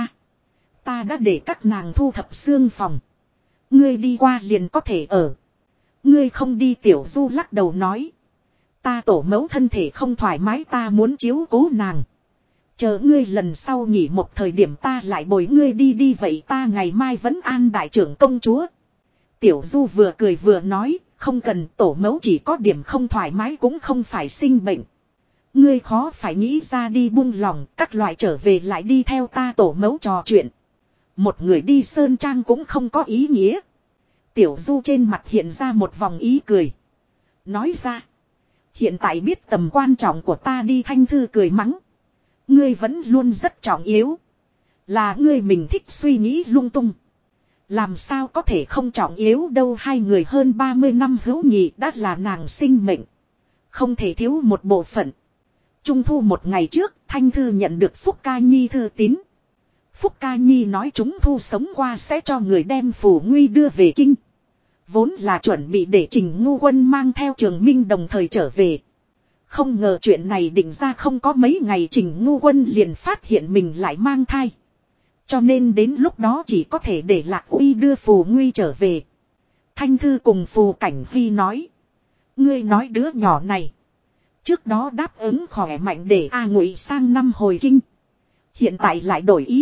Ta đã để các nàng thu thập xương phòng. Ngươi đi qua liền có thể ở. Ngươi không đi? Tiểu Du lắc đầu nói. Ta tổ mẫu thân thể không thoải mái, ta muốn chiếu cố nàng. Chờ ngươi lần sau nghỉ một thời điểm ta lại bồi ngươi đi vậy ta ngày mai vẫn an đại trưởng công chúa. Tiểu Du vừa cười vừa nói, không cần, tổ mẫu chỉ có điểm không thoải mái cũng không phải sinh bệnh. Ngươi khó phải nghĩ ra đi buông lòng, các loại trở về lại đi theo ta tổ mẫu trò chuyện. Một người đi Sơn Trang cũng không có ý nghĩa. Tiểu Du trên mặt hiện ra một vòng ý cười. Nói ra. Hiện tại biết tầm quan trọng của ta đi. Thanh Thư cười mắng. Ngươi vẫn luôn rất trọng yếu. Là ngươi mình thích suy nghĩ lung tung. Làm sao có thể không trọng yếu đâu. Hai người hơn 30 năm hữu nghị đã là nàng sinh mệnh. Không thể thiếu một bộ phận. Trung thu một ngày trước, Thanh Thư nhận được Phúc Ca Nhi thư tín. Phúc Ca Nhi nói chúng thu sống qua sẽ cho người đem Phù Nguy đưa về kinh. Vốn là chuẩn bị để Trình Ngu Quân mang theo Trường Minh đồng thời trở về. Không ngờ chuyện này định ra không có mấy ngày Trình Ngu Quân liền phát hiện mình lại mang thai. Cho nên đến lúc đó chỉ có thể để Lạc Uy đưa Phù Nguy trở về. Thanh Thư cùng Phù Cảnh Huy nói. Ngươi nói đứa nhỏ này. Trước đó đáp ứng khỏe mạnh để A Ngụy sang năm hồi kinh. Hiện tại lại đổi ý.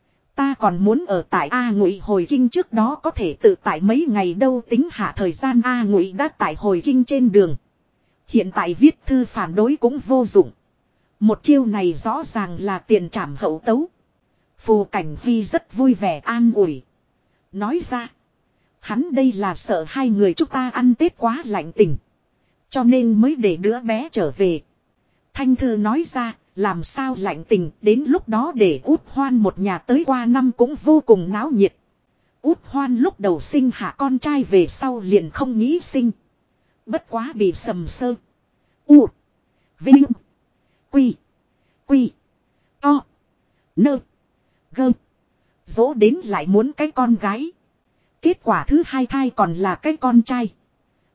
Ta còn muốn ở tại A Ngụy hồi kinh trước đó có thể tự tại mấy ngày đâu. Tính hạ thời gian A Ngụy đã tại hồi kinh trên đường. Hiện tại viết thư phản đối cũng vô dụng. Một chiêu này rõ ràng là tiền trảm hậu tấu. Phù Cảnh Huy rất vui vẻ an ủi. Nói ra. Hắn đây là sợ hai người chúng ta ăn Tết quá lạnh tình. Cho nên mới để đứa bé trở về. Thanh Thư nói ra. Làm sao lạnh tình, đến lúc đó để Út Hoan một nhà tới qua năm cũng vô cùng náo nhiệt. Út Hoan lúc đầu sinh hạ con trai về sau liền không nghĩ sinh. Bất quá bị Sầm Sơ, U, Vinh, Quy, Quy, To, Nơ, Gơ. Dỗ đến lại muốn cái con gái. Kết quả thứ hai thai còn là cái con trai.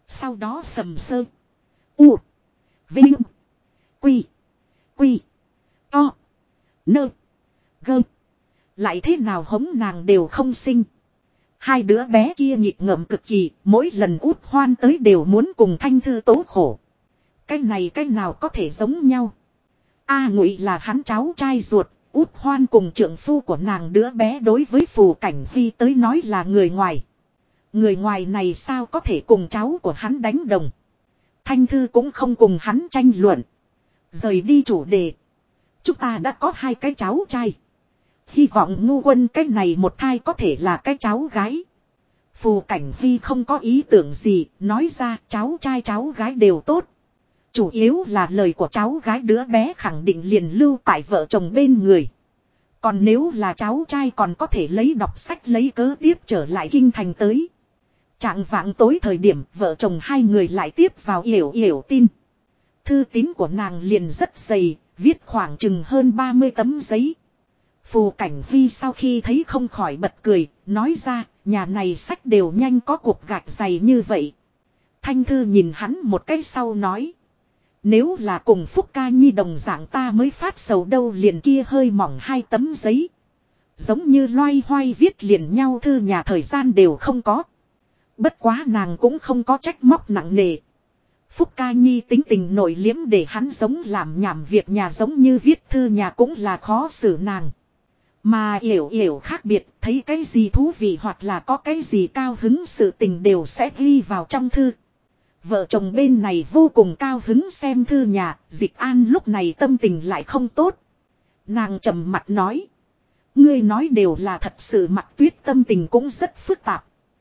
Sau đó sầm sơ. U. Vinh. Quy. Quy. To. Nơ. Gơ. Lại thế nào hống nàng đều không sinh. Hai đứa bé kia nghịch ngợm cực kỳ, mỗi lần Út Hoan tới đều muốn cùng Thanh Thư tố khổ. Cái này cái nào có thể giống nhau. A Ngụy là hắn cháu trai ruột, Út Hoan cùng trượng phu của nàng đứa bé đối với Phù Cảnh Huy tới nói là người ngoài. Người ngoài này sao có thể cùng cháu của hắn đánh đồng. Thanh Thư cũng không cùng hắn tranh luận. Rời đi chủ đề. Chúng ta đã có hai cái cháu trai. Hy vọng Ngu Quân cái này một thai có thể là cái cháu gái. Phù Cảnh Huy không có ý tưởng gì, nói ra cháu trai cháu gái đều tốt. Chủ yếu là lời của cháu gái đứa bé khẳng định liền lưu tại vợ chồng bên người. Còn nếu là cháu trai còn có thể lấy đọc sách lấy cớ tiếp trở lại kinh thành tới. Trạng vạng tối thời điểm vợ chồng hai người lại tiếp vào yểu yểu tin. Thư tín của nàng liền rất dày, viết khoảng chừng hơn 30 tấm giấy. Phù Cảnh Huy sau khi thấy không khỏi bật cười, nói ra, nhà này sách đều nhanh có cục gạch dày như vậy. Thanh Thư nhìn hắn một cái sau nói. Nếu là cùng Phúc Ca Nhi đồng dạng ta mới phát sầu đâu liền kia hơi mỏng 2 tấm giấy. Giống như loay hoay viết liền nhau thư nhà thời gian đều không có. Bất quá nàng cũng không có trách móc nặng nề. Phúc Ca Nhi tính tình nội liếm để hắn giống làm nhảm việc nhà giống như viết thư nhà cũng là khó xử nàng. Mà yểu yểu khác biệt, thấy cái gì thú vị hoặc là có cái gì cao hứng sự tình đều sẽ ghi vào trong thư. Vợ chồng bên này vô cùng cao hứng xem thư nhà, Dịch An lúc này tâm tình lại không tốt. Nàng trầm mặt nói. Ngươi nói đều là thật sự, Mặc Tuyết tâm tình cũng rất phức tạp.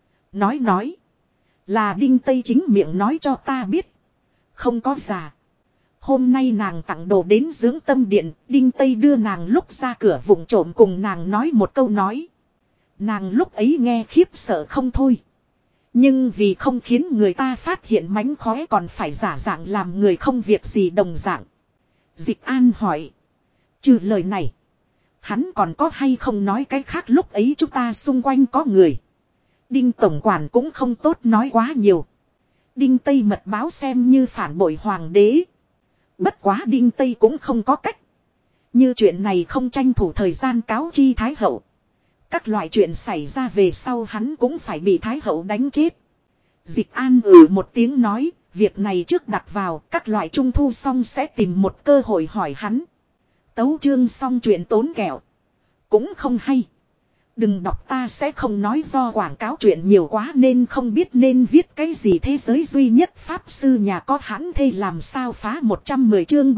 Nói. Là Đinh Tây chính miệng nói cho ta biết. Không có giả. Hôm nay nàng tặng đồ đến dưỡng tâm điện, Đinh Tây đưa nàng lúc ra cửa vụng trộm cùng nàng nói một câu nói. Nàng lúc ấy nghe khiếp sợ không thôi. Nhưng vì không khiến người ta phát hiện mánh khóe còn phải giả dạng làm người không việc gì đồng dạng. Dịch An hỏi. Trừ lời này. Hắn còn có hay không nói cái khác, lúc ấy chúng ta xung quanh có người. Đinh Tổng Quản cũng không tốt nói quá nhiều. Đinh Tây mật báo xem như phản bội hoàng đế. Bất quá Đinh Tây cũng không có cách. Như chuyện này không tranh thủ thời gian cáo chi Thái Hậu. Các loại chuyện xảy ra về sau hắn cũng phải bị Thái Hậu đánh chết. Dịch An một tiếng nói, việc này trước đặt vào, các loại trung thu xong sẽ tìm một cơ hội hỏi hắn. Tấu chương xong chuyện tốn kẹo. Cũng không hay. Đừng đọc, ta sẽ không nói, do quảng cáo chuyện nhiều quá nên không biết nên viết cái gì. Thế giới duy nhất pháp sư nhà có hãn thê làm sao phá 110 chương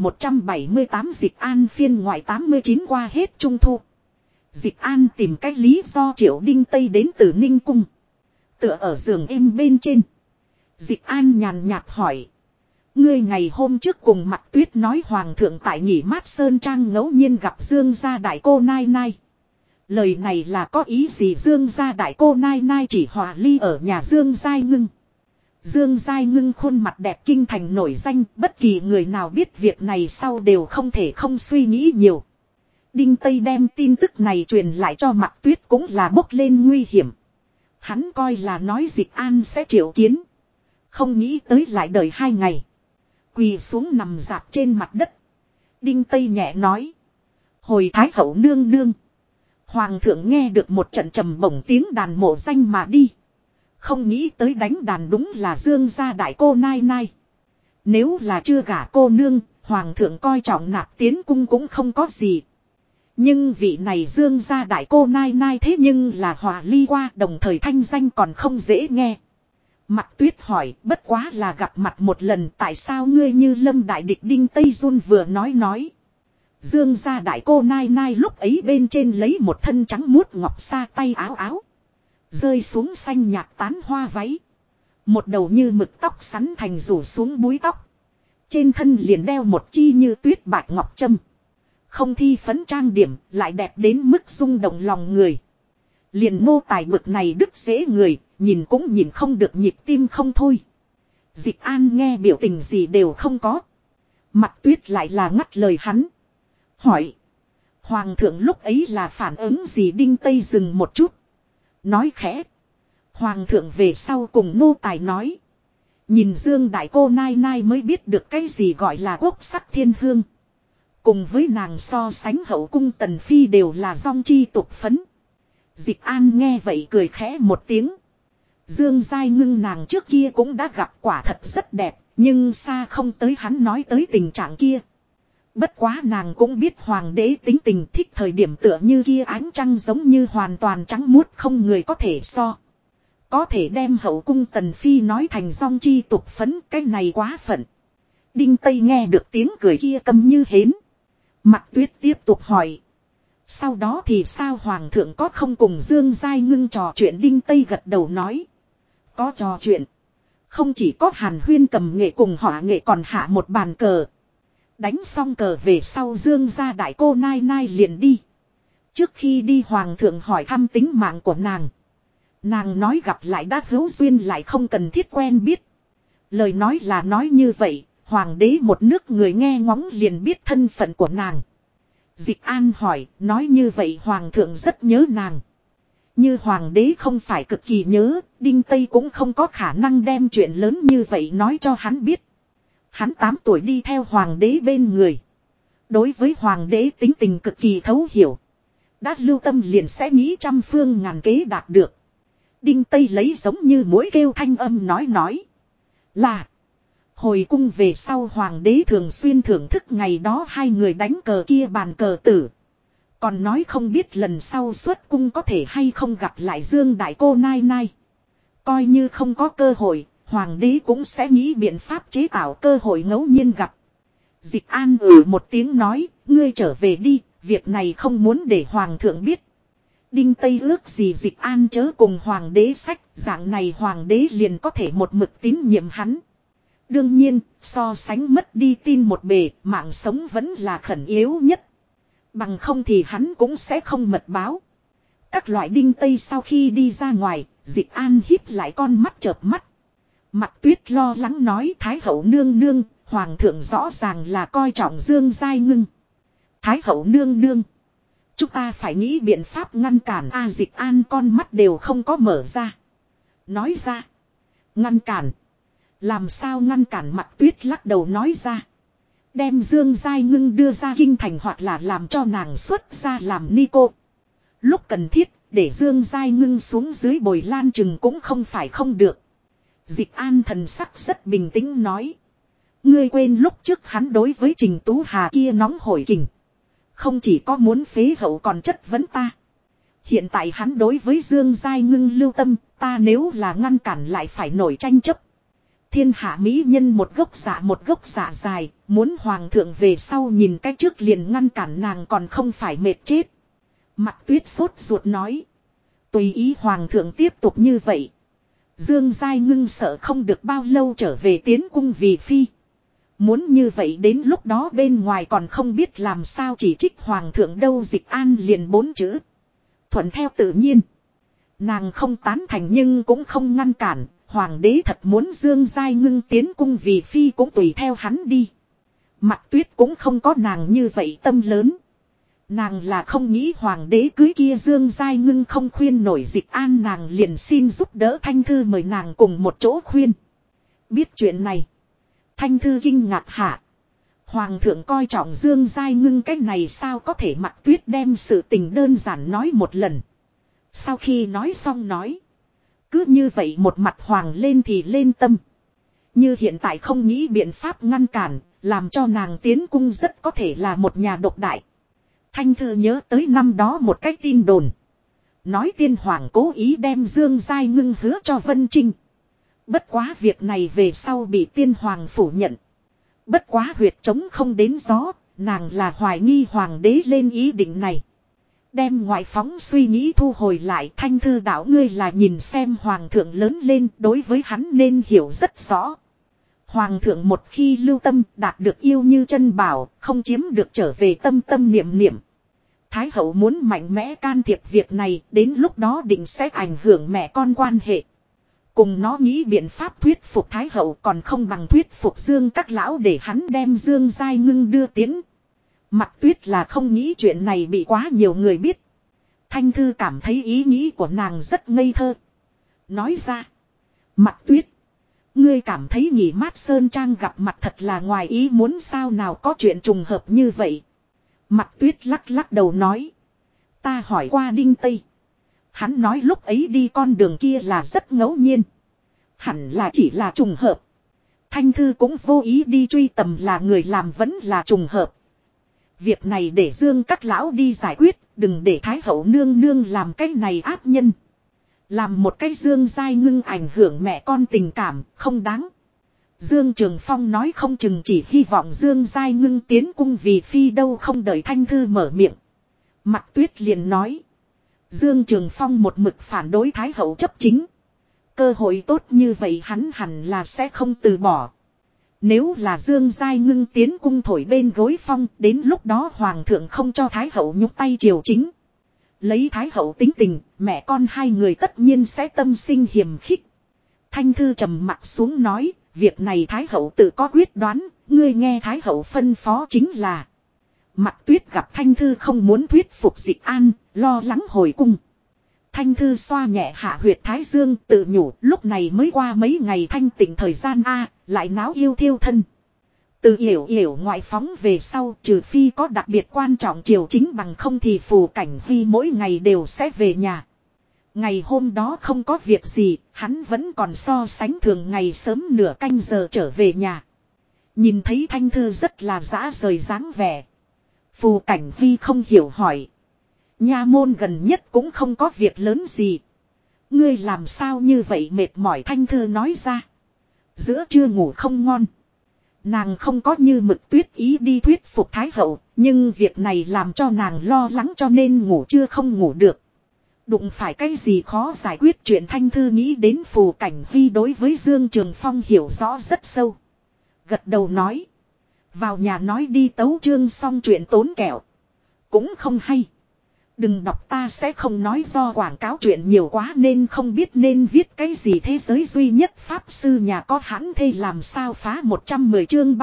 3178 Dịch An phiên ngoại 89 qua hết trung thu. Dịch An tìm cái lý do triệu Đinh Tây đến từ Ninh Cung. Tựa ở giường êm bên trên. Dịch An nhàn nhạt hỏi. Ngươi ngày hôm trước cùng Mặc Tuyết nói Hoàng thượng tại nghỉ mát Sơn Trang ngẫu nhiên gặp Dương gia đại cô Nai Nai. Lời này là có ý gì? Dương gia đại cô Nai Nai chỉ hòa ly ở nhà Dương Giai Ngưng. Dương Giai Ngưng khuôn mặt đẹp kinh thành nổi danh, bất kỳ người nào biết việc này sau đều không thể không suy nghĩ nhiều. Đinh Tây đem tin tức này truyền lại cho Mặc Tuyết cũng là bốc lên nguy hiểm. Hắn coi là nói Dịch An sẽ triệu kiến. Không nghĩ tới lại đợi 2 ngày. Quỳ xuống nằm dạp trên mặt đất. Đinh Tây nhẹ nói. Hồi Thái Hậu nương nương. Hoàng thượng nghe được một trận trầm bổng tiếng đàn mộ danh mà đi. Không nghĩ tới đánh đàn đúng là Dương gia đại cô Nai Nai. Nếu là chưa gả cô nương, Hoàng thượng coi trọng nạp tiến cung cũng không có gì. Nhưng vị này Dương gia đại cô Nai Nai thế nhưng là hòa ly qua, đồng thời thanh danh còn không dễ nghe. Mặc Tuyết hỏi, bất quá là gặp mặt một lần, tại sao ngươi như lâm đại địch? Đinh Tây run vừa nói. Dương gia đại cô Nai Nai lúc ấy bên trên lấy một thân trắng muốt ngọc sa tay áo. Rơi xuống xanh nhạt tán hoa váy. Một đầu như mực tóc sắn thành rủ xuống búi tóc. Trên thân liền đeo một chi như tuyết bạch ngọc trâm. Không thi phấn trang điểm, lại đẹp đến mức rung động lòng người. Liền nô tài bực này đức dễ người, nhìn cũng nhìn không được, nhịp tim không thôi. Dịch An nghe biểu tình gì đều không có. Mặc Tuyết lại là ngắt lời hắn. Hỏi. Hoàng thượng lúc ấy là phản ứng gì? Đinh Tây dừng một chút. Nói khẽ. Hoàng thượng về sau cùng nô tài nói. Nhìn Dương đại cô nai nai mới biết được cái gì gọi là quốc sắc thiên hương. Cùng với nàng so sánh hậu cung tần phi đều là dong chi tục phấn. Dịch An nghe vậy cười khẽ một tiếng. Dương Giai Ngưng nàng trước kia cũng đã gặp quả thật rất đẹp, nhưng xa không tới hắn nói tới tình trạng kia. Bất quá nàng cũng biết hoàng đế tính tình thích thời điểm tựa như kia ánh trăng giống như hoàn toàn trắng muốt không người có thể so. Có thể đem hậu cung tần phi nói thành dong chi tục phấn, cái này quá phận. Đinh Tây nghe được tiếng cười kia câm như hến. Mạc Tuyết tiếp tục hỏi. Sau đó thì sao hoàng thượng có không cùng Dương Giai Ngưng trò chuyện? Đinh Tây gật đầu nói. Có trò chuyện. Không chỉ có hàn huyên cầm nghệ cùng họa nghệ còn hạ một bàn cờ. Đánh xong cờ về sau Dương gia đại cô nai nai liền đi. Trước khi đi hoàng thượng hỏi thăm tính mạng của nàng. Nàng nói gặp lại đã hữu duyên lại không cần thiết quen biết. Lời nói là nói như vậy, hoàng đế một nước người nghe ngóng liền biết thân phận của nàng. Dịch An hỏi, nói như vậy hoàng thượng rất nhớ nàng. Như hoàng đế không phải cực kỳ nhớ, Đinh Tây cũng không có khả năng đem chuyện lớn như vậy nói cho hắn biết. Hắn 8 tuổi đi theo hoàng đế bên người. Đối với hoàng đế tính tình cực kỳ thấu hiểu. Đã lưu tâm liền sẽ nghĩ trăm phương ngàn kế đạt được. Đinh Tây lấy giống như mũi kêu thanh âm nói. Là. Hồi cung về sau hoàng đế thường xuyên thưởng thức ngày đó hai người đánh cờ kia bàn cờ tử. Còn nói không biết lần sau xuất cung có thể hay không gặp lại Dương đại cô nai nai. Coi như không có cơ hội, hoàng đế cũng sẽ nghĩ biện pháp chế tạo cơ hội ngẫu nhiên gặp. Dịch An một tiếng nói, ngươi trở về đi, việc này không muốn để hoàng thượng biết. Đinh Tây ước gì Dịch An chớ cùng hoàng đế sách, dạng này hoàng đế liền có thể một mực tín nhiệm hắn. Đương nhiên, so sánh mất đi tin một bề, mạng sống vẫn là khẩn yếu nhất. Bằng không thì hắn cũng sẽ không mật báo. Các loại Đinh Tây sau khi đi ra ngoài, Dịch An híp lại con mắt chợp mắt. Mạc Tuyết lo lắng nói Thái hậu nương nương, hoàng thượng rõ ràng là coi trọng Dương Giai Ngưng. Thái hậu nương nương, chúng ta phải nghĩ biện pháp ngăn cản. Dịch An con mắt đều không có mở ra. Nói ra, ngăn cản. Làm sao ngăn cản? Mạc Tuyết lắc đầu nói ra. Đem Dương Giai Ngưng đưa ra kinh thành hoặc là làm cho nàng xuất ra làm ni cô. Lúc cần thiết, để Dương Giai Ngưng xuống dưới bồi lan chừng cũng không phải không được. Dịch An thần sắc rất bình tĩnh nói. Ngươi quên lúc trước hắn đối với Trình Tú Hà kia nóng hổi kình. Không chỉ có muốn phế hậu còn chất vấn ta. Hiện tại hắn đối với Dương Giai Ngưng lưu tâm, ta nếu là ngăn cản lại phải nổi tranh chấp. Thiên hạ mỹ nhân một gốc dạ dài, muốn hoàng thượng về sau nhìn cái trước liền ngăn cản nàng còn không phải mệt chết. Mạc Tuyết sốt ruột nói. Tùy ý hoàng thượng tiếp tục như vậy. Dương Giai Ngưng sợ không được bao lâu trở về tiến cung vì phi. Muốn như vậy đến lúc đó bên ngoài còn không biết làm sao chỉ trích hoàng thượng đâu. Dịch An liền 4 chữ. Thuận theo tự nhiên. Nàng không tán thành nhưng cũng không ngăn cản. Hoàng đế thật muốn Dương Giai Ngưng tiến cung vì phi cũng tùy theo hắn đi. Mạc Tuyết cũng không có nàng như vậy tâm lớn. Nàng là không nghĩ hoàng đế cưới kia Dương Giai Ngưng không khuyên nổi Dịch An, nàng liền xin giúp đỡ Thanh Thư mời nàng cùng một chỗ khuyên. Biết chuyện này, Thanh Thư kinh ngạc hạ. Hoàng thượng coi trọng Dương Giai Ngưng cái này sao có thể? Mạc Tuyết đem sự tình đơn giản nói một lần. Sau khi nói xong nói. Cứ như vậy một mặt hoàng lên thì lên tâm. Như hiện tại không nghĩ biện pháp ngăn cản, làm cho nàng tiến cung rất có thể là một nhà độc đại. Thanh Thư nhớ tới năm đó một cái tin đồn. Nói tiên hoàng cố ý đem Dương Giai Ngưng hứa cho Vân Trinh. Bất quá việc này về sau bị tiên hoàng phủ nhận. Bất quá huyệt trống không đến gió, nàng là hoài nghi hoàng đế lên ý định này. Đem ngoại phóng suy nghĩ thu hồi lại. Thanh Thư đạo ngươi là nhìn xem hoàng thượng lớn lên, đối với hắn nên hiểu rất rõ. Hoàng thượng một khi lưu tâm đạt được yêu như chân bảo, không chiếm được trở về tâm tâm niệm niệm. Thái hậu muốn mạnh mẽ can thiệp việc này, đến lúc đó định sẽ ảnh hưởng mẹ con quan hệ. Cùng nó nghĩ biện pháp thuyết phục Thái hậu còn không bằng thuyết phục Dương các lão để hắn đem Dương Giai Ngưng đưa tiến. Mạc Tuyết là không nghĩ chuyện này bị quá nhiều người biết. Thanh Thư cảm thấy ý nghĩ của nàng rất ngây thơ. Nói ra. Mạc Tuyết. ngươi cảm thấy Nghỉ Mát Sơn Trang gặp mặt thật là ngoài ý muốn sao, nào có chuyện trùng hợp như vậy. Mặc Tuyết lắc lắc đầu nói. Ta hỏi qua Đinh Tây. Hắn nói lúc ấy đi con đường kia là rất ngẫu nhiên. Hẳn là chỉ là trùng hợp. Thanh Thư cũng vô ý đi truy tầm là người làm vẫn là trùng hợp. Việc này để Dương các lão đi giải quyết, đừng để Thái hậu nương nương làm cái này ác nhân. Làm một cái Dương Giai Ngưng ảnh hưởng mẹ con tình cảm, không đáng. Dương Trường Phong nói không chừng chỉ hy vọng Dương Giai Ngưng tiến cung vì phi đâu, không đợi Thanh Thư mở miệng. Mặc Tuyết liền nói. Dương Trường Phong một mực phản đối Thái hậu chấp chính. Cơ hội tốt như vậy hắn hẳn là sẽ không từ bỏ. Nếu là Dương Giai Ngưng tiến cung thổi bên gối phong, đến lúc đó Hoàng thượng không cho Thái hậu nhúc tay triều chính. Lấy Thái hậu tính tình, mẹ con hai người tất nhiên sẽ tâm sinh hiềm khích. Thanh Thư trầm mặt xuống nói, việc này Thái hậu tự có quyết đoán, ngươi nghe Thái hậu phân phó chính là. Mặc Tuyết gặp Thanh Thư không muốn thuyết phục Dịch An, lo lắng hồi cung. Thanh Thư xoa nhẹ hạ huyệt Thái Dương, tự nhủ lúc này mới qua mấy ngày thanh tịnh thời gian a, lại náo yêu thiêu thân. Từ yểu yểu ngoại phóng về sau, trừ phi có đặc biệt quan trọng triều chính, bằng không thì Phù Cảnh Huy mỗi ngày đều sẽ về nhà. Ngày hôm đó không có việc gì, hắn vẫn còn so sánh thường ngày sớm nửa canh giờ trở về nhà. Nhìn thấy Thanh Thư rất là dã rời dáng vẻ. Phù Cảnh Huy không hiểu hỏi. Nha môn gần nhất cũng không có việc lớn gì. Ngươi làm sao như vậy mệt mỏi, Thanh Thư nói ra. Giữa trưa ngủ không ngon. Nàng không có như Mực Tuyết ý đi thuyết phục Thái hậu, nhưng việc này làm cho nàng lo lắng cho nên ngủ trưa không ngủ được. Đụng phải cái gì khó giải quyết chuyện, Thanh Thư nghĩ đến Phù Cảnh Huy đối với Dương Trường Phong hiểu rõ rất sâu. Gật đầu nói. Vào nhà nói đi tấu chương xong chuyện tốn kẹo. Cũng không hay. Đừng đọc, ta sẽ không nói, do quảng cáo chuyện nhiều quá nên không biết nên viết cái gì. Thế giới duy nhất pháp sư nhà có hãn thê làm sao phá 110 chương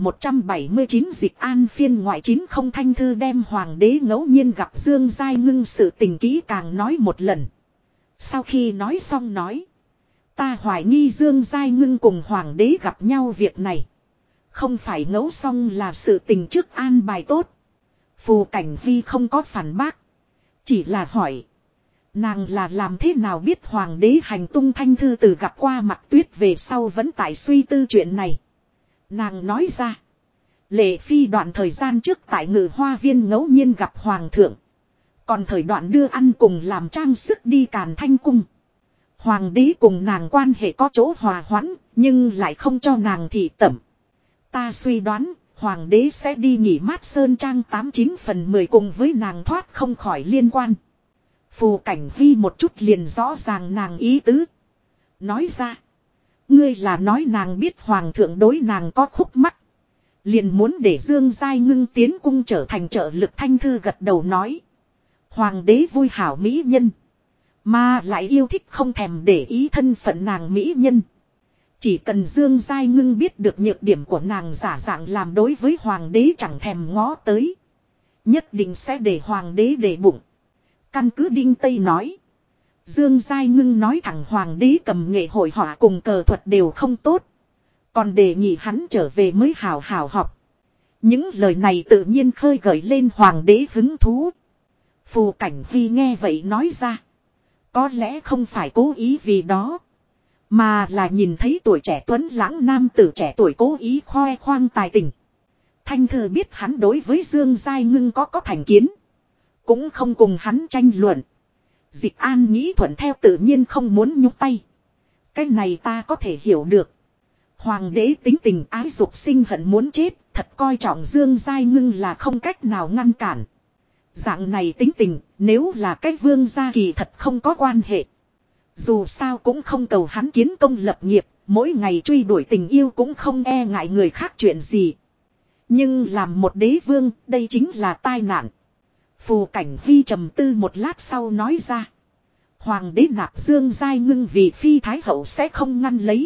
3179 Dịch An phiên ngoại 9 không. Thanh Thư đem Hoàng đế ngẫu nhiên gặp Dương Giai Ngưng sự tình kỹ càng nói một lần. Sau khi nói xong nói. Ta hoài nghi Dương Giai Ngưng cùng Hoàng đế gặp nhau việc này. Không phải ngẫu xong là sự tình trước an bài tốt. Phù Cảnh Huy không có phản bác. Chỉ là hỏi. Nàng là làm thế nào biết Hoàng đế hành tung? Thanh Thư từ gặp qua Mặc Tuyết về sau vẫn tại suy tư chuyện này. Nàng nói ra. Lệ Phi đoạn thời gian trước tại Ngự Hoa Viên ngẫu nhiên gặp Hoàng thượng. Còn thời đoạn đưa ăn cùng làm trang sức đi Càn Thanh Cung. Hoàng đế cùng nàng quan hệ có chỗ hòa hoãn, nhưng lại không cho nàng thị tẩm. Ta suy đoán, Hoàng đế sẽ đi Nghỉ Mát Sơn Trang 89 phần 10 cùng với nàng thoát không khỏi liên quan. Phù Cảnh Huy một chút liền rõ ràng nàng ý tứ. Nói ra. Ngươi là nói nàng biết Hoàng thượng đối nàng có khúc mắc. Liền muốn để Dương Giai Ngưng tiến cung trở thành trợ lực. Thanh Thư gật đầu nói. Hoàng đế vui hảo mỹ nhân. Mà lại yêu thích không thèm để ý thân phận nàng mỹ nhân. Chỉ cần Dương Giai Ngưng biết được nhược điểm của nàng, giả dạng làm đối với Hoàng đế chẳng thèm ngó tới. Nhất định sẽ để Hoàng đế để bụng. Căn cứ Đinh Tây nói. Dương Giai Ngưng nói thẳng Hoàng đế cầm nghệ hội họa cùng cờ thuật đều không tốt. Còn đề nghị hắn trở về mới hào hào học. Những lời này tự nhiên khơi gợi lên Hoàng đế hứng thú. Phù Cảnh Huy nghe vậy nói ra. Có lẽ không phải cố ý vì đó. Mà là nhìn thấy tuổi trẻ tuấn lãng nam tử trẻ tuổi cố ý khoe khoang tài tình. Thanh Thư biết hắn đối với Dương Giai Ngưng có thành kiến. Cũng không cùng hắn tranh luận. Dịch An nghĩ thuận theo tự nhiên không muốn nhúc tay. Cái này ta có thể hiểu được. Hoàng đế tính tình ái dục sinh hận muốn chết, thật coi trọng Dương Giai Ngưng là không cách nào ngăn cản. Dạng này tính tình, nếu là cái vương gia kỳ thật không có quan hệ. Dù sao cũng không cầu hắn kiến công lập nghiệp, mỗi ngày truy đuổi tình yêu cũng không e ngại người khác chuyện gì. Nhưng làm một đế vương, đây chính là tai nạn. Phù Cảnh Huy trầm tư một lát sau nói ra. Hoàng đế nạp Dương Giai Ngưng vì phi thái hậu sẽ không ngăn lấy.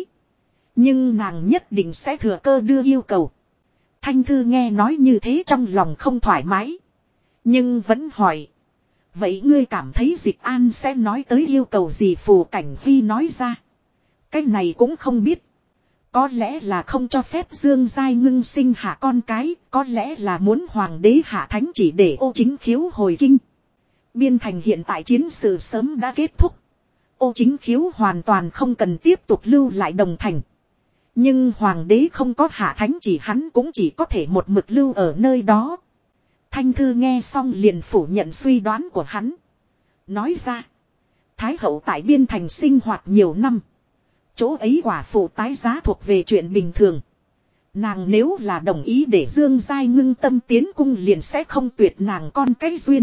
Nhưng nàng nhất định sẽ thừa cơ đưa yêu cầu. Thanh Thư nghe nói như thế trong lòng không thoải mái. Nhưng vẫn hỏi. Vậy ngươi cảm thấy Dịch An sẽ nói tới yêu cầu gì? Phù Cảnh Huy nói ra. Cái này cũng không biết. Có lẽ là không cho phép Dương Giai Ngưng sinh hạ con cái, có lẽ là muốn hoàng đế hạ thánh chỉ để Ô Chính Khiếu hồi kinh. Biên thành hiện tại chiến sự sớm đã kết thúc. Ô Chính Khiếu hoàn toàn không cần tiếp tục lưu lại Đồng Thành. Nhưng hoàng đế không có hạ thánh chỉ, hắn cũng chỉ có thể một mực lưu ở nơi đó. Thanh Thư nghe xong liền phủ nhận suy đoán của hắn. Nói ra, Thái hậu tại biên thành sinh hoạt nhiều năm. Chỗ ấy quả phụ tái giá thuộc về chuyện bình thường. Nàng nếu là đồng ý để Dương Giai Ngưng tâm tiến cung liền sẽ không tuyệt nàng con cái duyên.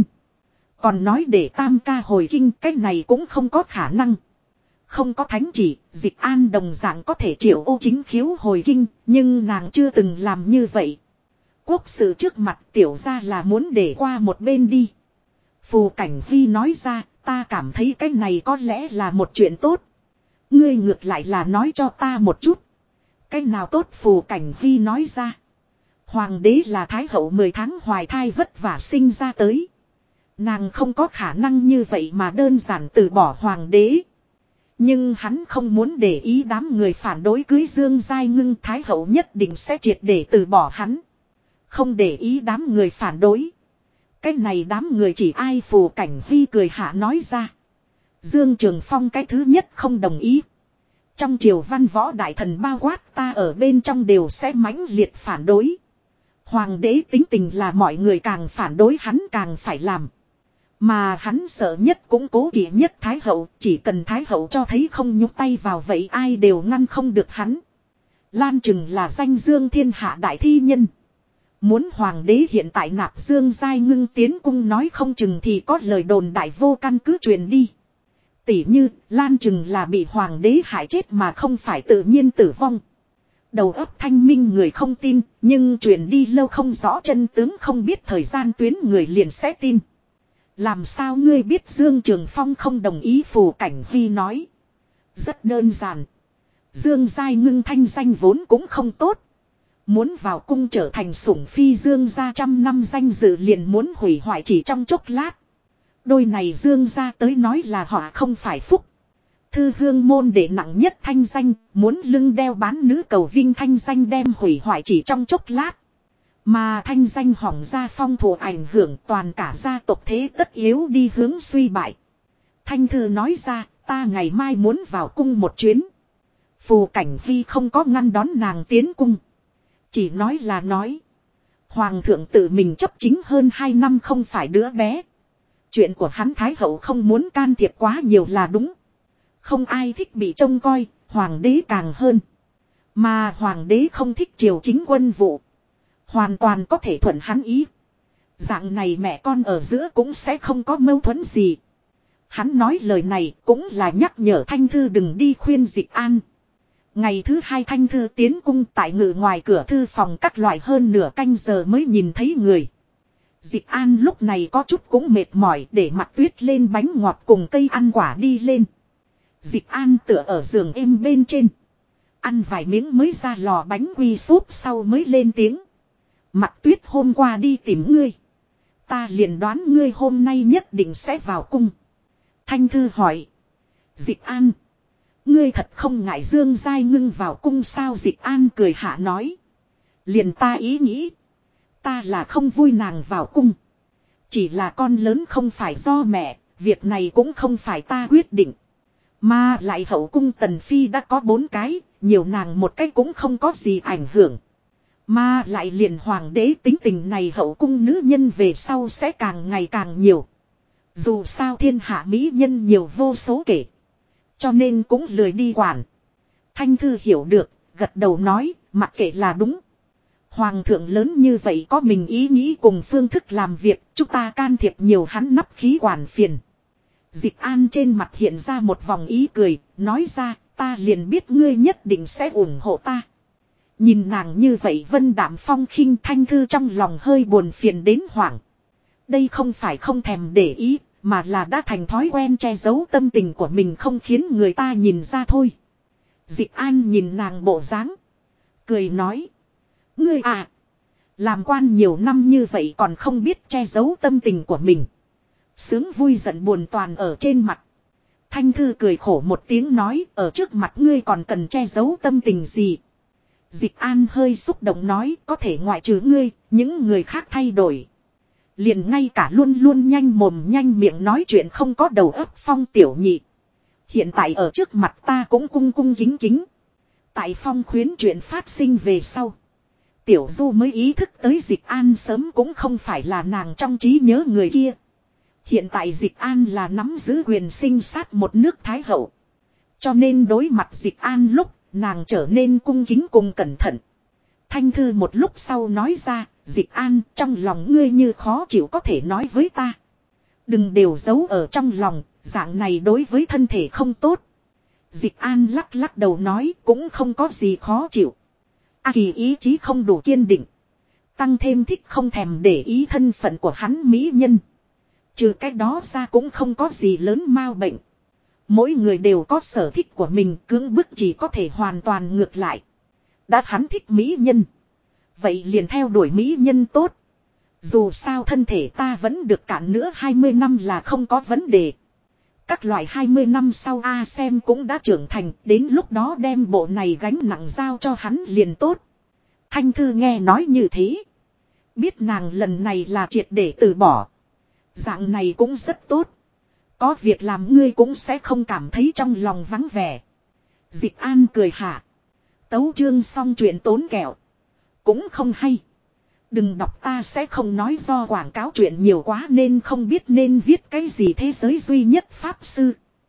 Còn nói để tam ca hồi kinh, cái này cũng không có khả năng. Không có thánh chỉ, Dịch An đồng dạng có thể triệu Ô Chính Khiếu hồi kinh, nhưng nàng chưa từng làm như vậy. Quốc sự trước mặt tiểu ra là muốn để qua một bên đi. Phù Cảnh Hy nói ra, ta cảm thấy cái này có lẽ là một chuyện tốt. Ngươi ngược lại là nói cho ta một chút. Cái nào tốt? Phù Cảnh Hy nói ra. Hoàng đế là Thái hậu 10 tháng hoài thai vất vả sinh ra tới. Nàng không có khả năng như vậy mà đơn giản từ bỏ hoàng đế. Nhưng hắn không muốn để ý đám người phản đối cưới Dương Giai Ngưng, Thái hậu nhất định sẽ triệt để từ bỏ hắn. Không để ý đám người phản đối. Cái này đám người chỉ ai? Phù Cảnh Hy cười hạ nói ra. Dương Trường Phong cái thứ nhất không đồng ý. Trong triều văn võ đại thần bao quát ta ở bên trong đều sẽ mãnh liệt phản đối. Hoàng đế tính tình là mọi người càng phản đối hắn càng phải làm. Mà hắn sợ nhất cũng cố kỵ nhất Thái hậu, chỉ cần Thái hậu cho thấy không nhúc tay vào vậy ai đều ngăn không được hắn. Lan Trừng là danh dương thiên hạ đại thi nhân. Muốn hoàng đế hiện tại nạp Dương Giai Ngưng tiến cung nói không chừng thì có lời đồn đại vô căn cứ truyền đi. Tỉ như Lan Trừng là bị hoàng đế hại chết mà không phải tự nhiên tử vong. Đầu óc thanh minh người không tin, nhưng truyền đi lâu không rõ chân tướng, không biết thời gian tuyến người liền sẽ tin. Làm sao ngươi biết Dương Trường Phong không đồng ý? Phù Cảnh Hy nói. Rất đơn giản. Dương Giai Ngưng thanh danh vốn cũng không tốt. Muốn vào cung trở thành sủng phi Dương gia 100 năm danh dự liền muốn hủy hoại chỉ trong chốc lát. Đôi này Dương gia tới nói là họ không phải phúc. Thư hương môn để nặng nhất thanh danh, muốn lưng đeo bán nữ cầu vinh thanh danh đem hủy hoại chỉ trong chốc lát. Mà thanh danh hỏng ra phong thù ảnh hưởng toàn cả gia tộc thế tất yếu đi hướng suy bại. Thanh Thư nói ra, ta ngày mai muốn vào cung một chuyến. Phù Cảnh Hy không có ngăn đón nàng tiến cung. Chỉ nói là nói. Hoàng thượng tự mình chấp chính hơn 2 năm không phải đứa bé. Chuyện của hắn Thái hậu không muốn can thiệp quá nhiều là đúng. Không ai thích bị trông coi, hoàng đế càng hơn. Mà hoàng đế không thích triều chính quân vụ. Hoàn toàn có thể thuận hắn ý. Dạng này mẹ con ở giữa cũng sẽ không có mâu thuẫn gì. Hắn nói lời này cũng là nhắc nhở Thanh Thư đừng đi khuyên Dịch An. Ngày thứ 2 Thanh Thư tiến cung, tại ngự ngoài cửa thư phòng các loại hơn nửa canh giờ mới nhìn thấy người. Dịch An lúc này có chút cũng mệt mỏi, để mặt tuyết lên bánh ngọt cùng cây ăn quả đi lên. Dịch An tựa ở giường êm bên trên. Ăn vài miếng mới ra lò bánh quy súp sau mới lên tiếng. Mặt tuyết hôm qua đi tìm ngươi. Ta liền đoán ngươi hôm nay nhất định sẽ vào cung. Thanh Thư hỏi. Dịch An. Ngươi thật không ngại Dương Giai Ngưng vào cung sao? Dịch An cười hạ nói. Liền ta ý nghĩ. Ta là không vui nàng vào cung. Chỉ là con lớn không phải do mẹ. Việc này cũng không phải ta quyết định. Mà lại hậu cung Tần Phi đã có 4 cái. Nhiều nàng một cái cũng không có gì ảnh hưởng. Mà lại liền hoàng đế tính tình này hậu cung nữ nhân về sau sẽ càng ngày càng nhiều. Dù sao thiên hạ mỹ nhân nhiều vô số kể. Cho nên cũng lười đi quản. Thanh Thư hiểu được, gật đầu nói, mặc kệ là đúng. Hoàng thượng lớn như vậy có mình ý nghĩ cùng phương thức làm việc, chúng ta can thiệp nhiều hắn nắp khí quản phiền. Dịch An trên mặt hiện ra một vòng ý cười, nói ra, ta liền biết ngươi nhất định sẽ ủng hộ ta. Nhìn nàng như vậy vân đạm phong khinh, Thanh Thư trong lòng hơi buồn phiền đến hoảng. Đây không phải không thèm để ý, mà là đã thành thói quen che giấu tâm tình của mình không khiến người ta nhìn ra thôi. Dịch An nhìn nàng bộ dáng, cười nói. Ngươi à, làm quan nhiều năm như vậy còn không biết che giấu tâm tình của mình. Sướng vui giận buồn toàn ở trên mặt. Thanh Thư cười khổ một tiếng nói, ở trước mặt ngươi còn cần che giấu tâm tình gì. Dịch An hơi xúc động nói có thể ngoại trừ ngươi, những người khác thay đổi. Liền ngay cả luôn luôn nhanh mồm nhanh miệng nói chuyện không có đầu óc Phong tiểu nhị. Hiện tại ở trước mặt ta cũng cung cung kính kính. Tại Phong khuyến chuyện phát sinh về sau. Tiểu Du mới ý thức tới Dịch An sớm cũng không phải là nàng trong trí nhớ người kia. Hiện tại Dịch An là nắm giữ quyền sinh sát một nước Thái Hậu. Cho nên đối mặt Dịch An lúc nàng trở nên cung kính cùng cẩn thận. Thanh Thư một lúc sau nói ra, Dịch An trong lòng ngươi như khó chịu có thể nói với ta. Đừng đều giấu ở trong lòng, dạng này đối với thân thể không tốt. Dịch An lắc lắc đầu nói cũng không có gì khó chịu. Kỳ ý chí không đủ kiên định. Tăng thêm thích không thèm để ý thân phận của hắn mỹ nhân. Trừ cái đó ra cũng không có gì lớn mau bệnh. Mỗi người đều có sở thích của mình, cưỡng bức chỉ có thể hoàn toàn ngược lại. Đã hắn thích mỹ nhân. Vậy liền theo đuổi mỹ nhân tốt. Dù sao thân thể ta vẫn được cạn nữa 20 năm là không có vấn đề. Các loại 20 năm sau A Xem cũng đã trưởng thành, đến lúc đó đem bộ này gánh nặng giao cho hắn liền tốt. Thanh Thư nghe nói như thế. Biết nàng lần này là triệt để từ bỏ. Dạng này cũng rất tốt. Có việc làm ngươi cũng sẽ không cảm thấy trong lòng vắng vẻ. Dịch An cười hạ. Tấu chương xong chuyện tốn kẹo. Cũng không hay. Đừng đọc ta sẽ không nói do quảng cáo chuyện nhiều quá nên không biết nên viết cái gì thế giới duy nhất pháp sư.